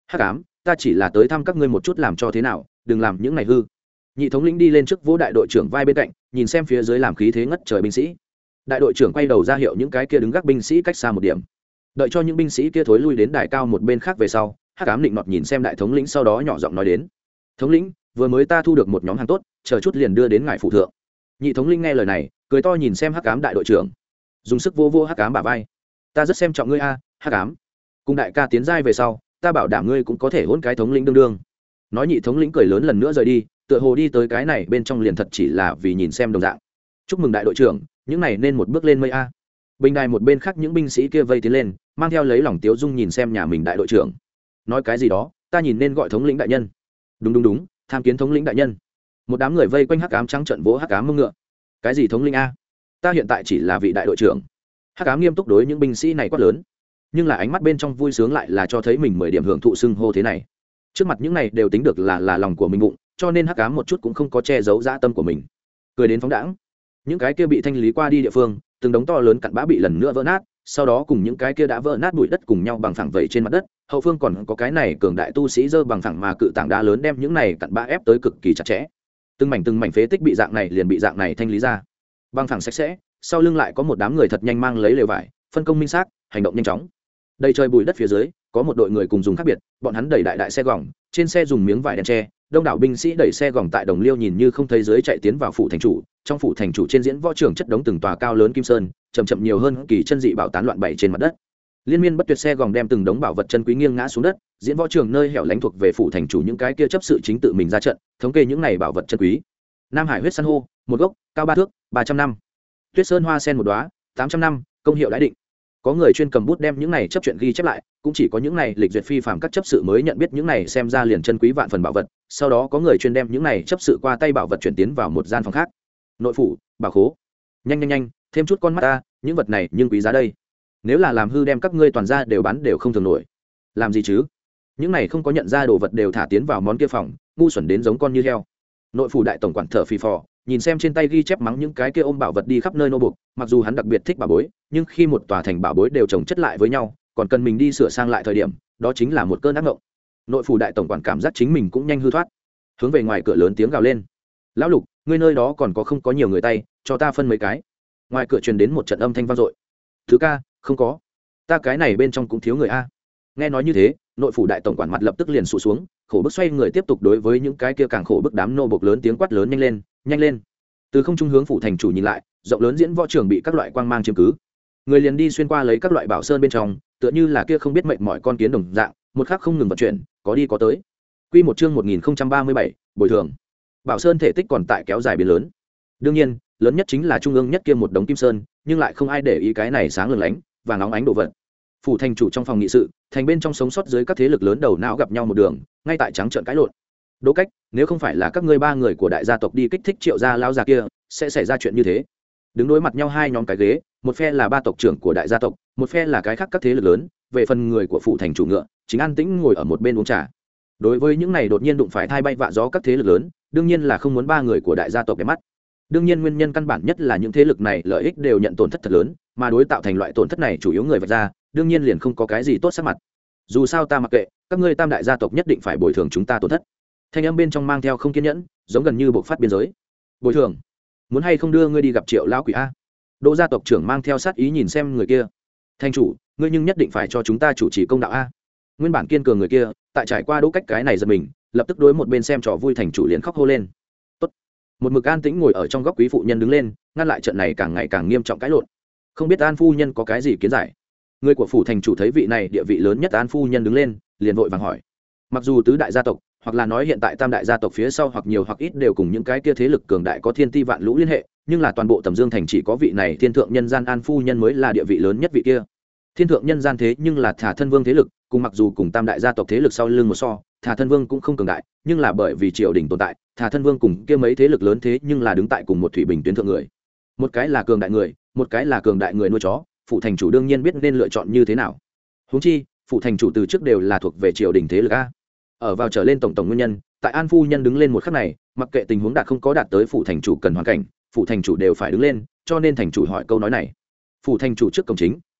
hắc ám, ta chỉ là tới thăm các ngươi một chút làm cho thế nào, đừng làm những này hư. Nhị thống lĩnh đi lên trước vỗ đại đội trưởng vai bên cạnh, nhìn xem phía dưới làm khí thế ngất trời binh sĩ. Đại đội trưởng quay đầu ra hiệu những cái kia đứng gác binh sĩ cách xa một điểm, đợi cho những binh sĩ kia thối lui đến đài cao một bên khác về sau, hắc ám định nọt nhìn xem đại thống lĩnh, sau đó nhỏ giọng nói đến: thống lĩnh, vừa mới ta thu được một nhóm hàng tốt, chờ chút liền đưa đến ngài phụ thượng. Nhị thống lĩnh nghe lời này, cười to nhìn xem hắc ám đại đội trưởng, dùng sức vô vô hắc ám bả vai: ta rất xem trọng ngươi a, hắc ám. Cùng đại ca tiến giai về sau, ta bảo đảm ngươi cũng có thể hôn cái thống lĩnh đương đương. Nói nhị thống lĩnh cười lớn lần nữa rời đi, tựa hồ đi tới cái này bên trong liền thật chỉ là vì nhìn xem đồng dạng. Chúc mừng đại đội trưởng, những này nên một bước lên mây a. Bình đài một bên khác những binh sĩ kia vây tiến lên, mang theo lấy lòng tiếu dung nhìn xem nhà mình đại đội trưởng. Nói cái gì đó, ta nhìn nên gọi thống lĩnh đại nhân. Đúng đúng đúng, tham kiến thống lĩnh đại nhân. Một đám người vây quanh hắc ám trắng trận vỗ hắc ám mông ngựa. Cái gì thống lĩnh a? Ta hiện tại chỉ là vị đại đội trưởng. Hắc ám nghiêm túc đối những binh sĩ này quát lớn, nhưng là ánh mắt bên trong vui sướng lại là cho thấy mình mười điểm hưởng thụ xưng hô thế này. Trước mặt những này đều tính được là là lòng của mình bụng, cho nên hắc ám một chút cũng không có che giấu dã tâm của mình. Cười đến phóng đãng. Những cái kia bị thanh lý qua đi địa phương, từng đống to lớn cặn bã bị lần nữa vỡ nát, sau đó cùng những cái kia đã vỡ nát bụi đất cùng nhau bằng phẳng vẩy trên mặt đất. Hậu phương còn có cái này cường đại tu sĩ dơ bằng phẳng mà cự tảng đá lớn đem những này cặn bã ép tới cực kỳ chặt chẽ. Từng mảnh từng mảnh phế tích bị dạng này liền bị dạng này thanh lý ra, bằng phẳng sạch sẽ. Sau lưng lại có một đám người thật nhanh mang lấy lều vải, phân công minh xác, hành động nhanh chóng. Đầy trời bụi đất phía dưới, có một đội người cùng dùng khác biệt, bọn hắn đẩy đại đại xe gỏng, trên xe dùng miếng vải đen tre, đông đảo binh sĩ đẩy xe gỏng tại đồng liêu nhìn như không thấy dưới chạy tiến vào phủ thành chủ. Trong phủ thành chủ trên diễn võ trường chất đống từng tòa cao lớn kim sơn, chậm chậm nhiều hơn kỳ chân dị bảo tán loạn bày trên mặt đất. Liên miên bất tuyệt xe gỏng đem từng đống bảo vật chân quý nghiêng ngã xuống đất. Diễn võ trường nơi hẻo lánh thuộc về phủ thành chủ những cái kia chấp sự chính tự mình ra trận, thống kê những này bảo vật chân quý. Nam Hải huyết san hô, một gốc, cao ba thước, ba trăm năm. Tuyết sơn hoa sen một đóa, tám trăm năm, công hiệu đã định. Có người chuyên cầm bút đem những này chấp chuyện ghi chép lại, cũng chỉ có những này lịch duyệt phi phàm các chấp sự mới nhận biết những này xem ra liền chân quý vạn phần bảo vật. Sau đó có người chuyên đem những này chấp sự qua tay bảo vật chuyển tiến vào một gian phòng khác. Nội phủ, bảo khố. Nhanh nhanh nhanh, thêm chút con mắt ta, những vật này nhưng quý giá đây. Nếu là làm hư đem các ngươi toàn ra đều bán đều không thường nổi. Làm gì chứ? Những này không có nhận ra đồ vật đều thả tiến vào món kia phòng, ngu xuẩn đến giống con như heo. Nội phủ đại tổng quản thở phì phò, nhìn xem trên tay ghi chép mắng những cái kia ôm bảo vật đi khắp nơi nô buộc. Mặc dù hắn đặc biệt thích bảo bối, nhưng khi một tòa thành bảo bối đều chồng chất lại với nhau, còn cần mình đi sửa sang lại thời điểm, đó chính là một cơn ác mộng. Nội phủ đại tổng quản cảm giác chính mình cũng nhanh hư thoát, hướng về ngoài cửa lớn tiếng gào lên: lão Lục, ngươi nơi đó còn có không có nhiều người tay, cho ta phân mấy cái. Ngoài cửa truyền đến một trận âm thanh vang dội: thứ ca, không có, ta cái này bên trong cũng thiếu người a. Nghe nói như thế, nội phủ đại tổng quản mặt lập tức liền sụ xuống, khổ bức xoay người tiếp tục đối với những cái kia càng khổ bức đám nô bộc lớn tiếng quát lớn: nhanh lên, nhanh lên. Từ không trung hướng phủ thành chủ nhìn lại, rộng lớn diễn võ trường bị các loại quang mang chiếm cứ, người liền đi xuyên qua lấy các loại bảo sơn bên trong, tựa như là kia không biết mệnh mọi con kiến đồng dạng, một khắc không ngừng vận chuyển, có đi có tới. Quy một chương một nghìn không trăm ba mươi bảy, bồi thường. Bảo sơn thể tích còn tại kéo dài biến lớn. Đương nhiên, lớn nhất chính là trung ương nhất kia một đống kim sơn, nhưng lại không ai để ý cái này sáng lừng lánh và nóng ánh đồ vật. Phủ thành chủ trong phòng nghị sự, thành bên trong sống sót dưới các thế lực lớn đầu não gặp nhau một đường, ngay tại trắng trợn cãi lộn. Đỗ Cách, nếu không phải là các ngươi ba người của đại gia tộc đi kích thích Triệu gia lão già kia, sẽ xảy ra chuyện như thế. Đứng đối mặt nhau hai nhóm cái ghế, một phe là ba tộc trưởng của đại gia tộc, một phe là cái khác các thế lực lớn. Về phần người của phủ thành chủ ngựa, chính an tĩnh ngồi ở một bên uống trà. Đối với những này đột nhiên đụng phải thai bay vạ gió các thế lực lớn, đương nhiên là không muốn ba người của đại gia tộc để mắt. Đương nhiên nguyên nhân căn bản nhất là những thế lực này lợi ích đều nhận tổn thất thật lớn, mà đối tạo thành loại tổn thất này chủ yếu người vạch ra, đương nhiên liền không có cái gì tốt sắc mặt. Dù sao ta mặc kệ, các ngươi tam đại gia tộc nhất định phải bồi thường chúng ta tổn thất. Thanh âm bên trong mang theo không kiên nhẫn, giống gần như bộc phát biên giới. Bồi thường? Muốn hay không đưa ngươi đi gặp Triệu lão quỷ a? Đỗ gia tộc trưởng mang theo sát ý nhìn xem người kia. Thanh chủ, ngươi nhưng nhất định phải cho chúng ta chủ trì công đạo a. Nguyên bản kiên cường người kia, tại trải qua Đỗ Cách cái này giật mình, lập tức đối một bên xem trò vui thành chủ liền khóc hô lên. Tốt. Một mực an tĩnh ngồi ở trong góc quý phụ nhân đứng lên, ngăn lại trận này càng ngày càng nghiêm trọng cãi lộn. Không biết An phu nhân có cái gì kiến giải? Người của phủ thành chủ thấy vị này địa vị lớn nhất An phu nhân đứng lên, liền vội vàng hỏi. Mặc dù tứ đại gia tộc, hoặc là nói hiện tại tam đại gia tộc phía sau hoặc nhiều hoặc ít đều cùng những cái kia thế lực cường đại có thiên ti vạn lũ liên hệ, nhưng là toàn bộ Tầm Dương thành chỉ có vị này thiên thượng nhân gian An phu nhân mới là địa vị lớn nhất vị kia. Thiên thượng nhân gian thế nhưng là Thả Thân Vương thế lực, cùng mặc dù cùng tam đại gia tộc thế lực sau lưng một so, Thả Thân Vương cũng không cường đại, nhưng là bởi vì triều đình tồn tại, Thả Thân Vương cùng kia mấy thế lực lớn thế nhưng là đứng tại cùng một thủy bình tuyến thượng người. Một cái là cường đại người, một cái là cường đại người nuôi chó, phụ thành chủ đương nhiên biết nên lựa chọn như thế nào. Huống chi, phụ thành chủ từ trước đều là thuộc về triều đình thế lực a. Ở vào trở lên tổng tổng nguyên nhân, tại An phu nhân đứng lên một khắc này, mặc kệ tình huống đạt không có đạt tới phụ thành chủ cần hoàn cảnh, phụ thành chủ đều phải đứng lên, cho nên thành chủ hỏi câu nói này. Phụ thành chủ trước cổng chính,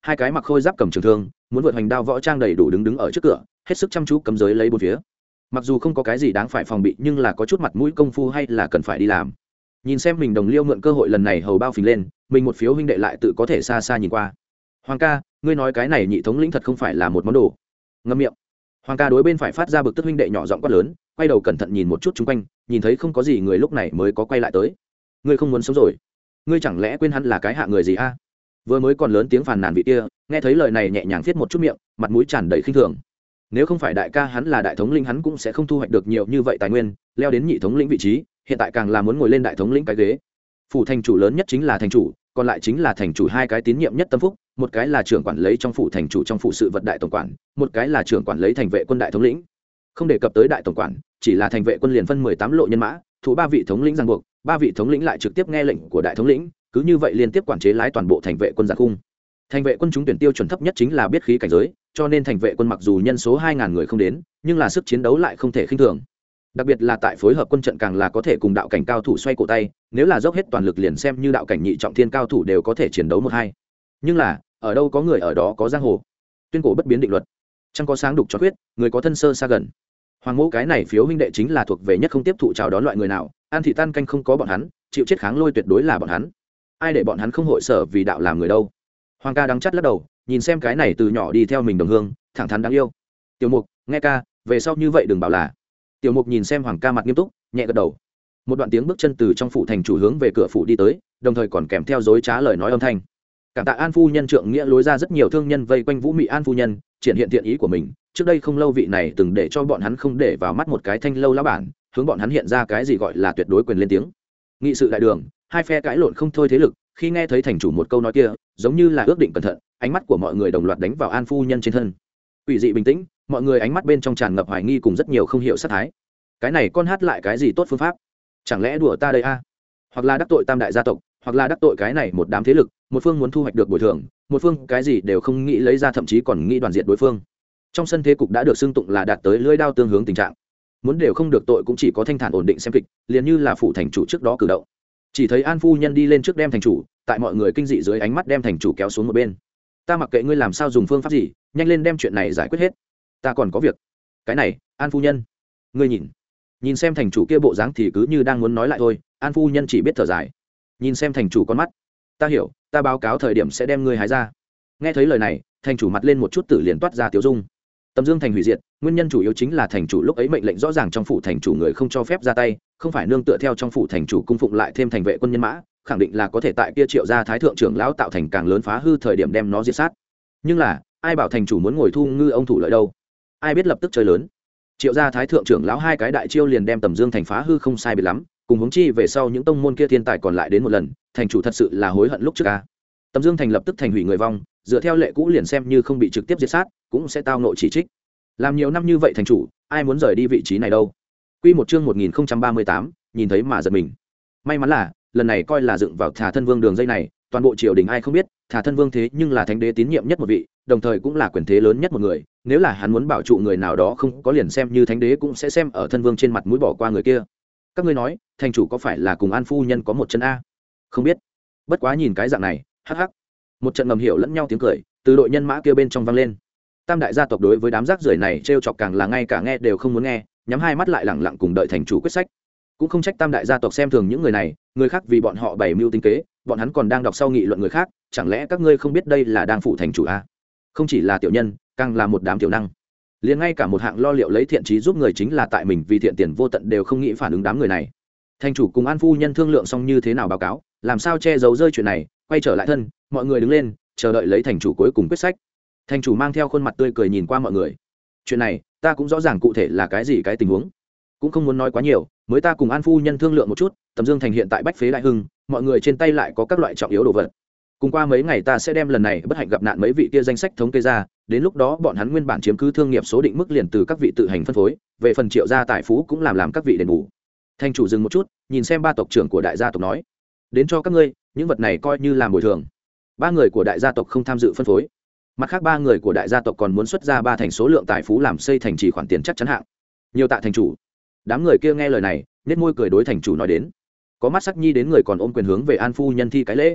hai cái mặc khôi giáp cầm trường thương muốn vượt hoành đao võ trang đầy đủ đứng đứng ở trước cửa hết sức chăm chú cấm giới lấy bốn phía. Mặc dù không có cái gì đáng phải phòng bị nhưng là có chút mặt mũi công phu hay là cần phải đi làm. Nhìn xem mình đồng liêu mượn cơ hội lần này hầu bao phình lên, mình một phiếu huynh đệ lại tự có thể xa xa nhìn qua. Hoàng ca, ngươi nói cái này nhị thống lĩnh thật không phải là một món đồ. Ngậm miệng. Hoàng ca đối bên phải phát ra bực tức huynh đệ nhỏ giọng quát lớn, quay đầu cẩn thận nhìn một chút xung quanh, nhìn thấy không có gì người lúc này mới có quay lại tới. Ngươi không muốn sống rồi? Ngươi chẳng lẽ quên hắn là cái hạ người gì a? Vừa mới còn lớn tiếng phàn nàn vị kia, nghe thấy lời này nhẹ nhàng viết một chút miệng, mặt mũi tràn đầy khinh thường. Nếu không phải đại ca hắn là đại thống lĩnh hắn cũng sẽ không thu hoạch được nhiều như vậy tài nguyên, leo đến nhị thống lĩnh vị trí, hiện tại càng là muốn ngồi lên đại thống lĩnh cái ghế. Phủ thành chủ lớn nhất chính là thành chủ, còn lại chính là thành chủ hai cái tín nhiệm nhất tâm phúc, một cái là trưởng quản lấy trong phủ thành chủ trong phủ sự vật đại tổng quản, một cái là trưởng quản lấy thành vệ quân đại thống lĩnh. Không đề cập tới đại tổng quản, chỉ là thành vệ quân liền phân mười tám lộ nhân mã, thủ ba vị thống lĩnh ràng buộc, ba vị thống lĩnh lại trực tiếp nghe lệnh của đại thống lĩnh, cứ như vậy liên tiếp quản chế lái toàn bộ thành vệ quân giặc khung. Thành vệ quân trúng tuyển tiêu chuẩn thấp nhất chính là biết khí cảnh giới, cho nên thành vệ quân mặc dù nhân số hai ngàn người không đến, nhưng là sức chiến đấu lại không thể khinh thường. Đặc biệt là tại phối hợp quân trận càng là có thể cùng đạo cảnh cao thủ xoay cổ tay, nếu là dốc hết toàn lực liền xem như đạo cảnh nhị trọng thiên cao thủ đều có thể chiến đấu một hai. Nhưng là, ở đâu có người ở đó có giang hồ. Tuyên cổ bất biến định luật. Chẳng có sáng đục cho khuyết, người có thân sơ xa gần. Hoàng Mỗ cái này phiếu huynh đệ chính là thuộc về nhất không tiếp thụ chào đón loại người nào, an thị tan canh không có bọn hắn, chịu chết kháng lôi tuyệt đối là bọn hắn. Ai để bọn hắn không hội sở vì đạo làm người đâu. Hoàng ca đắng chắt lắc đầu, nhìn xem cái này từ nhỏ đi theo mình đồng hương, thẳng thắn đáng yêu. Tiểu Mục, nghe ca, về sau như vậy đừng bảo là. Tiểu Mục nhìn xem Hoàng ca mặt nghiêm túc, nhẹ gật đầu. Một đoạn tiếng bước chân từ trong phủ thành chủ hướng về cửa phủ đi tới, đồng thời còn kèm theo dối trá lời nói âm thanh. Cảm tạ An phu nhân trượng nghĩa lối ra rất nhiều thương nhân vây quanh Vũ Mị An phu nhân, triển hiện thiện ý của mình. Trước đây không lâu vị này từng để cho bọn hắn không để vào mắt một cái thanh lâu lão bản, hướng bọn hắn hiện ra cái gì gọi là tuyệt đối quyền lên tiếng. Nghị sự đại đường, hai phe cãi lộn không thôi thế lực, khi nghe thấy thành chủ một câu nói kia, giống như là ước định cẩn thận, ánh mắt của mọi người đồng loạt đánh vào An phu nhân trên thân. Ủy dị bình tĩnh, mọi người ánh mắt bên trong tràn ngập hoài nghi cùng rất nhiều không hiểu sát thái. Cái này con hát lại cái gì tốt phương pháp? Chẳng lẽ đùa ta đây a? Hoặc là đắc tội tam đại gia tộc, hoặc là đắc tội cái này một đám thế lực, một phương muốn thu hoạch được bồi thường, một phương cái gì đều không nghĩ lấy ra, thậm chí còn nghĩ đoàn diệt đối phương. Trong sân thế cục đã được xưng tụng là đạt tới lưỡi đao tương hướng tình trạng. Muốn đều không được tội cũng chỉ có thanh thản ổn định xem kịch, liền như là phủ thành chủ trước đó cử động. Chỉ thấy An phu nhân đi lên trước đem thành chủ, tại mọi người kinh dị dưới ánh mắt đem thành chủ kéo xuống một bên. Ta mặc kệ ngươi làm sao dùng phương pháp gì, nhanh lên đem chuyện này giải quyết hết. Ta còn có việc. Cái này, An phu nhân, ngươi nhìn, nhìn xem thành chủ kia bộ dáng thì cứ như đang muốn nói lại thôi. An phu nhân chỉ biết thở dài, nhìn xem thành chủ con mắt. Ta hiểu, ta báo cáo thời điểm sẽ đem ngươi hái ra. Nghe thấy lời này, thành chủ mặt lên một chút tử liền toát ra tiểu dung. Tầm Dương thành hủy diệt, nguyên nhân chủ yếu chính là thành chủ lúc ấy mệnh lệnh rõ ràng trong phủ thành chủ người không cho phép ra tay, không phải nương tựa theo trong phủ thành chủ cung phụng lại thêm thành vệ quân nhân mã, khẳng định là có thể tại kia Triệu gia thái thượng trưởng lão tạo thành càng lớn phá hư thời điểm đem nó diệt sát. Nhưng là, ai bảo thành chủ muốn ngồi thu ngư ông thủ lợi đâu? Ai biết lập tức chơi lớn. Triệu gia thái thượng trưởng lão hai cái đại chiêu liền đem Tầm Dương thành phá hư không sai biệt lắm, cùng huống chi về sau những tông môn kia thiên tài còn lại đến một lần, thành chủ thật sự là hối hận lúc trước a. Tầm Dương thành lập tức thành hủy người vong, dựa theo lệ cũ liền xem như không bị trực tiếp diệt sát, cũng sẽ tao nội chỉ trích. Làm nhiều năm như vậy thành chủ, ai muốn rời đi vị trí này đâu? Quy một chương một nghìn không trăm ba mươi tám, nhìn thấy mà giật mình. May mắn là, lần này coi là dựng vào Thả Thân Vương đường dây này, toàn bộ triều đình ai không biết, Thả Thân Vương thế nhưng là thánh đế tín nhiệm nhất một vị, đồng thời cũng là quyền thế lớn nhất một người, nếu là hắn muốn bảo trụ người nào đó không có liền xem như thánh đế cũng sẽ xem ở Thân Vương trên mặt mũi bỏ qua người kia. Các ngươi nói, thành chủ có phải là cùng An phu nhân có một chân a? Không biết. Bất quá nhìn cái dạng này, hắc hắc. Một trận ngầm hiểu lẫn nhau tiếng cười từ đội nhân mã kia bên trong vang lên. Tam đại gia tộc đối với đám rác rưởi này trêu chọc càng là ngay cả nghe đều không muốn nghe, nhắm hai mắt lại lẳng lặng cùng đợi thành chủ quyết sách. Cũng không trách tam đại gia tộc xem thường những người này, người khác vì bọn họ bày mưu tính kế, bọn hắn còn đang đọc sau nghị luận người khác, chẳng lẽ các ngươi không biết đây là đang phụ thành chủ a? Không chỉ là tiểu nhân, càng là một đám tiểu năng. Liền ngay cả một hạng lo liệu lấy thiện trí giúp người chính là tại mình vì thiện tiền vô tận đều không nghĩ phản ứng đám người này. Thành chủ cùng An phu nhân thương lượng xong như thế nào báo cáo, làm sao che giấu rơi chuyện này, quay trở lại thân, mọi người đứng lên, chờ đợi lấy thành chủ cuối cùng quyết sách. Thành chủ mang theo khuôn mặt tươi cười nhìn qua mọi người. Chuyện này, ta cũng rõ ràng cụ thể là cái gì cái tình huống, cũng không muốn nói quá nhiều, mới ta cùng An phu nhân thương lượng một chút, Tầm Dương thành hiện tại bách phế đại hưng, mọi người trên tay lại có các loại trọng yếu đồ vật. Cùng qua mấy ngày ta sẽ đem lần này bất hạnh gặp nạn mấy vị kia danh sách thống kê ra, đến lúc đó bọn hắn nguyên bản chiếm cứ thương nghiệp số định mức liền từ các vị tự hành phân phối, về phần Triệu gia tài phú cũng làm làm các vị đền bù. Thành chủ dừng một chút, nhìn xem ba tộc trưởng của đại gia tộc nói, đến cho các ngươi, những vật này coi như làm bồi thường. Ba người của đại gia tộc không tham dự phân phối, mặt khác ba người của đại gia tộc còn muốn xuất ra ba thành số lượng tài phú làm xây thành trì khoản tiền chắc chắn hạng. Nhiều tạ thành chủ. Đám người kia nghe lời này, nét môi cười đối thành chủ nói đến. Có mắt sắc nhi đến người còn ôm quyền hướng về An phu nhân thi cái lễ.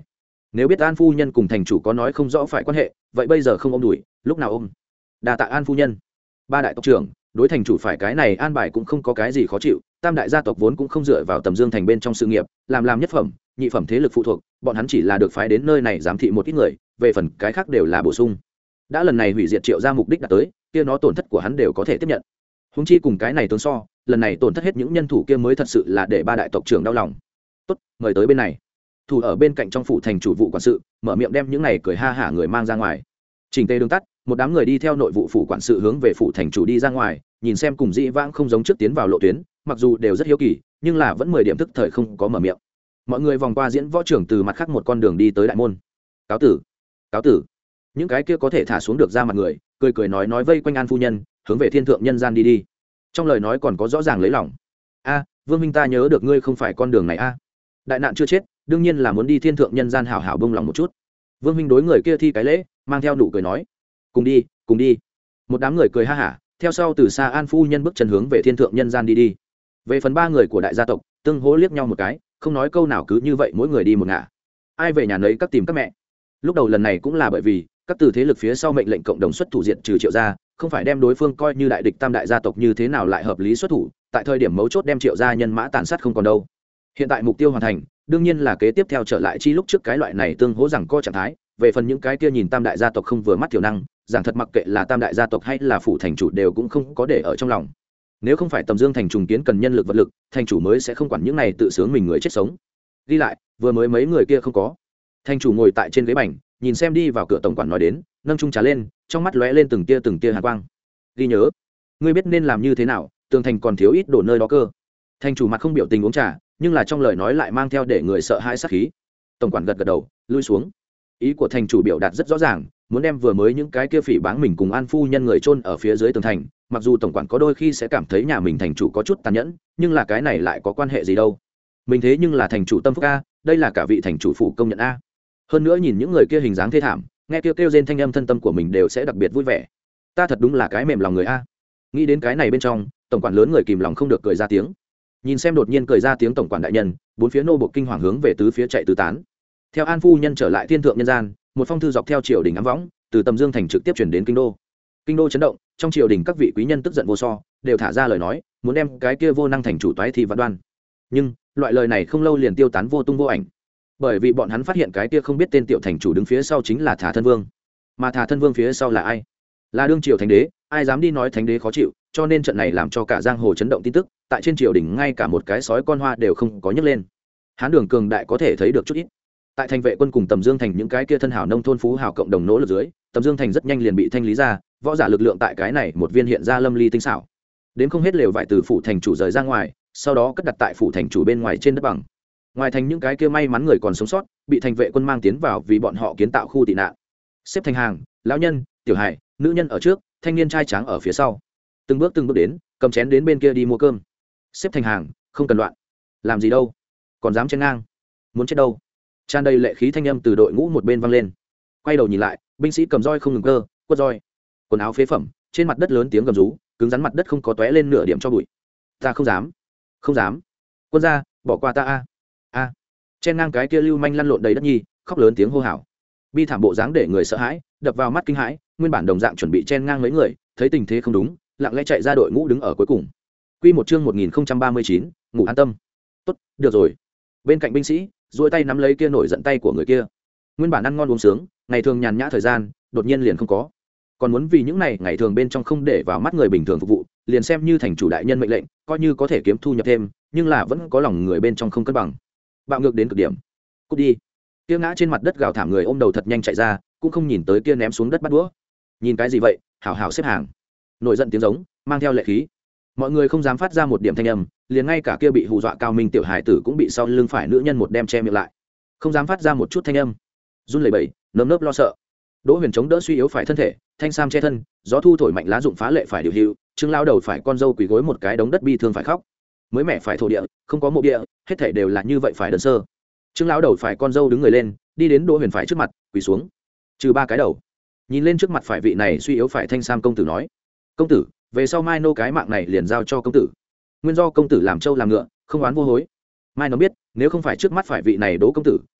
nếu biết An phu nhân cùng thành chủ có nói không rõ phải quan hệ, vậy bây giờ không ôm đùi lúc nào ôm. Đa tạ An phu nhân. Ba đại tộc trưởng đối thành chủ phải cái này an bài cũng không có cái gì khó chịu, tam đại gia tộc vốn cũng không dựa vào Tầm Dương thành bên trong sự nghiệp, làm làm nhất phẩm nhị phẩm thế lực phụ thuộc, bọn hắn chỉ là được phái đến nơi này giám thị một ít người, về phần cái khác đều là bổ sung. Đã lần này hủy diệt Triệu gia mục đích đã tới, kia nó tổn thất của hắn đều có thể tiếp nhận. Húng chi cùng cái này tốn so, lần này tổn thất hết những nhân thủ kia mới thật sự là để ba đại tộc trưởng đau lòng. Tốt, mời tới bên này. Thủ ở bên cạnh trong phủ thành chủ vụ quản sự mở miệng đem những này cười ha hả người mang ra ngoài. Trình tề đường tắt, một đám người đi theo nội vụ phủ quản sự hướng về phủ thành chủ đi ra ngoài, nhìn xem cùng dĩ vãng không giống trước tiến vào lộ tuyến, mặc dù đều rất hiếu kỳ, nhưng là vẫn mười điểm thức thời không có mở miệng. Mọi người vòng qua diễn võ trưởng từ mặt khác một con đường đi tới đại môn. Cáo tử, cáo tử. Những cái kia có thể thả xuống được ra mặt người, cười cười nói nói vây quanh An phu nhân, hướng về thiên thượng nhân gian đi đi. Trong lời nói còn có rõ ràng lấy lòng. A, Vương minh ta nhớ được ngươi không phải con đường này a. Đại nạn chưa chết, đương nhiên là muốn đi thiên thượng nhân gian hảo hảo bông lòng một chút. Vương minh đối người kia thi cái lễ, mang theo nụ cười nói, cùng đi, cùng đi. Một đám người cười ha hả, theo sau từ xa An phu nhân bước chân hướng về thiên thượng nhân gian đi đi. Về phần ba người của đại gia tộc, tương hỗ liếc nhau một cái, không nói câu nào, cứ như vậy mỗi người đi một ngả. Ai về nhà nấy các tìm các mẹ. Lúc đầu lần này cũng là bởi vì các từ thế lực phía sau mệnh lệnh cộng đồng xuất thủ diện trừ Triệu gia, không phải đem đối phương coi như đại địch, tam đại gia tộc như thế nào lại hợp lý xuất thủ, tại thời điểm mấu chốt đem Triệu gia nhân mã tàn sát không còn đâu. Hiện tại mục tiêu hoàn thành, đương nhiên là kế tiếp theo trở lại chi lúc trước cái loại này tương hỗ rằng co trạng thái. Về phần những cái kia nhìn tam đại gia tộc không vừa mắt thiểu năng, giảng thật mặc kệ là tam đại gia tộc hay là phủ thành chủ đều cũng không có để ở trong lòng. Nếu không phải Tầm Dương thành trùng kiến cần nhân lực vật lực, thành chủ mới sẽ không quản những này tự sướng mình người chết sống. Đi lại, vừa mới mấy người kia không có. Thành chủ ngồi tại trên ghế bành, nhìn xem đi vào cửa tổng quản nói đến, nâng chung trà lên, trong mắt lóe lên từng tia từng tia hàn quang. Ghi nhớ, ngươi biết nên làm như thế nào, tường thành còn thiếu ít đổ nơi đó cơ. Thành chủ mặt không biểu tình uống trà, nhưng là trong lời nói lại mang theo để người sợ hãi sát khí. Tổng quản gật gật đầu, lui xuống. Ý của thành chủ biểu đạt rất rõ ràng, muốn đem vừa mới những cái kia phỉ báng mình cùng An phu nhân người chôn ở phía dưới tường thành. Mặc dù tổng quản có đôi khi sẽ cảm thấy nhà mình thành chủ có chút tàn nhẫn, nhưng là cái này lại có quan hệ gì đâu. Mình thế nhưng là thành chủ tâm phúc a, đây là cả vị thành chủ phủ công nhận a. Hơn nữa nhìn những người kia hình dáng thê thảm, nghe kêu kêu rên thanh âm thân tâm của mình đều sẽ đặc biệt vui vẻ. Ta thật đúng là cái mềm lòng người a. Nghĩ đến cái này bên trong, tổng quản lớn người kìm lòng không được cười ra tiếng. Nhìn xem đột nhiên cười ra tiếng tổng quản đại nhân, bốn phía nô bộ kinh hoàng hướng về tứ phía chạy tứ tán. Theo An phu nhân trở lại thiên thượng nhân gian, một phong thư dọc theo triều đình ám võng, từ Tầm Dương thành trực tiếp chuyển đến kinh đô. Kinh đô chấn động, trong triều đình các vị quý nhân tức giận vô so, đều thả ra lời nói, muốn đem cái kia vô năng thành chủ toái thị vạn đoan. Nhưng loại lời này không lâu liền tiêu tán vô tung vô ảnh, bởi vì bọn hắn phát hiện cái kia không biết tên tiểu thành chủ đứng phía sau chính là Thả Thân Vương. Mà Thả Thân Vương phía sau là ai? Là đương triều thánh đế. Ai dám đi nói thánh đế khó chịu, cho nên trận này làm cho cả giang hồ chấn động tin tức, tại trên triều đình ngay cả một cái sói con hoa đều không có nhấc lên. Hán Đường cường đại có thể thấy được chút ít. Tại thành vệ quân cùng Tầm Dương thành những cái kia thân hảo nông thôn phú hảo cộng đồng nỗ lực dưới, Tầm Dương thành rất nhanh liền bị thanh lý ra, võ giả lực lượng tại cái này một viên hiện ra lâm ly tinh xảo. Đến không hết lều vải từ phủ thành chủ rời ra ngoài, sau đó cất đặt tại phủ thành chủ bên ngoài trên đất bằng. Ngoài thành những cái kia may mắn người còn sống sót, bị thành vệ quân mang tiến vào vì bọn họ kiến tạo khu tị nạn. Xếp thành hàng, lão nhân, tiểu hài, nữ nhân ở trước, thanh niên trai tráng ở phía sau. Từng bước từng bước đến, cầm chén đến bên kia đi mua cơm. Xếp thành hàng, không cần loạn. Làm gì đâu, còn dám chen ngang, muốn chết đâu. Tràn đầy lệ khí thanh âm từ đội ngũ một bên vang lên. Quay đầu nhìn lại, binh sĩ cầm roi không ngừng cơ, quất roi. Quần áo phế phẩm, trên mặt đất lớn tiếng gầm rú, cứng rắn mặt đất không có tóe lên nửa điểm cho bụi. Ta không dám, không dám. Quân gia, bỏ qua ta a. A. Chen ngang cái kia lưu manh lăn lộn đầy đất nhi, khóc lớn tiếng hô hào. Bi thảm bộ dáng để người sợ hãi, đập vào mắt kinh hãi, nguyên bản đồng dạng chuẩn bị chen ngang mấy người, thấy tình thế không đúng, lặng lẽ chạy ra đội ngũ đứng ở cuối cùng. Quy một chương một nghìn không trăm ba mươi chín, ngủ an tâm. Tốt, được rồi. Bên cạnh binh sĩ, duỗi tay nắm lấy kia nổi giận tay của người kia. Nguyên bản ăn ngon uống sướng, ngày thường nhàn nhã thời gian, đột nhiên liền không có. Còn muốn vì những này ngày thường bên trong không để vào mắt người bình thường phục vụ, liền xem như thành chủ đại nhân mệnh lệnh, coi như có thể kiếm thu nhập thêm, nhưng là vẫn có lòng người bên trong không cân bằng. Bạo ngược đến cực điểm. Cút đi. Kia ngã trên mặt đất gào thảm người ôm đầu thật nhanh chạy ra, cũng không nhìn tới kia ném xuống đất bắt đũa. Nhìn cái gì vậy, hảo hảo xếp hàng. Nổi giận tiếng giống, mang theo lệ khí. Mọi người không dám phát ra một điểm thanh âm, liền ngay cả kia bị hù dọa cao minh tiểu hải tử cũng bị sau lưng phải nữ nhân một đem che miệng lại, không dám phát ra một chút thanh âm, run lẩy bẩy, nơm nớp lo sợ. Đỗ Huyền chống đỡ suy yếu phải thân thể, thanh sam che thân, gió thu thổi mạnh lá rụng phá lệ phải điều hữu, Trương lao đầu phải con dâu quỳ gối một cái đống đất bi thương phải khóc. Mới mẹ phải thổ địa, không có mộ địa, hết thảy đều là như vậy phải đơn sơ. Trương lão đầu phải con dâu đứng người lên, đi đến Đỗ Huyền phải trước mặt, quỳ xuống. Trừ ba cái đầu. Nhìn lên trước mặt phải vị này suy yếu phải thanh sam công tử nói: "Công tử, về sau mai nô cái mạng này liền giao cho công tử. Nguyên do công tử làm trâu làm ngựa, không oán vô hối." Mai nó biết, nếu không phải trước mắt phải vị này Đỗ công tử,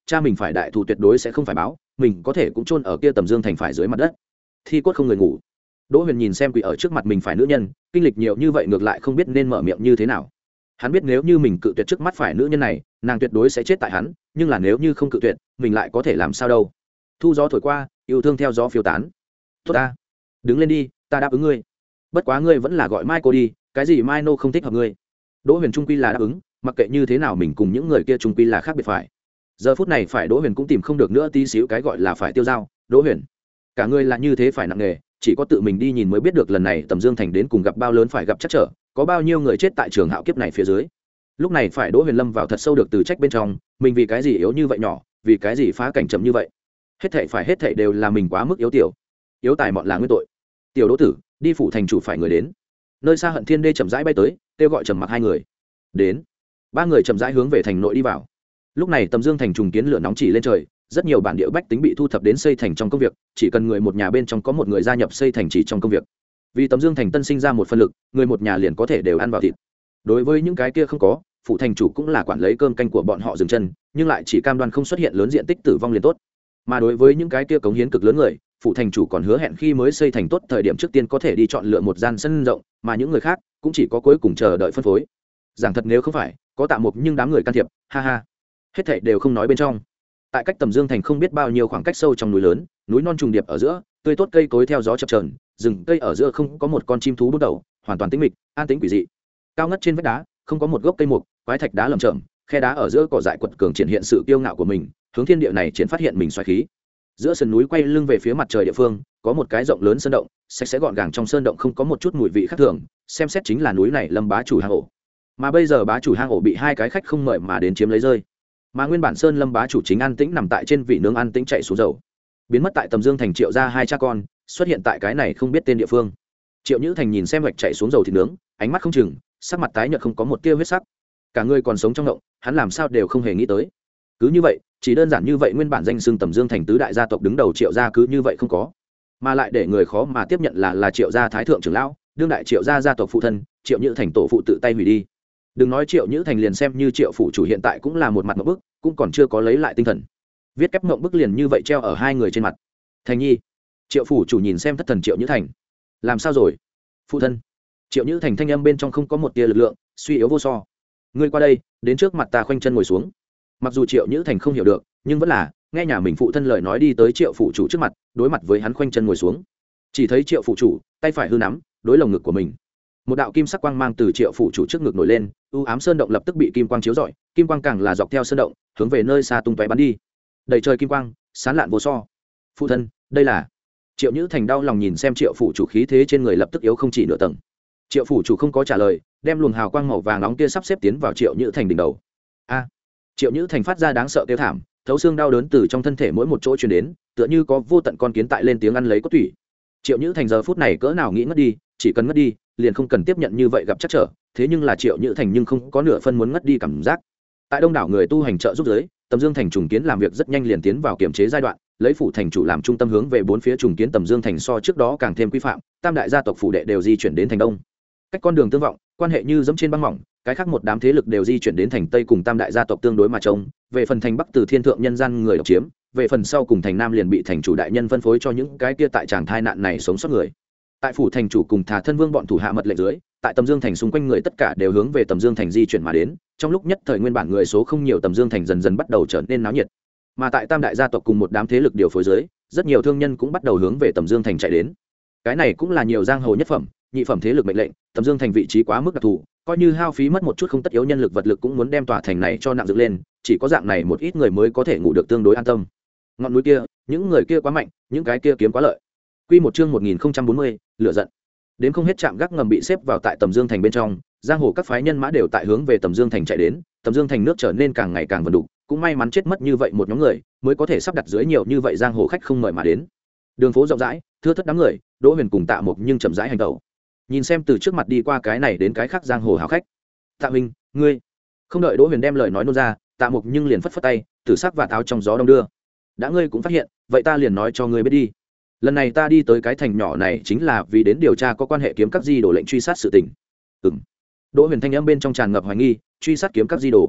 cha mình phải đại thù tuyệt đối sẽ không phải báo, mình có thể cũng chôn ở kia Tầm Dương thành phải dưới mặt đất. Thi cốt không người ngủ. Đỗ Huyền nhìn xem quỷ ở trước mặt mình phải nữ nhân, kinh lịch nhiều như vậy ngược lại không biết nên mở miệng như thế nào. Hắn biết nếu như mình cự tuyệt trước mắt phải nữ nhân này, nàng tuyệt đối sẽ chết tại hắn, nhưng là nếu như không cự tuyệt, mình lại có thể làm sao đâu. Thu gió thổi qua, yêu thương theo gió phiêu tán. Tốt ta, đứng lên đi, ta đáp ứng ngươi. Bất quá ngươi vẫn là gọi Mai cô đi, cái gì Mai nô không thích hợp ngươi. Đỗ Huyền trung quy là đáp ứng, mặc kệ như thế nào mình cùng những người kia trung quy là khác biệt phải. Giờ phút này phải Đỗ Huyền cũng tìm không được nữa tí xíu cái gọi là phải tiêu dao. Đỗ Huyền, cả ngươi là như thế phải nặng nề, chỉ có tự mình đi nhìn mới biết được lần này Tầm Dương thành đến cùng gặp bao lớn phải gặp chắc trở, có bao nhiêu người chết tại trường hạo kiếp này phía dưới. Lúc này phải Đỗ Huyền lâm vào thật sâu được từ trách bên trong, mình vì cái gì yếu như vậy nhỏ, vì cái gì phá cảnh chậm như vậy. Hết thảy phải hết thảy đều là mình quá mức yếu tiểu, yếu tài mọn là nguyên tội. Tiểu Đỗ tử, đi phủ thành chủ phải người đến. Nơi xa Hận Thiên Đê chậm rãi bay tới, kêu gọi Trầm Mặc hai người. Đến. Ba người chậm rãi hướng về thành nội đi vào. Lúc này Tầm Dương thành trùng kiến lửa nóng chỉ lên trời, rất nhiều bản địa bách tính bị thu thập đến xây thành trong công việc, chỉ cần người một nhà bên trong có một người gia nhập xây thành chỉ trong công việc. Vì Tầm Dương thành tân sinh ra một phân lực, người một nhà liền có thể đều ăn vào thịt. Đối với những cái kia không có, phụ thành chủ cũng là quản lấy cơm canh của bọn họ dừng chân, nhưng lại chỉ cam đoan không xuất hiện lớn diện tích tử vong liền tốt. Mà đối với những cái kia cống hiến cực lớn người, phụ thành chủ còn hứa hẹn khi mới xây thành tốt thời điểm trước tiên có thể đi chọn lựa một gian sân rộng, mà những người khác cũng chỉ có cuối cùng chờ đợi phân phối. Giảng thật nếu không phải có Tạ Mục nhưng đám người can thiệp, ha ha, hết thảy đều không nói bên trong. Tại cách Tầm Dương thành không biết bao nhiêu khoảng cách sâu trong núi lớn, núi non trùng điệp ở giữa, tươi tốt cây cối theo gió chập chờn, rừng cây ở giữa không có một con chim thú bút đầu, hoàn toàn tĩnh mịch, an tĩnh quỷ dị. Cao ngất trên vách đá, không có một gốc cây mục, quái thạch đá lởm chởm, khe đá ở giữa cỏ dại quật cường triển hiện sự kiêu ngạo của mình, hướng thiên địa này triển phát hiện mình xoáy khí. Giữa sườn núi quay lưng về phía mặt trời địa phương, có một cái rộng lớn sơn động, sạch sẽ gọn gàng, trong sơn động không có một chút mùi vị khác thường, xem xét chính là núi này Lâm bá chủ hang ổ. Mà bây giờ bá chủ hang ổ bị hai cái khách không mời mà đến chiếm lấy rơi. Mà nguyên bản sơn Lâm bá chủ chính an tĩnh nằm tại trên vị nướng an tĩnh chạy xuống dầu. Biến mất tại Tầm Dương thành Triệu gia hai cha con, xuất hiện tại cái này không biết tên địa phương. Triệu Nhữ Thành nhìn xem vạch chạy xuống dầu thịt nướng, ánh mắt không chừng, sắc mặt tái nhợt không có một tia huyết sắc. Cả người còn sống trong động, hắn làm sao đều không hề nghĩ tới. Cứ như vậy, chỉ đơn giản như vậy nguyên bản danh xưng Tầm Dương thành tứ đại gia tộc đứng đầu Triệu gia cứ như vậy không có. Mà lại để người khó mà tiếp nhận là là Triệu gia thái thượng trưởng lão, đương đại Triệu gia gia tộc phụ thân, Triệu Nhữ Thành tổ phụ tự tay hủy đi. Đừng nói Triệu Nhữ Thành liền xem như Triệu phủ chủ hiện tại cũng là một mặt ngộp bức, cũng còn chưa có lấy lại tinh thần. Viết kép ngộp bức liền như vậy treo ở hai người trên mặt. Thành nhi, Triệu phủ chủ nhìn xem thất thần Triệu Nhữ Thành, làm sao rồi? Phụ thân. Triệu Nhữ Thành thanh âm bên trong không có một tia lực lượng, suy yếu vô so. Ngươi qua đây, đến trước mặt ta khoanh chân ngồi xuống. Mặc dù Triệu Nhữ Thành không hiểu được, nhưng vẫn là nghe nhà mình phụ thân lời nói đi tới Triệu phủ chủ trước mặt, đối mặt với hắn khoanh chân ngồi xuống. Chỉ thấy Triệu phủ chủ tay phải hư nắm đối lồng ngực của mình, một đạo kim sắc quang mang từ Triệu phủ chủ trước ngực nổi lên, u ám sơn động lập tức bị kim quang chiếu rọi, kim quang càng là dọc theo sơn động hướng về nơi xa tung tóe bắn đi, đầy trời kim quang sán lạn vô so. Phụ thân, đây là... Triệu Nhữ Thành đau lòng nhìn xem Triệu phủ chủ khí thế trên người lập tức yếu không chỉ nửa tầng. Triệu phủ chủ không có trả lời, đem luồng hào quang màu vàng nóng kia sắp xếp tiến vào Triệu Nhữ Thành đỉnh đầu. A! Triệu Nhữ Thành phát ra đáng sợ kêu thảm, thấu xương đau đớn từ trong thân thể mỗi một chỗ truyền đến, tựa như có vô tận con kiến tại lên tiếng ăn lấy cốt tủy. Triệu Nhữ Thành giờ phút này cỡ nào nghĩ ngất đi, chỉ cần ngất đi, liền không cần tiếp nhận như vậy gặp chắc trở, thế nhưng là Triệu Nhữ Thành nhưng không có nửa phân muốn ngất đi cảm giác. Tại đông đảo người tu hành trợ giúp giới, Tầm Dương thành trùng kiến làm việc rất nhanh liền tiến vào kiểm chế giai đoạn, lấy phủ thành chủ làm trung tâm hướng về bốn phía trùng kiến Tầm Dương thành so trước đó càng thêm quy phạm, tam đại gia tộc phủ đệ đều di chuyển đến thành đông. Cách con đường tương vọng, quan hệ như dẫm trên băng mỏng, cái khác một đám thế lực đều di chuyển đến thành tây cùng tam đại gia tộc tương đối mà trông, về phần thành bắc từ thiên thượng nhân gian người độc chiếm, về phần sau cùng thành nam liền bị thành chủ đại nhân phân phối cho những cái kia tại tràng thai nạn này sống sót người. Tại phủ thành chủ cùng Thà Thân Vương bọn thủ hạ mật lệnh dưới, tại Tầm Dương thành xung quanh người tất cả đều hướng về Tầm Dương thành di chuyển mà đến, trong lúc nhất thời nguyên bản người số không nhiều Tầm Dương thành dần dần bắt đầu trở nên náo nhiệt. Mà tại tam đại gia tộc cùng một đám thế lực điều phối dưới, rất nhiều thương nhân cũng bắt đầu hướng về Tầm Dương thành chạy đến. Cái này cũng là nhiều giang hồ nhất phẩm, nhị phẩm thế lực mệnh lệnh, Tầm Dương thành vị trí quá mức đặc thù, coi như hao phí mất một chút không tất yếu nhân lực vật lực cũng muốn đem tòa thành này cho nặng dựng lên, chỉ có dạng này một ít người mới có thể ngủ được tương đối an tâm. Ngọn núi kia, những người kia quá mạnh, những cái kia kiếm quá lợi. Quy một chương một nghìn không trăm bốn mươi, lửa giận. Đến không hết trạm gác ngầm bị xếp vào tại Tầm Dương thành bên trong, giang hồ các phái nhân mã đều tại hướng về Tầm Dương thành chạy đến, Tầm Dương thành nước trở nên càng ngày càng vần đủ, cũng may mắn chết mất như vậy một nhóm người, mới có thể sắp đặt dưới nhiều như vậy giang hồ khách không mời mà đến. Đường phố rộng rãi, thưa thớt đám người, Đỗ Huyền cùng Tạ Mục nhưng chậm rãi hành động. Nhìn xem từ trước mặt đi qua cái này đến cái khác giang hồ hào khách. Tạ Minh, ngươi. Không đợi Đỗ Huyền đem lời nói nôn ra, Tạ Mục nhưng liền phất phất tay, tử sắc và táo trong gió đông đưa. Đã ngươi cũng phát hiện, vậy ta liền nói cho ngươi biết đi. Lần này ta đi tới cái thành nhỏ này chính là vì đến điều tra có quan hệ kiếm các di đồ lệnh truy sát sự tình. Ừm. Đỗ Huyền thanh âm bên trong tràn ngập hoài nghi, truy sát kiếm các di đồ.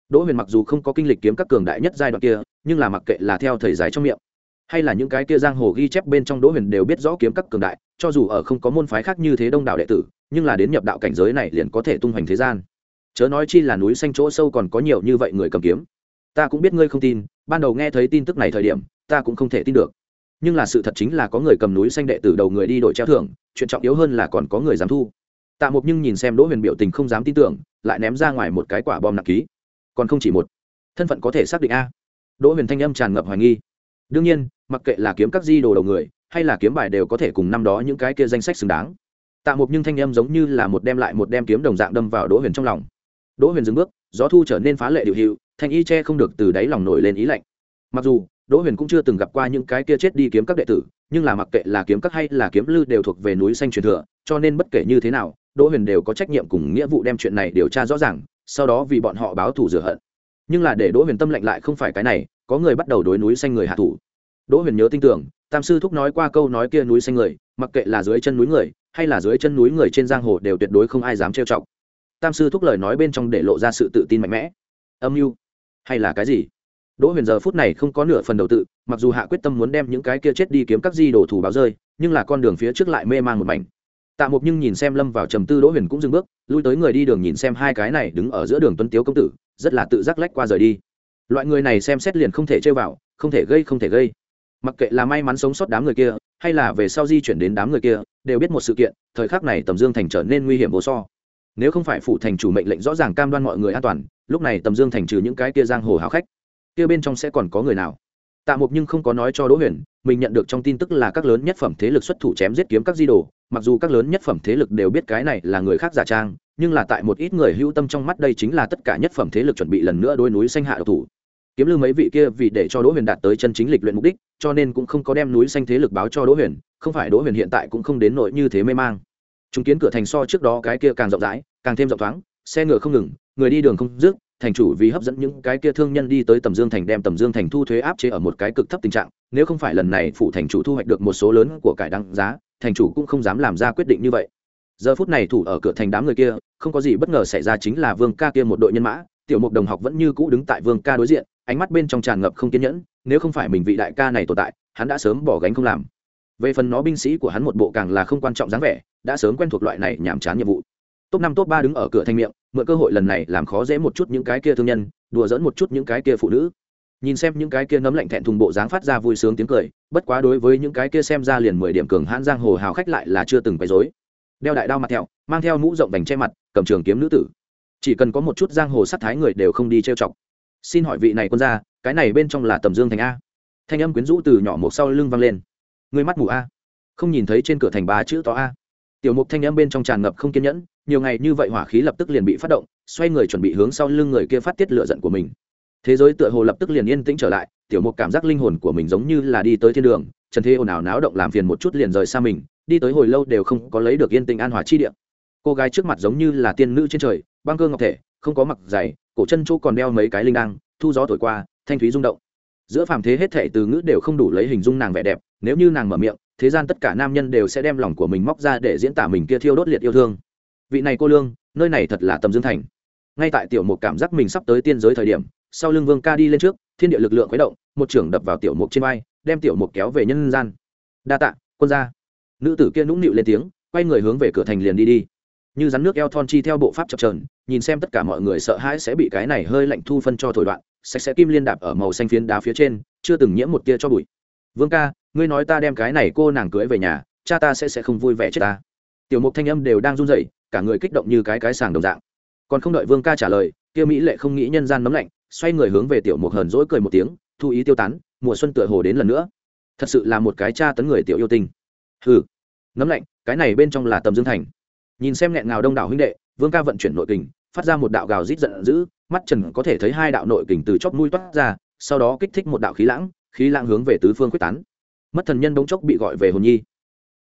Đỗ Huyền mặc dù không có kinh lịch kiếm các cường đại nhất giai đoạn kia, nhưng là mặc kệ là theo thầy giải trong miệng, hay là những cái kia giang hồ ghi chép bên trong, Đỗ Huyền đều biết rõ kiếm các cường đại, cho dù ở không có môn phái khác như thế đông đảo đệ tử, nhưng là đến nhập đạo cảnh giới này liền có thể tung hoành thế gian. Chớ nói chi là núi xanh chỗ sâu còn có nhiều như vậy người cầm kiếm. Ta cũng biết ngươi không tin, ban đầu nghe thấy tin tức này thời điểm, ta cũng không thể tin được. Nhưng là sự thật chính là có người cầm núi xanh đệ tử đầu người đi đổi treo thưởng, chuyện trọng yếu hơn là còn có người dám thu. Tạ Mục nhưng nhìn xem Đỗ Huyền biểu tình không dám tin tưởng, lại ném ra ngoài một cái quả bom nặng ký. Còn không chỉ một, thân phận có thể xác định a. Đỗ Huyền thanh âm tràn ngập hoài nghi. Đương nhiên, mặc kệ là kiếm các di đồ đầu người, hay là kiếm bài đều có thể cùng năm đó những cái kia danh sách xứng đáng. Tạ Mục nhưng thanh âm giống như là một đem lại một đem kiếm đồng dạng đâm vào Đỗ Huyền trong lòng. Đỗ Huyền dừng bước, gió thu trở nên phá lệ điều hiệu, thanh y che không được từ đáy lòng nổi lên ý lạnh. Mặc dù Đỗ Huyền cũng chưa từng gặp qua những cái kia chết đi kiếm các đệ tử, nhưng là mặc kệ là kiếm các hay là kiếm lư đều thuộc về núi xanh truyền thừa, cho nên bất kể như thế nào, Đỗ Huyền đều có trách nhiệm cùng nghĩa vụ đem chuyện này điều tra rõ ràng, sau đó vì bọn họ báo thù rửa hận. Nhưng là để Đỗ Huyền tâm lạnh lại không phải cái này, có người bắt đầu đối núi xanh người hạ thủ. Đỗ Huyền nhớ tin tưởng, Tam sư thúc nói qua câu nói kia, núi xanh người, mặc kệ là dưới chân núi người, hay là dưới chân núi người trên giang hồ đều tuyệt đối không ai dám trêu chọc. Tam sư thúc lời nói bên trong để lộ ra sự tự tin mạnh mẽ. Âm mưu hay là cái gì? Đỗ Huyền giờ phút này không có nửa phần đầu tự, mặc dù hạ quyết tâm muốn đem những cái kia chết đi kiếm các di đồ thủ báo rơi, nhưng là con đường phía trước lại mê mang một mảnh. Tạ Mục nhưng nhìn xem lâm vào trầm tư, Đỗ Huyền cũng dừng bước, lui tới người đi đường nhìn xem hai cái này đứng ở giữa đường tuấn tiếu công tử, rất là tự giác lách qua rời đi. Loại người này xem xét liền không thể chơi vào, không thể gây không thể gây. Mặc kệ là may mắn sống sót đám người kia, hay là về sau di chuyển đến đám người kia, đều biết một sự kiện, thời khắc này Tầm Dương thành trở nên nguy hiểm vô so. Nếu không phải phủ thành chủ mệnh lệnh rõ ràng cam đoan mọi người an toàn, lúc này Tầm Dương thành trừ những cái kia giang hồ hào khách, kia bên trong sẽ còn có người nào? Tạ Mục nhưng không có nói cho Đỗ Huyền, mình nhận được trong tin tức là các lớn nhất phẩm thế lực xuất thủ chém giết kiếm các di đồ, mặc dù các lớn nhất phẩm thế lực đều biết cái này là người khác giả trang, nhưng là tại một ít người hữu tâm trong mắt đây chính là tất cả nhất phẩm thế lực chuẩn bị lần nữa đối núi xanh hạ độc thủ. Kiếm Lư mấy vị kia vì để cho Đỗ Huyền đạt tới chân chính lịch luyện mục đích, cho nên cũng không có đem núi xanh thế lực báo cho Đỗ Huyền, không phải Đỗ Huyền hiện tại cũng không đến nỗi như thế mê mang. Chúng kiến cửa thành so trước đó cái kia càng rộng rãi, càng thêm rộng thoáng, xe ngựa không ngừng, người đi đường không dứt, thành chủ vì hấp dẫn những cái kia thương nhân đi tới Tầm Dương thành, đem Tầm Dương thành thu thuế áp chế ở một cái cực thấp tình trạng, nếu không phải lần này phủ thành chủ thu hoạch được một số lớn của cải đăng giá, thành chủ cũng không dám làm ra quyết định như vậy. Giờ phút này thủ ở cửa thành đám người kia, không có gì bất ngờ xảy ra, chính là Vương Ca kia một đội nhân mã, Tiểu Mục đồng học vẫn như cũ đứng tại Vương Ca đối diện, ánh mắt bên trong tràn ngập không kiên nhẫn, nếu không phải mình vị đại ca này tồn tại, hắn đã sớm bỏ gánh không làm. Về phần nó binh sĩ của hắn một bộ càng là không quan trọng dáng vẻ, đã sớm quen thuộc loại này nhàm chán nhiệm vụ. Top năm top ba đứng ở cửa thành miệng, mượn cơ hội lần này làm khó dễ một chút những cái kia thương nhân, đùa giỡn một chút những cái kia phụ nữ. Nhìn xem những cái kia nấm lạnh thẹn thùng bộ dáng phát ra vui sướng tiếng cười, bất quá đối với những cái kia xem ra liền mười điểm cường hãn giang hồ hào khách lại là chưa từng quấy rối. Đeo đại đao mặt theo, mang theo mũ rộng vành che mặt, cầm trường kiếm nữ tử. Chỉ cần có một chút giang hồ sát thái người đều không đi trêu chọc. Xin hỏi vị này quân gia, cái này bên trong là Tầm Dương thành a? Thanh âm quyến rũ từ nhỏ một sau lưng vang lên. Người mắt mù a? Không nhìn thấy trên cửa thành ba chữ to a? Tiểu Mục thanh âm bên trong tràn ngập không kiên nhẫn, nhiều ngày như vậy hỏa khí lập tức liền bị phát động, xoay người chuẩn bị hướng sau lưng người kia phát tiết lửa giận của mình. Thế giới tựa hồ lập tức liền yên tĩnh trở lại, Tiểu Mục cảm giác linh hồn của mình giống như là đi tới thiên đường, trần thế ồn ào náo động làm phiền một chút liền rời xa mình, đi tới hồi lâu đều không có lấy được yên tĩnh an hòa chi địa. Cô gái trước mặt giống như là tiên nữ trên trời, băng cơ ngọc thể, không có mặc giày, cổ chân chỗ còn đeo mấy cái linh đăng, thu gió thổi qua, thanh thúy rung động. Giữa phàm thế hết thảy từ ngữ đều không đủ lấy hình dung nàng vẻ đẹp, nếu như nàng mở miệng, thế gian tất cả nam nhân đều sẽ đem lòng của mình móc ra để diễn tả mình kia thiêu đốt liệt yêu thương. Vị này cô lương, nơi này thật là Tầm Dương thành. Ngay tại Tiểu Mục cảm giác mình sắp tới tiên giới thời điểm, sau lưng Vương Ca đi lên trước, thiên địa lực lượng khuấy động, một chưởng đập vào Tiểu Mục trên vai, đem Tiểu Mục kéo về nhân gian. Đa tạ, quân gia. Nữ tử kia nũng nịu lên tiếng, quay người hướng về cửa thành liền đi đi. Như rắn nước eo thon chi theo bộ pháp chập chờn, nhìn xem tất cả mọi người sợ hãi sẽ bị cái này hơi lạnh thu phân cho thổi đoạn, sạch sẽ kim liên đạp ở màu xanh phiến đá phía trên, chưa từng nhiễm một tia cho bụi. Vương Ca, ngươi nói ta đem cái này cô nàng cưới về nhà, cha ta sẽ sẽ không vui vẻ chết ta. Tiểu Mục thanh âm đều đang run rẩy, cả người kích động như cái cái sàng đồng dạng. Còn không đợi Vương Ca trả lời, kia mỹ lệ không nghĩ nhân gian nấm lạnh, xoay người hướng về Tiểu Mục hờn dỗi cười một tiếng, thu ý tiêu tán, mùa xuân tựa hồ đến lần nữa. Thật sự là một cái cha tấn người tiểu yêu tinh. Hừ, nấm lạnh, cái này bên trong là Tầm Dương thành. Nhìn xem nghẹn ngào đông đảo huynh đệ, Vương Ca vận chuyển nội kình, phát ra một đạo gào rít giận dữ, mắt trần có thể thấy hai đạo nội kình từ chóp mũi toát ra, sau đó kích thích một đạo khí lãng, khí lãng hướng về tứ phương quyết tán. Mất thần nhân bỗng chốc bị gọi về hồn nhi.